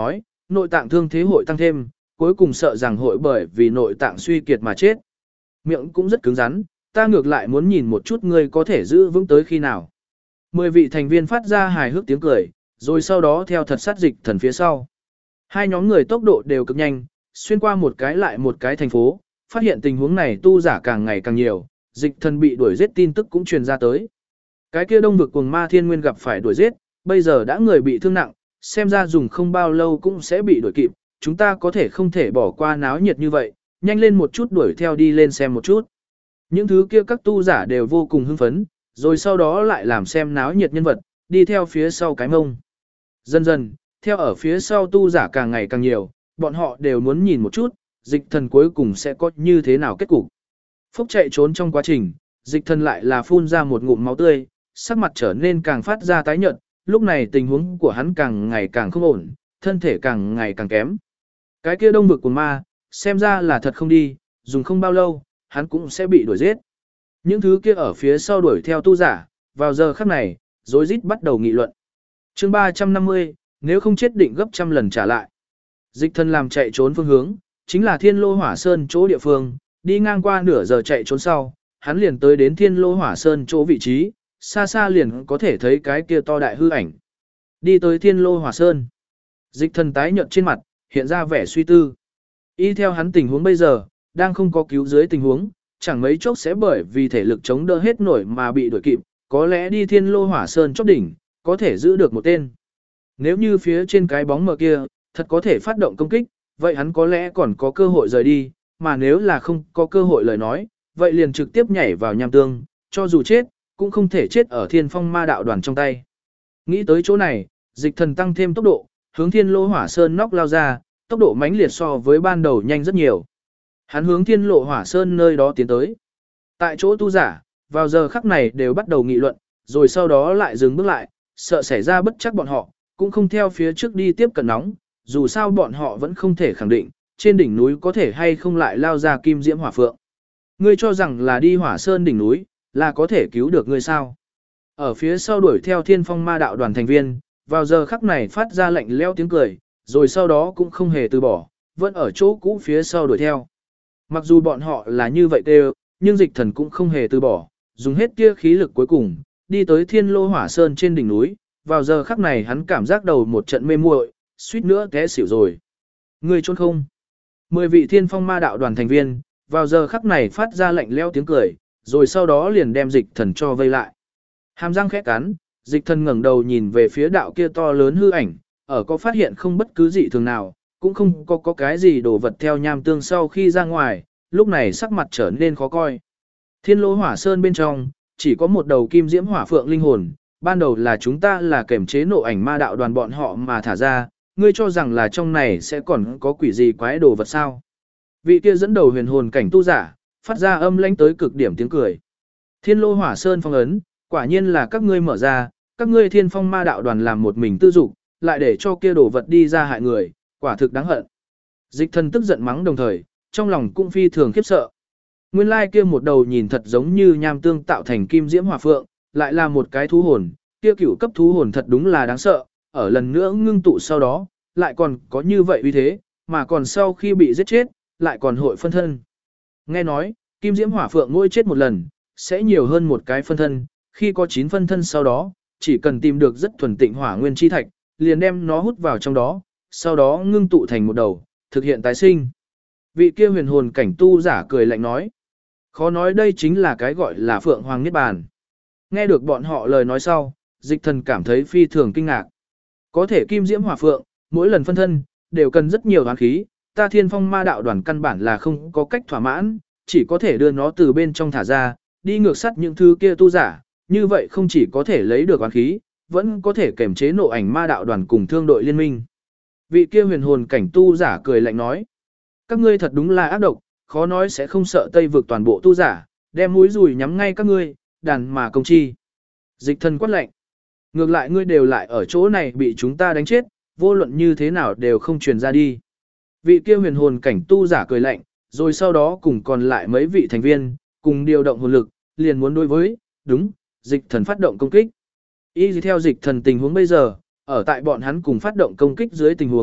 nội tạng thương thế hội tăng thêm, cuối cùng sợ rằng hội bởi vì nội tạng suy kiệt mà chết. Miệng cũng rất cứng rắn, ta ngược lại muốn nhìn một chút ngươi có thể giữ vững tới khi nào. 10 vị thành viên phát ra hài hước tiếng cười, rồi sau đó theo thật sát Dịch Thần phía sau. Hai nhóm người tốc độ đều cực nhanh, xuyên qua một cái lại một cái thành phố, phát hiện tình huống này tu giả càng ngày càng nhiều, Dịch Thần bị đuổi giết tin tức cũng truyền ra tới. Cái kia đông vực cuồng ma thiên nguyên gặp phải đuổi giết, bây giờ đã người bị thương nặng, xem ra dùng không bao lâu cũng sẽ bị đuổi kịp, chúng ta có thể không thể bỏ qua náo nhiệt như vậy, nhanh lên một chút đuổi theo đi lên xem một chút. Những thứ kia các tu giả đều vô cùng hưng phấn, rồi sau đó lại làm xem náo nhiệt nhân vật, đi theo phía sau cái mông. Dần dần, theo ở phía sau tu giả càng ngày càng nhiều, bọn họ đều muốn nhìn một chút, Dịch Thần cuối cùng sẽ có như thế nào kết cục. Phúc chạy trốn trong quá trình, Dịch Thần lại là phun ra một ngụm máu tươi, sắc mặt trở nên càng phát ra tái nhợt, lúc này tình huống của hắn càng ngày càng không ổn, thân thể càng ngày càng kém. Cái kia đông vực của ma, xem ra là thật không đi, dùng không bao lâu, hắn cũng sẽ bị đuổi giết. Những thứ kia ở phía sau đuổi theo tu giả, vào giờ khắc này, rối rít bắt đầu nghị luận. Chương 350, nếu không chết định gấp trăm lần trả lại. Dịch Thần làm chạy trốn phương hướng, chính là Thiên Lô Hỏa Sơn chỗ địa phương, đi ngang qua nửa giờ chạy trốn sau, hắn liền tới đến Thiên Lô Hỏa Sơn chỗ vị trí, xa xa liền có thể thấy cái kia to đại hư ảnh. Đi tới Thiên Lô Hỏa Sơn. Dịch Thần tái nhợt trên mặt, hiện ra vẻ suy tư. Y theo hắn tình huống bây giờ, đang không có cứu dưới tình huống, chẳng mấy chốc sẽ bởi vì thể lực chống đỡ hết nổi mà bị đuổi kịp, có lẽ đi Thiên Lô Hỏa Sơn chóp đỉnh, có thể giữ được một tên. Nếu như phía trên cái bóng mờ kia, thật có thể phát động công kích, vậy hắn có lẽ còn có cơ hội rời đi, mà nếu là không có cơ hội lời nói, vậy liền trực tiếp nhảy vào nham tương, cho dù chết, cũng không thể chết ở Thiên Phong Ma Đạo Đoàn trong tay. Nghĩ tới chỗ này, Dịch Thần tăng thêm tốc độ, hướng Thiên Lô Hỏa Sơn nóc lao ra, tốc độ mãnh liệt so với ban đầu nhanh rất nhiều. Hắn hướng Thiên Lộ Hỏa Sơn nơi đó tiến tới. Tại chỗ tu giả, vào giờ khắc này đều bắt đầu nghị luận, rồi sau đó lại dừng bước lại, sợ xảy ra bất chắc bọn họ, cũng không theo phía trước đi tiếp cận nóng, dù sao bọn họ vẫn không thể khẳng định, trên đỉnh núi có thể hay không lại lao ra kim diễm hỏa phượng. Ngươi cho rằng là đi Hỏa Sơn đỉnh núi, là có thể cứu được ngươi sao? Ở phía sau đuổi theo Thiên Phong Ma Đạo Đoàn thành viên, vào giờ khắc này phát ra lạnh lẽo tiếng cười, rồi sau đó cũng không hề từ bỏ, vẫn ở chỗ cũ phía sau đuổi theo. Mặc dù bọn họ là như vậy đều, nhưng Dịch Thần cũng không hề từ bỏ, dùng hết kia khí lực cuối cùng, đi tới Thiên Lô Hỏa Sơn trên đỉnh núi, vào giờ khắc này hắn cảm giác đầu một trận mê muội, suýt nữa té xỉu rồi. Người trốn không? 10 vị Thiên Phong Ma Đạo Đoàn thành viên, vào giờ khắc này phát ra lạnh lẽo tiếng cười, rồi sau đó liền đem Dịch Thần cho vây lại. Hàm răng khẽ cắn, Dịch Thần ngẩng đầu nhìn về phía đạo kia to lớn hư ảnh, ở có phát hiện không bất cứ gì thường nào, cũng không có cái gì đồ vật theo nham tương sau khi ra ngoài, lúc này sắc mặt trở nên khó coi. Thiên Lô Hỏa Sơn bên trong, chỉ có một đầu kim diễm hỏa phượng linh hồn, ban đầu là chúng ta là kềm chế nộ ảnh ma đạo đoàn bọn họ mà thả ra, ngươi cho rằng là trong này sẽ còn có quỷ gì quái đồ vật sao? Vị kia dẫn đầu huyền hồn cảnh tu giả, phát ra âm lãnh tới cực điểm tiếng cười. Thiên Lô Hỏa Sơn phong ấn, quả nhiên là các ngươi mở ra, các ngươi Thiên Phong Ma Đạo Đoàn làm một mình tư dục, lại để cho kia đồ vật đi ra hại người, quả thực đáng hận. Dịch Thần tức giận mắng đồng thời, trong lòng cũng phi thường khiếp sợ. Nguyên lai kia một đầu nhìn thật giống như nham tương tạo thành kim diễm hỏa phượng, lại là một cái thú hồn, kia cửu cấp thú hồn thật đúng là đáng sợ, ở lần nữa ngưng tụ sau đó, lại còn có như vậy uy thế, mà còn sau khi bị giết chết, lại còn hội phân thân. Nghe nói, kim diễm hỏa phượng mỗi chết một lần, sẽ nhiều hơn một cái phân thân, khi có 9 phân thân sau đó, chỉ cần tìm được rất thuần tịnh hỏa nguyên chi thạch, liền đem nó hút vào trong đó, sau đó ngưng tụ thành một đầu, thực hiện tái sinh. Vị kia huyền hồn cảnh tu giả cười lạnh nói. Khó nói đây chính là cái gọi là Phượng Hoàng Niết Bàn. Nghe được bọn họ lời nói sau, Dịch Thần cảm thấy phi thường kinh ngạc. Có thể kim diễm hỏa phượng, mỗi lần phân thân, đều cần rất nhiều hoán khí, ta Thiên Phong Ma Đạo Đoàn căn bản là không có cách thỏa mãn, chỉ có thể đưa nó từ bên trong thả ra, đi ngược sắt những thứ kia tu giả, như vậy không chỉ có thể lấy được hoán khí, vẫn có thể kềm chế nộ ảnh ma đạo đoàn cùng thương đội liên minh. Vị kia huyền hồn cảnh tu giả cười lạnh nói. Các ngươi thật đúng là ác độc, khó nói sẽ không sợ Tây vực toàn bộ tu giả, đem mũi dùi nhắm ngay các ngươi, đàn mà công chi. Dịch Thần quát lạnh. Ngược lại ngươi đều lại ở chỗ này bị chúng ta đánh chết, vô luận như thế nào đều không truyền ra đi. Vị kia huyền hồn cảnh tu giả cười lạnh, rồi sau đó cùng còn lại mấy vị thành viên, cùng điều động hồn lực, liền muốn đối với, đúng, Dịch Thần phát động công kích. Y theo Dịch Thần tình huống bây giờ, ở tại bọn hắn cùng phát động công kích dưới tình huống,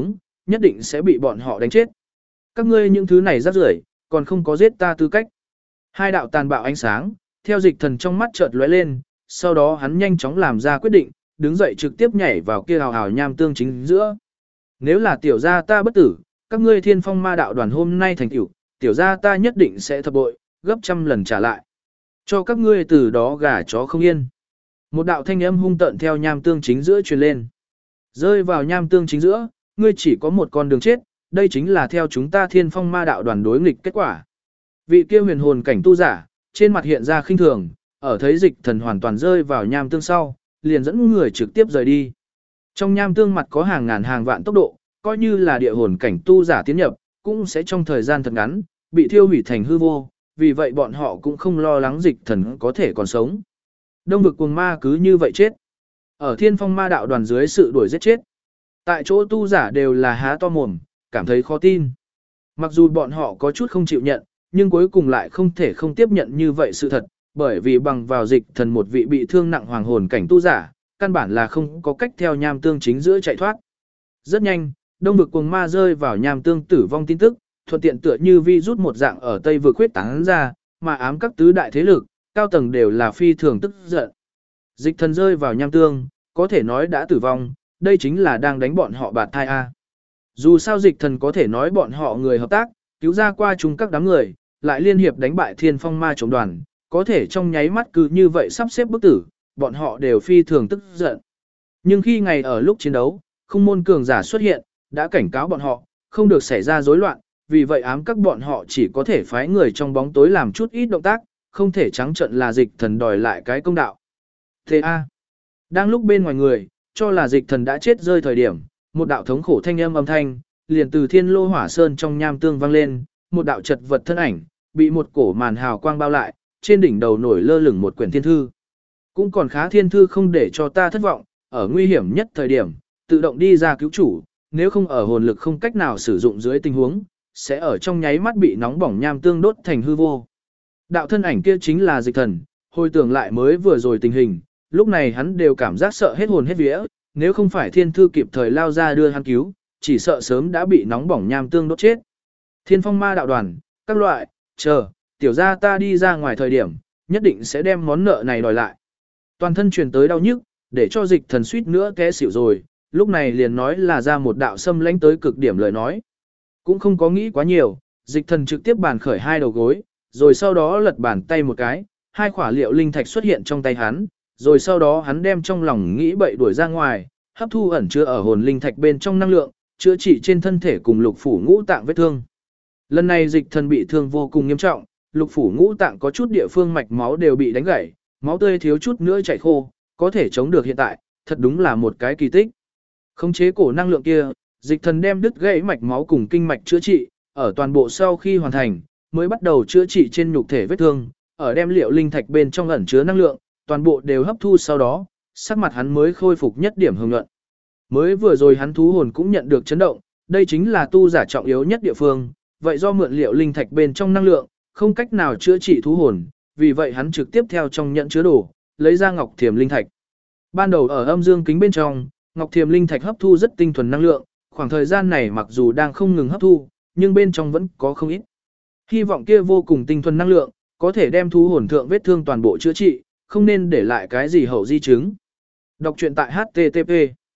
nhất định sẽ bị bọn họ đánh chết. Các ngươi những thứ này rác rưởi, còn không có giết ta tư cách. Hai đạo tàn bạo ánh sáng, theo Dịch Thần trong mắt chợt lóe lên, sau đó hắn nhanh chóng làm ra quyết định, đứng dậy trực tiếp nhảy vào kia hào hào nham tương chính giữa. Nếu là tiểu gia ta bất tử, các ngươi Thiên Phong Ma đạo đoàn hôm nay thành tựu, tiểu gia ta nhất định sẽ thập bội, gấp trăm lần trả lại. Cho các ngươi từ đó gà chó không yên. Một đạo thanh âm hung tợn theo nham tương chính giữa truyền lên. Rơi vào nham tương chính giữa, ngươi chỉ có một con đường chết, đây chính là theo chúng ta Thiên Phong Ma đạo đoàn đối nghịch kết quả. Vị kia huyền hồn cảnh tu giả, trên mặt hiện ra khinh thường, ở thấy Dịch Thần hoàn toàn rơi vào nham tương sau, liền dẫn người trực tiếp rời đi. Trong nham tương mặt có hàng ngàn hàng vạn tốc độ, coi như là địa hồn cảnh tu giả tiến nhập, cũng sẽ trong thời gian thật ngắn, bị thiêu hủy thành hư vô, vì vậy bọn họ cũng không lo lắng Dịch Thần có thể còn sống. Đông vực cuồng ma cứ như vậy chết. Ở Thiên Phong Ma đạo đoàn dưới sự đuổi giết chết. Tại chỗ tu giả đều là há to mồm, cảm thấy khó tin. Mặc dù bọn họ có chút không chịu nhận, nhưng cuối cùng lại không thể không tiếp nhận như vậy sự thật, bởi vì bằng vào Dịch Thần một vị bị thương nặng hoàng hồn cảnh tu giả, căn bản là không có cách theo nham tương chính giữa chạy thoát. Rất nhanh, đông vực cuồng ma rơi vào nham tương tử vong tin tức, thuận tiện tựa như vi rút một dạng ở Tây vực huyết tán ra, mà ám các tứ đại thế lực, cao tầng đều là phi thường tức giận. Dịch Thần rơi vào nham tương, có thể nói đã tử vong, đây chính là đang đánh bọn họ bạt thai A. Dù sao Dịch Thần có thể nói bọn họ người hợp tác, cứu ra qua chúng các đám người, lại liên hiệp đánh bại Thiên Phong Ma chống đoàn, có thể trong nháy mắt cứ như vậy sắp xếp bức tử, bọn họ đều phi thường tức giận. Nhưng khi ngày ở lúc chiến đấu, không môn cường giả xuất hiện, đã cảnh cáo bọn họ, không được xảy ra rối loạn, vì vậy ám các bọn họ chỉ có thể phái người trong bóng tối làm chút ít động tác, không thể trắng trợn là Dịch Thần đòi lại cái công đạo. Thế a, đang lúc bên ngoài người, cho là Dịch Thần đã chết rơi thời điểm, một đạo thống khổ thanh âm thanh, liền từ Thiên Lô Hỏa Sơn trong nham tương vang lên, một đạo chật vật thân ảnh, bị một cổ màn hào quang bao lại, trên đỉnh đầu nổi lơ lửng một quyển thiên thư. Cũng còn khá, thiên thư không để cho ta thất vọng, ở nguy hiểm nhất thời điểm, tự động đi ra cứu chủ, nếu không ở hồn lực không cách nào sử dụng dưới tình huống, sẽ ở trong nháy mắt bị nóng bỏng nham tương đốt thành hư vô. Đạo thân ảnh kia chính là Dịch Thần, hồi tưởng lại mới vừa rồi tình hình, lúc này hắn đều cảm giác sợ hết hồn hết vía, nếu không phải thiên thư kịp thời lao ra đưa hắn cứu, chỉ sợ sớm đã bị nóng bỏng nham tương đốt chết. Thiên Phong Ma đạo đoàn, các loại, chờ, tiểu gia ta đi ra ngoài thời điểm, nhất định sẽ đem món nợ này đòi lại. Toàn thân truyền tới đau nhức, để cho Dịch Thần suýt nữa té xỉu rồi, lúc này liền nói là ra một đạo xâm lãnh tới cực điểm lời nói. Cũng không có nghĩ quá nhiều, Dịch Thần trực tiếp bàn khởi hai đầu gối, rồi sau đó lật bàn tay một cái, hai khỏa liệu linh thạch xuất hiện trong tay hắn, rồi sau đó hắn đem trong lòng nghĩ bậy đuổi ra ngoài, hấp thu ẩn chứa ở hồn linh thạch bên trong năng lượng, chữa trị trên thân thể cùng lục phủ ngũ tạng vết thương. Lần này Dịch Thần bị thương vô cùng nghiêm trọng, lục phủ ngũ tạng có chút địa phương mạch máu đều bị đánh gãy, máu tươi thiếu chút nữa chảy khô, có thể chống được hiện tại, thật đúng là một cái kỳ tích. Khống chế cổ năng lượng kia, Dịch Thần đem đứt gãy mạch máu cùng kinh mạch chữa trị, ở toàn bộ sau khi hoàn thành, mới bắt đầu chữa trị trên nhục thể vết thương, ở đem liệu linh thạch bên trong ẩn chứa năng lượng, toàn bộ đều hấp thu sau đó, sắc mặt hắn mới khôi phục nhất điểm hưng nhuận. Mới vừa rồi hắn thú hồn cũng nhận được chấn động, đây chính là tu giả trọng yếu nhất địa phương, vậy do mượn liệu linh thạch bên trong năng lượng, không cách nào chữa trị thú hồn, vì vậy hắn trực tiếp theo trong nhận chứa đồ, lấy ra ngọc thiềm linh thạch. Ban đầu ở âm dương kính bên trong, ngọc thiềm linh thạch hấp thu rất tinh thuần năng lượng, khoảng thời gian này mặc dù đang không ngừng hấp thu, nhưng bên trong vẫn có không ít. Hy vọng kia vô cùng tinh thuần năng lượng, có thể đem thú hồn thượng vết thương toàn bộ chữa trị, không nên để lại cái gì hậu di chứng. Đọc truyện tại http.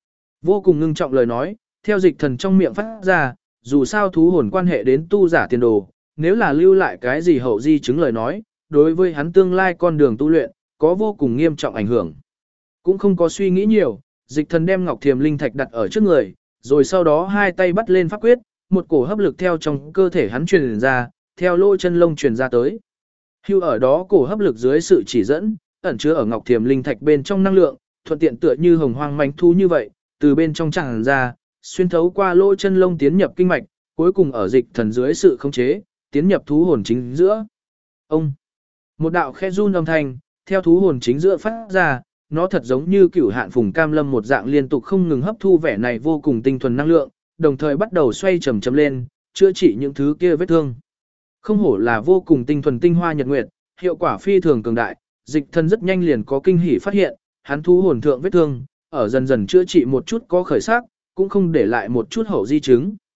Vô cùng ngưng trọng lời nói, theo Dịch Thần trong miệng phát ra, dù sao thú hồn quan hệ đến tu giả tiền đồ, nếu là lưu lại cái gì hậu di chứng lời nói, đối với hắn tương lai con đường tu luyện, có vô cùng nghiêm trọng ảnh hưởng. Cũng không có suy nghĩ nhiều, Dịch Thần đem ngọc thiềm linh thạch đặt ở trước người, rồi sau đó hai tay bắt lên pháp quyết, một cổ hấp lực theo trong cơ thể hắn truyền ra, theo lỗ chân lông truyền ra tới. Hưu ở đó cổ hấp lực dưới sự chỉ dẫn, ẩn chứa ở ngọc thiềm linh thạch bên trong năng lượng, thuận tiện tựa như hồng hoang manh thu như vậy, từ bên trong tràn ra, xuyên thấu qua lỗ chân lông tiến nhập kinh mạch, cuối cùng ở Dịch Thần dưới sự khống chế, tiến nhập thú hồn chính giữa. Ông, một đạo khe run âm thanh, theo thú hồn chính giữa phát ra, nó thật giống như cửu hạn phùng cam lâm một dạng liên tục không ngừng hấp thu vẻ này vô cùng tinh thuần năng lượng, đồng thời bắt đầu xoay chậm chậm lên, chữa trị những thứ kia vết thương. Không hổ là vô cùng tinh thuần tinh hoa nhật nguyệt, hiệu quả phi thường cường đại, Dịch Thần rất nhanh liền có kinh hỉ phát hiện, hắn thú hồn thượng vết thương, ở dần dần chữa trị một chút có khởi sắc, cũng không để lại một chút hậu di chứng.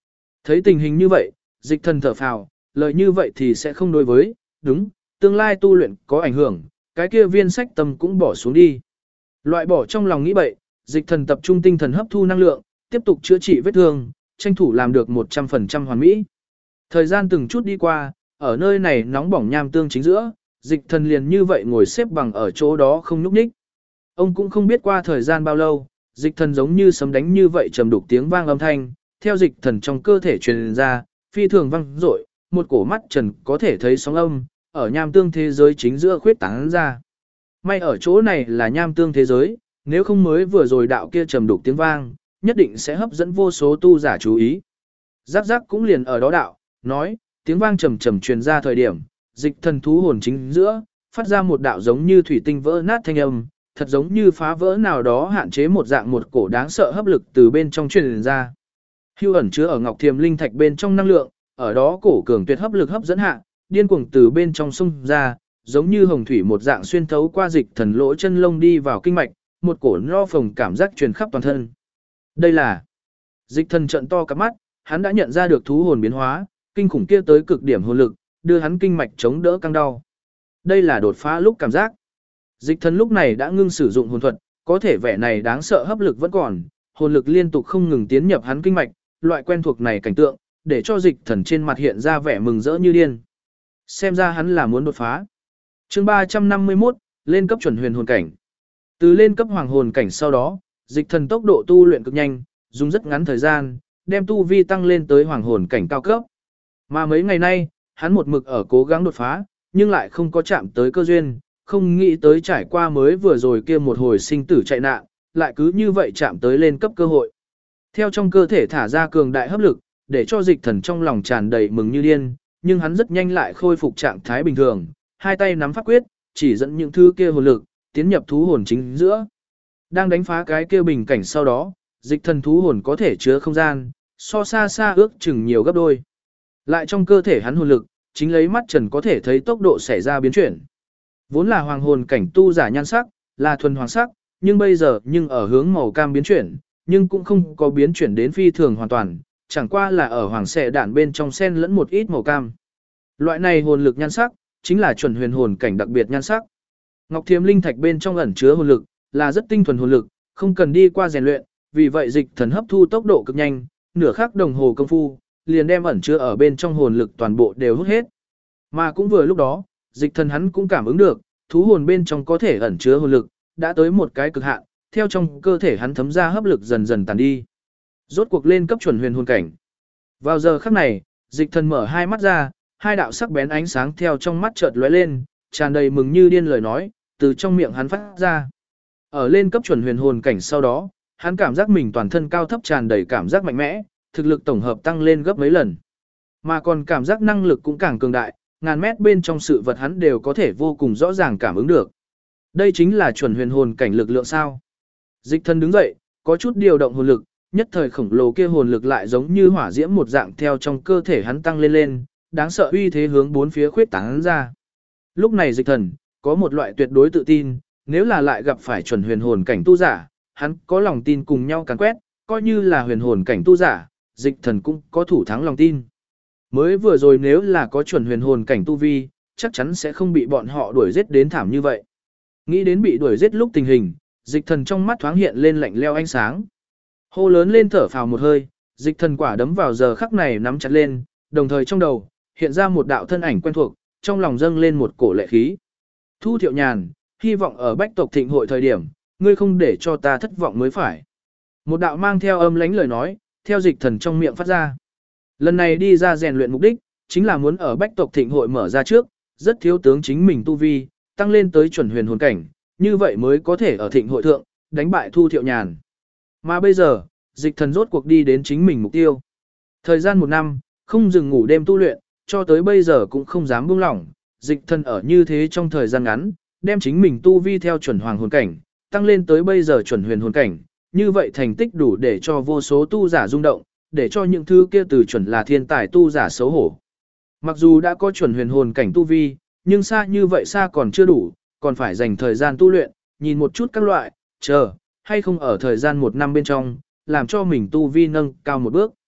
Thấy tình hình như vậy, dịch thần thở phào, lợi như vậy thì sẽ không đối với, đúng, tương lai tu luyện có ảnh hưởng, cái kia viên sách tâm cũng bỏ xuống đi. Loại bỏ trong lòng nghĩ bậy, dịch thần tập trung tinh thần hấp thu năng lượng, tiếp tục chữa trị vết thương, tranh thủ làm được 100% hoàn mỹ. Thời gian từng chút đi qua, ở nơi này nóng bỏng nham tương chính giữa, dịch thần liền như vậy ngồi xếp bằng ở chỗ đó không nhúc nhích. Ông cũng không biết qua thời gian bao lâu, dịch thần giống như sấm đánh như vậy trầm đục tiếng vang âm thanh, theo dịch thần trong cơ thể truyền ra, phi thường vang dội, một cổ mắt trần có thể thấy sóng âm, ở nham tương thế giới chính giữa khuyết tán ra. May ở chỗ này là nham tương thế giới, nếu không mới vừa rồi đạo kia trầm đục tiếng vang, nhất định sẽ hấp dẫn vô số tu giả chú ý. Giác giác cũng liền ở đó đạo, nói, tiếng vang trầm trầm truyền ra thời điểm, dịch thần thú hồn chính giữa, phát ra một đạo giống như thủy tinh vỡ nát thanh âm, thật giống như phá vỡ nào đó hạn chế một dạng một cổ đáng sợ hấp lực từ bên trong truyền ra. Hưu ẩn chứa ở ngọc thiềm linh thạch bên trong năng lượng, ở đó cổ cường tuyệt hấp lực hấp dẫn hạ, điên cuồng từ bên trong xung ra, giống như hồng thủy một dạng xuyên thấu qua dịch thần lỗ chân lông đi vào kinh mạch, một cổ no phồng cảm giác truyền khắp toàn thân. Đây là dịch thần trận to cặp mắt, hắn đã nhận ra được thú hồn biến hóa, kinh khủng kia tới cực điểm hồn lực, đưa hắn kinh mạch chống đỡ căng đau. Đây là đột phá lúc cảm giác. Dịch thần lúc này đã ngưng sử dụng hồn thuật, có thể vẻ này đáng sợ hấp lực vẫn còn, hồn lực liên tục không ngừng tiến nhập hắn kinh mạch, loại quen thuộc này cảnh tượng, để cho dịch thần trên mặt hiện ra vẻ mừng rỡ như điên. Xem ra hắn là muốn đột phá. Chương 351, lên cấp chuẩn huyền hồn cảnh. Từ lên cấp hoàng hồn cảnh sau đó, dịch thần tốc độ tu luyện cực nhanh, dùng rất ngắn thời gian, đem tu vi tăng lên tới hoàng hồn cảnh cao cấp. Mà mấy ngày nay, hắn một mực ở cố gắng đột phá, nhưng lại không có chạm tới cơ duyên, không nghĩ tới trải qua mới vừa rồi kia một hồi sinh tử chạy nạn, lại cứ như vậy chạm tới lên cấp cơ hội. Theo trong cơ thể thả ra cường đại hấp lực, để cho dịch thần trong lòng tràn đầy mừng như điên, nhưng hắn rất nhanh lại khôi phục trạng thái bình thường, hai tay nắm pháp quyết, chỉ dẫn những thứ kia hồn lực, tiến nhập thú hồn chính giữa. Đang đánh phá cái kia bình cảnh sau đó, dịch thần thú hồn có thể chứa không gian, so xa xa ước chừng nhiều gấp đôi. Lại trong cơ thể hắn hồn lực, chính lấy mắt trần có thể thấy tốc độ xảy ra biến chuyển. Vốn là hoàng hồn cảnh tu giả nhan sắc, là thuần hoàng sắc, nhưng bây giờ nhưng ở hướng màu cam biến chuyển, nhưng cũng không có biến chuyển đến phi thường hoàn toàn, chẳng qua là ở hoàng xệ đạn bên trong xen lẫn một ít màu cam. Loại này hồn lực nhan sắc, chính là chuẩn huyền hồn cảnh đặc biệt nhan sắc. Ngọc Thiềm linh thạch bên trong ẩn chứa hồn lực, là rất tinh thuần hồn lực, không cần đi qua rèn luyện, vì vậy dịch thần hấp thu tốc độ cực nhanh, nửa khắc đồng hồ công phu, liền đem ẩn chứa ở bên trong hồn lực toàn bộ đều hút hết. Mà cũng vừa lúc đó, dịch thần hắn cũng cảm ứng được, thú hồn bên trong có thể ẩn chứa hồn lực, đã tới một cái cực hạn, theo trong cơ thể hắn thấm ra hấp lực dần dần tàn đi. Rốt cuộc lên cấp chuẩn huyền hồn cảnh. Vào giờ khắc này, dịch thần mở hai mắt ra, hai đạo sắc bén ánh sáng theo trong mắt chợt lóe lên, tràn đầy mừng như điên lời nói, từ trong miệng hắn phát ra. Ở lên cấp chuẩn huyền hồn cảnh sau đó, hắn cảm giác mình toàn thân cao thấp tràn đầy cảm giác mạnh mẽ, thực lực tổng hợp tăng lên gấp mấy lần. Mà còn cảm giác năng lực cũng càng cường đại, ngàn mét bên trong sự vật hắn đều có thể vô cùng rõ ràng cảm ứng được. Đây chính là chuẩn huyền hồn cảnh lực lượng sao. Dịch thần đứng dậy, có chút điều động hồn lực, nhất thời khổng lồ kia hồn lực lại giống như hỏa diễm một dạng theo trong cơ thể hắn tăng lên lên, đáng sợ uy thế hướng bốn phía khuyết tán ra. Lúc này dịch thần, có một loại tuyệt đối tự tin, nếu là lại gặp phải chuẩn huyền hồn cảnh tu giả, hắn có lòng tin cùng nhau càn quét, coi như là huyền hồn cảnh tu giả, dịch thần cũng có thủ thắng lòng tin. Mới vừa rồi nếu là có chuẩn huyền hồn cảnh tu vi, chắc chắn sẽ không bị bọn họ đuổi giết đến thảm như vậy. Nghĩ đến bị đuổi giết lúc tình hình, dịch thần trong mắt thoáng hiện lên lạnh leo ánh sáng. Hô lớn lên thở phào một hơi, dịch thần quả đấm vào giờ khắc này nắm chặt lên, đồng thời trong đầu, hiện ra một đạo thân ảnh quen thuộc, trong lòng dâng lên một cổ lệ khí. Thu Thiệu Nhàn, hy vọng ở Bách tộc thịnh hội thời điểm, ngươi không để cho ta thất vọng mới phải. Một đạo mang theo âm lãnh lời nói, theo dịch thần trong miệng phát ra. Lần này đi ra rèn luyện mục đích, chính là muốn ở Bách tộc thịnh hội mở ra trước, rất thiếu tướng chính mình tu vi, tăng lên tới chuẩn huyền hồn cảnh, như vậy mới có thể ở thịnh hội thượng, đánh bại Thu Thiệu Nhàn. Mà bây giờ, dịch thần rốt cuộc đi đến chính mình mục tiêu. Thời gian một năm, không dừng ngủ đêm tu luyện, cho tới bây giờ cũng không dám buông lỏng, dịch thần ở như thế trong thời gian ngắn, đem chính mình tu vi theo chuẩn hoàng hồn cảnh, tăng lên tới bây giờ chuẩn huyền hồn cảnh, như vậy thành tích đủ để cho vô số tu giả rung động, để cho những thứ kia từ chuẩn là thiên tài tu giả xấu hổ. Mặc dù đã có chuẩn huyền hồn cảnh tu vi, nhưng xa như vậy xa còn chưa đủ, còn phải dành thời gian tu luyện, nhìn một chút các loại, chờ, hay không ở thời gian một năm bên trong, làm cho mình tu vi nâng cao một bước.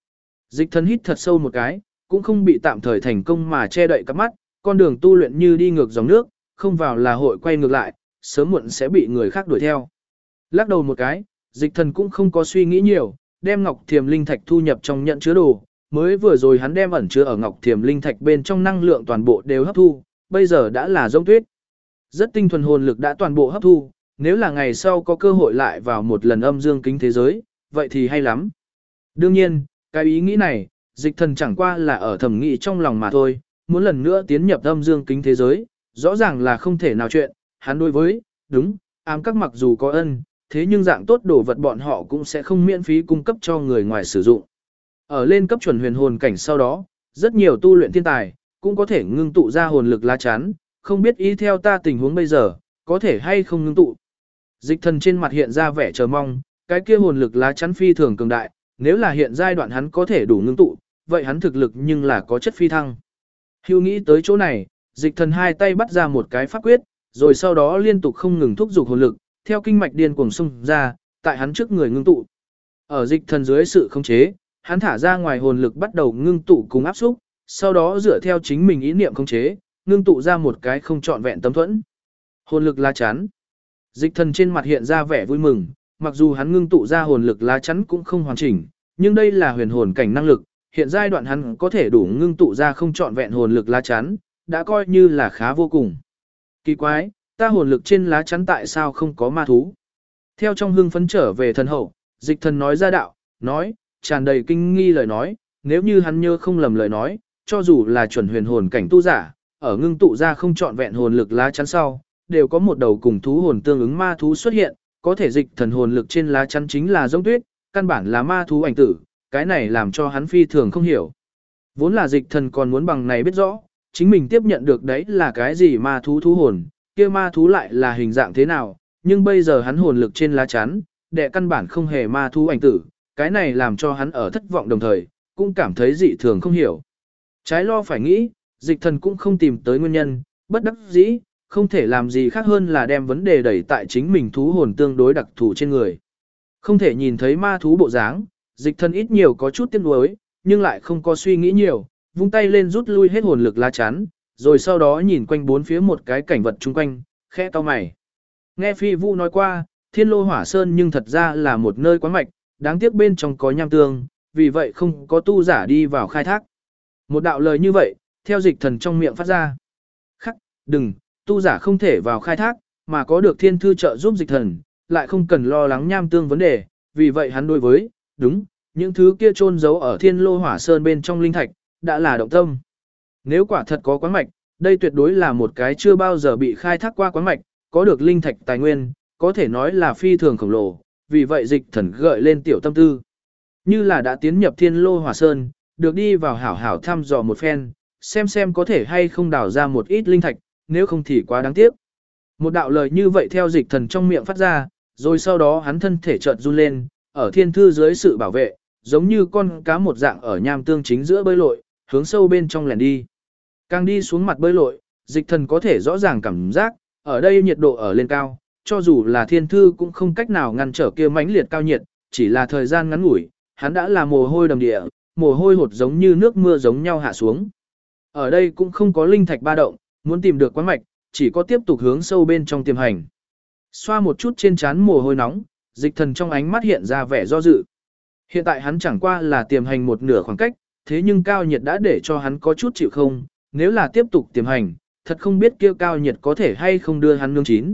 Dịch thần hít thật sâu một cái, cũng không bị tạm thời thành công mà che đậy cặp mắt, con đường tu luyện như đi ngược dòng nước, không vào là hội quay ngược lại, sớm muộn sẽ bị người khác đuổi theo. Lắc đầu một cái, dịch thần cũng không có suy nghĩ nhiều, đem ngọc thiềm linh thạch thu nhập trong nhận chứa đồ, mới vừa rồi hắn đem ẩn chứa ở ngọc thiềm linh thạch bên trong năng lượng toàn bộ đều hấp thu, bây giờ đã là giống tuyết. Rất tinh thuần hồn lực đã toàn bộ hấp thu, nếu là ngày sau có cơ hội lại vào một lần âm dương kính thế giới, vậy thì hay lắm. Đương nhiên, cái ý nghĩ này, dịch thần chẳng qua là ở thẩm nghĩ trong lòng mà thôi, muốn lần nữa tiến nhập âm dương kính thế giới, rõ ràng là không thể nào chuyện, hắn đối với, đúng, ám các mặc dù có ân, thế nhưng dạng tốt đồ vật bọn họ cũng sẽ không miễn phí cung cấp cho người ngoài sử dụng. Ở lên cấp chuẩn huyền hồn cảnh sau đó, rất nhiều tu luyện thiên tài, cũng có thể ngưng tụ ra hồn lực lá chắn, không biết ý theo ta tình huống bây giờ, có thể hay không ngưng tụ. Dịch thần trên mặt hiện ra vẻ chờ mong, cái kia hồn lực lá chắn phi thường cường đại, nếu là hiện giai đoạn hắn có thể đủ ngưng tụ, vậy hắn thực lực nhưng là có chất phi thăng. Hưu nghĩ tới chỗ này, dịch thần hai tay bắt ra một cái pháp quyết, rồi sau đó liên tục không ngừng thúc giục hồn lực, theo kinh mạch điên cuồng xung ra, tại hắn trước người ngưng tụ. Ở dịch thần dưới sự khống chế, hắn thả ra ngoài hồn lực bắt đầu ngưng tụ cùng áp xúc, sau đó dựa theo chính mình ý niệm khống chế, ngưng tụ ra một cái không trọn vẹn tấm thuẫn. Hồn lực lá chắn. Dịch thần trên mặt hiện ra vẻ vui mừng, mặc dù hắn ngưng tụ ra hồn lực lá chắn cũng không hoàn chỉnh, nhưng đây là huyền hồn cảnh năng lực, hiện giai đoạn hắn có thể đủ ngưng tụ ra không trọn vẹn hồn lực lá chắn, đã coi như là khá vô cùng. Kỳ quái, ta hồn lực trên lá chắn tại sao không có ma thú? Theo trong hưng phấn trở về thần hậu, dịch thần nói ra đạo, nói, tràn đầy kinh nghi lời nói, nếu như hắn nhớ không lầm lời nói, cho dù là chuẩn huyền hồn cảnh tu giả, ở ngưng tụ ra không trọn vẹn hồn lực lá chắn sau, đều có một đầu cùng thú hồn tương ứng ma thú xuất hiện, có thể dịch thần hồn lực trên lá chắn chính là giống tuyết, căn bản là ma thú ảnh tử, cái này làm cho hắn phi thường không hiểu. Vốn là dịch thần còn muốn bằng này biết rõ, chính mình tiếp nhận được đấy là cái gì ma thú thú hồn, kia ma thú lại là hình dạng thế nào, nhưng bây giờ hắn hồn lực trên lá chắn, đệ căn bản không hề ma thú ảnh tử, cái này làm cho hắn ở thất vọng đồng thời, cũng cảm thấy dị thường không hiểu. Trái lo phải nghĩ, dịch thần cũng không tìm tới nguyên nhân, bất đắc dĩ, không thể làm gì khác hơn là đem vấn đề đẩy tại chính mình thú hồn tương đối đặc thù trên người. Không thể nhìn thấy ma thú bộ dáng, dịch thần ít nhiều có chút tiếc nuối, nhưng lại không có suy nghĩ nhiều, vung tay lên rút lui hết hồn lực lá chắn, rồi sau đó nhìn quanh bốn phía một cái cảnh vật chung quanh, khẽ cau mày. Nghe Phi Vũ nói qua, Thiên Lô Hỏa Sơn nhưng thật ra là một nơi quán mạch, đáng tiếc bên trong có nham tương, vì vậy không có tu giả đi vào khai thác. Một đạo lời như vậy, theo dịch thần trong miệng phát ra. Khắc, đừng, tu giả không thể vào khai thác, mà có được thiên thư trợ giúp dịch thần, lại không cần lo lắng nham tương vấn đề, vì vậy hắn đối với, đúng, những thứ kia chôn giấu ở Thiên Lô Hỏa Sơn bên trong linh thạch, đã là động tâm. Nếu quả thật có quán mạch, đây tuyệt đối là một cái chưa bao giờ bị khai thác qua quán mạch, có được linh thạch tài nguyên, có thể nói là phi thường khổng lồ, vì vậy dịch thần gợi lên tiểu tâm tư. Như là đã tiến nhập Thiên Lô Hỏa Sơn, được đi vào hảo hảo thăm dò một phen, xem có thể hay không đào ra một ít linh thạch, nếu không thì quá đáng tiếc. Một đạo lời như vậy theo dịch thần trong miệng phát ra, rồi sau đó hắn thân thể chợt run lên, ở thiên thư dưới sự bảo vệ, giống như con cá một dạng ở nham tương chính giữa bơi lội, hướng sâu bên trong lẻn đi. Càng đi xuống mặt bơi lội, dịch thần có thể rõ ràng cảm giác, ở đây nhiệt độ ở lên cao, cho dù là thiên thư cũng không cách nào ngăn trở kia mãnh liệt cao nhiệt, chỉ là thời gian ngắn ngủi, hắn đã là mồ hôi đầm địa, mồ hôi hột giống như nước mưa giống nhau hạ xuống. Ở đây cũng không có linh thạch ba động, muốn tìm được quán mạch, chỉ có tiếp tục hướng sâu bên trong tiềm hành. Xoa một chút trên trán mồ hôi nóng, dịch thần trong ánh mắt hiện ra vẻ do dự. Hiện tại hắn chẳng qua là tiềm hành một nửa khoảng cách, thế nhưng cao nhiệt đã để cho hắn có chút chịu không, nếu là tiếp tục tiềm hành, thật không biết kia cao nhiệt có thể hay không đưa hắn nương chín.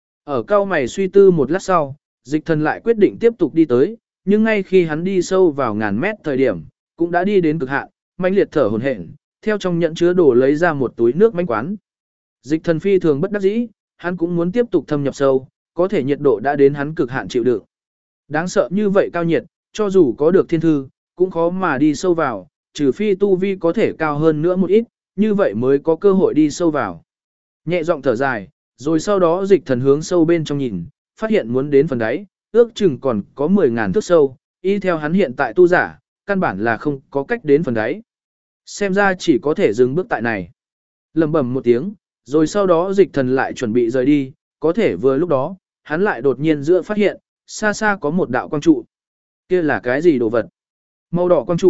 Ở cao mày suy tư một lát sau, dịch thần lại quyết định tiếp tục đi tới, nhưng ngay khi hắn đi sâu vào ngàn mét thời điểm, cũng đã đi đến cực hạn, mãnh liệt thở hổn hển, theo trong nhẫn chứa đồ lấy ra một túi nước manh quán. Dịch thần phi thường bất đắc dĩ, hắn cũng muốn tiếp tục thâm nhập sâu, có thể nhiệt độ đã đến hắn cực hạn chịu đựng. Đáng sợ như vậy cao nhiệt, cho dù có được thiên thư, cũng khó mà đi sâu vào, trừ phi tu vi có thể cao hơn nữa một ít, như vậy mới có cơ hội đi sâu vào. Nhẹ giọng thở dài, rồi sau đó dịch thần hướng sâu bên trong nhìn, phát hiện muốn đến phần đáy, ước chừng còn có 10.000 thước sâu, y theo hắn hiện tại tu giả, căn bản là không có cách đến phần đáy. Xem ra chỉ có thể dừng bước tại này. Lầm bầm một tiếng, rồi sau đó dịch thần lại chuẩn bị rời đi, có thể vừa lúc đó, hắn lại đột nhiên giữa phát hiện, xa xa có một đạo quang trụ. Kia là cái gì đồ vật? Màu đỏ quang trụ,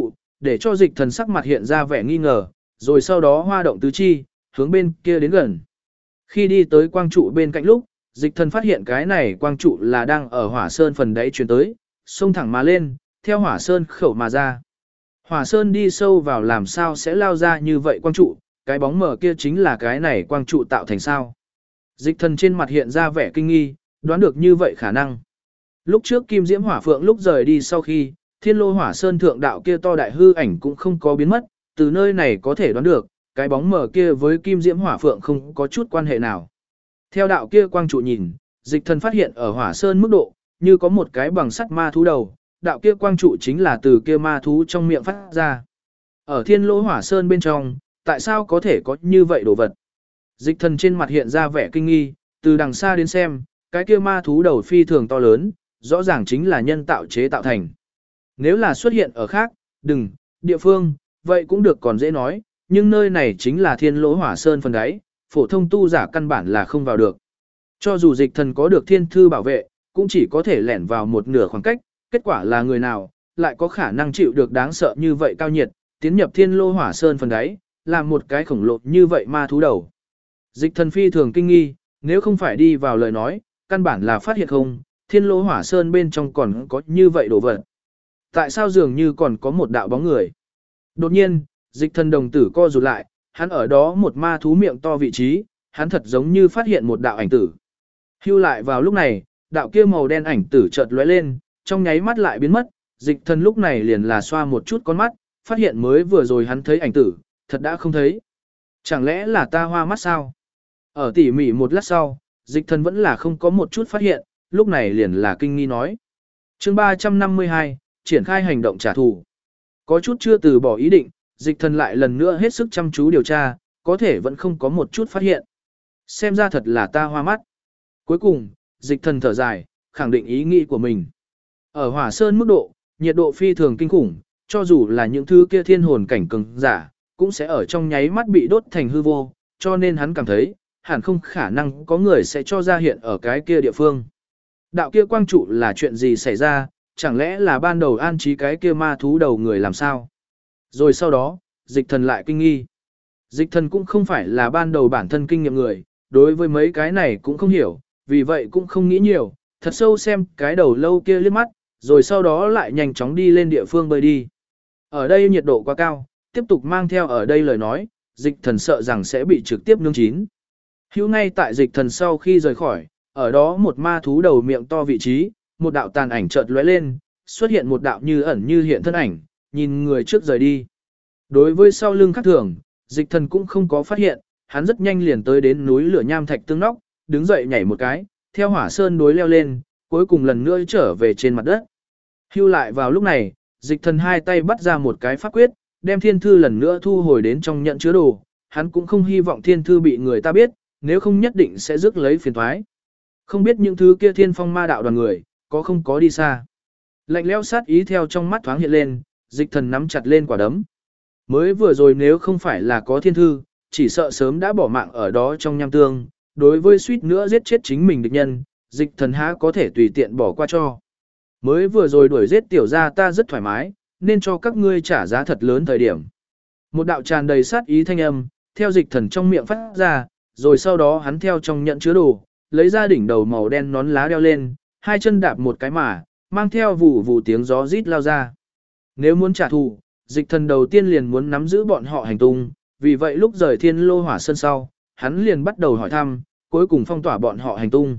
để cho dịch thần sắc mặt hiện ra vẻ nghi ngờ, rồi sau đó hoa động tứ chi, hướng bên kia đến gần. Khi đi tới quang trụ bên cạnh lúc, dịch thần phát hiện cái này quang trụ là đang ở hỏa sơn phần đáy chuyển tới, xông thẳng mà lên, theo hỏa sơn khẩu mà ra. Hỏa sơn đi sâu vào làm sao sẽ lao ra như vậy quang trụ, cái bóng mờ kia chính là cái này quang trụ tạo thành sao. Dịch thần trên mặt hiện ra vẻ kinh nghi, đoán được như vậy khả năng. Lúc trước Kim Diễm Hỏa Phượng lúc rời đi sau khi, Thiên Lô Hỏa Sơn thượng đạo kia to đại hư ảnh cũng không có biến mất, từ nơi này có thể đoán được, cái bóng mờ kia với Kim Diễm Hỏa Phượng không có chút quan hệ nào. Theo đạo kia quang trụ nhìn, dịch thần phát hiện ở Hỏa Sơn mức độ, như có một cái bằng sắt ma thú đầu, đạo kia quang trụ chính là từ kia ma thú trong miệng phát ra. Ở Thiên Lô Hỏa Sơn bên trong, tại sao có thể có như vậy đồ vật? Dịch thần trên mặt hiện ra vẻ kinh nghi, từ đằng xa đến xem, cái kia ma thú đầu phi thường to lớn, rõ ràng chính là nhân tạo chế tạo thành. Nếu là xuất hiện ở khác, địa phương, vậy cũng được còn dễ nói, nhưng nơi này chính là Thiên Lỗ Hỏa Sơn phần đáy, phổ thông tu giả căn bản là không vào được. Cho dù dịch thần có được thiên thư bảo vệ, cũng chỉ có thể lẻn vào một nửa khoảng cách, kết quả là người nào, lại có khả năng chịu được đáng sợ như vậy cao nhiệt, tiến nhập Thiên Lô Hỏa Sơn phần đáy, làm một cái khổng lồ như vậy ma thú đầu. Dịch thần phi thường kinh nghi, nếu không phải đi vào lời nói, căn bản là phát hiện không, Thiên Lô Hỏa Sơn bên trong còn có như vậy đồ vật. Tại sao dường như còn có một đạo bóng người? Đột nhiên, dịch thần đồng tử co rụt lại, hắn ở đó một ma thú miệng to vị trí, hắn thật giống như phát hiện một đạo ảnh tử. Hưu lại vào lúc này, đạo kia màu đen ảnh tử chợt lóe lên, trong nháy mắt lại biến mất, dịch thần lúc này liền là xoa một chút con mắt, phát hiện mới vừa rồi hắn thấy ảnh tử, thật đã không thấy. Chẳng lẽ là ta hoa mắt sao? Ở tỉ mỉ một lát sau, dịch thần vẫn là không có một chút phát hiện, lúc này liền là kinh nghi nói. Chương 352, triển khai hành động trả thù. Có chút chưa từ bỏ ý định, dịch thần lại lần nữa hết sức chăm chú điều tra, có thể vẫn không có một chút phát hiện. Xem ra thật là ta hoa mắt. Cuối cùng, dịch thần thở dài, khẳng định ý nghĩ của mình. Ở Hỏa Sơn mức độ, nhiệt độ phi thường kinh khủng, cho dù là những thứ kia thiên hồn cảnh cường giả, cũng sẽ ở trong nháy mắt bị đốt thành hư vô, cho nên hắn cảm thấy, hẳn không khả năng có người sẽ cho ra hiện ở cái kia địa phương. Đạo kia quang trụ là chuyện gì xảy ra, chẳng lẽ là ban đầu an trí cái kia ma thú đầu người làm sao? Rồi sau đó, dịch thần lại kinh nghi. Dịch thần cũng không phải là ban đầu bản thân kinh nghiệm người, đối với mấy cái này cũng không hiểu, vì vậy cũng không nghĩ nhiều, thật sâu xem cái đầu lâu kia liếc mắt, rồi sau đó lại nhanh chóng đi lên địa phương bơi đi. Ở đây nhiệt độ quá cao, tiếp tục mang theo ở đây lời nói, dịch thần sợ rằng sẽ bị trực tiếp nướng chín. Hữu ngay tại dịch thần sau khi rời khỏi, ở đó một ma thú đầu miệng to vị trí, một đạo tàn ảnh chợt lóe lên, xuất hiện một đạo như ẩn như hiện thân ảnh, nhìn người trước rời đi. Đối với sau lưng khác thường, dịch thần cũng không có phát hiện, hắn rất nhanh liền tới đến núi lửa nham thạch tương nóc, đứng dậy nhảy một cái, theo hỏa sơn đối leo lên, cuối cùng lần nữa trở về trên mặt đất. Hưu lại vào lúc này, dịch thần hai tay bắt ra một cái pháp quyết, đem thiên thư lần nữa thu hồi đến trong nhận chứa đồ, hắn cũng không hy vọng thiên thư bị người ta biết, nếu không nhất định sẽ rước lấy phiền toái. Không biết những thứ kia thiên phong ma đạo đoàn người, có không có đi xa. Lạnh lẽo sát ý theo trong mắt thoáng hiện lên, dịch thần nắm chặt lên quả đấm. Mới vừa rồi nếu không phải là có thiên thư, chỉ sợ sớm đã bỏ mạng ở đó trong nham tương, đối với suýt nữa giết chết chính mình địch nhân, dịch thần há có thể tùy tiện bỏ qua cho. Mới vừa rồi đuổi giết tiểu gia ta rất thoải mái, nên cho các ngươi trả giá thật lớn thời điểm. Một đạo tràn đầy sát ý thanh âm, theo dịch thần trong miệng phát ra, rồi sau đó hắn theo trong nhận chứa đồ, lấy ra đỉnh đầu màu đen nón lá đeo lên, hai chân đạp một cái mà, mang theo vụ vụ tiếng gió rít lao ra. Nếu muốn trả thù, dịch thần đầu tiên liền muốn nắm giữ bọn họ hành tung, vì vậy lúc rời Thiên Lô Hỏa Sơn sau, hắn liền bắt đầu hỏi thăm, cuối cùng phong tỏa bọn họ hành tung.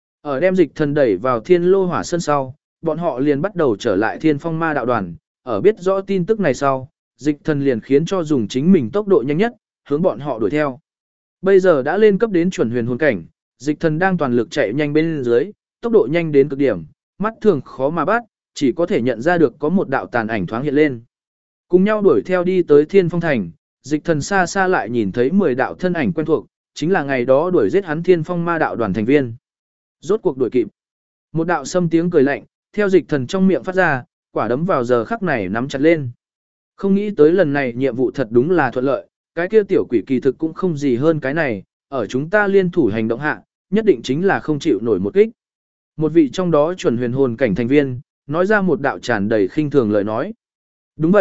Ở đem dịch thần đẩy vào Thiên Lô Hỏa Sơn sau, bọn họ liền bắt đầu trở lại Thiên Phong Ma đạo đoàn, ở biết rõ tin tức này sau, dịch thần liền khiến cho dùng chính mình tốc độ nhanh nhất, hướng bọn họ đuổi theo. Bây giờ đã lên cấp đến chuẩn huyền hồn cảnh, dịch thần đang toàn lực chạy nhanh bên dưới, tốc độ nhanh đến cực điểm, mắt thường khó mà bắt, chỉ có thể nhận ra được có một đạo tàn ảnh thoáng hiện lên. Cùng nhau đuổi theo đi tới Thiên Phong Thành, dịch thần xa xa lại nhìn thấy 10 đạo thân ảnh quen thuộc, chính là ngày đó đuổi giết hắn Thiên Phong Ma đạo đoàn thành viên. Rốt cuộc đuổi kịp. Một đạo xâm tiếng cười lạnh, theo dịch thần trong miệng phát ra, quả đấm vào giờ khắc này nắm chặt lên. Không nghĩ tới lần này nhiệm vụ thật đúng là thuận lợi, cái kia tiểu quỷ kỳ thực cũng không gì hơn cái này, ở chúng ta liên thủ hành động hạ, nhất định chính là không chịu nổi một kích. Một vị trong đó chuẩn huyền hồn cảnh thành viên, nói ra một đạo tràn đầy khinh thường lời nói. Đúng vậy,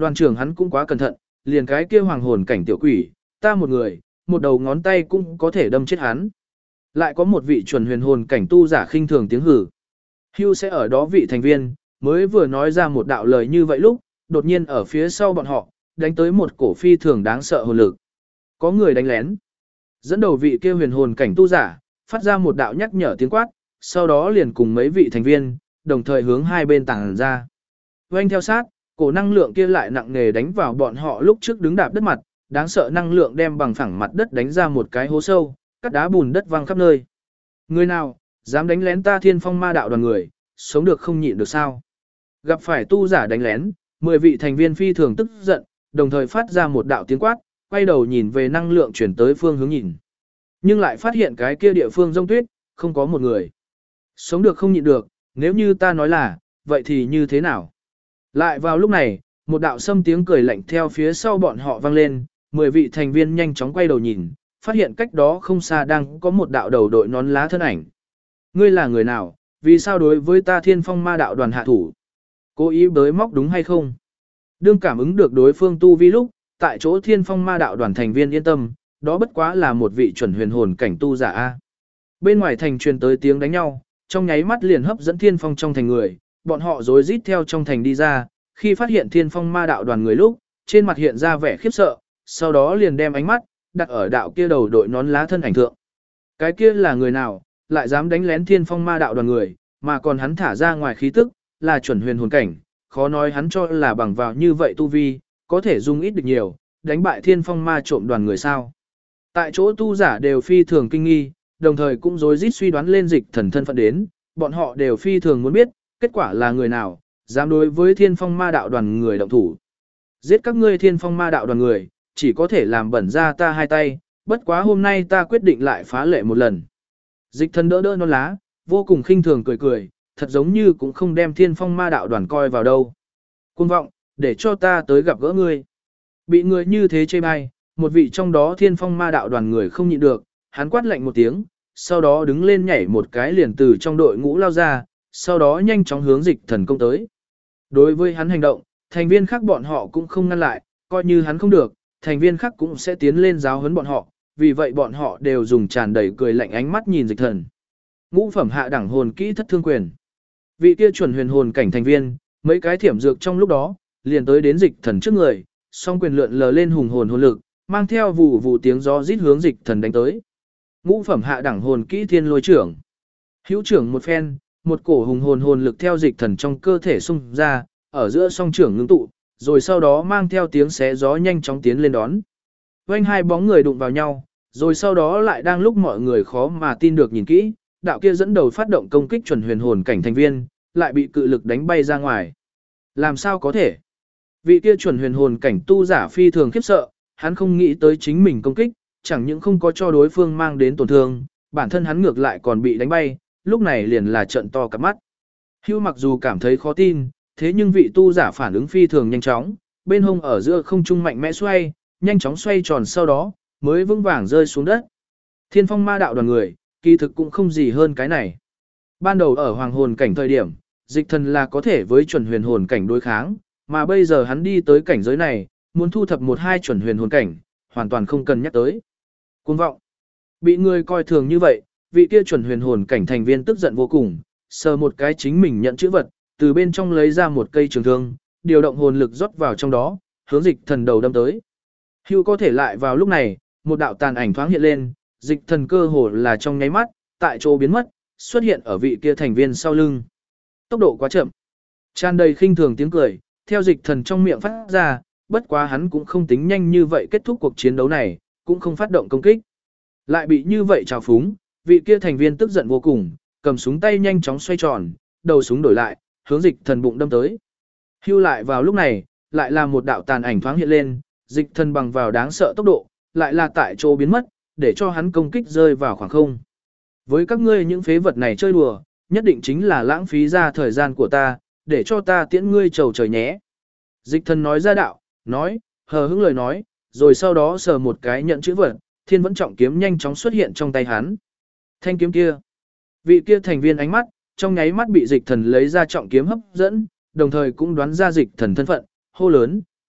Đoàn trưởng hắn cũng quá cẩn thận, liền cái kia hoàng hồn cảnh tiểu quỷ, ta một người, một đầu ngón tay cũng có thể đâm chết hắn. Lại có một vị chuẩn huyền hồn cảnh tu giả khinh thường tiếng hử. Hưu sẽ ở đó vị thành viên, mới vừa nói ra một đạo lời như vậy lúc, đột nhiên ở phía sau bọn họ, đánh tới một cổ phi thường đáng sợ hồn lực. Có người đánh lén. Dẫn đầu vị kia huyền hồn cảnh tu giả, phát ra một đạo nhắc nhở tiếng quát, sau đó liền cùng mấy vị thành viên, đồng thời hướng hai bên tàng ra. Oanh theo sát, cổ năng lượng kia lại nặng nề đánh vào bọn họ lúc trước đứng đạp đất mặt, đáng sợ năng lượng đem bằng phẳng mặt đất đánh ra một cái hố sâu, cắt đá bùn đất văng khắp nơi. Người nào, dám đánh lén ta Thiên Phong Ma đạo đoàn người, sống được không nhịn được sao? Gặp phải tu giả đánh lén, 10 vị thành viên phi thường tức giận, đồng thời phát ra một đạo tiếng quát, quay đầu nhìn về năng lượng chuyển tới phương hướng nhìn. Nhưng lại phát hiện cái kia địa phương rông tuyết, không có một người. Sống được không nhịn được, nếu như ta nói là, vậy thì như thế nào? Lại vào lúc này, một đạo sâm tiếng cười lạnh theo phía sau bọn họ vang lên, 10 vị thành viên nhanh chóng quay đầu nhìn, phát hiện cách đó không xa đang có một đạo đầu đội nón lá thân ảnh. Ngươi là người nào, vì sao đối với ta Thiên Phong Ma đạo đoàn hạ thủ? Cố ý bới móc đúng hay không? Đương cảm ứng được đối phương tu vi lúc, tại chỗ Thiên Phong Ma đạo đoàn thành viên yên tâm, đó bất quá là một vị chuẩn huyền hồn cảnh tu giả a. Bên ngoài thành truyền tới tiếng đánh nhau, trong nháy mắt liền hấp dẫn Thiên Phong trong thành người, bọn họ rối rít theo trong thành đi ra, khi phát hiện Thiên Phong Ma đạo đoàn người lúc, trên mặt hiện ra vẻ khiếp sợ, sau đó liền đem ánh mắt đặt ở đạo kia đầu đội nón lá thân ảnh thượng. Cái kia là người nào, lại dám đánh lén Thiên Phong Ma đạo đoàn người, mà còn hắn thả ra ngoài khí tức, là chuẩn huyền hồn cảnh, khó nói hắn cho là bằng vào như vậy tu vi, có thể dùng ít được nhiều, đánh bại Thiên Phong Ma trộm đoàn người sao? Tại chỗ tu giả đều phi thường kinh nghi, đồng thời cũng rối rít suy đoán lên dịch thần thân phận đến, bọn họ đều phi thường muốn biết, kết quả là người nào, dám đối với Thiên Phong Ma đạo đoàn người động thủ. Giết các ngươi Thiên Phong Ma đạo đoàn người, chỉ có thể làm bẩn ra ta hai tay, bất quá hôm nay ta quyết định lại phá lệ một lần. Dịch thần đỡ đỡ non lá, vô cùng khinh thường cười cười, thật giống như cũng không đem Thiên Phong Ma đạo đoàn coi vào đâu. Cuồng vọng, để cho ta tới gặp gỡ ngươi. Bị người như thế chê bai, một vị trong đó Thiên Phong Ma đạo đoàn người không nhịn được, hắn quát lạnh một tiếng, sau đó đứng lên nhảy một cái liền từ trong đội ngũ lao ra, sau đó nhanh chóng hướng dịch thần công tới. Đối với hắn hành động, thành viên khác bọn họ cũng không ngăn lại, coi như hắn không được, thành viên khác cũng sẽ tiến lên giáo huấn bọn họ, vì vậy bọn họ đều dùng tràn đầy cười lạnh ánh mắt nhìn dịch thần. Ngũ phẩm hạ đẳng hồn kỹ thất thương quyền. Vị kia chuẩn huyền hồn cảnh thành viên, mấy cái thiểm dược trong lúc đó, liền tới đến dịch thần trước người, song quyền lượn lờ lên hùng hồn hồn lực, mang theo vụ vụ tiếng gió rít hướng dịch thần đánh tới. Ngũ phẩm hạ đẳng hồn kỹ thiên lôi trưởng. Hữu trưởng một phen, một cổ hùng hồn hồn lực theo dịch thần trong cơ thể xung ra, ở giữa song trưởng ngưng tụ, rồi sau đó mang theo tiếng xé gió nhanh chóng tiến lên đón. Vành hai bóng người đụng vào nhau, rồi sau đó lại đang lúc mọi người khó mà tin được nhìn kỹ, đạo kia dẫn đầu phát động công kích chuẩn huyền hồn cảnh thành viên, lại bị cự lực đánh bay ra ngoài. Làm sao có thể? Vị kia chuẩn huyền hồn cảnh tu giả phi thường khiếp sợ, hắn không nghĩ tới chính mình công kích, chẳng những không có cho đối phương mang đến tổn thương, bản thân hắn ngược lại còn bị đánh bay, lúc này liền là trận to cả mắt. Hưu mặc dù cảm thấy khó tin, thế nhưng vị tu giả phản ứng phi thường nhanh chóng, bên hông ở giữa không trung mạnh mẽ xoay, nhanh chóng xoay tròn sau đó, mới vững vàng rơi xuống đất. Thiên Phong Ma đạo đoàn người, kỳ thực cũng không gì hơn cái này. Ban đầu ở hoàng hồn cảnh thời điểm, dịch thần là có thể với chuẩn huyền hồn cảnh đối kháng, mà bây giờ hắn đi tới cảnh giới này, muốn thu thập một hai chuẩn huyền hồn cảnh, hoàn toàn không cần nhắc tới. Cuồng vọng. Bị người coi thường như vậy, vị kia chuẩn huyền hồn cảnh thành viên tức giận vô cùng, sờ một cái chính mình nhận chữ vật, từ bên trong lấy ra một cây trường thương, điều động hồn lực rót vào trong đó, hướng dịch thần đầu đâm tới. Hưu có thể lại vào lúc này, một đạo tàn ảnh thoáng hiện lên, dịch thần cơ hồ là trong nháy mắt, tại chỗ biến mất, xuất hiện ở vị kia thành viên sau lưng. Tốc độ quá chậm. Tràn đầy khinh thường tiếng cười, theo dịch thần trong miệng phát ra, bất quá hắn cũng không tính nhanh như vậy kết thúc cuộc chiến đấu này, cũng không phát động công kích. Lại bị như vậy trào phúng, vị kia thành viên tức giận vô cùng, cầm súng tay nhanh chóng xoay tròn, đầu súng đổi lại, hướng dịch thần bụng đâm tới. Hưu lại vào lúc này, lại là một đạo tàn ảnh thoáng hiện lên, dịch thần bằng vào đáng sợ tốc độ, lại là tại chỗ biến mất, để cho hắn công kích rơi vào khoảng không. Với các ngươi những phế vật này chơi đùa, nhất định chính là lãng phí ra thời gian của ta, để cho ta tiễn ngươi trầu trời nhé. Dịch thần nói ra đạo, nói, hờ hững lời nói, rồi sau đó sờ một cái nhận chữ vật, thiên vẫn trọng kiếm nhanh chóng xuất hiện trong tay hắn. Thanh kiếm kia. Vị kia thành viên ánh mắt, trong nháy mắt bị dịch thần lấy ra trọng kiếm hấp dẫn, đồng thời cũng đoán ra dịch thần thân phận, hô lớn,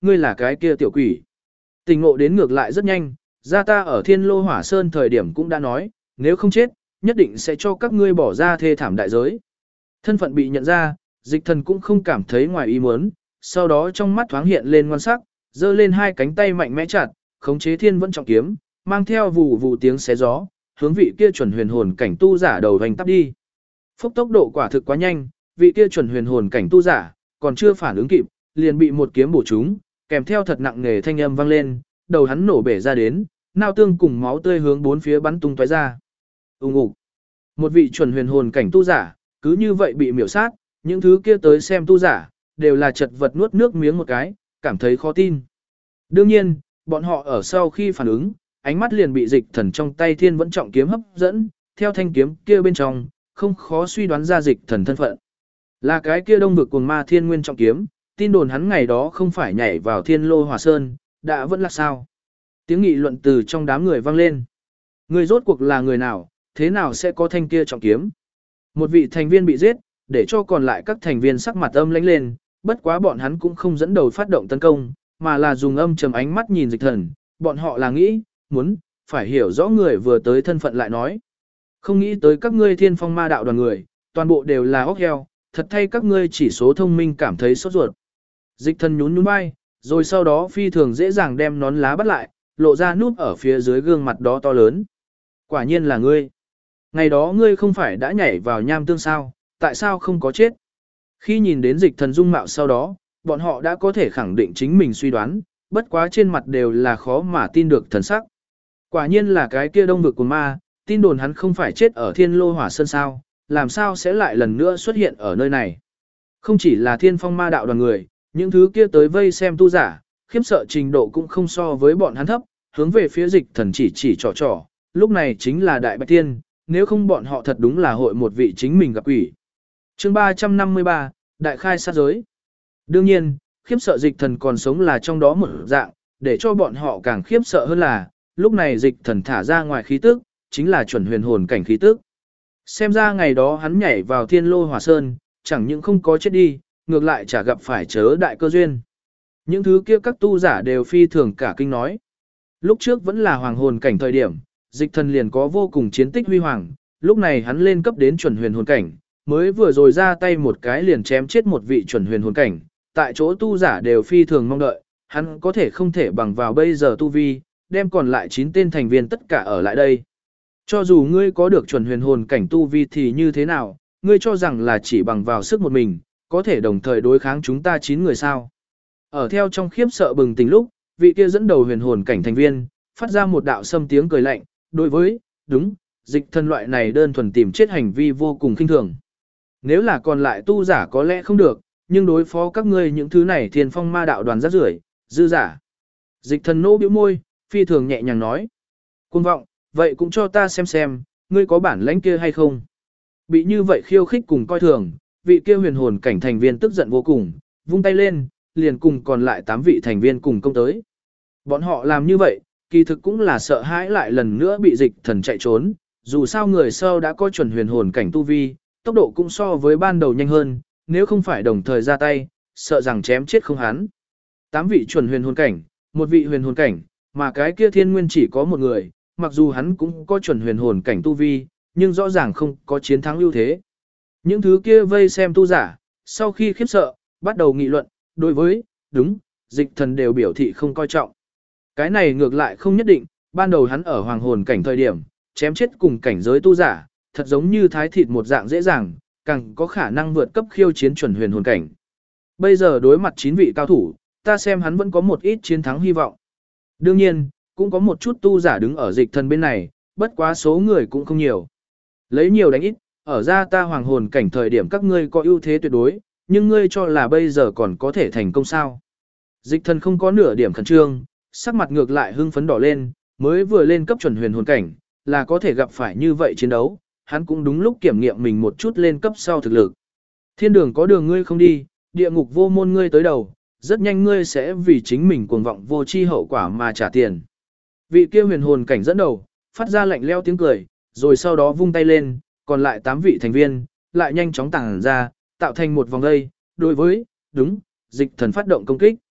ngươi là cái kia tiểu quỷ. Tình ngộ đến ngược lại rất nhanh, gia ta ở Thiên Lô Hỏa Sơn thời điểm cũng đã nói, nếu không chết, nhất định sẽ cho các ngươi bỏ ra thê thảm đại giới. Thân phận bị nhận ra, Dịch Thần cũng không cảm thấy ngoài ý muốn, sau đó trong mắt thoáng hiện lên ngoan sắc, giơ lên hai cánh tay mạnh mẽ chặt, khống chế thiên vẫn trọng kiếm, mang theo vù vù tiếng xé gió, hướng vị kia chuẩn huyền hồn cảnh tu giả đầu vành tắp đi. Phốc tốc độ quả thực quá nhanh, vị kia chuẩn huyền hồn cảnh tu giả còn chưa phản ứng kịp, liền bị một kiếm bổ trúng, kèm theo thật nặng nề thanh âm vang lên, đầu hắn nổ bể ra đến, nao tương cùng máu tươi hướng bốn phía bắn tung tóe ra. Ùng ục. Một vị chuẩn huyền hồn cảnh tu giả, cứ như vậy bị miểu sát, những thứ kia tới xem tu giả, đều là chật vật nuốt nước miếng một cái, cảm thấy khó tin. Đương nhiên, bọn họ ở sau khi phản ứng, ánh mắt liền bị Dịch Thần trong tay thiên vẫn trọng kiếm hấp dẫn, theo thanh kiếm kia bên trong, không khó suy đoán ra Dịch Thần thân phận. Là cái kia đông vực cuồng ma thiên nguyên trọng kiếm, tin đồn hắn ngày đó không phải nhảy vào Thiên Lô Hỏa Sơn, đã vẫn là sao? Tiếng nghị luận từ trong đám người vang lên. Người rốt cuộc là người nào, thế nào sẽ có thanh kia trọng kiếm? Một vị thành viên bị giết, để cho còn lại các thành viên sắc mặt âm lãnh lên, bất quá bọn hắn cũng không dẫn đầu phát động tấn công, mà là dùng âm trầm ánh mắt nhìn Dịch Thần, bọn họ là nghĩ, muốn, phải hiểu rõ người vừa tới thân phận lại nói. Không nghĩ tới các ngươi Thiên Phong Ma đạo đoàn người, toàn bộ đều là óc heo, thật thay các ngươi chỉ số thông minh cảm thấy sốt ruột. Dịch Thần nhún nhún vai, rồi sau đó phi thường dễ dàng đem nón lá bắt lại, lộ ra nút ở phía dưới gương mặt đó to lớn. Quả nhiên là ngươi. Ngày đó ngươi không phải đã nhảy vào nham tương sao, tại sao không có chết? Khi nhìn đến Dịch Thần dung mạo sau đó, bọn họ đã có thể khẳng định chính mình suy đoán, bất quá trên mặt đều là khó mà tin được thần sắc. Quả nhiên là cái kia đông vực của ma, tin đồn hắn không phải chết ở Thiên Lô Hỏa Sơn sao, làm sao sẽ lại lần nữa xuất hiện ở nơi này. Không chỉ là Thiên Phong Ma đạo đoàn người, những thứ kia tới vây xem tu giả, khiếp sợ trình độ cũng không so với bọn hắn thấp, hướng về phía Dịch Thần chỉ trò trò, lúc này chính là Đại Bạch Tiên, nếu không bọn họ thật đúng là hội một vị chính mình gặp quỷ. Chương 353, Đại khai sát giới. Đương nhiên, khiếp sợ Dịch Thần còn sống là trong đó một dạng, để cho bọn họ càng khiếp sợ hơn là, lúc này Dịch Thần thả ra ngoài khí tức, chính là chuẩn huyền hồn cảnh khí tức. Xem ra ngày đó hắn nhảy vào Thiên Lô Hỏa Sơn, chẳng những không có chết đi, ngược lại chả gặp phải chớ đại cơ duyên. Những thứ kia các tu giả đều phi thường cả kinh nói. Lúc trước vẫn là hoàng hồn cảnh thời điểm, Dịch Thần liền có vô cùng chiến tích huy hoàng, lúc này hắn lên cấp đến chuẩn huyền hồn cảnh, mới vừa rồi ra tay một cái liền chém chết một vị chuẩn huyền hồn cảnh, tại chỗ tu giả đều phi thường mong đợi, hắn có thể không thể bằng vào bây giờ tu vi, đem còn lại 9 tên thành viên tất cả ở lại đây. Cho dù ngươi có được chuẩn huyền hồn cảnh tu vi thì như thế nào, ngươi cho rằng là chỉ bằng vào sức một mình, có thể đồng thời đối kháng chúng ta 9 người sao. Ở theo trong khiếp sợ bừng tỉnh lúc, vị kia dẫn đầu huyền hồn cảnh thành viên, phát ra một đạo xâm tiếng cười lạnh, đối với, đúng, Dịch Thần loại này đơn thuần tìm chết hành vi vô cùng khinh thường. Nếu là còn lại tu giả có lẽ không được, nhưng đối phó các ngươi những thứ này Thiên Phong Ma đạo đoàn rác rưởi, dư giả. Dịch Thần nỗ bĩu môi, phi thường nhẹ nhàng nói. Cuồng vọng, vậy cũng cho ta xem, ngươi có bản lãnh kia hay không? Bị như vậy khiêu khích cùng coi thường, vị kia huyền hồn cảnh thành viên tức giận vô cùng, vung tay lên, liền cùng còn lại 8 vị thành viên cùng công tới. Bọn họ làm như vậy, kỳ thực cũng là sợ hãi lại lần nữa bị Dịch Thần chạy trốn, dù sao người sau đã có chuẩn huyền hồn cảnh tu vi, tốc độ cũng so với ban đầu nhanh hơn, nếu không phải đồng thời ra tay, sợ rằng chém chết không hắn. 8 vị chuẩn huyền hồn cảnh, một vị huyền hồn cảnh, mà cái kia thiên nguyên chỉ có một người, mặc dù hắn cũng có chuẩn huyền hồn cảnh tu vi, nhưng rõ ràng không có chiến thắng ưu thế. Những thứ kia vây xem tu giả, sau khi khiếp sợ, bắt đầu nghị luận, đối với, đúng, Dịch Thần đều biểu thị không coi trọng. Cái này ngược lại không nhất định, ban đầu hắn ở hoàng hồn cảnh thời điểm, chém chết cùng cảnh giới tu giả, thật giống như thái thịt một dạng dễ dàng, càng có khả năng vượt cấp khiêu chiến chuẩn huyền hồn cảnh. Bây giờ đối mặt 9 vị cao thủ, ta xem hắn vẫn có một ít chiến thắng hy vọng. Đương nhiên, cũng có một chút tu giả đứng ở Dịch Thần bên này, bất quá số người cũng không nhiều. Lấy nhiều đánh ít, ở ra ta hoàng hồn cảnh thời điểm các ngươi có ưu thế tuyệt đối, nhưng ngươi cho là bây giờ còn có thể thành công sao. Dịch Thần không có nửa điểm khẩn trương, sắc mặt ngược lại hưng phấn đỏ lên, mới vừa lên cấp chuẩn huyền hồn cảnh, là có thể gặp phải như vậy chiến đấu, hắn cũng đúng lúc kiểm nghiệm mình một chút lên cấp sau thực lực. Thiên đường có đường ngươi không đi, địa ngục vô môn ngươi tới đầu, rất nhanh ngươi sẽ vì chính mình cuồng vọng vô tri hậu quả mà trả tiền. Vị kia huyền hồn cảnh dẫn đầu, phát ra lạnh leo tiếng cười, rồi sau đó vung tay lên, còn lại 8 vị thành viên, lại nhanh chóng tàng ra, tạo thành một vòng dây, đối với, đúng, Dịch Thần phát động công kích.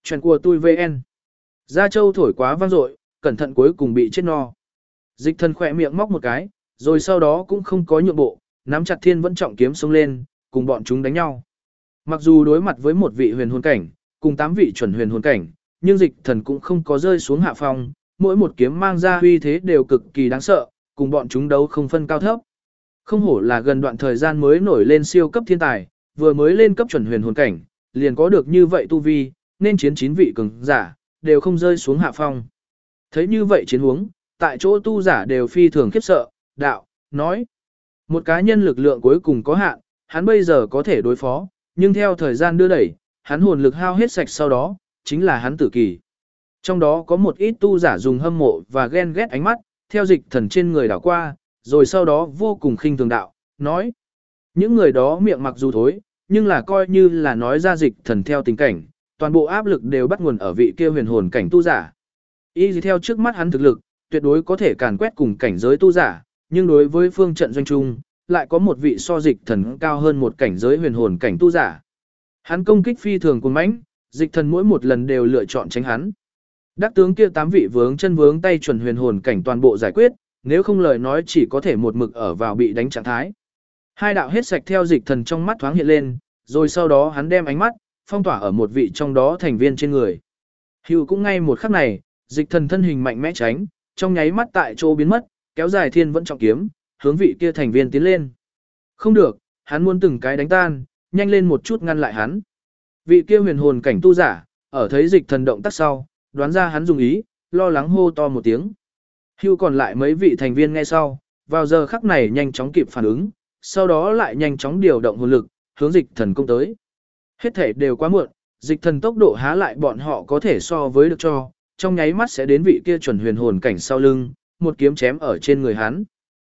Chuyện của tôi VN. Gia Châu thổi quá vang dội, cẩn thận cuối cùng bị chết no. Dịch thần khỏe miệng móc một cái, rồi sau đó cũng không có nhượng bộ, nắm chặt thiên vẫn trọng kiếm xông lên, cùng bọn chúng đánh nhau. Mặc dù đối mặt với một vị huyền hồn cảnh, cùng 8 vị chuẩn huyền hồn cảnh, nhưng dịch thần cũng không có rơi xuống hạ phong, mỗi một kiếm mang ra uy thế đều cực kỳ đáng sợ, cùng bọn chúng đấu không phân cao thấp. Không hổ là gần đoạn thời gian mới nổi lên siêu cấp thiên tài, vừa mới lên cấp chuẩn huyền hồn cảnh, liền có được như vậy tu vi, nên chiến 9 vị cường giả, đều không rơi xuống hạ phong. Thấy như vậy chiến huống, tại chỗ tu giả đều phi thường khiếp sợ, đạo, nói. Một cá nhân lực lượng cuối cùng có hạn, hắn bây giờ có thể đối phó, nhưng theo thời gian đưa đẩy, hắn hồn lực hao hết sạch sau đó, chính là hắn tử kỳ. Trong đó có một ít tu giả dùng hâm mộ và ghen ghét ánh mắt, theo dịch thần trên người đảo qua, rồi sau đó vô cùng khinh thường đạo, nói. Những người đó miệng mặc dù thối, nhưng là coi như là nói ra dịch thần theo tình cảnh, toàn bộ áp lực đều bắt nguồn ở vị kia huyền hồn cảnh tu giả. Y theo trước mắt hắn thực lực, tuyệt đối có thể càn quét cùng cảnh giới tu giả, nhưng đối với phương trận doanh trung, lại có một vị so dịch thần cao hơn một cảnh giới huyền hồn cảnh tu giả. Hắn công kích phi thường cuồng mãnh, dịch thần mỗi một lần đều lựa chọn tránh hắn. Đắc tướng kia 8 vị vướng chân vướng tay chuẩn huyền hồn cảnh toàn bộ giải quyết, nếu không lời nói chỉ có thể một mực ở vào bị đánh trạng thái. Hai đạo hết sạch theo dịch thần trong mắt thoáng hiện lên, rồi sau đó hắn đem ánh mắt phong tỏa ở một vị trong đó thành viên trên người. Hưu cũng ngay một khắc này, dịch thần thân hình mạnh mẽ tránh, trong nháy mắt tại chỗ biến mất, kéo dài thiên vẫn trọng kiếm, hướng vị kia thành viên tiến lên. Không được, hắn muốn từng cái đánh tan, nhanh lên một chút ngăn lại hắn. Vị kia huyền hồn cảnh tu giả, ở thấy dịch thần động tác sau, đoán ra hắn dùng ý, lo lắng hô to một tiếng. Hưu còn lại mấy vị thành viên nghe sau, vào giờ khắc này nhanh chóng kịp phản ứng, sau đó lại nhanh chóng điều động hồn lực, hướng dịch thần công tới. Hết thể đều quá muộn, dịch thần tốc độ há lại bọn họ có thể so với được cho, trong nháy mắt sẽ đến vị kia chuẩn huyền hồn cảnh sau lưng, một kiếm chém ở trên người hắn.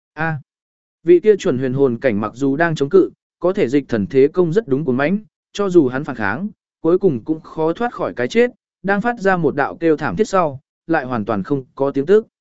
Vị kia chuẩn huyền hồn cảnh mặc dù đang chống cự, có thể dịch thần thế công rất đúng của mãnh, cho dù hắn phản kháng, cuối cùng cũng khó thoát khỏi cái chết, đang phát ra một đạo kêu thảm thiết sau, lại hoàn toàn không có tiếng tức.